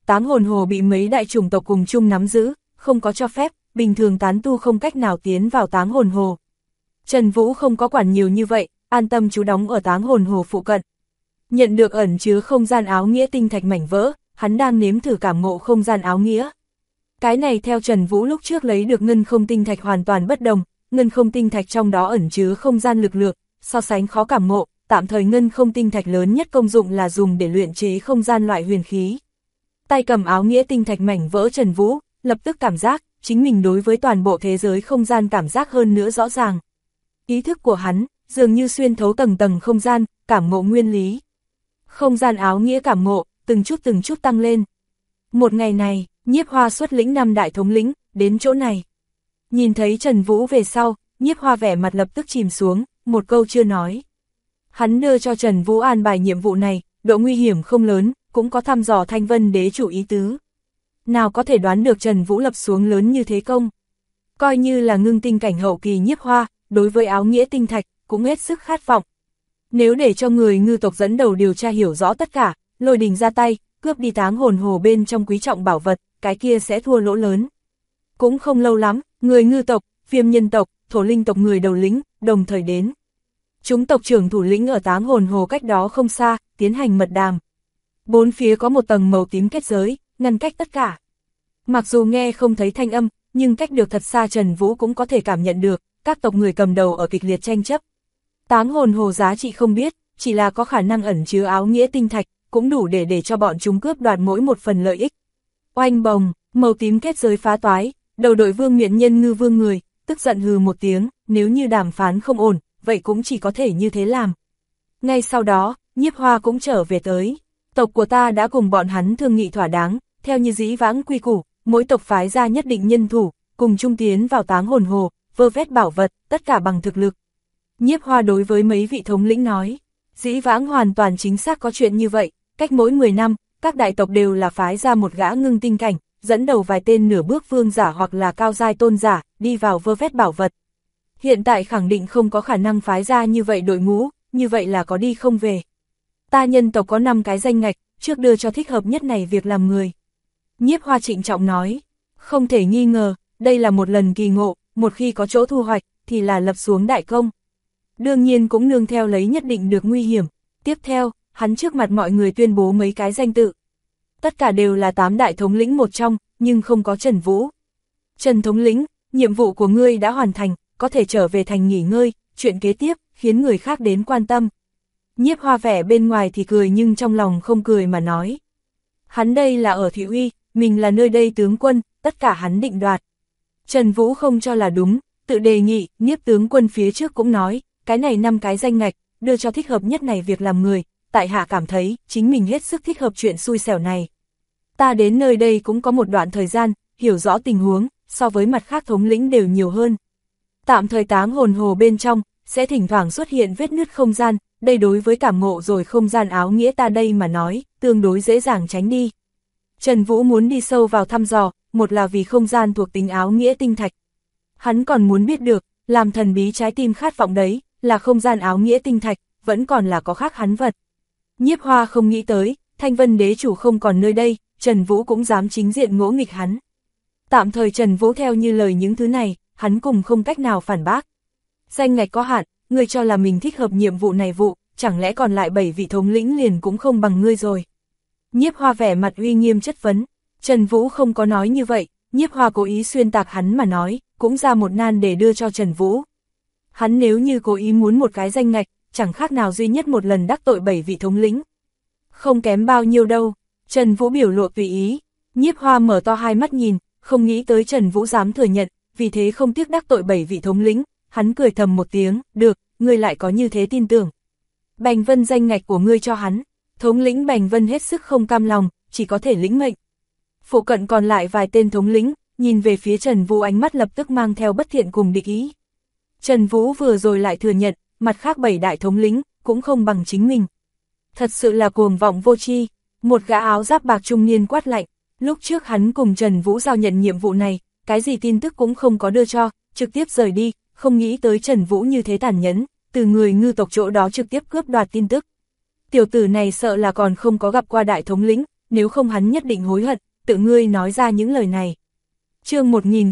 Táng Hồn Hồ bị mấy đại chủng tộc cùng chung nắm giữ, không có cho phép, bình thường tán tu không cách nào tiến vào Táng Hồn Hồ. Trần Vũ không có quản nhiều như vậy, an tâm trú đóng ở Táng Hồn Hồ phụ cận. Nhận được ẩn chứa không gian áo nghĩa tinh thạch mảnh vỡ, hắn đang nếm thử cảm ngộ không gian áo nghĩa. Cái này theo Trần Vũ lúc trước lấy được ngân không tinh thạch hoàn toàn bất đồng, ngân không tinh thạch trong đó ẩn chứa không gian lực lượng, so sánh khó cảm ngộ, tạm thời ngân không tinh thạch lớn nhất công dụng là dùng để luyện chế không gian loại huyền khí. Tay cầm áo nghĩa tinh thạch mảnh vỡ Trần Vũ, lập tức cảm giác, chính mình đối với toàn bộ thế giới không gian cảm giác hơn nữa rõ ràng. Ý thức của hắn, dường như xuyên thấu tầng tầng không gian, cảm ngộ nguyên lý. Không gian áo nghĩa cảm ngộ, từng chút tăng lên. Một ngày này, Nhiếp Hoa xuất lĩnh 5 đại thống lĩnh, đến chỗ này. Nhìn thấy Trần Vũ về sau, Nhiếp Hoa vẻ mặt lập tức chìm xuống, một câu chưa nói. Hắn đưa cho Trần Vũ an bài nhiệm vụ này, độ nguy hiểm không lớn, cũng có thăm dò Thanh Vân Đế chủ ý tứ. Nào có thể đoán được Trần Vũ lập xuống lớn như thế công. Coi như là ngưng tinh cảnh hậu kỳ Nhiếp Hoa, đối với áo nghĩa tinh thạch, cũng hết sức khát vọng. Nếu để cho người ngư tộc dẫn đầu điều tra hiểu rõ tất cả, Lôi Đình ra tay, cướp đi Táng Hồn Hồ bên trong quý trọng bảo vật, cái kia sẽ thua lỗ lớn. Cũng không lâu lắm, người ngư tộc, Viêm Nhân tộc, Thổ Linh tộc người đầu lĩnh, đồng thời đến. Chúng tộc trưởng thủ lĩnh ở Táng Hồn Hồ cách đó không xa, tiến hành mật đàm. Bốn phía có một tầng màu tím kết giới, ngăn cách tất cả. Mặc dù nghe không thấy thanh âm, nhưng cách được thật xa Trần Vũ cũng có thể cảm nhận được, các tộc người cầm đầu ở kịch liệt tranh chấp. Táng Hồn Hồ giá trị không biết, chỉ là có khả năng ẩn chứa áo nghĩa tinh thạch, cũng đủ để cho bọn chúng cướp đoạt mỗi một phần lợi ích. Oanh bồng, màu tím kết giới phá toái, đầu đội Vương Miện Nhân Ngư Vương người, tức giận hừ một tiếng, nếu như đàm phán không ổn, vậy cũng chỉ có thể như thế làm. Ngay sau đó, Nhiếp Hoa cũng trở về tới. Tộc của ta đã cùng bọn hắn thương nghị thỏa đáng, theo như dĩ vãng quy củ, mỗi tộc phái ra nhất định nhân thủ, cùng chung tiến vào Táng Hồn Hồ, vơ vét bảo vật, tất cả bằng thực lực. Nhiếp Hoa đối với mấy vị thống lĩnh nói, dĩ vãng hoàn toàn chính xác có chuyện như vậy, cách mỗi 10 năm, các đại tộc đều là phái ra một gã ngưng tinh cảnh, dẫn đầu vài tên nửa bước vương giả hoặc là cao giai tôn giả, đi vào vơ vét bảo vật. Hiện tại khẳng định không có khả năng phái ra như vậy đội ngũ, như vậy là có đi không về. Ta nhân tộc có 5 cái danh ngạch, trước đưa cho thích hợp nhất này việc làm người. Nhiếp Hoa trịnh trọng nói, không thể nghi ngờ, đây là một lần kỳ ngộ, một khi có chỗ thu hoạch, thì là lập xuống đại công. Đương nhiên cũng nương theo lấy nhất định được nguy hiểm. Tiếp theo, hắn trước mặt mọi người tuyên bố mấy cái danh tự. Tất cả đều là 8 đại thống lĩnh một trong, nhưng không có Trần Vũ. Trần thống lĩnh, nhiệm vụ của ngươi đã hoàn thành, có thể trở về thành nghỉ ngơi, chuyện kế tiếp, khiến người khác đến quan tâm. Nhiếp Hoa vẻ bên ngoài thì cười nhưng trong lòng không cười mà nói. Hắn đây là ở Thị Uy, mình là nơi đây tướng quân, tất cả hắn định đoạt. Trần Vũ không cho là đúng, tự đề nghị, Nhiếp tướng quân phía trước cũng nói, cái này 5 cái danh ngạch, đưa cho thích hợp nhất này việc làm người, tại hạ cảm thấy, chính mình hết sức thích hợp chuyện xui xẻo này. Ta đến nơi đây cũng có một đoạn thời gian, hiểu rõ tình huống, so với mặt khác thống lĩnh đều nhiều hơn. Tạm thời Táng Hồn Hồ bên trong, sẽ thỉnh thoảng xuất hiện vết nứt không gian, đây đối với cảm ngộ rồi không gian áo nghĩa ta đây mà nói, tương đối dễ dàng tránh đi. Trần Vũ muốn đi sâu vào thăm dò, một là vì không gian thuộc tính áo nghĩa tinh thạch. Hắn còn muốn biết được, làm thần bí trái tim khát vọng đấy, là không gian áo nghĩa tinh thạch, vẫn còn là có khác hắn vật. Nhiếp Hoa không nghĩ tới, Thanh Vân Đế chủ không còn nơi đây, Trần Vũ cũng dám chính diện ngỗ nghịch hắn. Tạm thời Trần Vũ theo như lời những thứ này, hắn cùng không cách nào phản bác. Danh ngạch có hạn, ngươi cho là mình thích hợp nhiệm vụ này vụ, chẳng lẽ còn lại 7 vị thống lĩnh liền cũng không bằng ngươi rồi. Nhiếp Hoa vẻ mặt uy nghiêm chất vấn, Trần Vũ không có nói như vậy, Nhiếp Hoa cố ý xuyên tạc hắn mà nói, cũng ra một nan để đưa cho Trần Vũ. Hắn nếu như cố ý muốn một cái danh ngạch, chẳng khác nào duy nhất một lần đắc tội 7 vị thống lĩnh. Không kém bao nhiêu đâu, Trần Vũ biểu lộ tùy ý, Nhiếp Hoa mở to hai mắt nhìn, không nghĩ tới Trần Vũ dám thừa nhận, vì thế không tiếc đắc tội 7 vị thống lĩnh, hắn cười thầm một tiếng, được, ngươi lại có như thế tin tưởng. Bành Vân danh ngạch của ngươi cho hắn, thống lĩnh Bành Vân hết sức không cam lòng, chỉ có thể lĩnh mệnh. Phụ cận còn lại vài tên thống lĩnh, nhìn về phía Trần Vũ ánh mắt lập tức mang theo bất thiện cùng địch ý. Trần Vũ vừa rồi lại thừa nhận, mặt khác 7 đại thống lĩnh, cũng không bằng chính mình. Thật sự là cuồng vọng vô tri. Một gã áo giáp bạc trung niên quát lạnh, lúc trước hắn cùng Trần Vũ giao nhận nhiệm vụ này, cái gì tin tức cũng không có đưa cho, trực tiếp rời đi, không nghĩ tới Trần Vũ như thế tàn nhẫn, từ người ngư tộc chỗ đó trực tiếp cướp đoạt tin tức. Tiểu tử này sợ là còn không có gặp qua đại thống lĩnh, nếu không hắn nhất định hối hận, tự ngươi nói ra những lời này. Chương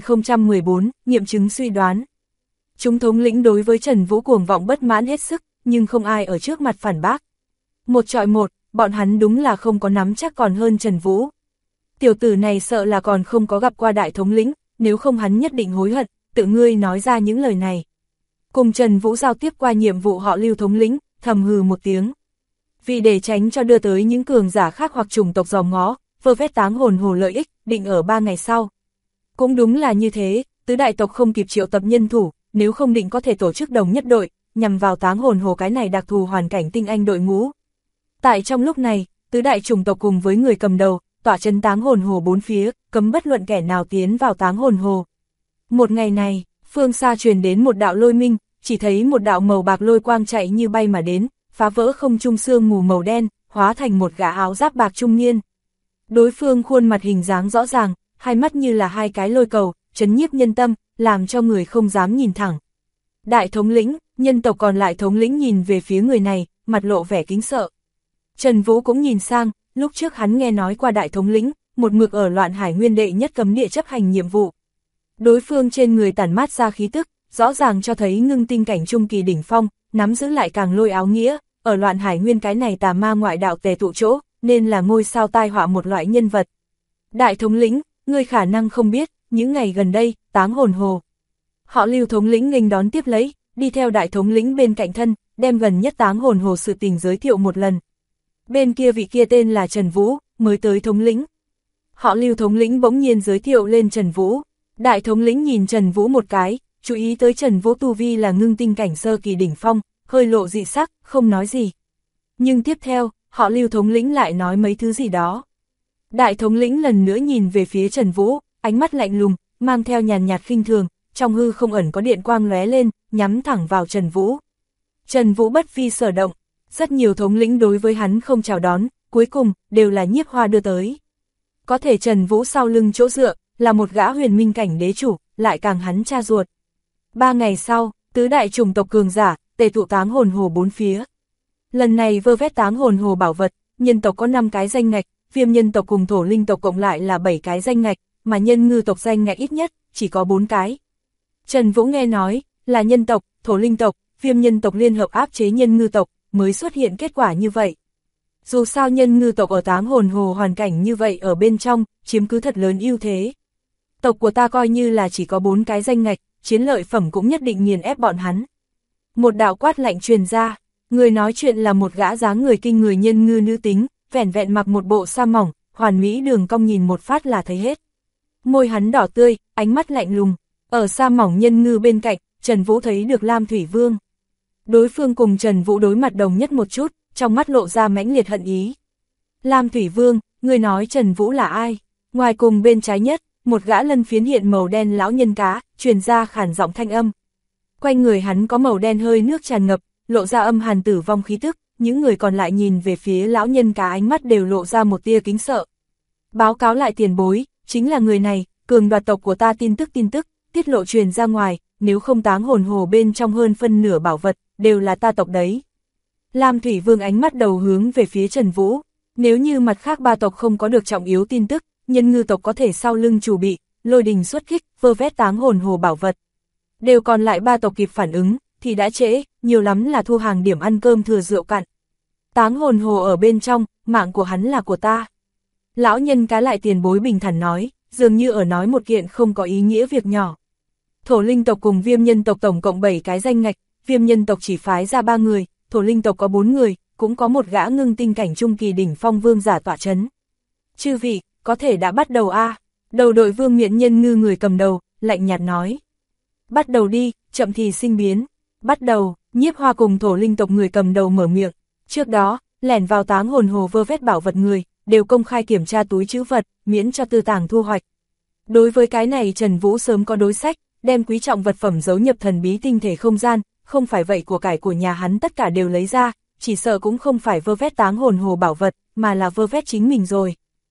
1014, nghiệm chứng suy đoán. Chúng thống lĩnh đối với Trần Vũ cuồng vọng bất mãn hết sức, nhưng không ai ở trước mặt phản bác. Một chọi một, bọn hắn đúng là không có nắm chắc còn hơn Trần Vũ. Tiểu tử này sợ là còn không có gặp qua đại thống lĩnh, nếu không hắn nhất định hối hận, tự ngươi nói ra những lời này. Cùng Trần Vũ giao tiếp qua nhiệm vụ họ Lưu thống lĩnh, thầm hừ một tiếng. Vì để tránh cho đưa tới những cường giả khác hoặc chủng tộc dòm ngó, vơ vét Táng Hồn Hồ lợi ích, định ở 3 ngày sau. Cũng đúng là như thế, tứ đại tộc không kịp triệu tập nhân thủ, nếu không định có thể tổ chức đồng nhất đội, nhằm vào Táng Hồn Hồ cái này đặc thù hoàn cảnh tinh anh đội ngũ. Tại trong lúc này, tứ đại chủng tộc cùng với người cầm đầu, tỏa chân Táng Hồn Hồ bốn phía, cấm bất luận kẻ nào tiến vào Táng Hồn Hồ. Một ngày này, phương xa truyền đến một đạo lôi minh, chỉ thấy một đạo màu bạc lôi quang chạy như bay mà đến, phá vỡ không trung sương mù màu đen, hóa thành một gã áo giáp bạc trung niên. Đối phương khuôn mặt hình dáng rõ ràng, hai mắt như là hai cái lôi cầu, chấn nhiếp nhân tâm, làm cho người không dám nhìn thẳng. Đại thống lĩnh, nhân tộc còn lại thống lĩnh nhìn về phía người này, mặt lộ vẻ kính sợ. Trần Vũ cũng nhìn sang, lúc trước hắn nghe nói qua đại thống lĩnh, một mực ở Loạn Hải Nguyên đệ nhất cấm địa chấp hành nhiệm vụ. Đối phương trên người tản mát ra khí tức, rõ ràng cho thấy ngưng tinh cảnh trung kỳ đỉnh phong, nắm giữ lại càng lôi áo nghĩa, ở Loạn Hải Nguyên cái này tà ma ngoại đạo tề tụ chỗ, nên là ngôi sao tai họa một loại nhân vật. Đại thống lĩnh, ngươi khả năng không biết, những ngày gần đây, Táng Hồn Hồ. Họ Lưu thống lĩnh nghênh đón tiếp lấy, đi theo đại thống lĩnh bên cạnh thân, đem gần nhất Táng Hồn Hồ sự tình giới thiệu một lần. Bên kia vị kia tên là Trần Vũ, mới tới thống lĩnh. Họ Lưu thống lĩnh bỗng nhiên giới thiệu lên Trần Vũ. Đại thống lĩnh nhìn Trần Vũ một cái, chú ý tới Trần Vũ tu vi là ngưng tinh cảnh sơ kỳ đỉnh phong, hơi lộ dị sắc, không nói gì. Nhưng tiếp theo, họ Lưu thống lĩnh lại nói mấy thứ gì đó. Đại thống lĩnh lần nữa nhìn về phía Trần Vũ, ánh mắt lạnh lùng, mang theo nhàn nhạt khinh thường, trong hư không ẩn có điện quang lóe lên, nhắm thẳng vào Trần Vũ. Trần Vũ bất vi sở động, rất nhiều thống lĩnh đối với hắn không chào đón, cuối cùng, đều là Nhiếp Hoa đưa tới. Có thể Trần Vũ sau lưng chỗ dựa, là một gã huyền minh cảnh đế chủ, lại càng hắn cha ruột. 3 ngày sau, tứ đại chủng tộc cường giả, tề tụ Táng Hồn Hồ bốn phía. Lần này vơ vét Táng Hồn Hồ bảo vật, nhân tộc có 5 cái danh ngạch, Viêm nhân tộc cùng Thổ linh tộc cộng lại là 7 cái danh ngạch, mà Nhân Ngư tộc danh ngạch ít nhất, chỉ có 4 cái. Trần Vũ nghe nói, là nhân tộc, Thổ linh tộc, Viêm nhân tộc liên hợp áp chế Nhân Ngư tộc, mới xuất hiện kết quả như vậy. Dù sao Nhân Ngư tộc ở Táng Hồn Hồ hoàn cảnh như vậy ở bên trong, chiếm cứ thật lớn ưu thế. Tộc của ta coi như là chỉ có 4 cái danh ngạch, chiến lợi phẩm cũng nhất định nghiền ép bọn hắn. Một đạo quát lạnh truyền ra, người nói chuyện là một gã dáng người kinh người nhân ngư nữ tính, vẻn vẹn mặc một bộ sa mỏng, hoàn mỹ đường cong nhìn một phát là thấy hết. Môi hắn đỏ tươi, ánh mắt lạnh lùng, ở sa mỏng nhân ngư bên cạnh, Trần Vũ thấy được Lam Thủy Vương. Đối phương cùng Trần Vũ đối mặt đồng nhất một chút, trong mắt lộ ra mãnh liệt hận ý. Lam Thủy Vương, người nói Trần Vũ là ai? Ngoài cùng bên trái nhất, một gã lân phiến hiện màu đen lão nhân cá, truyền ra khản giọng thanh âm. Quanh người hắn có màu đen hơi nước tràn ngập, lộ ra âm hàn tử vong khí tức, những người còn lại nhìn về phía lão nhân cá ánh mắt đều lộ ra một tia kính sợ. Báo cáo lại tiền bối, chính là người này, cường đoạt tộc của ta tin tức, tiết lộ truyền ra ngoài, nếu không Táng Hồn Hồ bên trong hơn phân nửa bảo vật, đều là ta tộc đấy. Lam Thủy Vương ánh mắt đầu hướng về phía Trần Vũ, nếu như mặt khác 3 tộc không có được trọng yếu tin tức, Nhân Ngư tộc có thể sau lưng chủ bị, lôi đình xuất kích, vơ vét Táng Hồn Hồ bảo vật. Đều còn lại 3 tộc kịp phản ứng, thì đã trễ, nhiều lắm là thu hàng điểm ăn cơm thừa rượu cạn. Táng Hồn Hồ ở bên trong, mạng của hắn là của ta. Lão nhân cá lại tiền bối bình thản nói, dường như ở nói một kiện không có ý nghĩa việc nhỏ. Thổ linh tộc cùng Viêm nhân tộc tổng cộng 7 cái danh ngạch, Viêm nhân tộc chỉ phái ra 3 người, Thổ linh tộc có 4 người, cũng có một gã ngưng tinh cảnh trung kỳ đỉnh phong vương giả tọa chấn. Chư vị, có thể đã bắt đầu a. Đầu đội vương miện nhân ngư người cầm đầu, lạnh nhạt nói. Bắt đầu đi, chậm thì sinh biến. Bắt đầu, Nhiếp Hoa cùng Thổ linh tộc người cầm đầu mở miệng. Trước đó, lẻn vào Táng Hồn Hồ vơ vét bảo vật người, đều công khai kiểm tra túi trữ vật, miễn cho tư tàng thu hoạch. Đối với cái này Trần Vũ sớm có đối sách, đem quý trọng vật phẩm giấu nhập thần bí tinh thể không gian, không phải vậy của cải của nhà hắn tất cả đều lấy ra, chỉ sợ cũng không phải vơ vét Táng Hồn Hồ bảo vật, mà là vơ vét chính mình rồi.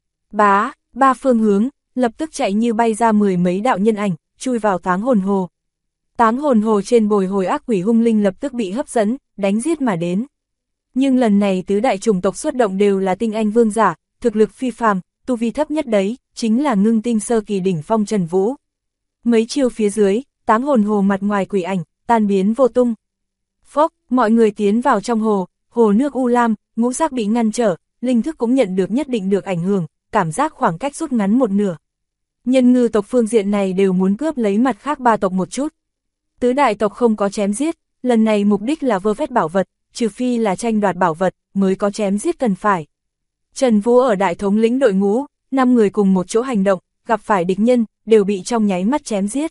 Bá, 3 phương hướng, lập tức chạy như bay ra 10 mấy đạo nhân ảnh, chui vào Táng Hồn Hồ. Táng Hồn Hồ trên bồi hồi ác quỷ hung linh lập tức bị hấp dẫn, đánh giết mà đến. Nhưng lần này tứ đại chủng tộc xuất động đều là tinh anh vương giả, thực lực phi phàm, tu vi thấp nhất đấy, chính là ngưng tinh sơ kỳ đỉnh phong Trần Vũ. Mấy chiêu phía dưới, Táng hồn hồ mặt ngoài quỷ ảnh, tan biến vô tung. Phốc, mọi người tiến vào trong hồ, hồ nước u lam, ngũ giác bị ngăn trở, linh thức cũng nhận được nhất định được ảnh hưởng, cảm giác khoảng cách rút ngắn một nửa. Nhân ngư tộc phương diện này đều muốn cướp lấy mặt khác ba tộc một chút. Tứ đại tộc không có chém giết, lần này mục đích là vơ vét bảo vật, trừ phi là tranh đoạt bảo vật, mới có chém giết cần phải. Trần Vũ ở đại thống lĩnh đội ngũ, 5 người cùng một chỗ hành động, gặp phải địch nhân, đều bị trong nháy mắt chém giết.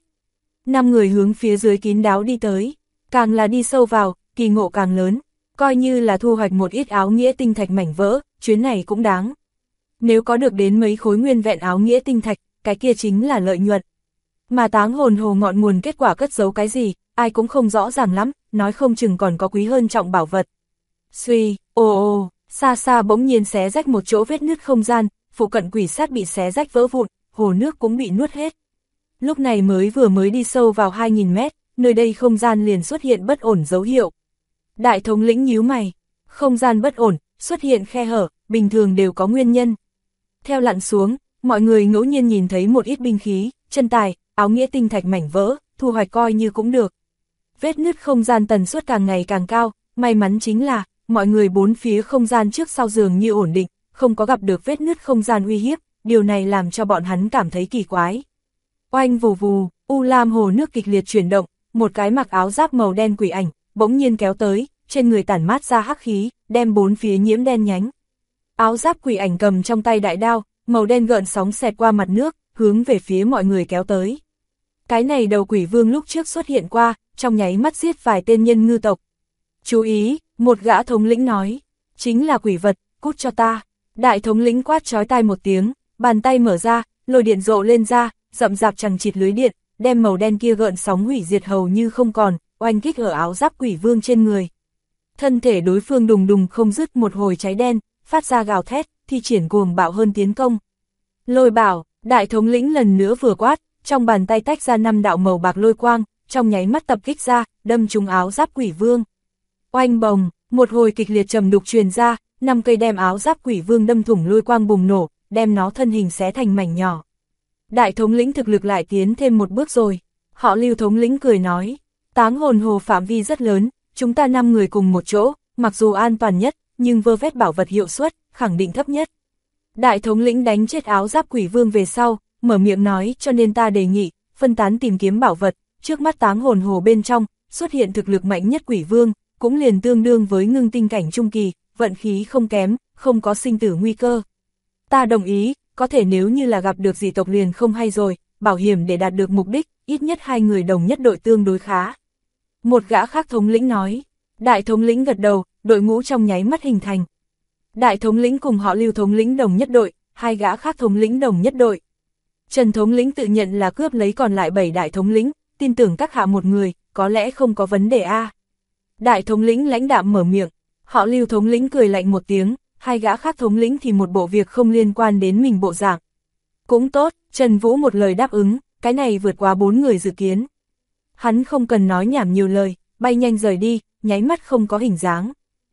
5 người hướng phía dưới kín đáo đi tới, càng là đi sâu vào, kỳ ngộ càng lớn, coi như là thu hoạch một ít áo nghĩa tinh thạch mảnh vỡ, chuyến này cũng đáng. Nếu có được đến mấy khối nguyên vẹn áo nghĩa tinh thạch, cái kia chính là lợi nhuận. Mà Táng hồn hồ ngọn nguồn kết quả cất giấu cái gì, ai cũng không rõ ràng lắm, nói không chừng còn có quý hơn trọng bảo vật. Suy, ồ, xa xa bỗng nhiên xé rách một chỗ vết nứt không gian, phụ cận quỷ sát bị xé rách vỡ vụn, hồ nước cũng bị nuốt hết. Lúc này vừa mới đi sâu vào 2000 mét, nơi đây không gian liền xuất hiện bất ổn dấu hiệu. Đại thống lĩnh nhíu mày, không gian bất ổn, xuất hiện khe hở, bình thường đều có nguyên nhân. Theo lặn xuống, mọi người ngẫu nhiên nhìn thấy một ít binh khí, chân tài, áo nghĩa tinh thạch mảnh vỡ, thu hoạch coi như cũng được. Vết nứt không gian tần suất càng ngày càng cao, may mắn chính là, mọi người bốn phía không gian trước sau dường như ổn định, không có gặp được vết nứt không gian uy hiếp, điều này làm cho bọn hắn cảm thấy kỳ quái. Oanh vù vù, u lam hồ nước kịch liệt chuyển động, một cái mặc áo giáp màu đen quỷ ảnh, bỗng nhiên kéo tới, trên người tản mát ra hắc khí, đem bốn phía nhiễm đen nhánh. Áo giáp quỷ ảnh cầm trong tay đại đao, màu đen gợn sóng xẹt qua mặt nước, hướng về phía mọi người kéo tới. Cái này đầu quỷ vương lúc trước xuất hiện qua, trong nháy mắt giết vài tên nhân ngư tộc. Chú ý, một gã thống lĩnh nói, chính là quỷ vật, cút cho ta. Đại thống lĩnh quát chói tai một tiếng, bàn tay mở ra, lôi điện rộ lên ra, rậm rạp chằng chịt lưới điện, đem màu đen kia gợn sóng hủy diệt hầu như không còn, oanh kích ở áo giáp quỷ vương trên người. Thân thể đối phương đùng đùng không dứt một hồi cháy đen, phát ra gào thét, thi triển cuồng bạo hơn tiến công. Lôi bảo, đại thống lĩnh lần nữa vừa quát, trong bàn tay tách ra 5 đạo màu bạc lôi quang, trong nháy mắt tập kích ra, đâm trúng áo giáp quỷ vương. Oanh bồng, một hồi kịch liệt trầm đục truyền ra, 5 cây đem áo giáp quỷ vương đâm thủng lôi quang bùng nổ, đem nó thân hình xé thành mảnh nhỏ. Đại thống lĩnh thực lực lại tiến thêm một bước rồi. Họ Lưu thống lĩnh cười nói, Táng hồn hồ phạm vi rất lớn, chúng ta 5 người cùng một chỗ, mặc dù an toàn nhất, nhưng vơ vét bảo vật hiệu suất, khẳng định thấp nhất. Đại thống lĩnh đánh chết áo giáp quỷ vương về sau, mở miệng nói, cho nên ta đề nghị, phân tán tìm kiếm bảo vật, trước mắt Táng hồn hồ bên trong, xuất hiện thực lực mạnh nhất quỷ vương, cũng liền tương đương với ngưng tinh cảnh trung kỳ, vận khí không kém, không có sinh tử nguy cơ. Ta đồng ý, có thể nếu như là gặp được dị tộc liền không hay rồi, bảo hiểm để đạt được mục đích, ít nhất 2 người đồng nhất đội tương đối khá. Một gã khác thống lĩnh nói, đại thống lĩnh gật đầu, đội ngũ trong nháy mắt hình thành. Đại thống lĩnh cùng họ Lưu thống lĩnh đồng nhất đội, 2 gã khác thống lĩnh đồng nhất đội. Trần thống lĩnh tự nhận là cướp lấy còn lại 7 đại thống lĩnh, tin tưởng các hạ một người, có lẽ không có vấn đề a. Đại thống lĩnh lãnh đạm mở miệng, họ Lưu thống lĩnh cười lạnh một tiếng, 2 gã khác thống lĩnh thì một bộ việc không liên quan đến mình bộ dạng. Cũng tốt, Trần Vũ một lời đáp ứng, cái này vượt quá 4 người dự kiến. Hắn không cần nói nhảm nhiều lời, bay nhanh rời đi, nháy mắt không có hình dáng.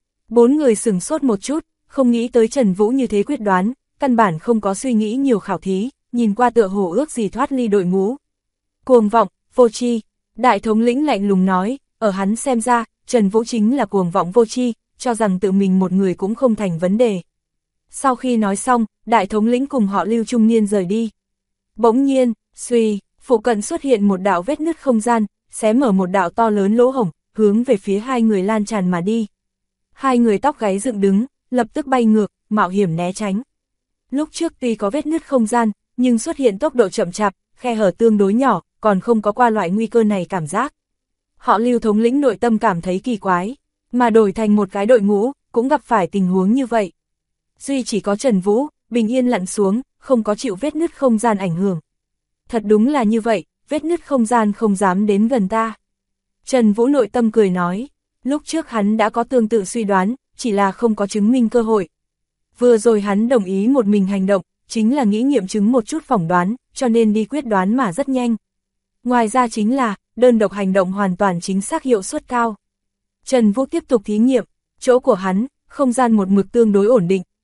4 người sửng sốt một chút, không nghĩ tới Trần Vũ như thế quyết đoán, căn bản không có suy nghĩ nhiều khảo thí, nhìn qua tựa hồ ước gì thoát ly đội ngũ. Cuồng vọng, vô tri, đại thống lĩnh lạnh lùng nói, ở hắn xem ra, Trần Vũ chính là cuồng vọng vô tri, cho rằng tự mình một người cũng không thành vấn đề. Sau khi nói xong, đại thống lĩnh cùng họ Lưu trung niên rời đi. Bỗng nhiên, suy, phụ cận xuất hiện một đạo vết nứt không gian, xé mở một đạo to lớn lỗ hổng, hướng về phía 2 người lan tràn mà đi. 2 người tóc gáy dựng đứng, lập tức bay ngược, mạo hiểm né tránh. Lúc trước tuy có vết nứt không gian, nhưng xuất hiện tốc độ chậm chạp, khe hở tương đối nhỏ, còn không có qua loại nguy cơ này cảm giác. Họ Lưu thống lĩnh nội tâm cảm thấy kỳ quái, mà đổi thành một cái đội ngũ, cũng gặp phải tình huống như vậy. Duy chỉ có Trần Vũ, bình yên lặn xuống, không có chịu vết nứt không gian ảnh hưởng. Thật đúng là như vậy, vết nứt không gian không dám đến gần ta. Trần Vũ nội tâm cười nói, lúc trước hắn đã có tương tự suy đoán, chỉ là không có chứng minh cơ hội. Vừa rồi hắn đồng ý một mình hành động, chính là nghĩ nghiệm chứng một chút phỏng đoán, cho nên đi quyết đoán mà rất nhanh. Ngoài ra chính là, đơn độc hành động hoàn toàn chính xác hiệu suất cao. Trần Vũ tiếp tục thí nghiệm, chỗ của hắn, không gian một mực tương đối ổn định,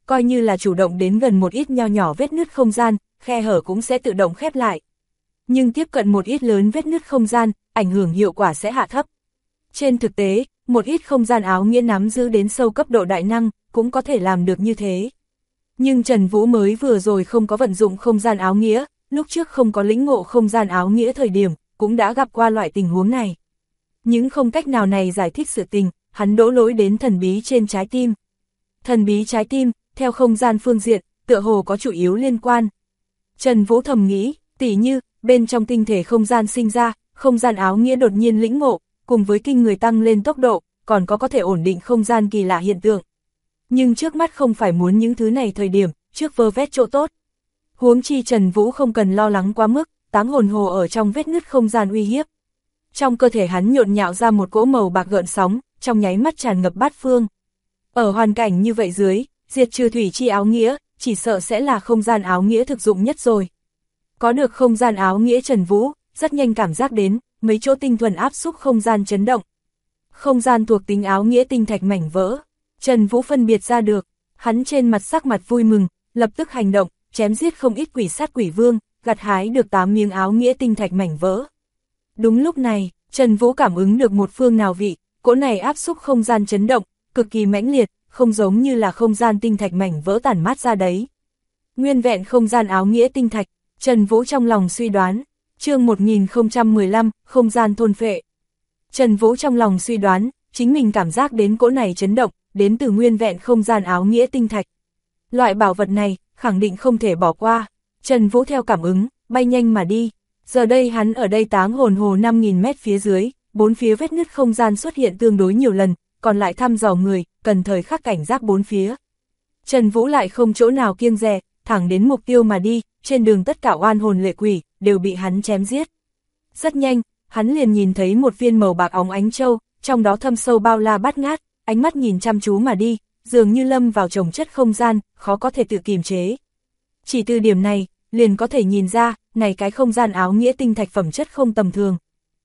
coi như là chủ động đến gần một ít nho nhỏ vết nứt không gian, khe hở cũng sẽ tự động khép lại. Nhưng tiếp cận một ít lớn vết nứt không gian, ảnh hưởng hiệu quả sẽ hạ thấp. Trên thực tế, một ít không gian áo nghĩa nắm giữ đến sâu cấp độ đại năng, cũng có thể làm được như thế. Nhưng Trần Vũ mới vừa rồi không có vận dụng không gian áo nghĩa, lúc trước không có lĩnh ngộ không gian áo nghĩa thời điểm, cũng đã gặp qua loại tình huống này. Những không cách nào này giải thích sự tình, hắn đổ lỗi đến thần bí trên trái tim. Thần bí trái tim, theo không gian phương diện, tựa hồ có chủ yếu liên quan. Trần Vũ thầm nghĩ, tỉ như, bên trong tinh thể không gian sinh ra, không gian áo nghĩa đột nhiên lĩnh ngộ, cùng với kinh người tăng lên tốc độ, còn có thể ổn định không gian kỳ lạ hiện tượng. Nhưng trước mắt không phải muốn những thứ này thời điểm, trước vơ vét chỗ tốt. Huống chi Trần Vũ không cần lo lắng quá mức, táng hồn hồ ở trong vết nứt không gian uy hiếp. Trong cơ thể hắn nhộn nhạo ra một cỗ màu bạc gợn sóng, trong nháy mắt tràn ngập bát phương. Ở hoàn cảnh như vậy dưới, diệt trừ thủy chi áo nghĩa, chỉ sợ sẽ là không gian áo nghĩa thực dụng nhất rồi. Có được không gian áo nghĩa Trần Vũ, rất nhanh cảm giác đến, mấy chỗ tinh thuần áp xúc không gian chấn động. Không gian thuộc tính áo nghĩa tinh thạch mảnh vỡ, Trần Vũ phân biệt ra được, hắn trên mặt sắc mặt vui mừng, lập tức hành động, chém giết không ít quỷ sát quỷ vương, gặt hái được 8 miếng áo nghĩa tinh thạch mảnh vỡ. Đúng lúc này, Trần Vũ cảm ứng được một phương nào vị, cỗ này áp xúc không gian chấn động, cực kỳ mãnh liệt, không giống như là không gian tinh thạch mảnh vỡ tản mát ra đấy. Nguyên vẹn không gian áo nghĩa tinh thạch, Trần Vũ trong lòng suy đoán, chương 1015, không gian thôn phệ. Trần Vũ trong lòng suy đoán, chính mình cảm giác đến cỗ này chấn động, đến từ nguyên vẹn không gian áo nghĩa tinh thạch. Loại bảo vật này, khẳng định không thể bỏ qua. Trần Vũ theo cảm ứng, bay nhanh mà đi. Giờ đây hắn ở đây táng hồn hồ 5.000 mét phía dưới, bốn phía vết nứt không gian xuất hiện tương đối nhiều lần, còn lại thăm dò người, cần thời khắc cảnh giác bốn phía. Trần Vũ lại không chỗ nào kiêng dè, thẳng đến mục tiêu mà đi, trên đường tất cả oan hồn lệ quỷ, đều bị hắn chém giết. Rất nhanh, hắn liền nhìn thấy một viên màu bạc óng ánh châu, trong đó thâm sâu bao la bát ngát, ánh mắt nhìn chăm chú mà đi, dường như lâm vào chồng chất không gian, khó có thể tự kiềm chế. Chỉ từ điểm này, liền có thể nhìn ra, này cái không gian áo nghĩa tinh thạch phẩm chất không tầm thường.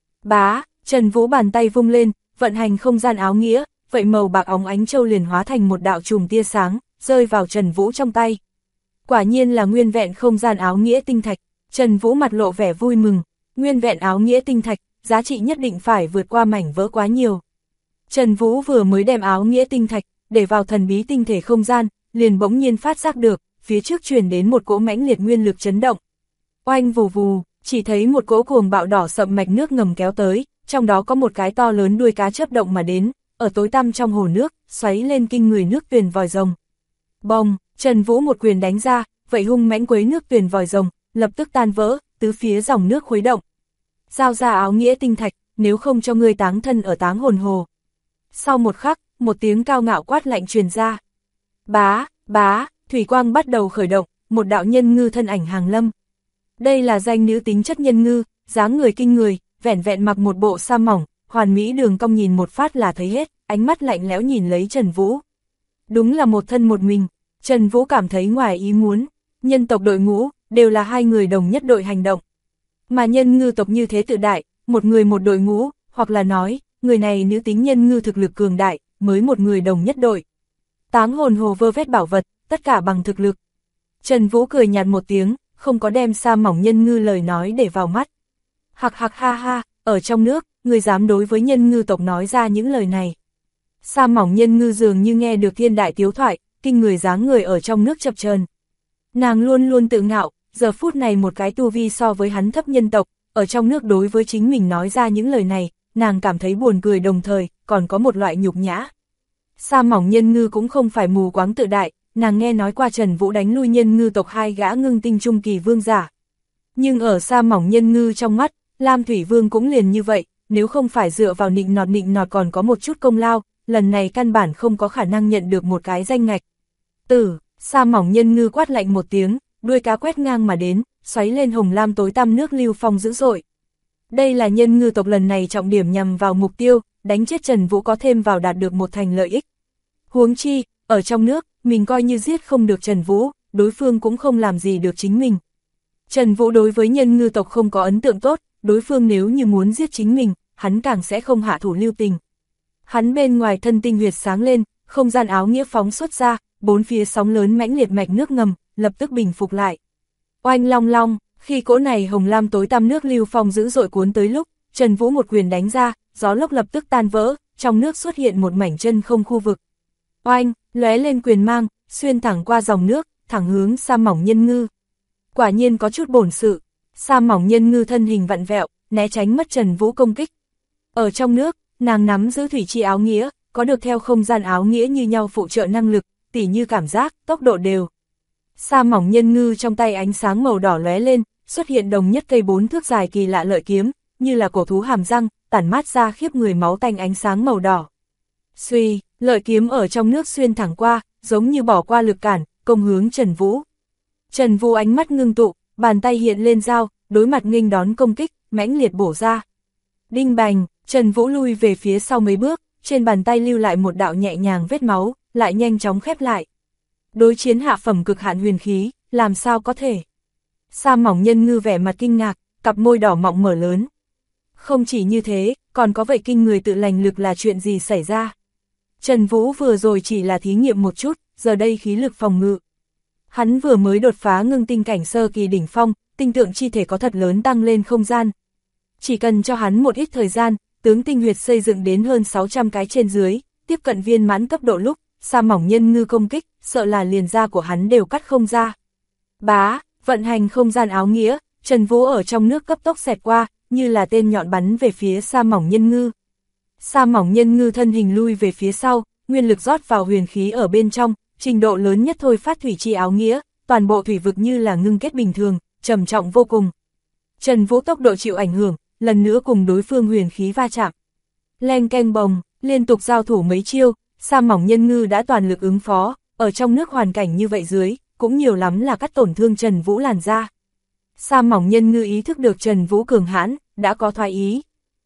Bá, Trần Vũ bàn tay vung lên, vận hành không gian áo nghĩa, vậy màu bạc óng ánh châu liền hóa thành một đạo chùm tia sáng, rơi vào Trần Vũ trong tay. Quả nhiên là nguyên vẹn không gian áo nghĩa tinh thạch, Trần Vũ mặt lộ vẻ vui mừng, nguyên vẹn áo nghĩa tinh thạch, giá trị nhất định phải vượt qua mảnh vỡ quá nhiều. Trần Vũ vừa mới đem áo nghĩa tinh thạch, để vào thần bí tinh thể không gian, liền bỗng nhiên phát giác được, phía trước truyền đến một cỗ mãnh liệt nguyên lực chấn động. Oanh vù vù, chỉ thấy một cỗ cuồng bạo đỏ sậm mạch nước ngầm kéo tới, trong đó có một cái to lớn đuôi cá chớp động mà đến, ở tối tăm trong hồ nước, xoáy lên kinh người nước tuyền vòi rồng. Bông, Trần Vũ một quyền đánh ra, vậy hung mãnh quấy nước tuyền vòi rồng, lập tức tan vỡ, tứ phía dòng nước khuấy động. Giao ra áo nghĩa tinh thạch, nếu không cho ngươi táng thân ở táng hồn hồ. Sau một khắc, một tiếng cao ngạo quát lạnh truyền ra. Bá, bá, thủy quang bắt đầu khởi động, một đạo nhân ngư thân ảnh hàng lâm. Đây là danh nữ tính chất nhân ngư, dáng người kinh người, vẻn vẹn mặc một bộ sa mỏng, hoàn mỹ đường cong nhìn một phát là thấy hết, ánh mắt lạnh lẽo nhìn lấy Trần Vũ. Đúng là một thân một mình, Trần Vũ cảm thấy ngoài ý muốn, nhân tộc đội ngũ, đều là hai người đồng nhất đội hành động. Mà nhân ngư tộc như thế tự đại, một người một đội ngũ, hoặc là nói, người này nữ tính nhân ngư thực lực cường đại, mới một người đồng nhất đội. Táng hồn hồ vơ vét bảo vật, tất cả bằng thực lực. Trần Vũ cười nhạt một tiếng, không có đem sa mỏng nhân ngư lời nói để vào mắt. Hạc hạc ha ha, ở trong nước, người dám đối với nhân ngư tộc nói ra những lời này. Sa mỏng nhân ngư dường như nghe được thiên đại tiếu thoại, kinh người dáng người ở trong nước chập chờn. Nàng luôn luôn tự ngạo, giờ phút này một cái tu vi so với hắn thấp nhân tộc, ở trong nước đối với chính mình nói ra những lời này, nàng cảm thấy buồn cười đồng thời, còn có một loại nhục nhã. Sa mỏng nhân ngư cũng không phải mù quáng tự đại, nàng nghe nói qua Trần Vũ đánh lui nhân ngư tộc hai gã ngưng tinh trung kỳ vương giả. Nhưng ở sa mỏng nhân ngư trong mắt, Lam Thủy Vương cũng liền như vậy, nếu không phải dựa vào nịnh nọt còn có một chút công lao, lần này căn bản không có khả năng nhận được một cái danh ngạch. Sa mỏng nhân ngư quát lạnh một tiếng, đuôi cá quét ngang mà đến, xoáy lên hồng lam tối tăm nước lưu phong dữ dội. Đây là nhân ngư tộc lần này trọng điểm nhằm vào mục tiêu, đánh chết Trần Vũ có thêm vào đạt được một thành lợi ích. Huống chi, ở trong nước, mình coi như giết không được Trần Vũ, đối phương cũng không làm gì được chính mình. Trần Vũ đối với nhân ngư tộc không có ấn tượng tốt, đối phương nếu như muốn giết chính mình, hắn càng sẽ không hạ thủ lưu tình. Hắn bên ngoài thân tinh huyệt sáng lên, không gian áo nghĩa phóng xuất ra, bốn phía sóng lớn mãnh liệt mạch nước ngầm, lập tức bình phục lại. Oanh long long, khi cỗ này hồng lam tối tăm nước lưu phong dữ dội cuốn tới lúc, Trần Vũ một quyền đánh ra, gió lốc lập tức tan vỡ, trong nước xuất hiện một mảnh chân không khu vực. Oanh, lóe lên quyền mang, xuyên thẳng qua dòng nước, thẳng hướng Sa Mỏng Nhân Ngư. Quả nhiên có chút bổn sự, Sa Mỏng Nhân Ngư thân hình vặn vẹo, né tránh mất Trần Vũ công kích. Ở trong nước, nàng nắm giữ thủy chi áo nghĩa, có được theo không gian áo nghĩa như nhau phụ trợ năng lực, tỉ như cảm giác, tốc độ đều. Sa Mỏng Nhân Ngư trong tay ánh sáng màu đỏ lóe lên, xuất hiện đồng nhất cây 4 thước dài kỳ lạ lợi kiếm, như là cổ thú hàm răng, tản mát ra khiếp người máu tanh ánh sáng màu đỏ. Suy, lợi kiếm ở trong nước xuyên thẳng qua, giống như bỏ qua lực cản, công hướng Trần Vũ. Trần Vũ ánh mắt ngưng tụ, bàn tay hiện lên dao, đối mặt nghênh đón công kích, mãnh liệt bổ ra. Đinh bành, Trần Vũ lui về phía sau mấy bước, trên bàn tay lưu lại một đạo nhẹ nhàng vết máu, lại nhanh chóng khép lại. Đối chiến hạ phẩm cực hạn huyền khí, làm sao có thể? Sa Mỏng Nhân Ngư vẻ mặt kinh ngạc, cặp môi đỏ mọng mở lớn. Không chỉ như thế, còn có vậy kinh người tự lành lực là chuyện gì xảy ra? Trần Vũ vừa rồi chỉ là thí nghiệm một chút, giờ đây khí lực phòng ngự. Hắn vừa mới đột phá ngưng tinh cảnh sơ kỳ đỉnh phong, tinh tượng chi thể có thật lớn tăng lên không gian. Chỉ cần cho hắn một ít thời gian, tướng tinh huyệt xây dựng đến hơn 600 cái trên dưới, tiếp cận viên mãn cấp độ lúc, Sa Mỏng Nhân Ngư công kích, sợ là liền da của hắn đều cắt không ra. Bá, vận hành không gian áo nghĩa, Trần Vũ ở trong nước cấp tốc xẹt qua, như là tên nhọn bắn về phía Sa Mỏng Nhân Ngư. Sa Mỏng Nhân Ngư thân hình lui về phía sau, nguyên lực rót vào huyền khí ở bên trong, trình độ lớn nhất thôi phát thủy chi áo nghĩa, toàn bộ thủy vực như là ngưng kết bình thường, trầm trọng vô cùng. Trần Vũ tốc độ chịu ảnh hưởng, lần nữa cùng đối phương huyền khí va chạm. Leng keng bồng, liên tục giao thủ mấy chiêu, Sa Mỏng Nhân Ngư đã toàn lực ứng phó, ở trong nước hoàn cảnh như vậy dưới, cũng nhiều lắm là cắt tổn thương Trần Vũ làn da. Sa Mỏng Nhân Ngư ý thức được Trần Vũ cường hãn, đã có thoái ý.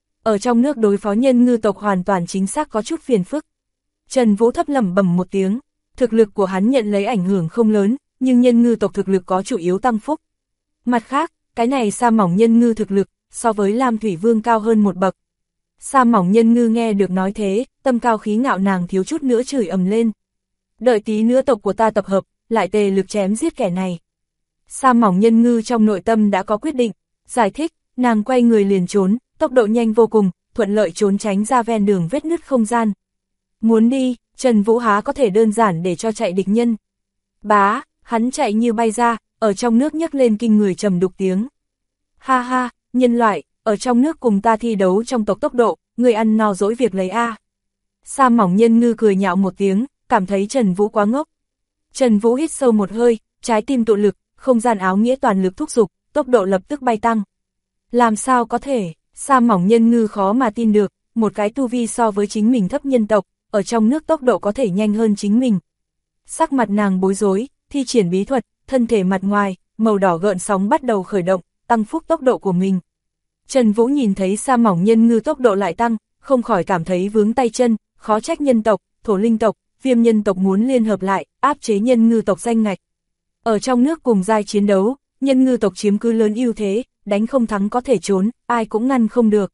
Ở trong nước đối phó nhân ngư tộc hoàn toàn chính xác có chút phiền phức. Trần Vũ thấp lẩm bẩm một tiếng, thực lực của hắn nhận lấy ảnh hưởng không lớn, nhưng nhân ngư tộc thực lực có chủ yếu tăng phúc. Mặt khác, cái này Sa Mỏng Nhân Ngư thực lực, so với Lam Thủy Vương cao hơn một bậc. Sa Mỏng Nhân Ngư nghe được nói thế, tâm cao khí ngạo nàng thiếu chút nữa chửi ầm lên. Đợi tí nữa tộc của ta tập hợp, lại tề lực chém giết kẻ này. Sa Mỏng Nhân Ngư trong nội tâm đã có quyết định, giải thích, nàng quay người liền trốn, tốc độ nhanh vô cùng, thuận lợi trốn tránh ra ven đường vết nứt không gian. Muốn đi, Trần Vũ há có thể đơn giản để cho chạy địch nhân. Bá, hắn chạy như bay ra, ở trong nước nhấc lên kinh người trầm đục tiếng. Ha ha, nhân loại, ở trong nước cùng ta thi đấu trong tộc tốc độ, người ăn no dỗi việc lấy A. Sa Mỏng Nhân Ngư cười nhạo một tiếng, cảm thấy Trần Vũ quá ngốc. Trần Vũ hít sâu một hơi, trái tim tụ lực, không gian áo nghĩa toàn lực thúc giục, tốc độ lập tức bay tăng. Làm sao có thể, Sa Mỏng Nhân Ngư khó mà tin được, một cái tu vi so với chính mình thấp nhân tộc, ở trong nước tốc độ có thể nhanh hơn chính mình. Sắc mặt nàng bối rối, thi triển bí thuật, thân thể mặt ngoài, màu đỏ gợn sóng bắt đầu khởi động, tăng phúc tốc độ của mình. Trần Vũ nhìn thấy Sa Mỏng Nhân Ngư tốc độ lại tăng, không khỏi cảm thấy vướng tay chân, khó trách nhân tộc, thổ linh tộc, viêm nhân tộc muốn liên hợp lại, áp chế nhân ngư tộc danh ngạch. Ở trong nước cùng giai chiến đấu, nhân ngư tộc chiếm cứ lớn ưu thế, đánh không thắng có thể trốn, ai cũng ngăn không được.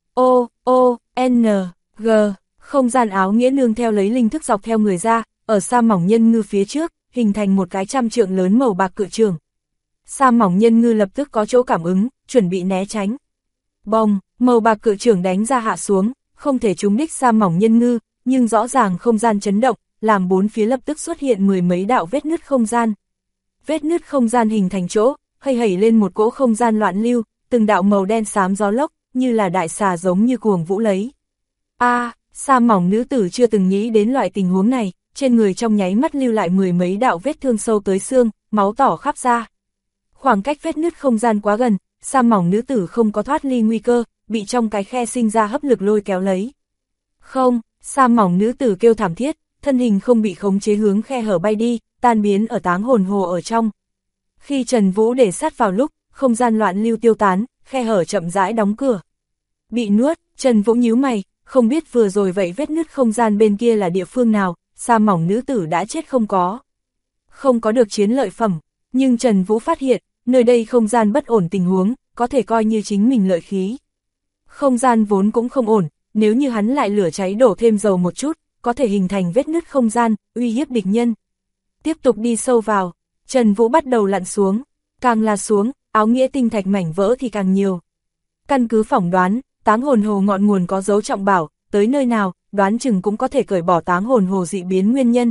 G, không gian áo nghĩa nương theo lấy linh thức dọc theo người ra, ở Sa Mỏng Nhân Ngư phía trước, hình thành một cái 100 trượng lớn màu bạc cự trường. Sa Mỏng Nhân Ngư lập tức có chỗ cảm ứng, chuẩn bị né tránh. Bông, màu bạc cự trường đánh ra hạ xuống, không thể trúng đích Sa Mỏng Nhân Ngư, nhưng rõ ràng không gian chấn động, làm bốn phía lập tức xuất hiện mười mấy đạo vết nứt không gian. Vết nứt không gian hình thành chỗ, hầy lên một cỗ không gian loạn lưu, từng đạo màu đen xám gió lốc, như là đại xà giống như cuồng vũ lấy. Sa Mỏng nữ tử chưa từng nghĩ đến loại tình huống này, trên người trong nháy mắt lưu lại mười mấy đạo vết thương sâu tới xương, máu tỏ khắp ra. Khoảng cách vết nứt không gian quá gần, Sa Mỏng nữ tử không có thoát ly nguy cơ, bị trong cái khe sinh ra hấp lực lôi kéo lấy. Không, Sa Mỏng nữ tử kêu thảm thiết, thân hình không bị khống chế hướng khe hở bay đi, tan biến ở Táng Hồn Hồ ở trong. Khi Trần Vũ để sát vào lúc, không gian loạn lưu tiêu tán, khe hở chậm rãi đóng cửa. Bị nuốt, Trần Vũ nhíu mày, không biết vừa rồi vậy vết nứt không gian bên kia là địa phương nào, Sa Mỏng nữ tử đã chết không có. Không có được chiến lợi phẩm, nhưng Trần Vũ phát hiện, nơi đây không gian bất ổn tình huống, có thể coi như chính mình lợi khí. Không gian vốn cũng không ổn, nếu như hắn lại lửa cháy đổ thêm dầu một chút, có thể hình thành vết nứt không gian, uy hiếp địch nhân. tiếp tục đi sâu vào. Trần Vũ bắt đầu lặn xuống, càng là xuống, áo nghĩa tinh thạch mảnh vỡ thì càng nhiều. Căn cứ phỏng đoán, Táng Hồn Hồ ngọn nguồn có dấu trọng bảo, tới nơi nào, đoán chừng cũng có thể cởi bỏ Táng Hồn Hồ dị biến nguyên nhân.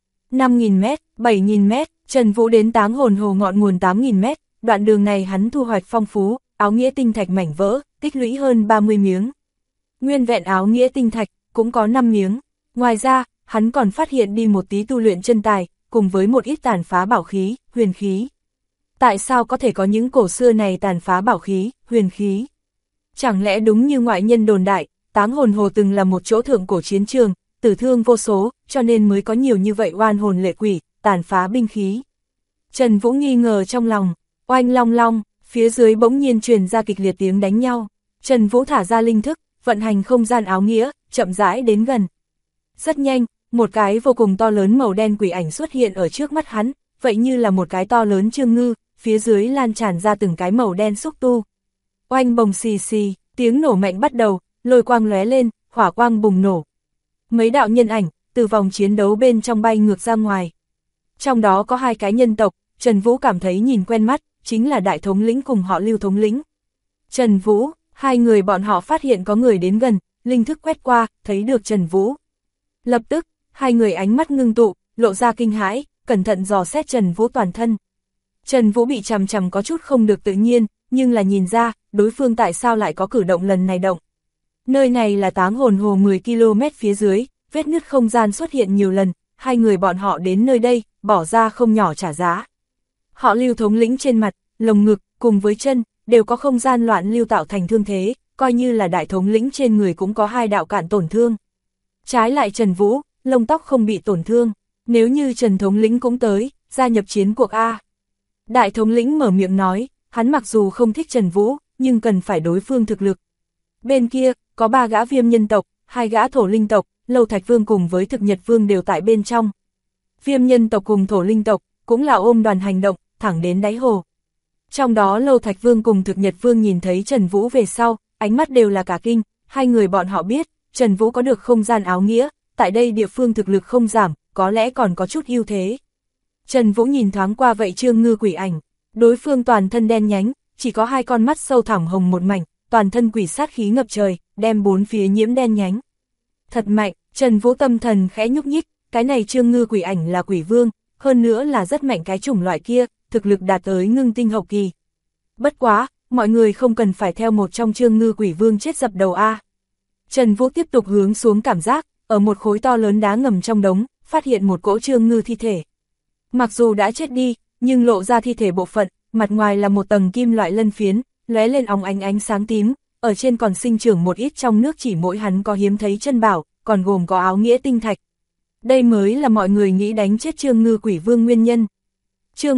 5.000 mét, 7.000 mét, Trần Vũ đến Táng Hồn Hồ ngọn nguồn 8.000 mét, đoạn đường này hắn thu hoạch phong phú, áo nghĩa tinh thạch mảnh vỡ, tích lũy hơn 30 miếng. Nguyên vẹn áo nghĩa tinh thạch, cũng có 5 miếng. Ngoài ra, hắn còn phát hiện đi một tí tu luyện chân tài, cùng với một ít tàn phá bảo khí, huyền khí. Tại sao có thể có những cổ xưa này tàn phá bảo khí, huyền khí? Chẳng lẽ đúng như ngoại nhân đồn đại, Táng Hồn Hồ từng là một chỗ thượng cổ chiến trường, tử thương vô số, cho nên mới có nhiều như vậy oan hồn lệ quỷ, tàn phá binh khí. Trần Vũ nghi ngờ trong lòng, oanh long long, phía dưới bỗng nhiên truyền ra kịch liệt tiếng đánh nhau. Trần Vũ thả ra linh thức, vận hành không gian áo nghĩa, chậm rãi đến gần. Rất nhanh, một cái vô cùng to lớn màu đen quỷ ảnh xuất hiện ở trước mắt hắn, vậy như là một cái to lớn chương ngư, phía dưới lan tràn ra từng cái màu đen xúc tu. Oanh bồng xì xì, tiếng nổ mạnh bắt đầu, lôi quang lóe lên, hỏa quang bùng nổ. Mấy đạo nhân ảnh, từ vòng chiến đấu bên trong bay ngược ra ngoài. Trong đó có 2 cái nhân tộc, Trần Vũ cảm thấy nhìn quen mắt, chính là đại thống lĩnh cùng họ Lưu thống lĩnh. Trần Vũ, 2 người bọn họ phát hiện có người đến gần, linh thức quét qua, thấy được Trần Vũ. Lập tức, 2 người ánh mắt ngưng tụ, lộ ra kinh hãi, cẩn thận dò xét Trần Vũ toàn thân. Trần Vũ bị chằm chằm có chút không được tự nhiên, nhưng là nhìn ra, đối phương tại sao lại có cử động lần này động. Nơi này là Táng Hồn Hồ 10 km phía dưới, vết nứt không gian xuất hiện nhiều lần, 2 người bọn họ đến nơi đây, bỏ ra không nhỏ trả giá. Họ Lưu thống lĩnh trên mặt, lồng ngực, cùng với chân, đều có không gian loạn lưu tạo thành thương thế, coi như là đại thống lĩnh trên người cũng có 2 đạo cạn tổn thương. Trái lại Trần Vũ, lông tóc không bị tổn thương, nếu như Trần thống lĩnh cũng tới, gia nhập chiến cuộc A. Đại thống lĩnh mở miệng nói, hắn mặc dù không thích Trần Vũ, nhưng cần phải đối phương thực lực. Bên kia, có 3 gã viêm nhân tộc, 2 gã thổ linh tộc, Lâu Thạch Vương cùng với Thực Nhật Vương đều tại bên trong. Viêm nhân tộc cùng thổ linh tộc, cũng là ôm đoàn hành động, thẳng đến đáy hồ. Trong đó Lâu Thạch Vương cùng Thực Nhật Vương nhìn thấy Trần Vũ về sau, ánh mắt đều là cả kinh, 2 người bọn họ biết, Trần Vũ có được không gian áo nghĩa, tại đây địa phương thực lực không giảm, có lẽ còn có chút ưu thế. Trần Vũ nhìn thoáng qua vậy Trương Ngư quỷ ảnh, đối phương toàn thân đen nhánh, chỉ có 2 con mắt sâu thẳm hồng một mảnh, toàn thân quỷ sát khí ngập trời, đem 4 phía nhiễm đen nhánh. Thật mạnh, Trần Vũ tâm thần khẽ nhúc nhích, cái này Trương Ngư quỷ ảnh là quỷ vương, hơn nữa là rất mạnh cái chủng loại kia, thực lực đạt tới ngưng tinh hậu kỳ. Bất quá, mọi người không cần phải theo một trong Trương Ngư quỷ vương chết dập đầu A. Trần Vũ tiếp tục hướng xuống cảm giác, ở một khối to lớn đá ngầm trong đống, phát hiện một cỗ Trương Ngư thi thể. Mặc dù đã chết đi, nhưng lộ ra thi thể bộ phận, mặt ngoài là một tầng kim loại lân phiến, lóe lên óng ánh sáng tím, ở trên còn sinh trưởng một ít trong nước chỉ mỗi hắn có hiếm thấy chân bảo, còn gồm có áo nghĩa tinh thạch. Đây mới là mọi người nghĩ đánh chết Trương Ngư quỷ vương nguyên nhân. Chương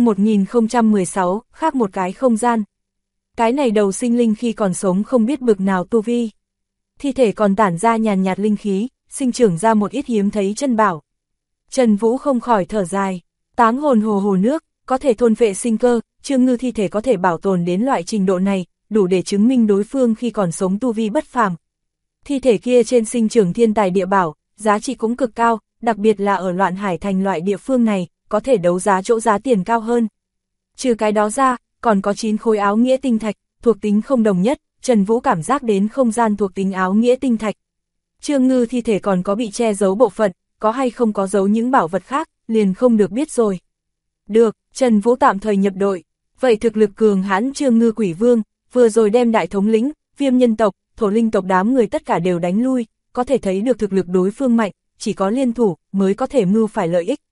1016, khác một cái không gian. Cái này đầu sinh linh khi còn sống không biết bực nào tu vi. Thi thể còn tản ra nhàn nhạt linh khí, sinh trưởng ra một ít hiếm thấy chân bảo. Trần Vũ không khỏi thở dài, Táng Hồn Hồ hồ nước, có thể thôn vệ sinh cơ, Trương Ngư thi thể có thể bảo tồn đến loại trình độ này, đủ để chứng minh đối phương khi còn sống tu vi bất phàm. Thi thể kia trên sinh trưởng thiên tài địa bảo, giá trị cũng cực cao, đặc biệt là ở Loạn Hải Thành loại địa phương này, có thể đấu giá chỗ giá tiền cao hơn. Trừ cái đó ra, còn có 9 khối áo nghĩa tinh thạch, thuộc tính không đồng nhất, Trần Vũ cảm giác đến không gian thuộc tính áo nghĩa tinh thạch. Trương Ngư thi thể còn có bị che giấu bộ phận, có hay không có giấu những bảo vật khác, liền không được biết rồi. Được, Trần Vũ tạm thời nhập đội. Vậy thực lực cường hãn Trương Ngư quỷ vương, vừa rồi đem đại thống lĩnh, viêm nhân tộc, thổ linh tộc đám người tất cả đều đánh lui, có thể thấy được thực lực đối phương mạnh, chỉ có liên thủ mới có thể mưu phải lợi ích.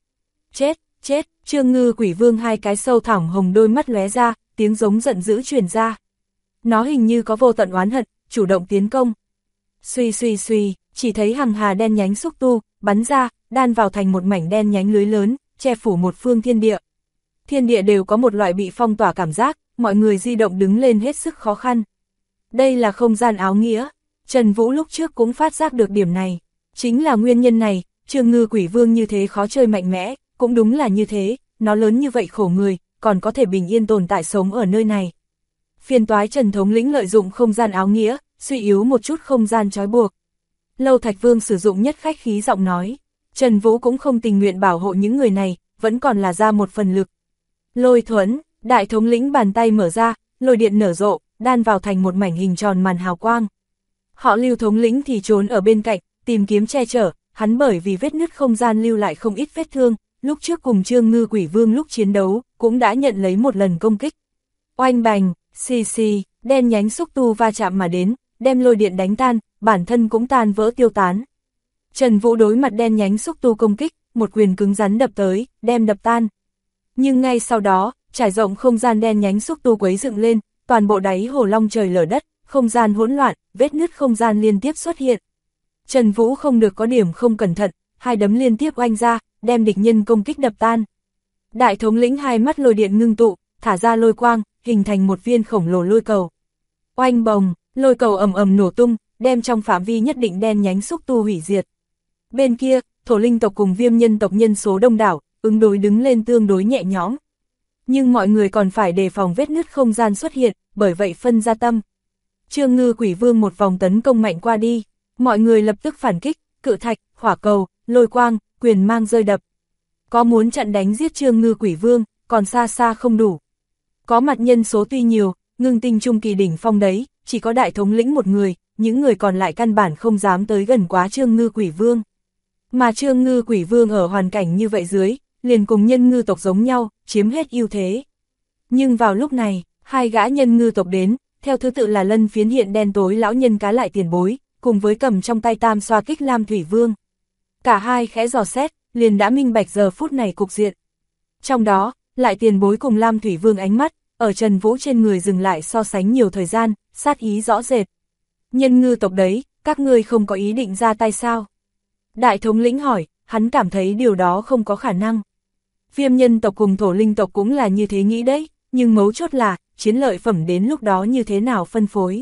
Chết, Trương Ngư quỷ vương 2 cái sâu thẳm hồng đôi mắt lóe ra, tiếng giống giận dữ truyền ra. Nó hình như có vô tận oán hận, chủ động tiến công. Suy, chỉ thấy hằng hà đen nhánh xúc tu, bắn ra, đan vào thành một mảnh đen nhánh lưới lớn, che phủ một phương thiên địa. Thiên địa đều có một loại bị phong tỏa cảm giác, mọi người di động đứng lên hết sức khó khăn. Đây là không gian áo nghĩa, Trần Vũ lúc trước cũng phát giác được điểm này. Chính là nguyên nhân này, Trương Ngư quỷ vương như thế khó chơi mạnh mẽ, cũng đúng là như thế, nó lớn như vậy khổ người, còn có thể bình yên tồn tại sống ở nơi này. Phiền toái Trần thống lĩnh lợi dụng không gian áo nghĩa, suy yếu một chút không gian trói buộc. Lâu Thạch Vương sử dụng nhất khách khí giọng nói, Trần Vũ cũng không tình nguyện bảo hộ những người này, vẫn còn là ra một phần lực. Lôi thuẫn, đại thống lĩnh bàn tay mở ra, lôi điện nở rộ, đan vào thành một mảnh hình tròn màn hào quang. Họ Lưu thống lĩnh thì trốn ở bên cạnh, tìm kiếm che chở, hắn bởi vì vết nứt không gian lưu lại không ít vết thương, lúc trước cùng Trương Ngư Quỷ Vương lúc chiến đấu, cũng đã nhận lấy một lần công kích. Oanh bành, xì xì, đen nhánh xúc tu va chạm mà đến, đem lôi điện đánh tan, bản thân cũng tan vỡ tiêu tán. Trần Vũ đối mặt đen nhánh xúc tu công kích, một quyền cứng rắn đập tới, đem đập tan. Nhưng ngay sau đó, trải rộng không gian đen nhánh xúc tu quấy dựng lên, toàn bộ đáy hồ long trời lở đất, không gian hỗn loạn, vết nứt không gian liên tiếp xuất hiện. Trần Vũ không được có điểm không cẩn thận, hai đấm liên tiếp oanh ra, đem địch nhân công kích đập tan. Đại thống lĩnh hai mắt lôi điện ngưng tụ, thả ra lôi quang, hình thành một viên khổng lồ lôi cầu. Oanh bồng, lôi cầu ầm ầm nổ tung, đem trong phạm vi nhất định đen nhánh xúc tu hủy diệt. Bên kia, thổ linh tộc cùng viêm nhân tộc nhân số đông đảo, ứng đối đứng lên tương đối nhẹ nhõm. Nhưng mọi người còn phải đề phòng vết nứt không gian xuất hiện, bởi vậy phân ra tâm. Trương Ngư Quỷ Vương một vòng tấn công mạnh qua đi, mọi người lập tức phản kích, cự thạch, hỏa cầu, lôi quang, quyền mang rơi đập. Có muốn chặn đánh giết Trương Ngư Quỷ Vương, còn xa xa không đủ. Có mặt nhân số tuy nhiều, ngưng tinh trung kỳ đỉnh phong đấy, chỉ có đại thống lĩnh một người, những người còn lại căn bản không dám tới gần quá Trương Ngư Quỷ Vương. Mà Trương Ngư Quỷ Vương ở hoàn cảnh như vậy dưới, liền cùng nhân ngư tộc giống nhau, chiếm hết ưu thế. Nhưng vào lúc này, hai gã nhân ngư tộc đến, theo thứ tự là Lân Phiến hiện đen tối lão nhân cá lại tiền bối, cùng với cầm trong tay tam xoa kích Lam Thủy Vương. Cả hai khẽ dò xét, liền đã minh bạch giờ phút này cục diện. Trong đó, lại tiền bối cùng Lam Thủy Vương ánh mắt, ở Trần Vũ trên người dừng lại so sánh nhiều thời gian, sát ý rõ rệt. Nhân ngư tộc đấy, các ngươi không có ý định ra tay sao? Đại thống lĩnh hỏi, hắn cảm thấy điều đó không có khả năng. Viêm nhân tộc cùng thổ linh tộc cũng là như thế nghĩ đấy, nhưng mấu chốt là, chiến lợi phẩm đến lúc đó như thế nào phân phối.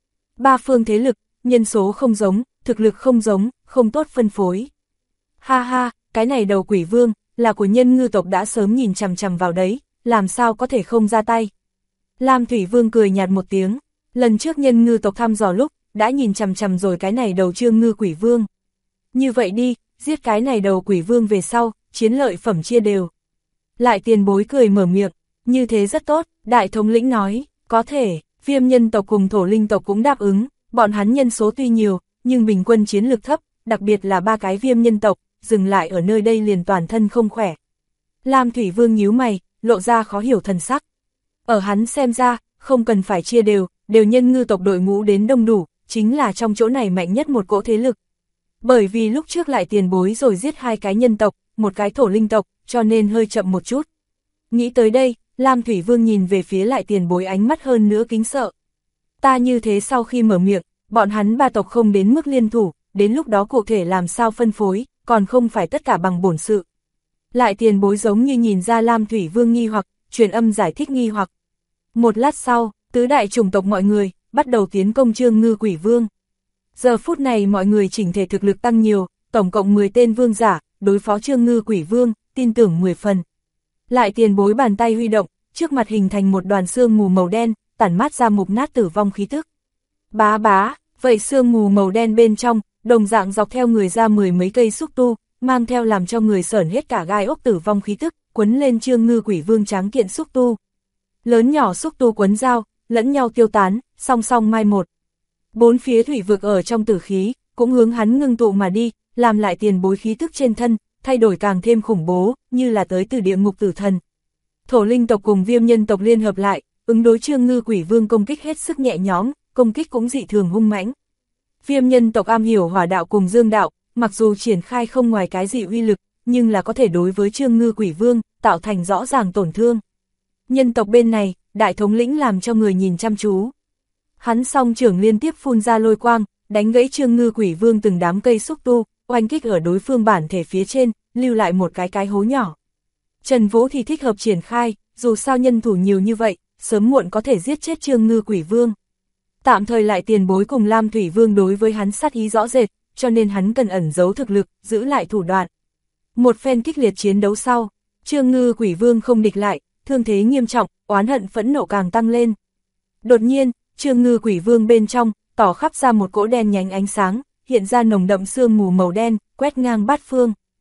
Ba phương thế lực, nhân số không giống, thực lực không giống, không tốt phân phối. Ha ha, cái này đầu quỷ vương, là của nhân ngư tộc đã sớm nhìn chằm chằm vào đấy, làm sao có thể không ra tay. Lam Thủy Vương cười nhạt một tiếng, lần trước nhân ngư tộc thăm dò lúc, đã nhìn chằm chằm rồi cái này đầu Trương Ngư Quỷ Vương. Như vậy đi, giết cái này đầu quỷ vương về sau, chiến lợi phẩm chia đều. Lại tiền bối cười mở miệng, như thế rất tốt, đại thống lĩnh nói, có thể, viêm nhân tộc cùng thổ linh tộc cũng đáp ứng, bọn hắn nhân số tuy nhiều, nhưng bình quân chiến lược thấp, đặc biệt là ba cái viêm nhân tộc, dừng lại ở nơi đây liền toàn thân không khỏe. Lam Thủy Vương nhíu mày, lộ ra khó hiểu thần sắc. Ở hắn xem ra, không cần phải chia đều, đều nhân ngư tộc đội ngũ đến đông đủ, chính là trong chỗ này mạnh nhất một cỗ thế lực. Bởi vì lúc trước lại tiền bối rồi giết hai cái nhân tộc, một cái thổ linh tộc, cho nên hơi chậm một chút. Nghĩ tới đây, Lam Thủy Vương nhìn về phía lại tiền bối ánh mắt hơn nữa kính sợ. Ta như thế sau khi mở miệng, bọn hắn ba tộc không đến mức liên thủ, đến lúc đó cụ thể làm sao phân phối, còn không phải tất cả bằng bổn sự. Lại tiền bối giống như nhìn ra Lam Thủy Vương nghi hoặc, truyền âm giải thích nghi hoặc. Một lát sau, tứ đại chủng tộc mọi người, bắt đầu tiến công Trương Ngư Quỷ Vương. Giờ phút này mọi người chỉnh thể thực lực tăng nhiều, tổng cộng 10 tên vương giả, đối phó Trương Ngư Quỷ Vương, tin tưởng 10 phần. Lại tiền bối bàn tay huy động, trước mặt hình thành một đoàn sương mù màu đen, tản mát ra mục nát tử vong khí tức. Bá bá, vậy sương mù màu đen bên trong, đồng dạng dọc theo người ra 10 mấy cây xúc tu, mang theo làm cho người sởn hết cả gai ốc tử vong khí tức, quấn lên Trương Ngư Quỷ Vương tráng kiện xúc tu. Lớn nhỏ xúc tu quấn dao, lẫn nhau tiêu tán, song song mai một. Bốn phía thủy vực ở trong tử khí, cũng hướng hắn ngưng tụ mà đi, làm lại tiền bối khí tức trên thân, thay đổi càng thêm khủng bố, như là tới từ địa ngục tử thần. Thổ linh tộc cùng viêm nhân tộc liên hợp lại, ứng đối Trương Ngư Quỷ Vương công kích hết sức nhẹ nhõm, công kích cũng dị thường hung mãnh. Viêm nhân tộc am hiểu hỏa đạo cùng dương đạo, mặc dù triển khai không ngoài cái gì uy lực, nhưng là có thể đối với Trương Ngư Quỷ Vương, tạo thành rõ ràng tổn thương. Nhân tộc bên này, đại thống lĩnh làm cho người nhìn chăm chú. Hắn song trưởng liên tiếp phun ra lôi quang, đánh gãy Trương Ngư Quỷ Vương từng đám cây xúc tu, oanh kích ở đối phương bản thể phía trên, lưu lại một cái hố nhỏ. Trần Vũ thì thích hợp triển khai, dù sao nhân thủ nhiều như vậy, sớm muộn có thể giết chết Trương Ngư Quỷ Vương. Tạm thời lại tiền bối cùng Lam Thủy Vương đối với hắn sát ý rõ rệt, cho nên hắn cần ẩn giấu thực lực, giữ lại thủ đoạn. Một phen kích liệt chiến đấu sau, Trương Ngư Quỷ Vương không địch lại, thương thế nghiêm trọng, oán hận phẫn nộ càng tăng lên. Đột nhiên, Trương Ngư Quỷ Vương bên trong, tỏ khắp ra một cỗ đen nhánh ánh sáng, hiện ra nồng đậm sương mù màu đen, quét ngang bát phương.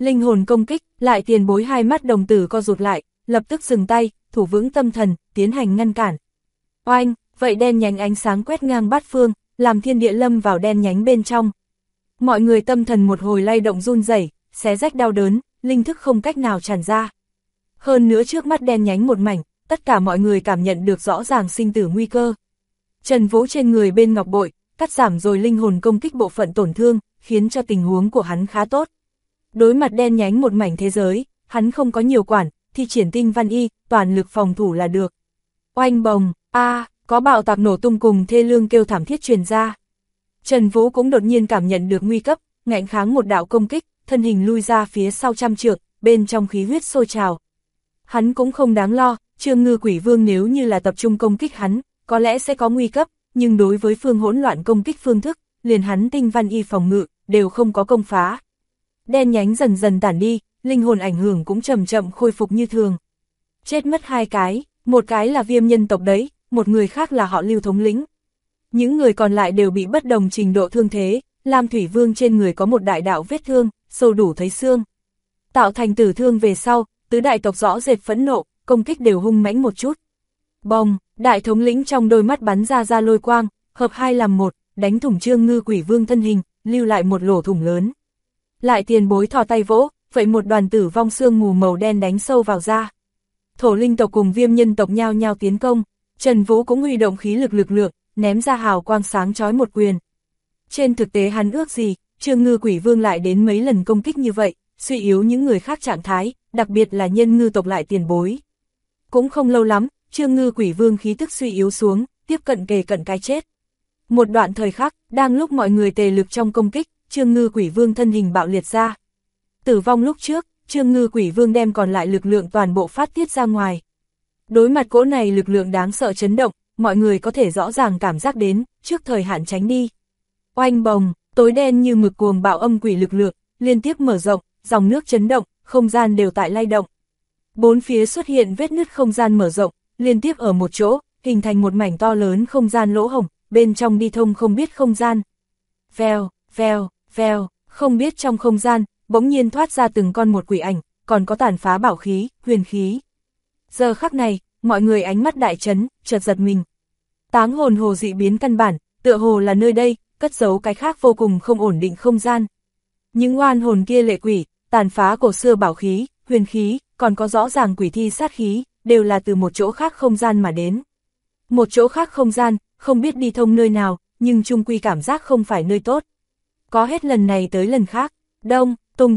linh hồn công kích, lại tiền bối hai mắt đồng tử co rụt lại, lập tức dừng tay, thủ vững tâm thần, tiến hành ngăn cản. Oanh, vậy đen nhánh ánh sáng quét ngang bát phương, làm thiên địa lâm vào đen nhánh bên trong. Mọi người tâm thần một hồi lay động run rẩy, xé rách đau đớn, linh thức không cách nào tràn ra. Hơn nữa trước mắt đen nhánh một mảnh, tất cả mọi người cảm nhận được rõ ràng sinh tử nguy cơ. Trần Vũ trên người bên ngọc bội, cắt giảm rồi linh hồn công kích bộ phận tổn thương, khiến cho tình huống của hắn khá tốt. Đối mặt đen nhánh một mảnh thế giới, hắn không có nhiều quản, thi triển tinh văn y, toàn lực phòng thủ là được. Oanh bồng, có bạo tạc nổ tung cùng thê lương kêu thảm thiết truyền ra. Trần Vũ cũng đột nhiên cảm nhận được nguy cấp, ngạnh kháng một đạo công kích, thân hình lui ra phía sau trăm trượng, bên trong khí huyết sôi trào. Hắn cũng không đáng lo, Trương Ngư Quỷ Vương nếu như là tập trung công kích hắn, có lẽ sẽ có nguy cấp, nhưng đối với phương hỗn loạn công kích phương thức, liền hắn tinh văn y phòng ngự, đều không có công phá. Đen nhánh dần dần tản đi, linh hồn ảnh hưởng cũng chậm chậm khôi phục như thường. Chết mất hai cái, một cái là Viêm nhân tộc đấy, một người khác là họ Lưu thống lĩnh. Những người còn lại đều bị bất đồng trình độ thương thế, Lam Thủy Vương trên người có một đại đạo vết thương, sâu đủ thấy xương. Tạo thành tử thương về sau, tứ đại tộc rõ rệt phẫn nộ, công kích đều hung mãnh một chút. Bồng, đại thống lĩnh trong đôi mắt bắn ra lôi quang, hợp hai làm một, đánh thủng Trương Ngư Quỷ Vương thân hình, lưu lại một lỗ thủng lớn. Lại tiền bối thò tay vỗ, vậy một đoàn tử vong sương mù màu đen đánh sâu vào ra. Thổ linh tộc cùng Viêm nhân tộc nhao nhao tiến công, Trần Vũ cũng huy động khí lực lượng, ném ra hào quang sáng chói một quyền. Trên thực tế hắn ước gì, Trương Ngư Quỷ Vương lại đến mấy lần công kích như vậy, suy yếu những người khác trạng thái, đặc biệt là nhân ngư tộc lại tiền bối. Cũng không lâu lắm, Trương Ngư Quỷ Vương khí tức suy yếu xuống, tiếp cận kề cận cái chết. Một đoạn thời khắc, đang lúc mọi người tề lực trong công kích, Trương Ngư Quỷ Vương thân hình bạo liệt ra. Tử vong lúc trước, Trương Ngư Quỷ Vương đem còn lại lực lượng toàn bộ phát tiết ra ngoài. Đối mặt cỗ này lực lượng đáng sợ chấn động, mọi người có thể rõ ràng cảm giác đến, trước thời hạn tránh đi. Oanh bồng, tối đen như mực cuồng bạo âm quỷ lực lượng, liên tiếp mở rộng, dòng nước chấn động, không gian đều tại lay động. Bốn phía xuất hiện vết nứt không gian mở rộng, liên tiếp ở một chỗ, hình thành một mảnh to lớn không gian lỗ hổng, bên trong đi thông không biết không gian. Vèo, vèo, vèo, không biết trong không gian, bỗng nhiên thoát ra từng con một quỷ ảnh, còn có tàn phá bảo khí, huyền khí. Giờ khắc này, mọi người ánh mắt đại chấn, chợt giật mình. Táng hồn hồ dị biến căn bản, tựa hồ là nơi đây, cất giấu cái khác vô cùng không ổn định không gian. Những oan hồn kia lệ quỷ, tàn phá cổ xưa bảo khí, huyền khí, còn có rõ ràng quỷ thi sát khí, đều là từ một chỗ khác không gian mà đến. Một chỗ khác không gian, không biết đi thông nơi nào, nhưng chung quy cảm giác không phải nơi tốt. Có hết lần này tới lần khác, đông,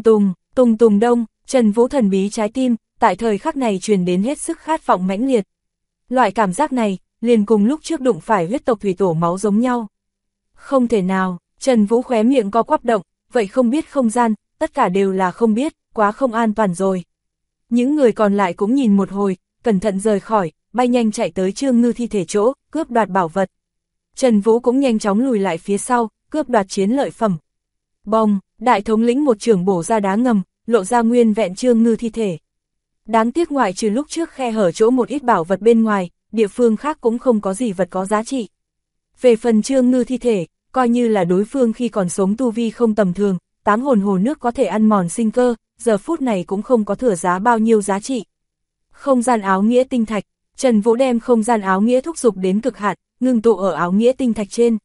tùng tùng đông, Trần Vũ thần bí trái tim, tại thời khắc này truyền đến hết sức khát vọng mãnh liệt. Loại cảm giác này, liền cùng lúc trước đụng phải huyết tộc thủy tổ máu giống nhau. Không thể nào, Trần Vũ khóe miệng co quắp động, vậy không biết không gian, tất cả đều là không biết, quá không an toàn rồi. Những người còn lại cũng nhìn một hồi, cẩn thận rời khỏi, bay nhanh chạy tới Trương Ngư thi thể chỗ, cướp đoạt bảo vật. Trần Vũ cũng nhanh chóng lùi lại phía sau, cướp đoạt chiến lợi phẩm. Bồng, đại thống lĩnh một trường bổ ra đá ngầm, lộ ra nguyên vẹn Trương Ngư thi thể. Đáng tiếc ngoại trừ lúc trước khe hở chỗ một ít bảo vật bên ngoài, địa phương khác cũng không có gì vật có giá trị. Về phần Trương Ngư thi thể, coi như là đối phương khi còn sống tu vi không tầm thường, táng hồn hồ nước có thể ăn mòn sinh cơ, giờ phút này cũng không có thừa giá bao nhiêu giá trị. Không gian áo nghĩa tinh thạch, Trần Vũ đem không gian áo nghĩa thúc dục đến cực hạn, ngưng tụ ở áo nghĩa tinh thạch trên.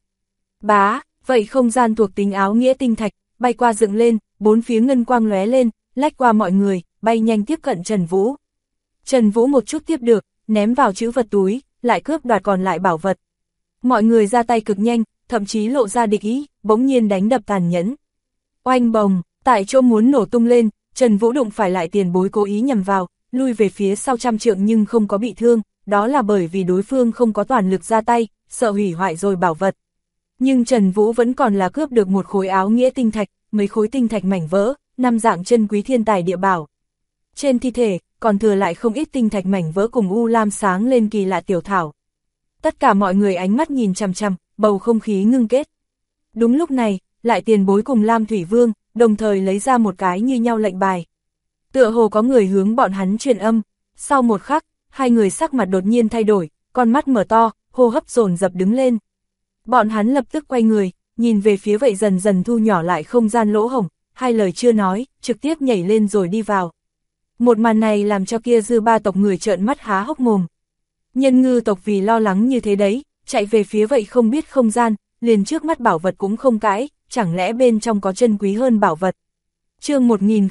Bá, vậy không gian thuộc tính áo nghĩa tinh thạch, bay qua dựng lên, bốn phía ngân quang lóe lên, lách qua mọi người, bay nhanh tiếp cận Trần Vũ. Trần Vũ một chút tiếp được, ném vào trữ vật túi, lại cướp đoạt còn lại bảo vật. Mọi người ra tay cực nhanh, thậm chí lộ ra địch ý, bỗng nhiên đánh đập tàn nhẫn. Oanh bồng, tại chỗ muốn nổ tung lên, Trần Vũ đụng phải lại tiền bối cố ý nhằm vào, lui về phía sau trăm trượng nhưng không có bị thương, đó là bởi vì đối phương không có toàn lực ra tay, sợ hủy hoại rồi bảo vật. Nhưng Trần Vũ vẫn còn là cướp được một khối áo nghĩa tinh thạch, mấy khối tinh thạch mảnh vỡ, 5 dạng chân quý thiên tài địa bảo. Trên thi thể, còn thừa lại không ít tinh thạch mảnh vỡ cùng u lam sáng lên kỳ lạ tiểu thảo. Tất cả mọi người ánh mắt nhìn chằm chằm, bầu không khí ngưng kết. Đúng lúc này, lại tiền bối cùng Lam Thủy Vương, đồng thời lấy ra một cái như nhau lệnh bài. Tựa hồ có người hướng bọn hắn truyền âm, sau một khắc, hai người sắc mặt đột nhiên thay đổi, con mắt mở to, hô hấp dồn dập đứng lên. Bọn hắn lập tức quay người, nhìn về phía vậy dần dần thu nhỏ lại không gian lỗ hổng, hai lời chưa nói, trực tiếp nhảy lên rồi đi vào. Một màn này làm cho kia dư ba tộc người trợn mắt há hốc mồm. Nhân ngư tộc vì lo lắng như thế đấy, chạy về phía vậy không biết không gian, liền trước mắt bảo vật cũng không cãi, chẳng lẽ bên trong có chân quý hơn bảo vật. Chương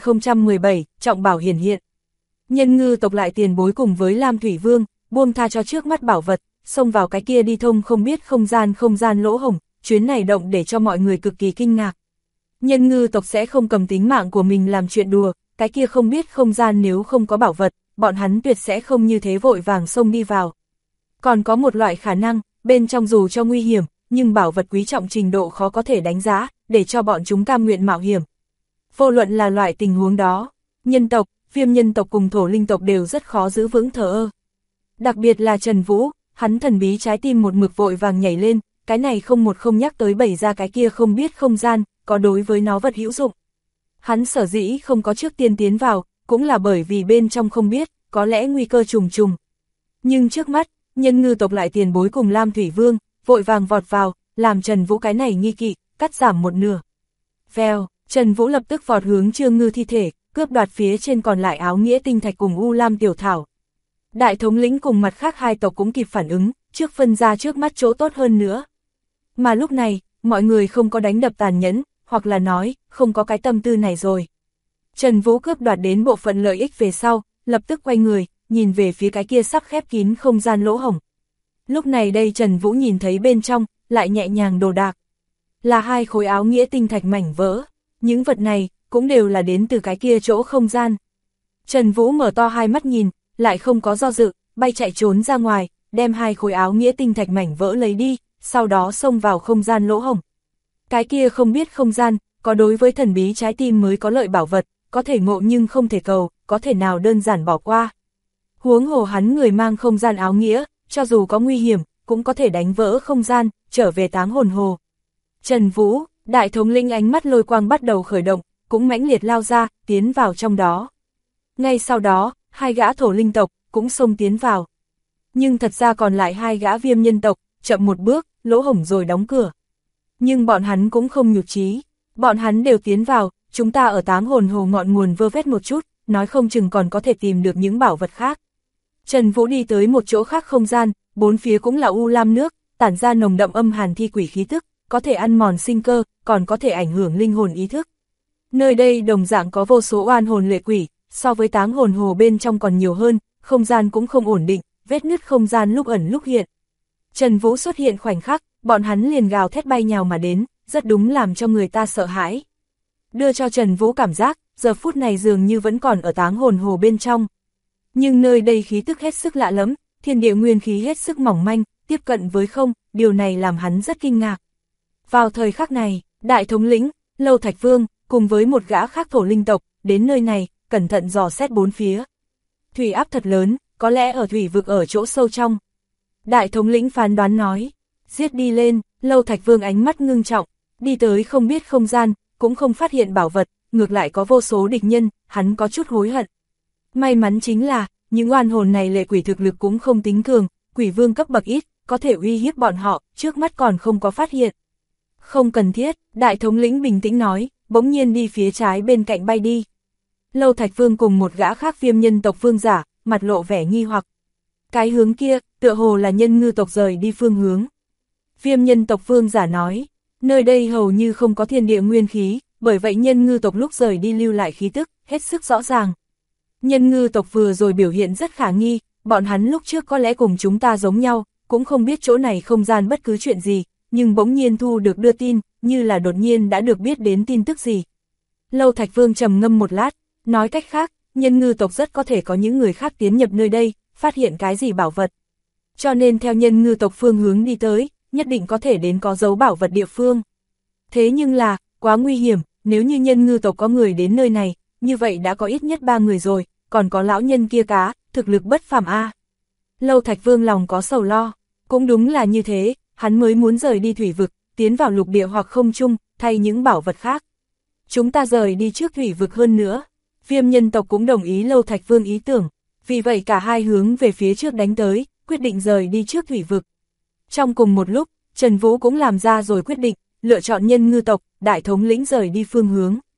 1017, trọng bảo hiển hiện. Nhân ngư tộc lại tiền bối cùng với Lam Thủy Vương, buông tha cho trước mắt bảo vật, xông vào cái kia đi thông không biết không gian lỗ hổng, chuyến này động để cho mọi người cực kỳ kinh ngạc. Nhân ngư tộc sẽ không cầm tính mạng của mình làm chuyện đùa, cái kia không biết không gian nếu không có bảo vật, bọn hắn tuyệt sẽ không như thế vội vàng xông đi vào. Còn có một loại khả năng, bên trong dù cho nguy hiểm, nhưng bảo vật quý trọng trình độ khó có thể đánh giá, để cho bọn chúng cam nguyện mạo hiểm. Vô luận là loại tình huống đó, nhân tộc, Viêm nhân tộc cùng thổ linh tộc đều rất khó giữ vững thờ ơ. Đặc biệt là Trần Vũ, hắn thần bí trái tim một mực vội vàng nhảy lên, cái này không nhắc tới bày ra cái kia không biết không gian, có đối với nó vật hữu dụng. Hắn sở dĩ không có trước tiên tiến vào, cũng là bởi vì bên trong không biết, có lẽ nguy cơ trùng trùng. Nhưng trước mắt, nhân ngư tộc lại tiền bối cùng Lam Thủy Vương, vội vàng vọt vào, làm Trần Vũ cái này nghi kỵ, cắt giảm một nửa. Vèo, Trần Vũ lập tức vọt hướng Trương Ngư thi thể, cướp đoạt phía trên còn lại áo nghĩa tinh thạch cùng U Lam tiểu thảo. Đại thống lĩnh cùng mặt khác hai tộc cũng kịp phản ứng, trước phân ra trước mắt chỗ tốt hơn nữa. Mà lúc này, mọi người không có đánh đập tàn nhẫn, hoặc là nói, không có cái tâm tư này rồi. Trần Vũ cướp đoạt đến bộ phận lợi ích về sau, lập tức quay người, nhìn về phía cái kia sắp khép kín không gian lỗ hổng. Lúc này đây Trần Vũ nhìn thấy bên trong, lại nhẹ nhàng đồ đạc. Là hai khối áo nghĩa tinh thạch mảnh vỡ. Những vật này, cũng đều là đến từ cái kia chỗ không gian. Trần Vũ mở to hai mắt nhìn, lại không có do dự, bay chạy trốn ra ngoài, đem hai khối áo nghĩa tinh thạch mảnh vỡ lấy đi, sau đó xông vào không gian lỗ hổng. Cái kia không biết không gian, có đối với thần bí trái tim mới có lợi bảo vật, có thể ngộ nhưng không thể cầu, có thể nào đơn giản bỏ qua. Huống hồ hắn người mang không gian áo nghĩa, cho dù có nguy hiểm, cũng có thể đánh vỡ không gian, trở về Táng Hồn Hồ. Trần Vũ, đại thống lĩnh ánh mắt lôi quang bắt đầu khởi động, cũng mãnh liệt lao ra, tiến vào trong đó. Ngay sau đó, hai gã thổ linh tộc, cũng xông tiến vào. Nhưng thật ra còn lại hai gã viêm nhân tộc, chậm một bước, lỗ hổng rồi đóng cửa. Nhưng bọn hắn cũng không nhụt chí, bọn hắn đều tiến vào, chúng ta ở Táng Hồn Hồ ngọn nguồn vơ vét một chút, nói không chừng còn có thể tìm được những bảo vật khác. Trần Vũ đi tới một chỗ khác không gian, bốn phía cũng là u lam nước, tản ra nồng đậm âm hàn thi quỷ khí tức, có thể ăn mòn sinh cơ, còn có thể ảnh hưởng linh hồn ý thức. Nơi đây đồng dạng có vô số oan hồn lệ quỷ, so với Táng Hồn Hồ bên trong còn nhiều hơn, không gian cũng không ổn định, vết nứt không gian lúc ẩn lúc hiện. Trần Vũ xuất hiện khoảnh khắc, bọn hắn liền gào thét bay nhào mà đến, rất đúng làm cho người ta sợ hãi. Đưa cho Trần Vũ cảm giác, giờ phút này dường như vẫn còn ở Táng Hồn Hồ bên trong. Nhưng nơi đây khí tức hết sức lạ lắm, thiên địa nguyên khí hết sức mỏng manh, tiếp cận với không, điều này làm hắn rất kinh ngạc. Vào thời khắc này, đại thống lĩnh, Lâu Thạch Vương, cùng với một gã khác thổ linh tộc, đến nơi này, cẩn thận dò xét bốn phía. Thủy áp thật lớn, có lẽ ở thủy vực ở chỗ sâu trong. Đại thống lĩnh phán đoán nói, giết đi lên, Lâu Thạch Vương ánh mắt ngưng trọng, đi tới không biết không gian, cũng không phát hiện bảo vật, ngược lại có vô số địch nhân, hắn có chút hối hận. May mắn chính là, những oan hồn này lệ quỷ thực lực cũng không tính cường, quỷ vương cấp bậc ít, có thể uy hiếp bọn họ, trước mắt còn không có phát hiện. Không cần thiết, đại thống lĩnh bình tĩnh nói, bỗng nhiên đi phía trái bên cạnh bay đi. Lâu Thạch Vương cùng một gã khác viêm nhân tộc vương giả, mặt lộ vẻ nghi hoặc. Cái hướng kia, tựa hồ là nhân ngư tộc rời đi phương hướng. Viêm nhân tộc vương giả nói, nơi đây hầu như không có thiên địa nguyên khí, bởi vậy nhân ngư tộc lúc rời đi lưu lại khí tức, hết sức rõ ràng. Nhân ngư tộc vừa rồi biểu hiện rất khả nghi, bọn hắn lúc trước có lẽ cùng chúng ta giống nhau, cũng không biết chỗ này không gian bất cứ chuyện gì, nhưng bỗng nhiên thu được đưa tin, như là đột nhiên đã được biết đến tin tức gì. Lâu Thạch Vương trầm ngâm một lát, nói cách khác, nhân ngư tộc rất có thể có những người khác tiến nhập nơi đây, phát hiện cái gì bảo vật. Cho nên theo nhân ngư tộc phương hướng đi tới, nhất định có thể đến có dấu bảo vật địa phương. Thế nhưng là, quá nguy hiểm, nếu như nhân ngư tộc có người đến nơi này, như vậy đã có ít nhất 3 người rồi, còn có lão nhân kia cá, thực lực bất phàm a. Lâu Thạch Vương lòng có sầu lo, cũng đúng là như thế, hắn mới muốn rời đi thủy vực, tiến vào lục địa hoặc không trung, thay những bảo vật khác. Chúng ta rời đi trước thủy vực hơn nữa. Viêm nhân tộc cũng đồng ý Lâu Thạch Vương ý tưởng, vì vậy cả hai hướng về phía trước đánh tới, quyết định rời đi trước thủy vực. Trong cùng một lúc, Trần Vũ cũng làm ra rồi quyết định, lựa chọn nhân ngư tộc, đại thống lĩnh rời đi phương hướng.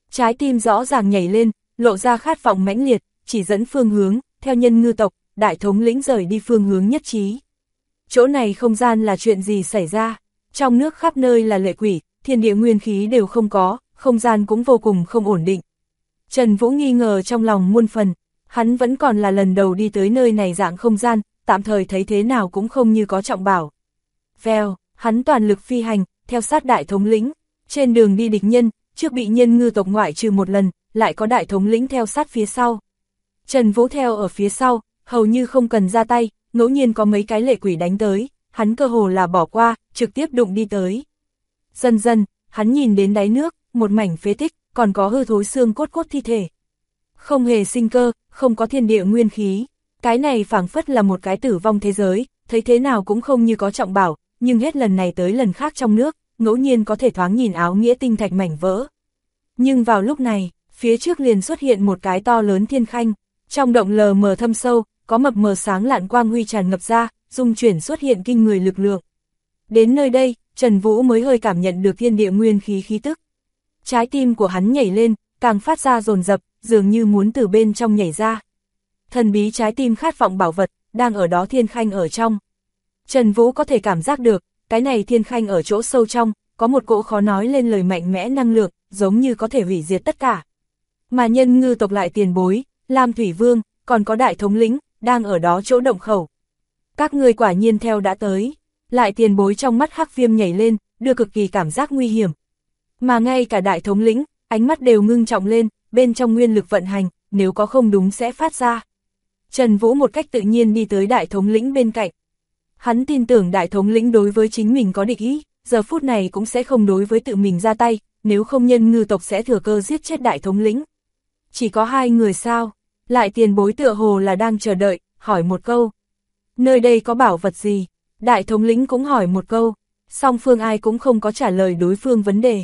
Trái tim rõ ràng nhảy lên, lộ ra khát vọng mãnh liệt, chỉ dẫn phương hướng, theo Nhân Ngư tộc, đại thống lĩnh rời đi phương hướng nhất trí. Chỗ này không gian là chuyện gì xảy ra? Trong nước khắp nơi là lệ quỷ, thiên địa nguyên khí đều không có, không gian cũng vô cùng không ổn định. Trần Vũ nghi ngờ trong lòng muôn phần, hắn vẫn còn là lần đầu đi tới nơi này dạng không gian, tạm thời thấy thế nào cũng không như có trọng bảo. Vèo, hắn toàn lực phi hành, theo sát đại thống lĩnh, trên đường đi địch nhân, trước bị Nhân Ngư tộc ngoại trừ một lần, lại có đại thống lĩnh theo sát phía sau. Trần Vũ theo ở phía sau, hầu như không cần ra tay, ngẫu nhiên có mấy cái lệ quỷ đánh tới, hắn cơ hồ là bỏ qua, trực tiếp đụng đi tới. Dần dần, hắn nhìn đến đáy nước, một mảnh phế tích, còn có hư thối xương cốt thi thể. Không hề sinh cơ, không có thiên địa nguyên khí. Cái này phảng phất là một cái tử vong thế giới, thấy thế nào cũng không như có trọng bảo, nhưng hết lần này tới lần khác trong nước, ngẫu nhiên có thể thoáng nhìn áo nghĩa tinh thạch mảnh vỡ. Nhưng vào lúc này, phía trước liền xuất hiện một cái to lớn thiên khanh, trong động lờ mờ thâm sâu, có mập mờ sáng lạn quang huy tràn ngập ra, dung chuyển xuất hiện kinh người lực lượng. Đến nơi đây, Trần Vũ mới hơi cảm nhận được thiên địa nguyên khí khí tức. Trái tim của hắn nhảy lên, càng phát ra dồn dập, dường như muốn từ bên trong nhảy ra. Thần bí trái tim khát vọng bảo vật, đang ở đó thiên khanh ở trong. Trần Vũ có thể cảm giác được, cái này thiên khanh ở chỗ sâu trong, có một cỗ khó nói lên lời mạnh mẽ năng lượng, giống như có thể hủy diệt tất cả. Mà Nhân Ngư tộc lại tiền bối, Lam Thủy Vương, còn có đại thống lĩnh, đang ở đó chỗ động khẩu. Các ngươi quả nhiên theo đã tới, lại tiền bối trong mắt hắc viêm nhảy lên, đưa cực kỳ cảm giác nguy hiểm. Mà ngay cả đại thống lĩnh, ánh mắt đều ngưng trọng lên, bên trong nguyên lực vận hành, nếu có không đúng sẽ phát ra. Trần Vũ một cách tự nhiên đi tới đại thống lĩnh bên cạnh. Hắn tin tưởng đại thống lĩnh đối với chính mình có địch ý, giờ phút này cũng sẽ không đối với tự mình ra tay, nếu không Nhân Ngư tộc sẽ thừa cơ giết chết đại thống lĩnh. Chỉ có hai người sao? Lại tiền bối tựa hồ là đang chờ đợi, hỏi một câu. Nơi đây có bảo vật gì? Đại thống lĩnh cũng hỏi một câu, song phương ai cũng không có trả lời đối phương vấn đề.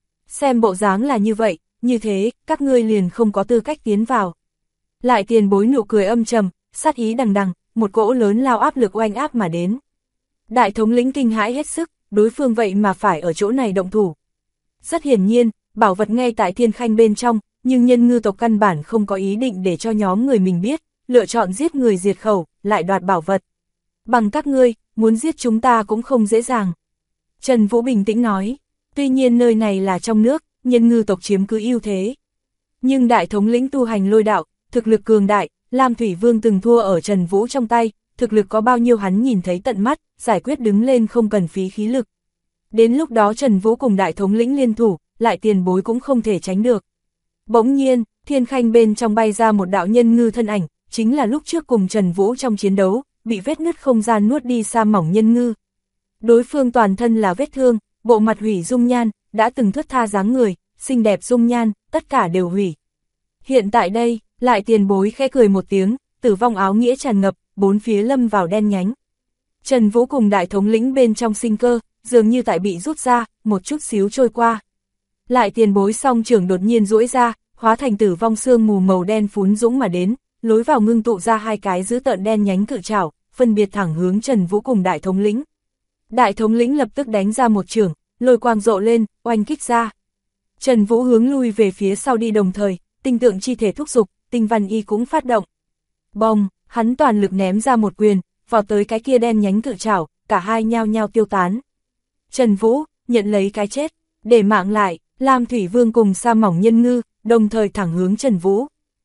Xem bộ dáng là như vậy, như thế, các ngươi liền không có tư cách tiến vào. Lại tiền bối nụ cười âm trầm, sát ý đằng đằng, một cỗ lớn lao áp lực oanh áp mà đến. Đại thống lĩnh kinh hãi hết sức, đối phương vậy mà phải ở chỗ này động thủ. Rất hiển nhiên, bảo vật ngay tại thiên khanh bên trong, nhưng Nhân Ngư tộc căn bản không có ý định để cho nhóm người mình biết, lựa chọn giết người diệt khẩu, lại đoạt bảo vật. Bằng các ngươi, muốn giết chúng ta cũng không dễ dàng. Trần Vũ bình tĩnh nói, tuy nhiên nơi này là trong nước, Nhân Ngư tộc chiếm cứ ưu thế. Nhưng đại thống lĩnh tu hành lôi đạo, thực lực cường đại, Lam Thủy Vương từng thua ở Trần Vũ trong tay, thực lực có bao nhiêu hắn nhìn thấy tận mắt, giải quyết đứng lên không cần phí khí lực. Đến lúc đó Trần Vũ cùng đại thống lĩnh liên thủ, lại tiền bối cũng không thể tránh được. Bỗng nhiên, thiên khanh bên trong bay ra một đạo nhân ngư thân ảnh, chính là lúc trước cùng Trần Vũ trong chiến đấu, bị vết nứt không gian nuốt đi sa mỏng nhân ngư. Đối phương toàn thân là vết thương, bộ mặt hủy dung nhan, đã từng thướt tha dáng người, xinh đẹp dung nhan, tất cả đều hủy. Hiện tại đây, lại tiền bối khẽ cười một tiếng, tử vong áo nghĩa tràn ngập, bốn phía lâm vào đen nhánh. Trần Vũ cùng đại thống lĩnh bên trong sinh cơ, dường như tại bị rút ra, một chút xíu trôi qua. Lại tiền bối song trưởng đột nhiên duỗi ra, hóa thành tử vong sương mù màu đen phún dũng mà đến, lối vào ngưng tụ ra hai cái dữ tợn đen nhánh cự trảo, phân biệt thẳng hướng Trần Vũ cùng đại thống lĩnh. Đại thống lĩnh lập tức đánh ra một chưởng, lôi quang rộ lên, oanh kích ra. Trần Vũ hướng lui về phía sau đi đồng thời, tinh tượng chi thể thúc dục, tinh văn y cũng phát động. Bồng, hắn toàn lực ném ra một quyền, vào tới cái kia đen nhánh cự trảo, cả hai nhao nhao tiêu tán. Trần Vũ, nhận lấy cái chết, để mạng lại, Lam Thủy Vương cùng sa mỏng nhân ngư, đồng thời thẳng hướng Trần Vũ.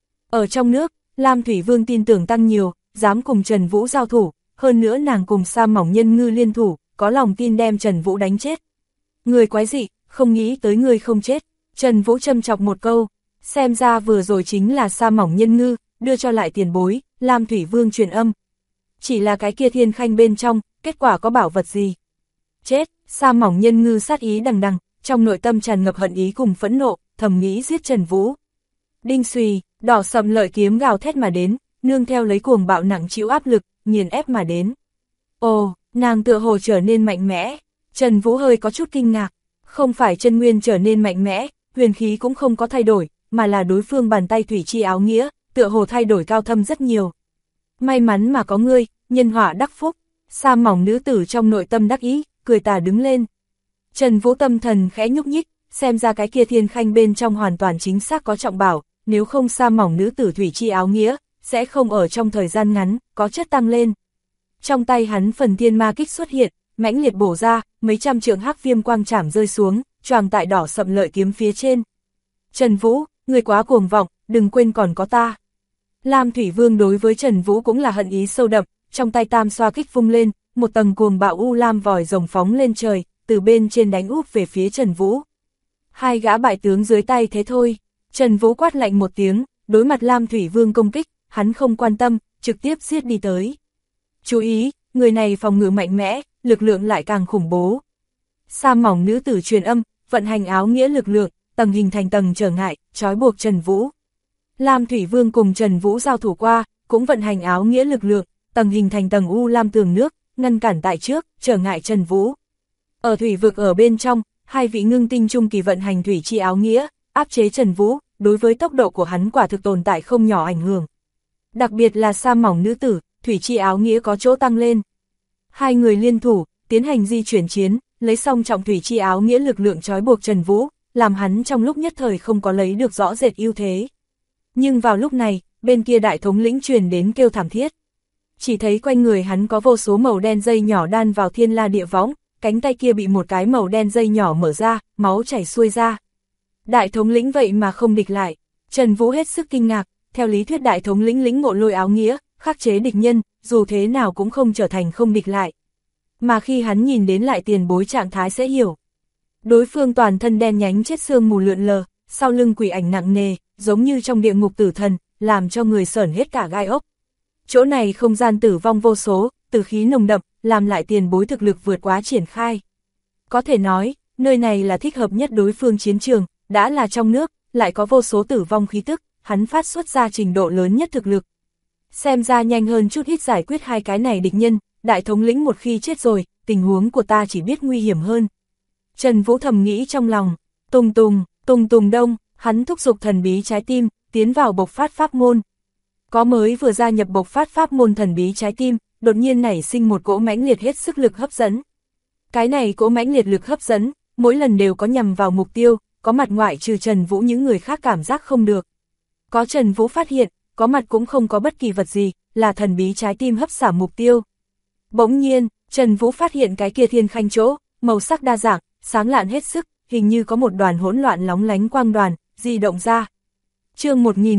Ở trong nước, Lam Thủy Vương tin tưởng tăng nhiều, dám cùng Trần Vũ giao thủ, hơn nữa nàng cùng sa mỏng nhân ngư liên thủ, có lòng tin đem Trần Vũ đánh chết. Người quái dị, không nghĩ tới người không chết, Trần Vũ châm chọc một câu, xem ra vừa rồi chính là sa mỏng nhân ngư, đưa cho lại tiền bối, Lam Thủy Vương truyền âm. Chỉ là cái kia thiên khanh bên trong, kết quả có bảo vật gì? Chết, sa mỏng nhân ngư sát ý đằng đằng, trong nội tâm tràn ngập hận ý cùng phẫn nộ, thầm nghĩ giết Trần Vũ. Đinh xùy, đỏ sầm lợi kiếm gào thét mà đến, nương theo lấy cuồng bạo nặng chịu áp lực, nghiền ép mà đến. Ồ, nàng tựa hồ trở nên mạnh mẽ, Trần Vũ hơi có chút kinh ngạc, không phải chân nguyên trở nên mạnh mẽ, huyền khí cũng không có thay đổi, mà là đối phương bàn tay thủy chi áo nghĩa, tựa hồ thay đổi cao thâm rất nhiều. May mắn mà có ngươi, nhân họa đắc phúc, sa mỏng nữ tử trong nội tâm đắc ý, cười tà đứng lên. Trần Vũ tâm thần khẽ nhúc nhích, xem ra cái kia thiên khanh bên trong hoàn toàn chính xác có trọng bảo, nếu không sa mỏng nữ tử thủy chi áo nghĩa, sẽ không ở trong thời gian ngắn, có chất tăng lên. Trong tay hắn phần thiên ma kích xuất hiện, mãnh liệt bổ ra, mấy trăm trượng hắc viêm quang chảm rơi xuống, choàng tại đỏ sậm lợi kiếm phía trên. Trần Vũ, người quá cuồng vọng, đừng quên còn có ta. Lam Thủy Vương đối với Trần Vũ cũng là hận ý sâu đậm, trong tay tam xoa kích vung lên, một tầng cuồng bạo u lam vòi rồng phóng lên trời, từ bên trên đánh úp về phía Trần Vũ. Hai gã bại tướng dưới tay thế thôi, Trần Vũ quát lạnh một tiếng, đối mặt Lam Thủy Vương công kích, hắn không quan tâm, trực tiếp giết đi tới. Chú ý, người này phòng ngự mạnh mẽ, lực lượng lại càng khủng bố. Sa mỏng nữ tử truyền âm, vận hành áo nghĩa lực lượng, tầng hình thành tầng trở ngại, trói buộc Trần Vũ. Lam Thủy Vương cùng Trần Vũ giao thủ qua, cũng vận hành áo nghĩa lực lượng, tầng hình thành tầng u lam tường nước, ngăn cản tại trước, trở ngại Trần Vũ. Ở thủy vực ở bên trong, hai vị ngưng tinh trung kỳ vận hành thủy chi áo nghĩa, áp chế Trần Vũ, đối với tốc độ của hắn quả thực tồn tại không nhỏ ảnh hưởng. Đặc biệt là sa mỏng nữ tử, thủy chi áo nghĩa có chỗ tăng lên. Hai người liên thủ, tiến hành di chuyển chiến, lấy song trọng thủy chi áo nghĩa lực lượng trói buộc Trần Vũ, làm hắn trong lúc nhất thời không có lấy được rõ rệt ưu thế. Nhưng vào lúc này, bên kia đại thống lĩnh truyền đến kêu thảm thiết. Chỉ thấy quanh người hắn có vô số màu đen dây nhỏ đan vào thiên la địa võng, cánh tay kia bị một cái màu đen dây nhỏ mở ra, máu chảy xuôi ra. Đại thống lĩnh vậy mà không địch lại, Trần Vũ hết sức kinh ngạc, theo lý thuyết đại thống lĩnh lĩnh ngộ lôi áo nghĩa, khắc chế địch nhân, dù thế nào cũng không trở thành không địch lại. Mà khi hắn nhìn đến lại tiền bối trạng thái sẽ hiểu. Đối phương toàn thân đen nhánh chết sương mù lượn lờ, sau lưng quỷ ảnh nặng nề, giống như trong địa ngục tử thần, làm cho người sởn hết cả gai ốc. Chỗ này không gian tử vong vô số, tử khí nồng đậm, làm lại tiền bối thực lực vượt quá triển khai. Có thể nói, nơi này là thích hợp nhất đối phương chiến trường, đã là trong nước, lại có vô số tử vong khí tức, hắn phát xuất ra trình độ lớn nhất thực lực. Xem ra nhanh hơn chút ít giải quyết hai cái này địch nhân, đại thống lĩnh một khi chết rồi, tình huống của ta chỉ biết nguy hiểm hơn. Trần Vũ thầm nghĩ trong lòng, tùng tùng đông, hắn thúc giục thần bí trái tim, tiến vào bộc phát pháp môn. Có mới vừa gia nhập bộc phát pháp môn thần bí trái tim, đột nhiên nảy sinh một cỗ mãnh liệt hết sức lực hấp dẫn. Cái này cỗ mãnh liệt lực hấp dẫn, mỗi lần đều có nhằm vào mục tiêu, có mặt ngoại trừ Trần Vũ những người khác cảm giác không được. Có Trần Vũ phát hiện, có mặt cũng không có bất kỳ vật gì, là thần bí trái tim hấp xả mục tiêu. Bỗng nhiên, Trần Vũ phát hiện cái kia thiên khanh chỗ, màu sắc đa dạng, sáng lạn hết sức, hình như có một đoàn hỗn loạn lóng lánh quang đoàn, di động ra. Chương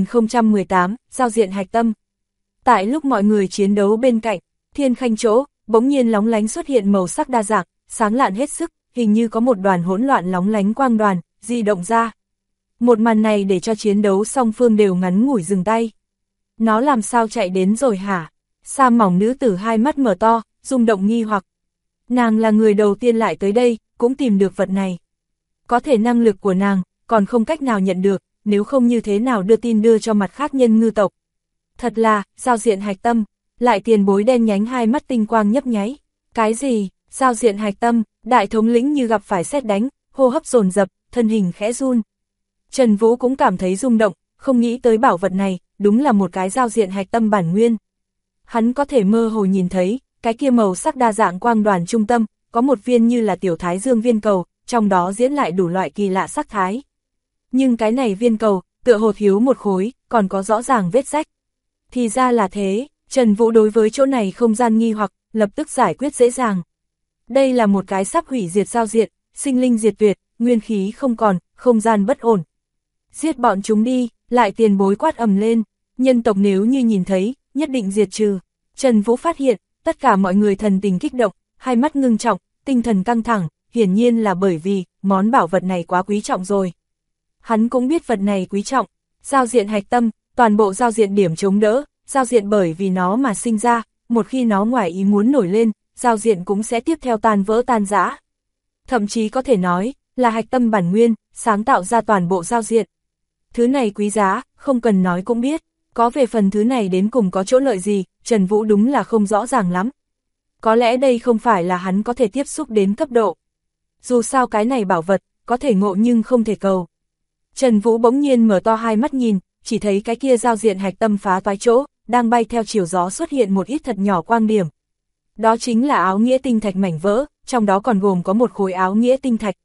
1018, giao diện hạch tâm. Tại lúc mọi người chiến đấu bên cạnh, thiên khanh chỗ, bỗng nhiên lóng lánh xuất hiện màu sắc đa dạng, sáng lạn hết sức, hình như có một đoàn hỗn loạn lóng lánh quang đoàn, di động ra. Một màn này để cho chiến đấu song phương đều ngắn ngủi dừng tay. Nó làm sao chạy đến rồi hả? Sa mỏng nữ tử hai mắt mở to, rung động nghi hoặc. Nàng là người đầu tiên lại tới đây, cũng tìm được vật này. Có thể năng lực của nàng, còn không cách nào nhận được, nếu không như thế nào đưa tin đưa cho mặt khác nhân ngư tộc. Thật là, giao diện hạch tâm, lại tiền bối đen nhánh hai mắt tinh quang nhấp nháy. Cái gì, giao diện hạch tâm, đại thống lĩnh như gặp phải sét đánh, hô hấp dồn dập, thân hình khẽ run. Trần Vũ cũng cảm thấy rung động, không nghĩ tới bảo vật này, đúng là một cái giao diện hạch tâm bản nguyên. Hắn có thể mơ hồ nhìn thấy, cái kia màu sắc đa dạng quang đoàn trung tâm, có một viên như là tiểu thái dương viên cầu, trong đó diễn lại đủ loại kỳ lạ sắc thái. Nhưng cái này viên cầu, tựa hồ thiếu một khối, còn có rõ ràng vết rách. Thì ra là thế, Trần Vũ đối với chỗ này không gian nghi hoặc, lập tức giải quyết dễ dàng. Đây là một cái sắp hủy diệt giao diện, sinh linh diệt tuyệt, nguyên khí không còn, không gian bất ổn. Giết bọn chúng đi, lại tiền bối quát ầm lên, nhân tộc nếu như nhìn thấy, nhất định diệt trừ. Trần Vũ phát hiện, tất cả mọi người thần tình kích động, hai mắt ngưng trọng, tinh thần căng thẳng, hiển nhiên là bởi vì, món bảo vật này quá quý trọng rồi. Hắn cũng biết vật này quý trọng, giao diện hạch tâm, toàn bộ giao diện điểm chống đỡ, giao diện bởi vì nó mà sinh ra, một khi nó ngoài ý muốn nổi lên, giao diện cũng sẽ tiếp theo tan vỡ tan rã. Thậm chí có thể nói, là hạch tâm bản nguyên, sáng tạo ra toàn bộ giao diện. Thứ này quý giá, không cần nói cũng biết, có về phần thứ này đến cùng có chỗ lợi gì, Trần Vũ đúng là không rõ ràng lắm. Có lẽ đây không phải là hắn có thể tiếp xúc đến cấp độ. Dù sao cái này bảo vật, có thể ngộ nhưng không thể cầu. Trần Vũ bỗng nhiên mở to hai mắt nhìn, chỉ thấy cái kia giao diện hạch tâm phá toái chỗ, đang bay theo chiều gió xuất hiện một ít thật nhỏ quang điểm. Đó chính là áo nghĩa tinh thạch mảnh vỡ, trong đó còn gồm có một khối áo nghĩa tinh thạch.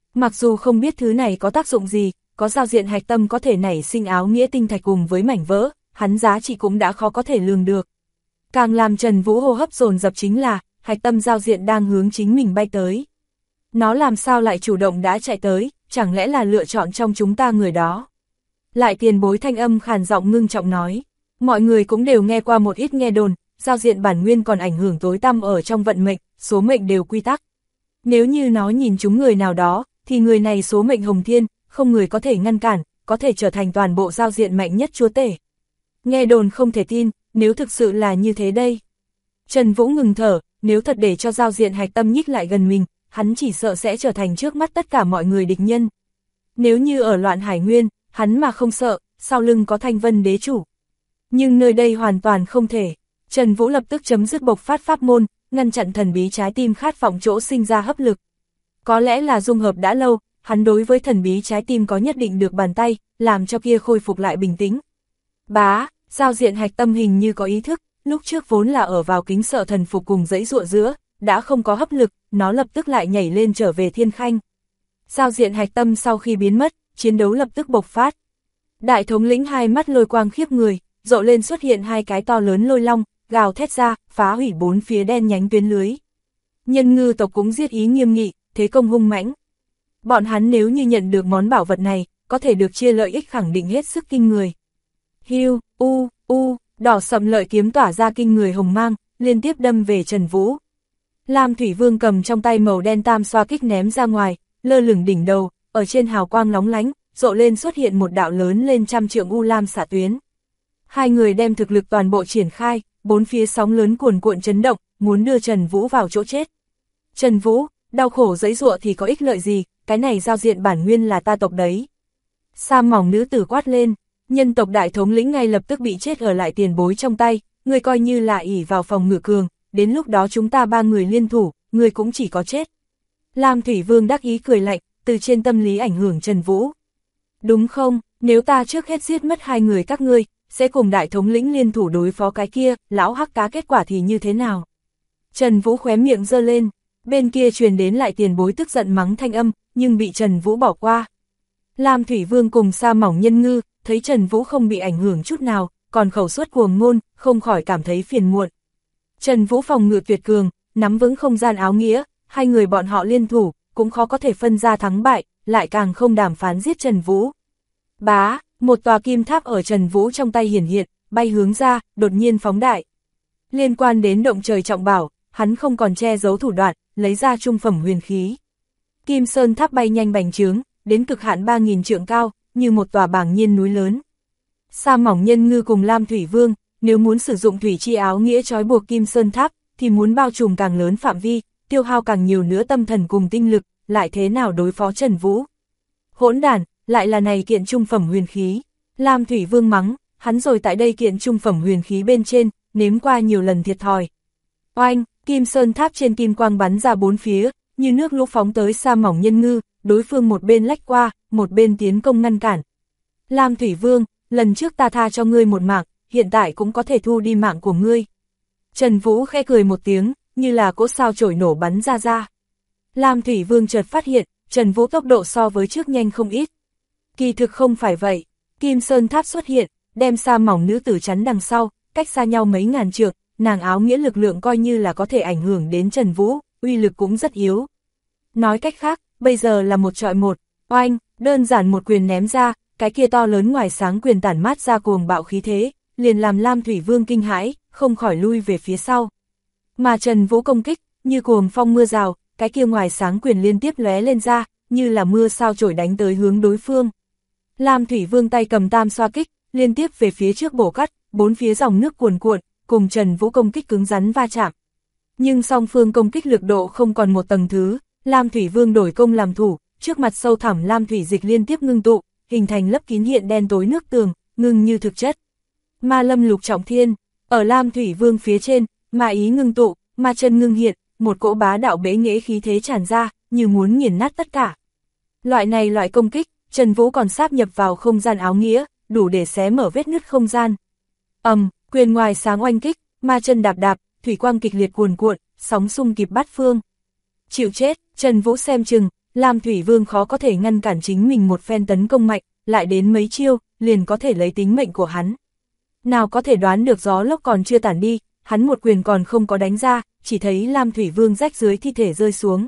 Mặc dù không biết thứ này có tác dụng gì, có giao diện hạch tâm có thể nảy sinh áo nghĩa tinh thạch cùng với mảnh vỡ, hắn giá trị cũng đã khó có thể lường được. Càng làm Trần Vũ hô hấp dồn dập chính là, hạch tâm giao diện đang hướng chính mình bay tới. Nó làm sao lại chủ động đã chạy tới, chẳng lẽ là lựa chọn trong chúng ta người đó. Lại tiền bối thanh âm khàn giọng ngưng trọng nói, mọi người cũng đều nghe qua một ít nghe đồn, giao diện bản nguyên còn ảnh hưởng tối tăm ở trong vận mệnh, số mệnh đều quy tắc. Nếu như nó nhìn chúng người nào đó, thì người này số mệnh hồng thiên, không người có thể ngăn cản, có thể trở thành toàn bộ giao diện mạnh nhất chúa tể. Nghe đồn không thể tin, nếu thực sự là như thế đây. Trần Vũ ngừng thở, nếu thật để cho giao diện hạch tâm nhích lại gần mình, hắn chỉ sợ sẽ trở thành trước mắt tất cả mọi người địch nhân. Nếu như ở loạn hải nguyên, hắn mà không sợ, sau lưng có Thanh Vân đế chủ. Nhưng nơi đây hoàn toàn không thể. Trần Vũ lập tức chấm dứt bộc phát pháp môn, ngăn chặn thần bí trái tim khát vọng chỗ sinh ra hấp lực. Có lẽ là dung hợp đã lâu, hắn đối với thần bí trái tim có nhất định được bàn tay, làm cho kia khôi phục lại bình tĩnh. Bá, giao diện hạch tâm hình như có ý thức, lúc trước vốn là ở vào kính sợ thần phục cùng dãy dụa giữa, đã không có hấp lực, nó lập tức lại nhảy lên trở về thiên khanh. Giao diện hạch tâm sau khi biến mất, chiến đấu lập tức bộc phát. Đại thống lĩnh hai mắt lôi quang khiếp người, rộ lên xuất hiện hai cái to lớn lôi long, gào thét ra, phá hủy bốn phía đen nhánh tuyến lưới. Nhân ngư tộc cũng giết ý nghiêm nghị, thế công hung mãnh. Bọn hắn nếu như nhận được món bảo vật này, có thể được chia lợi ích khẳng định hết sức kinh người. Hiu, đỏ sậm lợi kiếm tỏa ra kinh người hồng mang, liên tiếp đâm về Trần Vũ. Lam Thủy Vương cầm trong tay màu đen tam xoa kích ném ra ngoài, lơ lửng đỉnh đầu, ở trên hào quang lóng lánh, rộ lên xuất hiện một đạo lớn lên trăm trượng u lam xạ tuyến. Hai người đem thực lực toàn bộ triển khai, bốn phía sóng lớn cuồn cuộn chấn động, muốn đưa Trần Vũ vào chỗ chết. Trần Vũ, đau khổ giãy giụa thì có ích lợi gì, cái này giao diện bản nguyên là ta tộc đấy. Sa mỏng nữ tử quát lên, nhân tộc đại thống lĩnh ngay lập tức bị chết ở lại tiền bối trong tay, người coi như là ỷ vào phòng ngự cường, đến lúc đó chúng ta ba người liên thủ, người cũng chỉ có chết. Lam Thủy Vương đắc ý cười lạnh, từ trên tâm lý ảnh hưởng Trần Vũ. Đúng không, nếu ta trước hết giết mất hai người các ngươi, sẽ cùng đại thống lĩnh liên thủ đối phó cái kia, lão hắc cá kết quả thì như thế nào? Trần Vũ khóe miệng giơ lên, bên kia truyền đến lại tiền bối tức giận mắng thanh âm, nhưng bị Trần Vũ bỏ qua. Lam Thủy Vương cùng Sa Mỏng Nhân Ngư, thấy Trần Vũ không bị ảnh hưởng chút nào, còn khẩu suất cuồng ngôn, không khỏi cảm thấy phiền muộn. Trần Vũ phòng ngự tuyệt cường, nắm vững không gian áo nghĩa, hai người bọn họ liên thủ, cũng khó có thể phân ra thắng bại, lại càng không đàm phán giết Trần Vũ. Bá, một tòa kim tháp ở Trần Vũ trong tay hiển hiện, bay hướng ra, đột nhiên phóng đại. Liên quan đến động trời trọng bảo, hắn không còn che giấu thủ đoạn, lấy ra trung phẩm huyền khí. Kim Sơn tháp bay nhanh bành trướng, đến cực hạn 3000 trượng cao, như một tòa bảng nhiên núi lớn. Sa Mỏng Nhân Ngư cùng Lam Thủy Vương, nếu muốn sử dụng thủy chi áo nghĩa trói buộc Kim Sơn tháp, thì muốn bao trùm càng lớn phạm vi, tiêu hao càng nhiều nữa tâm thần cùng tinh lực, lại thế nào đối phó Trần Vũ? Hỗn đản, lại là này kiện trung phẩm huyền khí. Lam Thủy Vương mắng, hắn rồi tại đây kiện trung phẩm huyền khí bên trên, nếm qua nhiều lần thiệt thòi. Oanh, Kim Sơn tháp trên kim quang bắn ra bốn phía, như nước lũ phóng tới Sa Mỏng Nhân Ngư, đối phương một bên lách qua, một bên tiến công ngăn cản. Lam Thủy Vương, lần trước ta tha cho ngươi một mạng, hiện tại cũng có thể thu đi mạng của ngươi. Trần Vũ khẽ cười một tiếng, như là cỗ sao chổi nổ bắn ra. Lam Thủy Vương chợt phát hiện, Trần Vũ tốc độ so với trước nhanh không ít. Kỳ thực không phải vậy, Kim Sơn tháp xuất hiện, đem Sa Mỏng nữ tử chắn đằng sau, cách xa nhau mấy ngàn trượng, nàng áo nghĩa lực lượng coi như là có thể ảnh hưởng đến Trần Vũ, uy lực cũng rất yếu. Nói cách khác, bây giờ là một chọi một, oanh, đơn giản một quyền ném ra, cái kia to lớn ngoài sáng quyền tản mát ra cuồng bạo khí thế, liền làm Lam Thủy Vương kinh hãi, không khỏi lui về phía sau. Mà Trần Vũ công kích, như cuồng phong mưa rào, cái kia ngoài sáng quyền liên tiếp lóe lên ra, như là mưa sao chổi đánh tới hướng đối phương. Lam Thủy Vương tay cầm tam xoa kích, liên tiếp về phía trước bổ cắt, bốn phía dòng nước cuồn cuộn, cùng Trần Vũ công kích cứng rắn va chạm. Nhưng song phương công kích lực độ không còn một tầng thứ, Lam Thủy Vương đổi công làm thủ, trước mặt sâu thẳm lam thủy dịch liên tiếp ngưng tụ, hình thành lấp kín hiện đen tối nước tường, ngưng như thực chất. Ma lâm lục trọng thiên, ở Lam Thủy Vương phía trên, ma ý ngưng tụ, ma chân ngưng hiện, một cỗ bá đạo bế nghễ khí thế tràn ra, như muốn nghiền nát tất cả. Loại công kích, Trần Vũ còn sáp nhập vào không gian áo nghĩa, đủ để xé mở vết nứt không gian. Quyền ngoài sáng oanh kích, ma chân đạp đạp, thủy quang kịch liệt cuồn cuộn, sóng xung kịp bát phương. Chịu chết, Trần Vũ xem chừng, Lam Thủy Vương khó có thể ngăn cản chính mình một phen tấn công mạnh, lại đến mấy chiêu, liền có thể lấy tính mệnh của hắn. Nào có thể đoán được gió lốc còn chưa tản đi, hắn một quyền còn không có đánh ra, chỉ thấy Lam Thủy Vương rách dưới thi thể rơi xuống.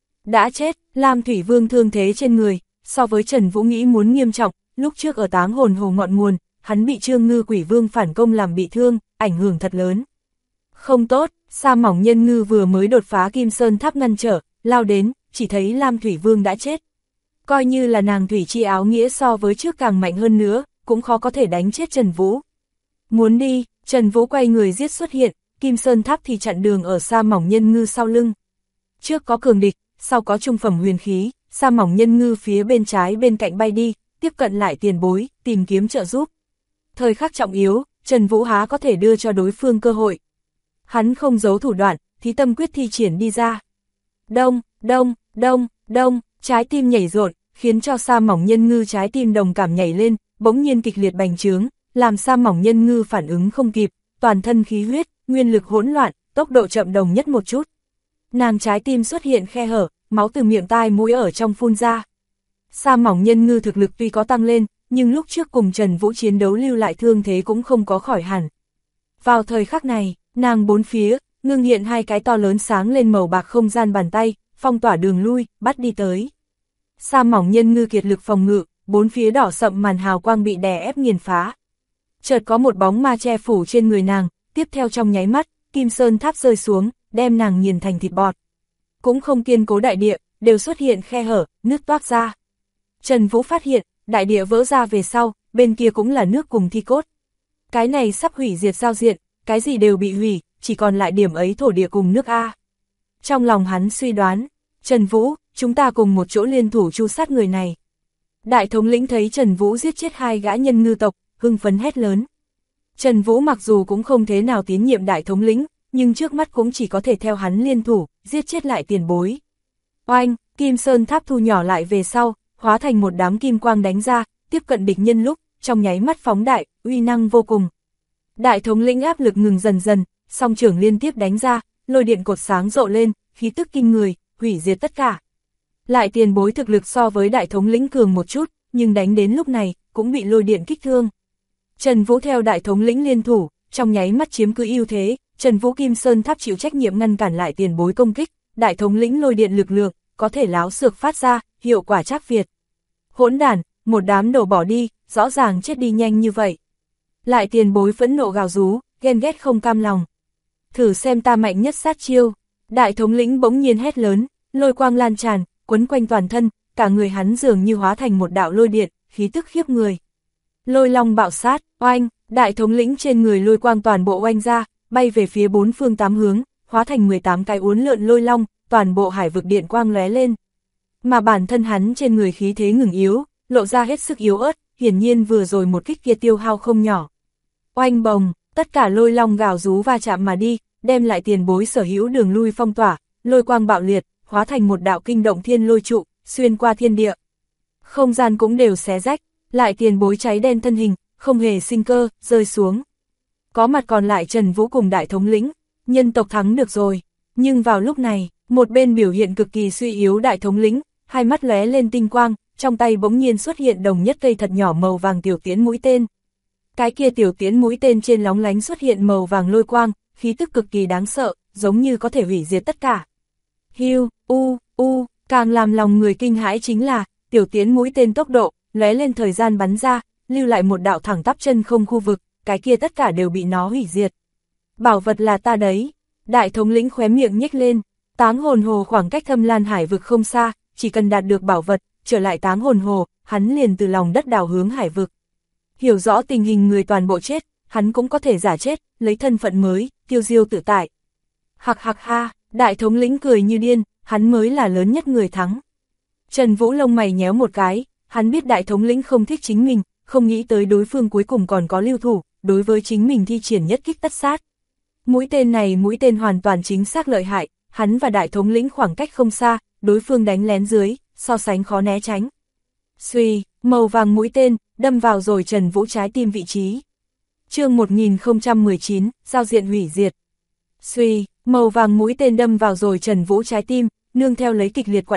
Đã chết, Lam Thủy Vương thương thế trên người, so với Trần Vũ nghĩ muốn nghiêm trọng, lúc trước ở Táng Hồn Hồ ngọn nguồn, hắn bị Trương Ngư Quỷ Vương phản công làm bị thương, ảnh hưởng thật lớn. Không tốt, Sa Mỏng Nhân Ngư vừa mới đột phá Kim Sơn Tháp ngăn trở, lao đến, chỉ thấy Lam Thủy Vương đã chết. Coi như là nàng thủy chi áo nghĩa so với trước càng mạnh hơn nữa, cũng khó có thể đánh chết Trần Vũ. Muốn đi, Trần Vũ quay người giết xuất hiện, Kim Sơn Tháp thì chặn đường ở Sa Mỏng Nhân Ngư sau lưng. Trước có cường địch, sau có trung phẩm huyền khí, Sa Mỏng Nhân Ngư phía bên trái bên cạnh bay đi, tiếp cận lại tiền bối, tìm kiếm trợ giúp. Thời khắc trọng yếu, Trần Vũ há có thể đưa cho đối phương cơ hội. Hắn không giấu thủ đoạn, thí tâm quyết thi triển đi ra. Đông, đông, đông, đông, trái tim nhảy rộn, khiến cho Sa Mỏng Nhân Ngư trái tim đồng cảm nhảy lên, bỗng nhiên kịch liệt bành trướng, làm Sa Mỏng Nhân Ngư phản ứng không kịp, toàn thân khí huyết, nguyên lực hỗn loạn, tốc độ chậm đồng nhất một chút. Nàng trái tim xuất hiện khe hở, máu từ miệng tai mũi ở trong phun ra. Sa Mỏng Nhân Ngư thực lực tuy có tăng lên, nhưng lúc trước cùng Trần Vũ chiến đấu lưu lại thương thế cũng không có khỏi hẳn. Vào thời khắc này, nàng bốn phía, ngưng hiện hai cái to lớn sáng lên màu bạc không gian bàn tay, phong tỏa đường lui, bắt đi tới. Sa Mỏng Nhân Ngư kiệt lực phòng ngự, bốn phía đỏ sậm màn hào quang bị đè ép nghiền phá. Chợt có một bóng ma che phủ trên người nàng, tiếp theo trong nháy mắt, Kim Sơn Tháp rơi xuống, đem nàng nghiền thành thịt bọt. Cũng không kiên cố đại địa, đều xuất hiện khe hở, nước toát ra. Trần Vũ phát hiện, đại địa vỡ ra về sau, bên kia cũng là nước cùng thi cốt. Cái này sắp hủy diệt giao diện, cái gì đều bị hủy, chỉ còn lại điểm ấy thổ địa cùng nước A. Trong lòng hắn suy đoán, Trần Vũ, chúng ta cùng một chỗ liên thủ tru sát người này. Đại thống lĩnh thấy Trần Vũ giết chết hai gã nhân ngư tộc, hưng phấn hét lớn. Trần Vũ mặc dù cũng không thế nào tín nhiệm đại thống lĩnh, nhưng trước mắt cũng chỉ có thể theo hắn liên thủ, giết chết lại tiền bối. Oanh, Kim Sơn Tháp thu nhỏ lại về sau, hóa thành một đám kim quang đánh ra, tiếp cận địch nhân lúc, trong nháy mắt phóng đại, uy năng vô cùng. Đại thống lĩnh áp lực ngừng dần dần, song trưởng liên tiếp đánh ra, lôi điện cột sáng rộ lên, khí tức kinh người, hủy diệt tất cả. Lại tiền bối thực lực so với đại thống lĩnh cường một chút, nhưng đánh đến lúc này, cũng bị lôi điện kích thương. Trần Vũ theo đại thống lĩnh liên thủ, trong nháy mắt chiếm cứ ưu thế, Trần Vũ Kim Sơn Tháp chịu trách nhiệm ngăn cản lại tiền bối công kích, đại thống lĩnh lôi điện lực lượng, có thể láo xược phát ra, hiệu quả trác việt. Hỗn đản, một đám đồ bỏ đi, rõ ràng chết đi nhanh như vậy. Lại tiền bối phẫn nộ gào rú, ghen ghét không cam lòng. Thử xem ta mạnh nhất sát chiêu. Đại thống lĩnh bỗng nhiên hét lớn, lôi quang lan tràn, quấn quanh toàn thân, cả người hắn dường như hóa thành một đạo lôi điện, khí tức khiếp người. Lôi long bạo sát, oanh, đại thống lĩnh trên người lôi quang toàn bộ oanh ra, bay về phía bốn phương tám hướng, hóa thành 18 cái uốn lượn lôi long, toàn bộ hải vực điện quang lóe lên. Mà bản thân hắn trên người khí thế ngừng yếu, lộ ra hết sức yếu ớt, hiển nhiên vừa rồi một kích kia tiêu hao không nhỏ. Oanh bồng, tất cả lôi long gào rú va chạm mà đi, đem lại tiền bối sở hữu đường lui phong tỏa, lôi quang bạo liệt, hóa thành một đạo kinh động thiên lôi trụ, xuyên qua thiên địa. Không gian cũng đều xé rách, lại tiền bối cháy đen thân hình, không hề sinh cơ, rơi xuống. Có mặt còn lại Trần Vũ cùng đại thống lĩnh, nhân tộc thắng được rồi. Nhưng vào lúc này, một bên biểu hiện cực kỳ suy yếu đại thống lĩnh, hai mắt lóe lên tinh quang, trong tay bỗng nhiên xuất hiện đồng nhất cây thật nhỏ màu vàng tiểu tiễn mũi tên. Cái kia tiểu tiễn mũi tên trên lóng lánh xuất hiện màu vàng lôi quang, khí tức cực kỳ đáng sợ, giống như có thể hủy diệt tất cả. Hiu, càng làm lòng người kinh hãi chính là, tiểu tiễn mũi tên tốc độ, lóe lên thời gian bắn ra, lưu lại một đạo thẳng tắp chân không khu vực, cái kia tất cả đều bị nó hủy diệt. Bảo vật là ta đấy. Đại thống lĩnh khóe miệng nhếch lên, Táng Hồn Hồ khoảng cách Thâm Lan hải vực không xa, chỉ cần đạt được bảo vật, trở lại Táng Hồn Hồ, hắn liền từ lòng đất đào hướng hải vực. Hiểu rõ tình hình người toàn bộ chết, hắn cũng có thể giả chết, lấy thân phận mới, tiêu diêu tự tại. Hạc hạc ha, đại thống lĩnh cười như điên, hắn mới là lớn nhất người thắng. Trần Vũ lông mày nhéo một cái, hắn biết đại thống lĩnh không thích chính mình, không nghĩ tới đối phương cuối cùng còn có lưu thủ, đối với chính mình thi triển nhất kích tất sát. Mũi tên hoàn toàn chính xác lợi hại, hắn và đại thống lĩnh khoảng cách không xa, đối phương đánh lén dưới, so sánh khó né tránh. Xuy, màu vàng mũi tên, đâm vào rồi Trần Vũ trái tim vị trí. Chương 1019, giao diện hủy diệt. Xuy, màu vàng mũi tên đâm vào rồi Trần Vũ trái tim, nương theo lấy kịch liệt quặn đau,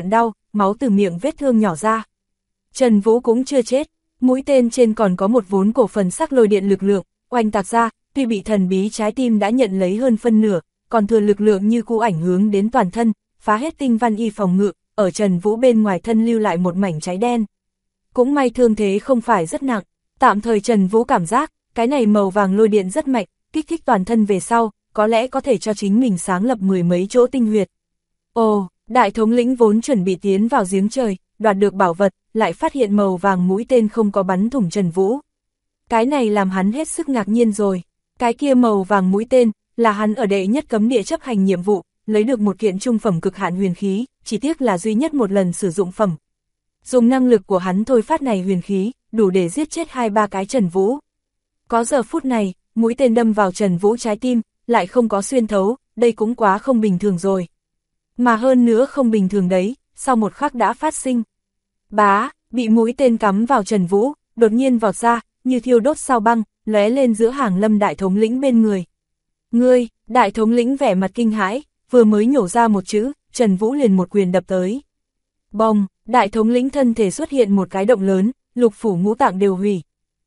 máu từ miệng vết thương nhỏ ra. Trần Vũ cũng chưa chết, mũi tên trên còn có một vốn cổ phần sắc lôi điện lực lượng, oanh tạc ra, tuy bị thần bí trái tim đã nhận lấy hơn phân nửa, còn thừa lực lượng như cũ ảnh hướng đến toàn thân, phá hết tinh văn y phòng ngự, ở Trần Vũ bên ngoài thân lưu lại một mảnh cháy đen. Cũng may thương thế không phải rất nặng, tạm thời Trần Vũ cảm giác, cái này màu vàng lôi điện rất mạnh, kích thích toàn thân về sau, có lẽ có thể cho chính mình sáng lập mười mấy chỗ tinh huyệt. Ồ, đại thống lĩnh vốn chuẩn bị tiến vào giếng trời, đoạt được bảo vật, lại phát hiện màu vàng mũi tên không có bắn thủng Trần Vũ. Cái này làm hắn hết sức ngạc nhiên rồi, cái kia màu vàng mũi tên, là hắn ở đệ nhất cấm địa chấp hành nhiệm vụ, lấy được một kiện trung phẩm cực hạn huyền khí, chỉ tiếc là duy nhất một lần sử dụng phẩm. Dùng năng lực của hắn thôi phát này huyền khí, đủ để giết chết 2-3 cái Trần Vũ. Có giờ phút này, mũi tên đâm vào Trần Vũ trái tim, lại không có xuyên thấu, đây cũng quá không bình thường rồi. Mà hơn nữa không bình thường đấy, sau một khắc đã phát sinh. Bá, bị mũi tên cắm vào Trần Vũ, đột nhiên vọt ra, như thiêu đốt sao băng, lóe lên giữa hàng lâm đại thống lĩnh bên người. Ngươi, đại thống lĩnh vẻ mặt kinh hãi, vừa mới nhổ ra một chữ, Trần Vũ liền một quyền đập tới. Bồng, đại thống lĩnh thân thể xuất hiện một cái động lớn, lục phủ ngũ tạng đều hủy.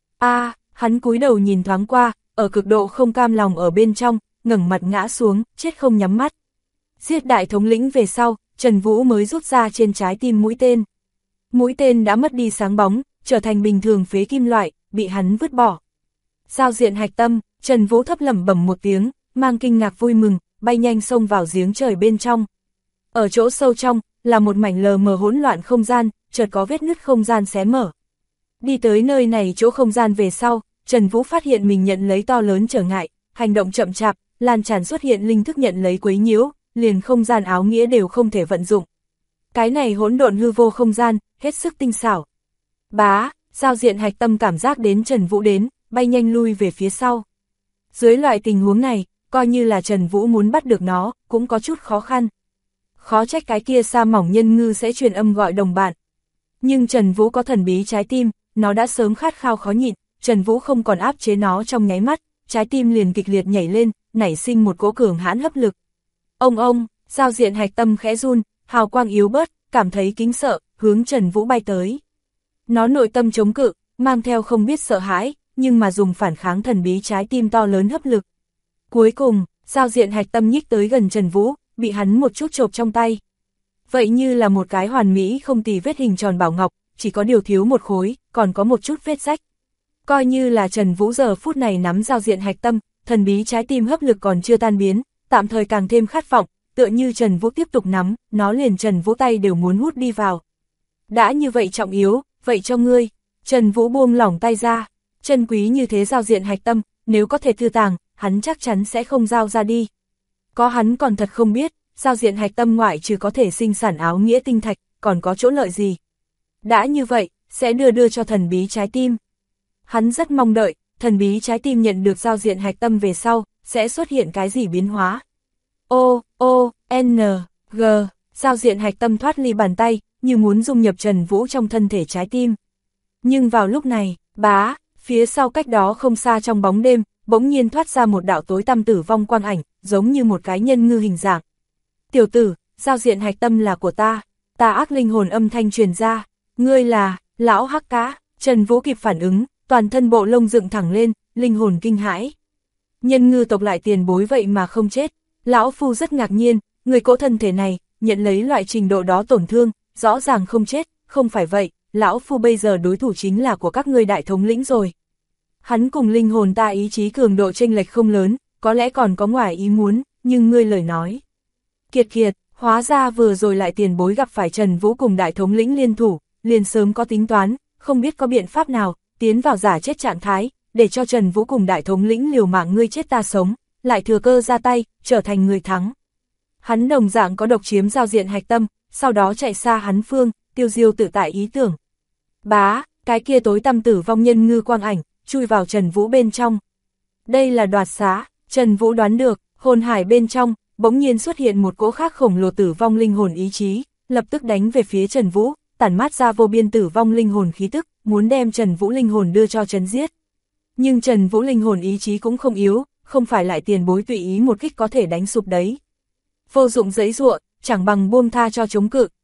Hắn cúi đầu nhìn thoáng qua, ở cực độ không cam lòng ở bên trong, ngẩng mặt ngã xuống, chết không nhắm mắt. Giết đại thống lĩnh về sau, Trần Vũ mới rút ra trên trái tim mũi tên. Mũi tên đã mất đi sáng bóng, trở thành bình thường phế kim loại, bị hắn vứt bỏ. Giao diện hạch tâm, Trần Vũ thấp lẩm bẩm một tiếng, mang kinh ngạc vui mừng, bay nhanh xông vào giếng trời bên trong. Ở chỗ sâu trong, là một mảnh lờ mờ hỗn loạn không gian, chợt có vết nứt không gian xé mở. Đi tới nơi này chỗ không gian về sau, Trần Vũ phát hiện mình nhận lấy to lớn trở ngại, hành động chậm chạp, lan tràn xuất hiện linh thức nhận lấy quấy nhiễu, liền không gian áo nghĩa đều không thể vận dụng. Cái này hỗn độn hư vô không gian, hết sức tinh xảo. Bá, giao diện hạch tâm cảm giác đến Trần Vũ đến, bay nhanh lui về phía sau. Dưới loại tình huống này, coi như là Trần Vũ muốn bắt được nó, cũng có chút khó khăn. Khó trách cái kia sa mỏng nhân ngư sẽ truyền âm gọi đồng bạn. Nhưng Trần Vũ có thần bí trái tim, nó đã sớm khát khao khó nhịn, Trần Vũ không còn áp chế nó trong nháy mắt, trái tim liền kịch liệt nhảy lên, nảy sinh một cỗ cường hãn hấp lực. Ông, giao diện hạch tâm khẽ run, hào quang yếu bớt, cảm thấy kính sợ, hướng Trần Vũ bay tới. Nó nội tâm chống cự, mang theo không biết sợ hãi, nhưng mà dùng phản kháng thần bí trái tim to lớn hấp lực. Cuối cùng, giao diện hạch tâm nhích tới gần Trần Vũ, bị hắn một chút chộp trong tay. Vậy như là một cái hoàn mỹ không tì vết hình tròn bảo ngọc, chỉ có điều thiếu một khối, còn có một chút vết rách. Coi như là Trần Vũ giờ phút này nắm giao diện hạch tâm, thần bí trái tim hấp lực còn chưa tan biến, tạm thời càng thêm khát vọng, tựa như Trần Vũ tiếp tục nắm, nó liền Trần Vũ tay đều muốn hút đi vào. Đã như vậy trọng yếu, vậy cho ngươi. Trần Vũ buông lỏng tay ra, chân quý như thế giao diện hạch tâm, nếu có thể thư tàng, hắn chắc chắn sẽ không giao ra đi. Có hắn còn thật không biết, giao diện hạch tâm ngoại trừ có thể sinh sản áo nghĩa tinh thạch, còn có chỗ lợi gì. Đã như vậy, sẽ đưa cho thần bí trái tim. Hắn rất mong đợi, thần bí trái tim nhận được giao diện hạch tâm về sau, sẽ xuất hiện cái gì biến hóa. G, giao diện hạch tâm thoát ly bàn tay, như muốn dung nhập Trần Vũ trong thân thể trái tim. Nhưng vào lúc này, bá, phía sau cách đó không xa trong bóng đêm, bỗng nhiên thoát ra một đạo tối tăm tử vong quang ảnh, giống như một cái nhân ngư hình dạng. Tiểu tử, giao diện hạch tâm là của ta, tà ác linh hồn âm thanh truyền ra, ngươi là, lão hắc cá. Trần Vũ kịp phản ứng, toàn thân bộ lông dựng thẳng lên, linh hồn kinh hãi. Nhân ngư tộc lại tiền bối vậy mà không chết, lão phu rất ngạc nhiên, người cỗ thân thể này, nhận lấy loại trình độ đó tổn thương, rõ ràng không chết, không phải vậy, lão phu bây giờ đối thủ chính là của các ngươi đại thống lĩnh rồi. Hắn cùng linh hồn ta ý chí cường độ chênh lệch không lớn, có lẽ còn có ngoài ý muốn, nhưng ngươi lời nói. Kiệt, hóa ra vừa rồi lại tiền bối gặp phải Trần Vũ cùng đại thống lĩnh liên thủ, liền sớm có tính toán, không biết có biện pháp nào, tiến vào giả chết trạng thái, để cho Trần Vũ cùng đại thống lĩnh liều mạng ngươi chết ta sống, lại thừa cơ ra tay, trở thành người thắng. Hắn đồng dạng có độc chiếm giao diện hạch tâm, sau đó chạy xa hắn phương, tiêu diêu tự tại ý tưởng. Bá, cái kia tối tăm tử vong nhân ngư quang ảnh, chui vào Trần Vũ bên trong. Đây là đoạt xá, Trần Vũ đoán được, hồn hải bên trong, bỗng nhiên xuất hiện một cỗ khác khổng lồ tử vong linh hồn ý chí, lập tức đánh về phía Trần Vũ, tản mát ra vô biên tử vong linh hồn khí tức, muốn đem Trần Vũ linh hồn đưa cho Trấn giết. Nhưng Trần Vũ linh hồn ý chí cũng không yếu, không phải lại tiền bối tùy ý một kích có thể đánh sụp đấy. Vô dụng giấy giụa, chẳng bằng buông tha cho chống cự,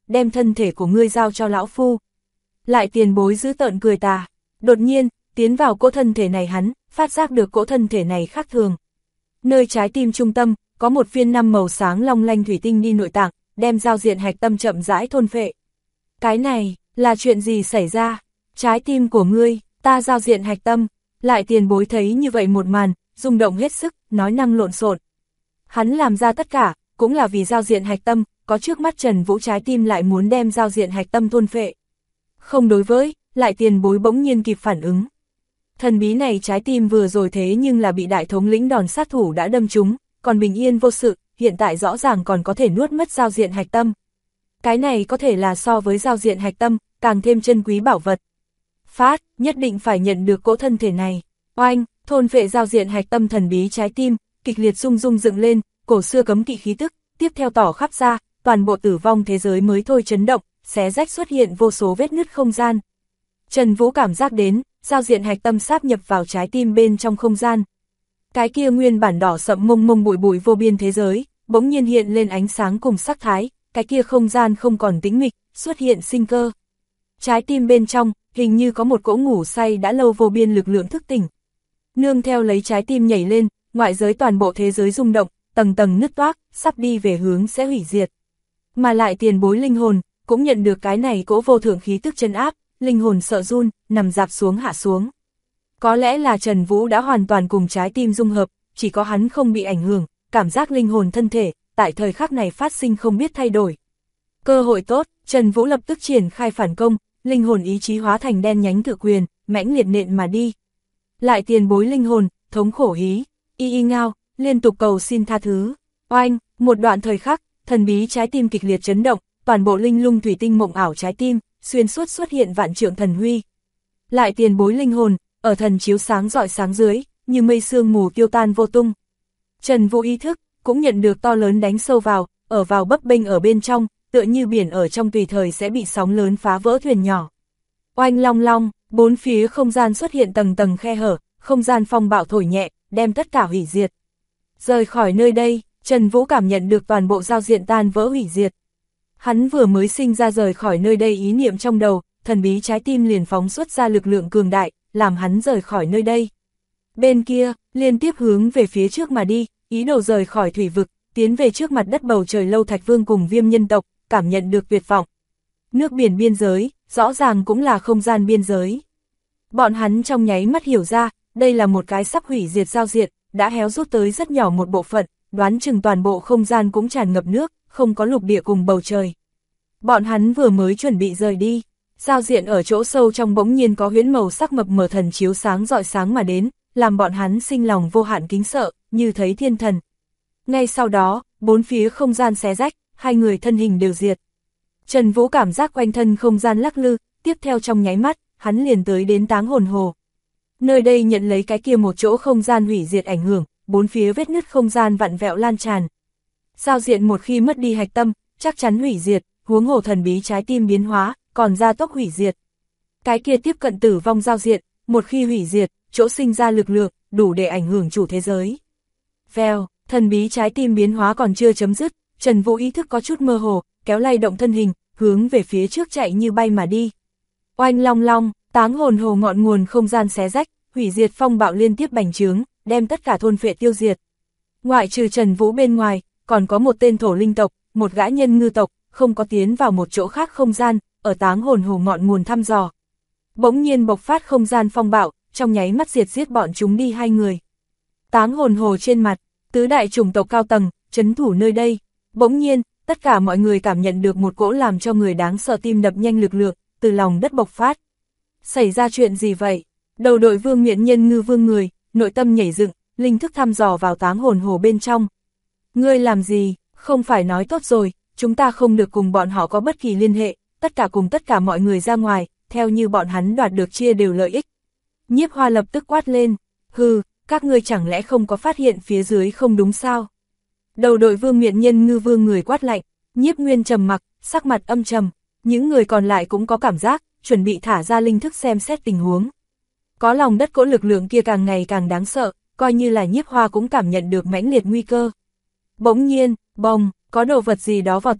đem thân thể của ngươi giao cho lão phu. Lại Tiền Bối dữ tợn cười tà, đột nhiên, tiến vào cỗ thân thể này hắn, phát giác được cỗ thân thể này khác thường. Nơi trái tim trung tâm, có một viên 5 màu sáng long lanh thủy tinh đi nội tạng, đem giao diện hạch tâm chậm rãi thôn phệ. Cái này, là chuyện gì xảy ra? Trái tim của ngươi, ta giao diện hạch tâm. Lại Tiền Bối thấy như vậy một màn, rung động hết sức, nói năng lộn xộn. Hắn làm ra tất cả, cũng là vì giao diện hạch tâm, có trước mắt Trần Vũ trái tim lại muốn đem giao diện hạch tâm thôn phệ. Không đối với, Lại Tiền Bối bỗng nhiên kịp phản ứng. Thần bí này trái tim vừa rồi thế nhưng là bị đại thống lĩnh đòn sát thủ đã đâm trúng, còn bình yên vô sự, hiện tại rõ ràng còn có thể nuốt mất giao diện hạch tâm. Cái này có thể là so với giao diện hạch tâm, càng thêm chân quý bảo vật. Phát, nhất định phải nhận được cỗ thân thể này. Oanh, thôn phệ giao diện hạch tâm thần bí trái tim, kịch liệt rung rung dựng lên, cổ xưa cấm kỵ khí tức, tiếp theo tỏ khắp ra, toàn bộ tử vong thế giới mới thôi chấn động, xé rách xuất hiện vô số vết nứt không gian. Trần Vũ cảm giác đến, giao diện hạch tâm sáp nhập vào trái tim bên trong không gian. Cái kia nguyên bản đỏ sậm mông mông bụi bụi vô biên thế giới, bỗng nhiên hiện lên ánh sáng cùng sắc thái, cái kia không gian không còn tĩnh mịch, xuất hiện sinh cơ. Trái tim bên trong, hình như có một cỗ ngủ say đã lâu vô biên lực lượng thức tỉnh. Nương theo lấy trái tim nhảy lên, ngoại giới toàn bộ thế giới rung động, tầng tầng nứt toác, sắp đi về hướng sẽ hủy diệt. Mà Lại Tiền Bối linh hồn, cũng nhận được cái này cỗ vô thượng khí tức chân áp, linh hồn sợ run, nằm dạp xuống hạ xuống. Có lẽ là Trần Vũ đã hoàn toàn cùng trái tim dung hợp, chỉ có hắn không bị ảnh hưởng, cảm giác linh hồn thân thể, tại thời khắc này phát sinh không biết thay đổi. Cơ hội tốt, Trần Vũ lập tức triển khai phản công, linh hồn ý chí hóa thành đen nhánh cự quyền, mãnh liệt nện mà đi. Lại Tiền Bối linh hồn, thống khổ hí, y ngao, liên tục cầu xin tha thứ. Oanh, một đoạn thời khắc, thần bí trái tim kịch liệt chấn động, toàn bộ linh lung thủy tinh mộng ảo trái tim, xuyên suốt xuất hiện vạn trượng thần huy. Lại Tiền Bối linh hồn, ở thần chiếu sáng rọi sáng dưới, như mây sương mù tiêu tan vô tung. Trần Vũ ý thức, cũng nhận được to lớn đánh sâu vào, ở vào bấp bênh ở bên trong, tựa như biển ở trong tùy thời sẽ bị sóng lớn phá vỡ thuyền nhỏ. Oanh long long, bốn phía không gian xuất hiện tầng tầng khe hở, không gian phong bạo thổi nhẹ, đem tất cả hủy diệt. Rời khỏi nơi đây, Trần Vũ cảm nhận được toàn bộ giao diện tan vỡ hủy diệt. Hắn vừa mới sinh ra rời khỏi nơi đây ý niệm trong đầu, thần bí trái tim liền phóng xuất ra lực lượng cường đại, làm hắn rời khỏi nơi đây. Bên kia, liên tiếp hướng về phía trước mà đi, ý đồ rời khỏi thủy vực, tiến về trước mặt đất bầu trời Lâu Thạch Vương cùng Viêm nhân tộc, cảm nhận được tuyệt vọng. Nước biển biên giới, rõ ràng cũng là không gian biên giới. Bọn hắn trong nháy mắt hiểu ra, đây là một cái sắp hủy diệt giao diện, đã héo rút tới rất nhỏ một bộ phận, đoán chừng toàn bộ không gian cũng tràn ngập nước, không có lục địa cùng bầu trời. Bọn hắn vừa mới chuẩn bị rời đi, giao diện ở chỗ sâu trong bỗng nhiên có huyễn màu sắc mập mờ thần chiếu sáng rọi sáng mà đến, làm bọn hắn sinh lòng vô hạn kính sợ, như thấy thiên thần. Ngay sau đó, bốn phía không gian xé rách, hai người thân hình đều diệt. Trần Vũ cảm giác quanh thân không gian lắc lư, tiếp theo trong nháy mắt, hắn liền tới đến Táng Hồn Hồ. Nơi đây nhận lấy cái kia một chỗ không gian hủy diệt ảnh hưởng, bốn phía vết nứt không gian vặn vẹo lan tràn. Giao diện một khi mất đi hạch tâm, chắc chắn hủy diệt, huống hồ thần bí trái tim biến hóa, còn gia tốc hủy diệt. Cái kia tiếp cận tử vong giao diện, một khi hủy diệt, chỗ sinh ra lực lượng, đủ để ảnh hưởng chủ thế giới. Vèo, thần bí trái tim biến hóa còn chưa chấm dứt, Trần Vũ ý thức có chút mơ hồ, kéo lay động thân hình, hướng về phía trước chạy như bay mà đi. Oanh long long, Táng Hồn Hồ ngọn nguồn không gian xé rách, hủy diệt phong bạo liên tiếp bành trướng, đem tất cả thôn phệ tiêu diệt. Ngoại trừ Trần Vũ bên ngoài, còn có một tên thổ linh tộc, một gã nhân ngư tộc, không có tiến vào một chỗ khác không gian, ở Táng Hồn Hồ ngọn nguồn thăm dò. Bỗng nhiên bộc phát không gian phong bạo, trong nháy mắt diệt giết bọn chúng đi hai người. Táng Hồn Hồ trên mặt, tứ đại chủng tộc cao tầng, trấn thủ nơi đây. Bỗng nhiên, tất cả mọi người cảm nhận được một cỗ làm cho người đáng sợ tim đập nhanh lực lượng, từ lòng đất bộc phát. Xảy ra chuyện gì vậy? Đầu đội Vương Miện Nhân Ngư Vương người, nội tâm nhảy dựng, linh thức thăm dò vào Táng Hồn Hồ bên trong. Ngươi làm gì? Không phải nói tốt rồi, chúng ta không được cùng bọn họ có bất kỳ liên hệ, tất cả cùng tất cả mọi người ra ngoài, theo như bọn hắn đoạt được chia đều lợi ích. Nhiếp Hoa lập tức quát lên, hừ, các ngươi chẳng lẽ không có phát hiện phía dưới không đúng sao? Đầu đội Vương Miện Nhân Ngư Vương người quát lạnh, Nhiếp Nguyên trầm mặc, sắc mặt âm trầm, những người còn lại cũng có cảm giác, chuẩn bị thả ra linh thức xem xét tình huống. Có lòng đất cỗ lực lượng kia càng ngày càng đáng sợ, coi như là Nhiếp Hoa cũng cảm nhận được mãnh liệt nguy cơ. Bỗng nhiên, bồng, có đồ vật gì đó vào tới,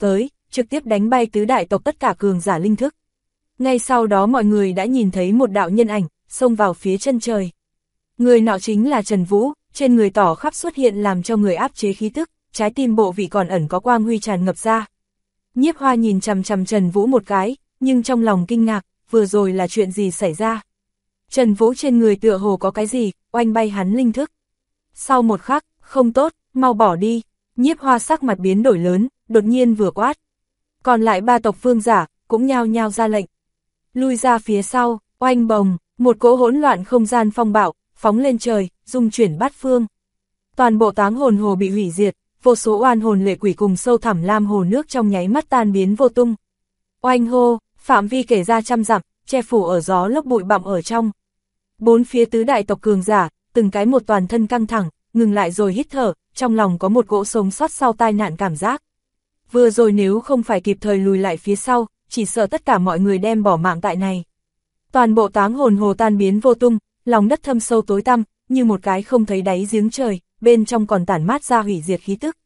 trực tiếp đánh bay tứ đại tộc tất cả cường giả linh thức. Ngay sau đó mọi người đã nhìn thấy một đạo nhân ảnh, xông vào phía chân trời. Người nọ chính là Trần Vũ, trên người tỏ khắp xuất hiện làm cho người áp chế khí tức, trái tim bộ vị còn ẩn có quang huy tràn ngập ra. Nhiếp Hoa nhìn chằm chằm Trần Vũ một cái, nhưng trong lòng kinh ngạc, vừa rồi là chuyện gì xảy ra? Trần Vũ trên người tựa hồ có cái gì, oanh bay hắn linh thức. Sau một khắc, không tốt, mau bỏ đi. Nhiếp Hoa sắc mặt biến đổi lớn, đột nhiên vừa quát. Còn lại 3 tộc vương giả, cũng nhao nhao ra lệnh. Lui ra phía sau, oanh bồng, một cỗ hỗn loạn không gian phong bạo, phóng lên trời, dung chuyển bát phương. Toàn bộ táng hồn hồ bị hủy diệt, vô số oan hồn lệ quỷ cùng sâu thẳm lam hồ nước trong nháy mắt tan biến vô tung. Oanh hô, phạm vi kể ra trăm dặm, che phủ ở gió lốc bụi bặm ở trong. 4 phía tứ đại tộc cường giả, từng cái một toàn thân căng thẳng, ngừng lại rồi hít thở, trong lòng có một cỗ sống sót sau tai nạn cảm giác. Vừa rồi nếu không phải kịp thời lùi lại phía sau, chỉ sợ tất cả mọi người đem bỏ mạng tại này. Toàn bộ táng hồn hồ tan biến vô tung, lòng đất thâm sâu tối tăm, như một cái không thấy đáy giếng trời, bên trong còn tản mát ra hủy diệt khí tức.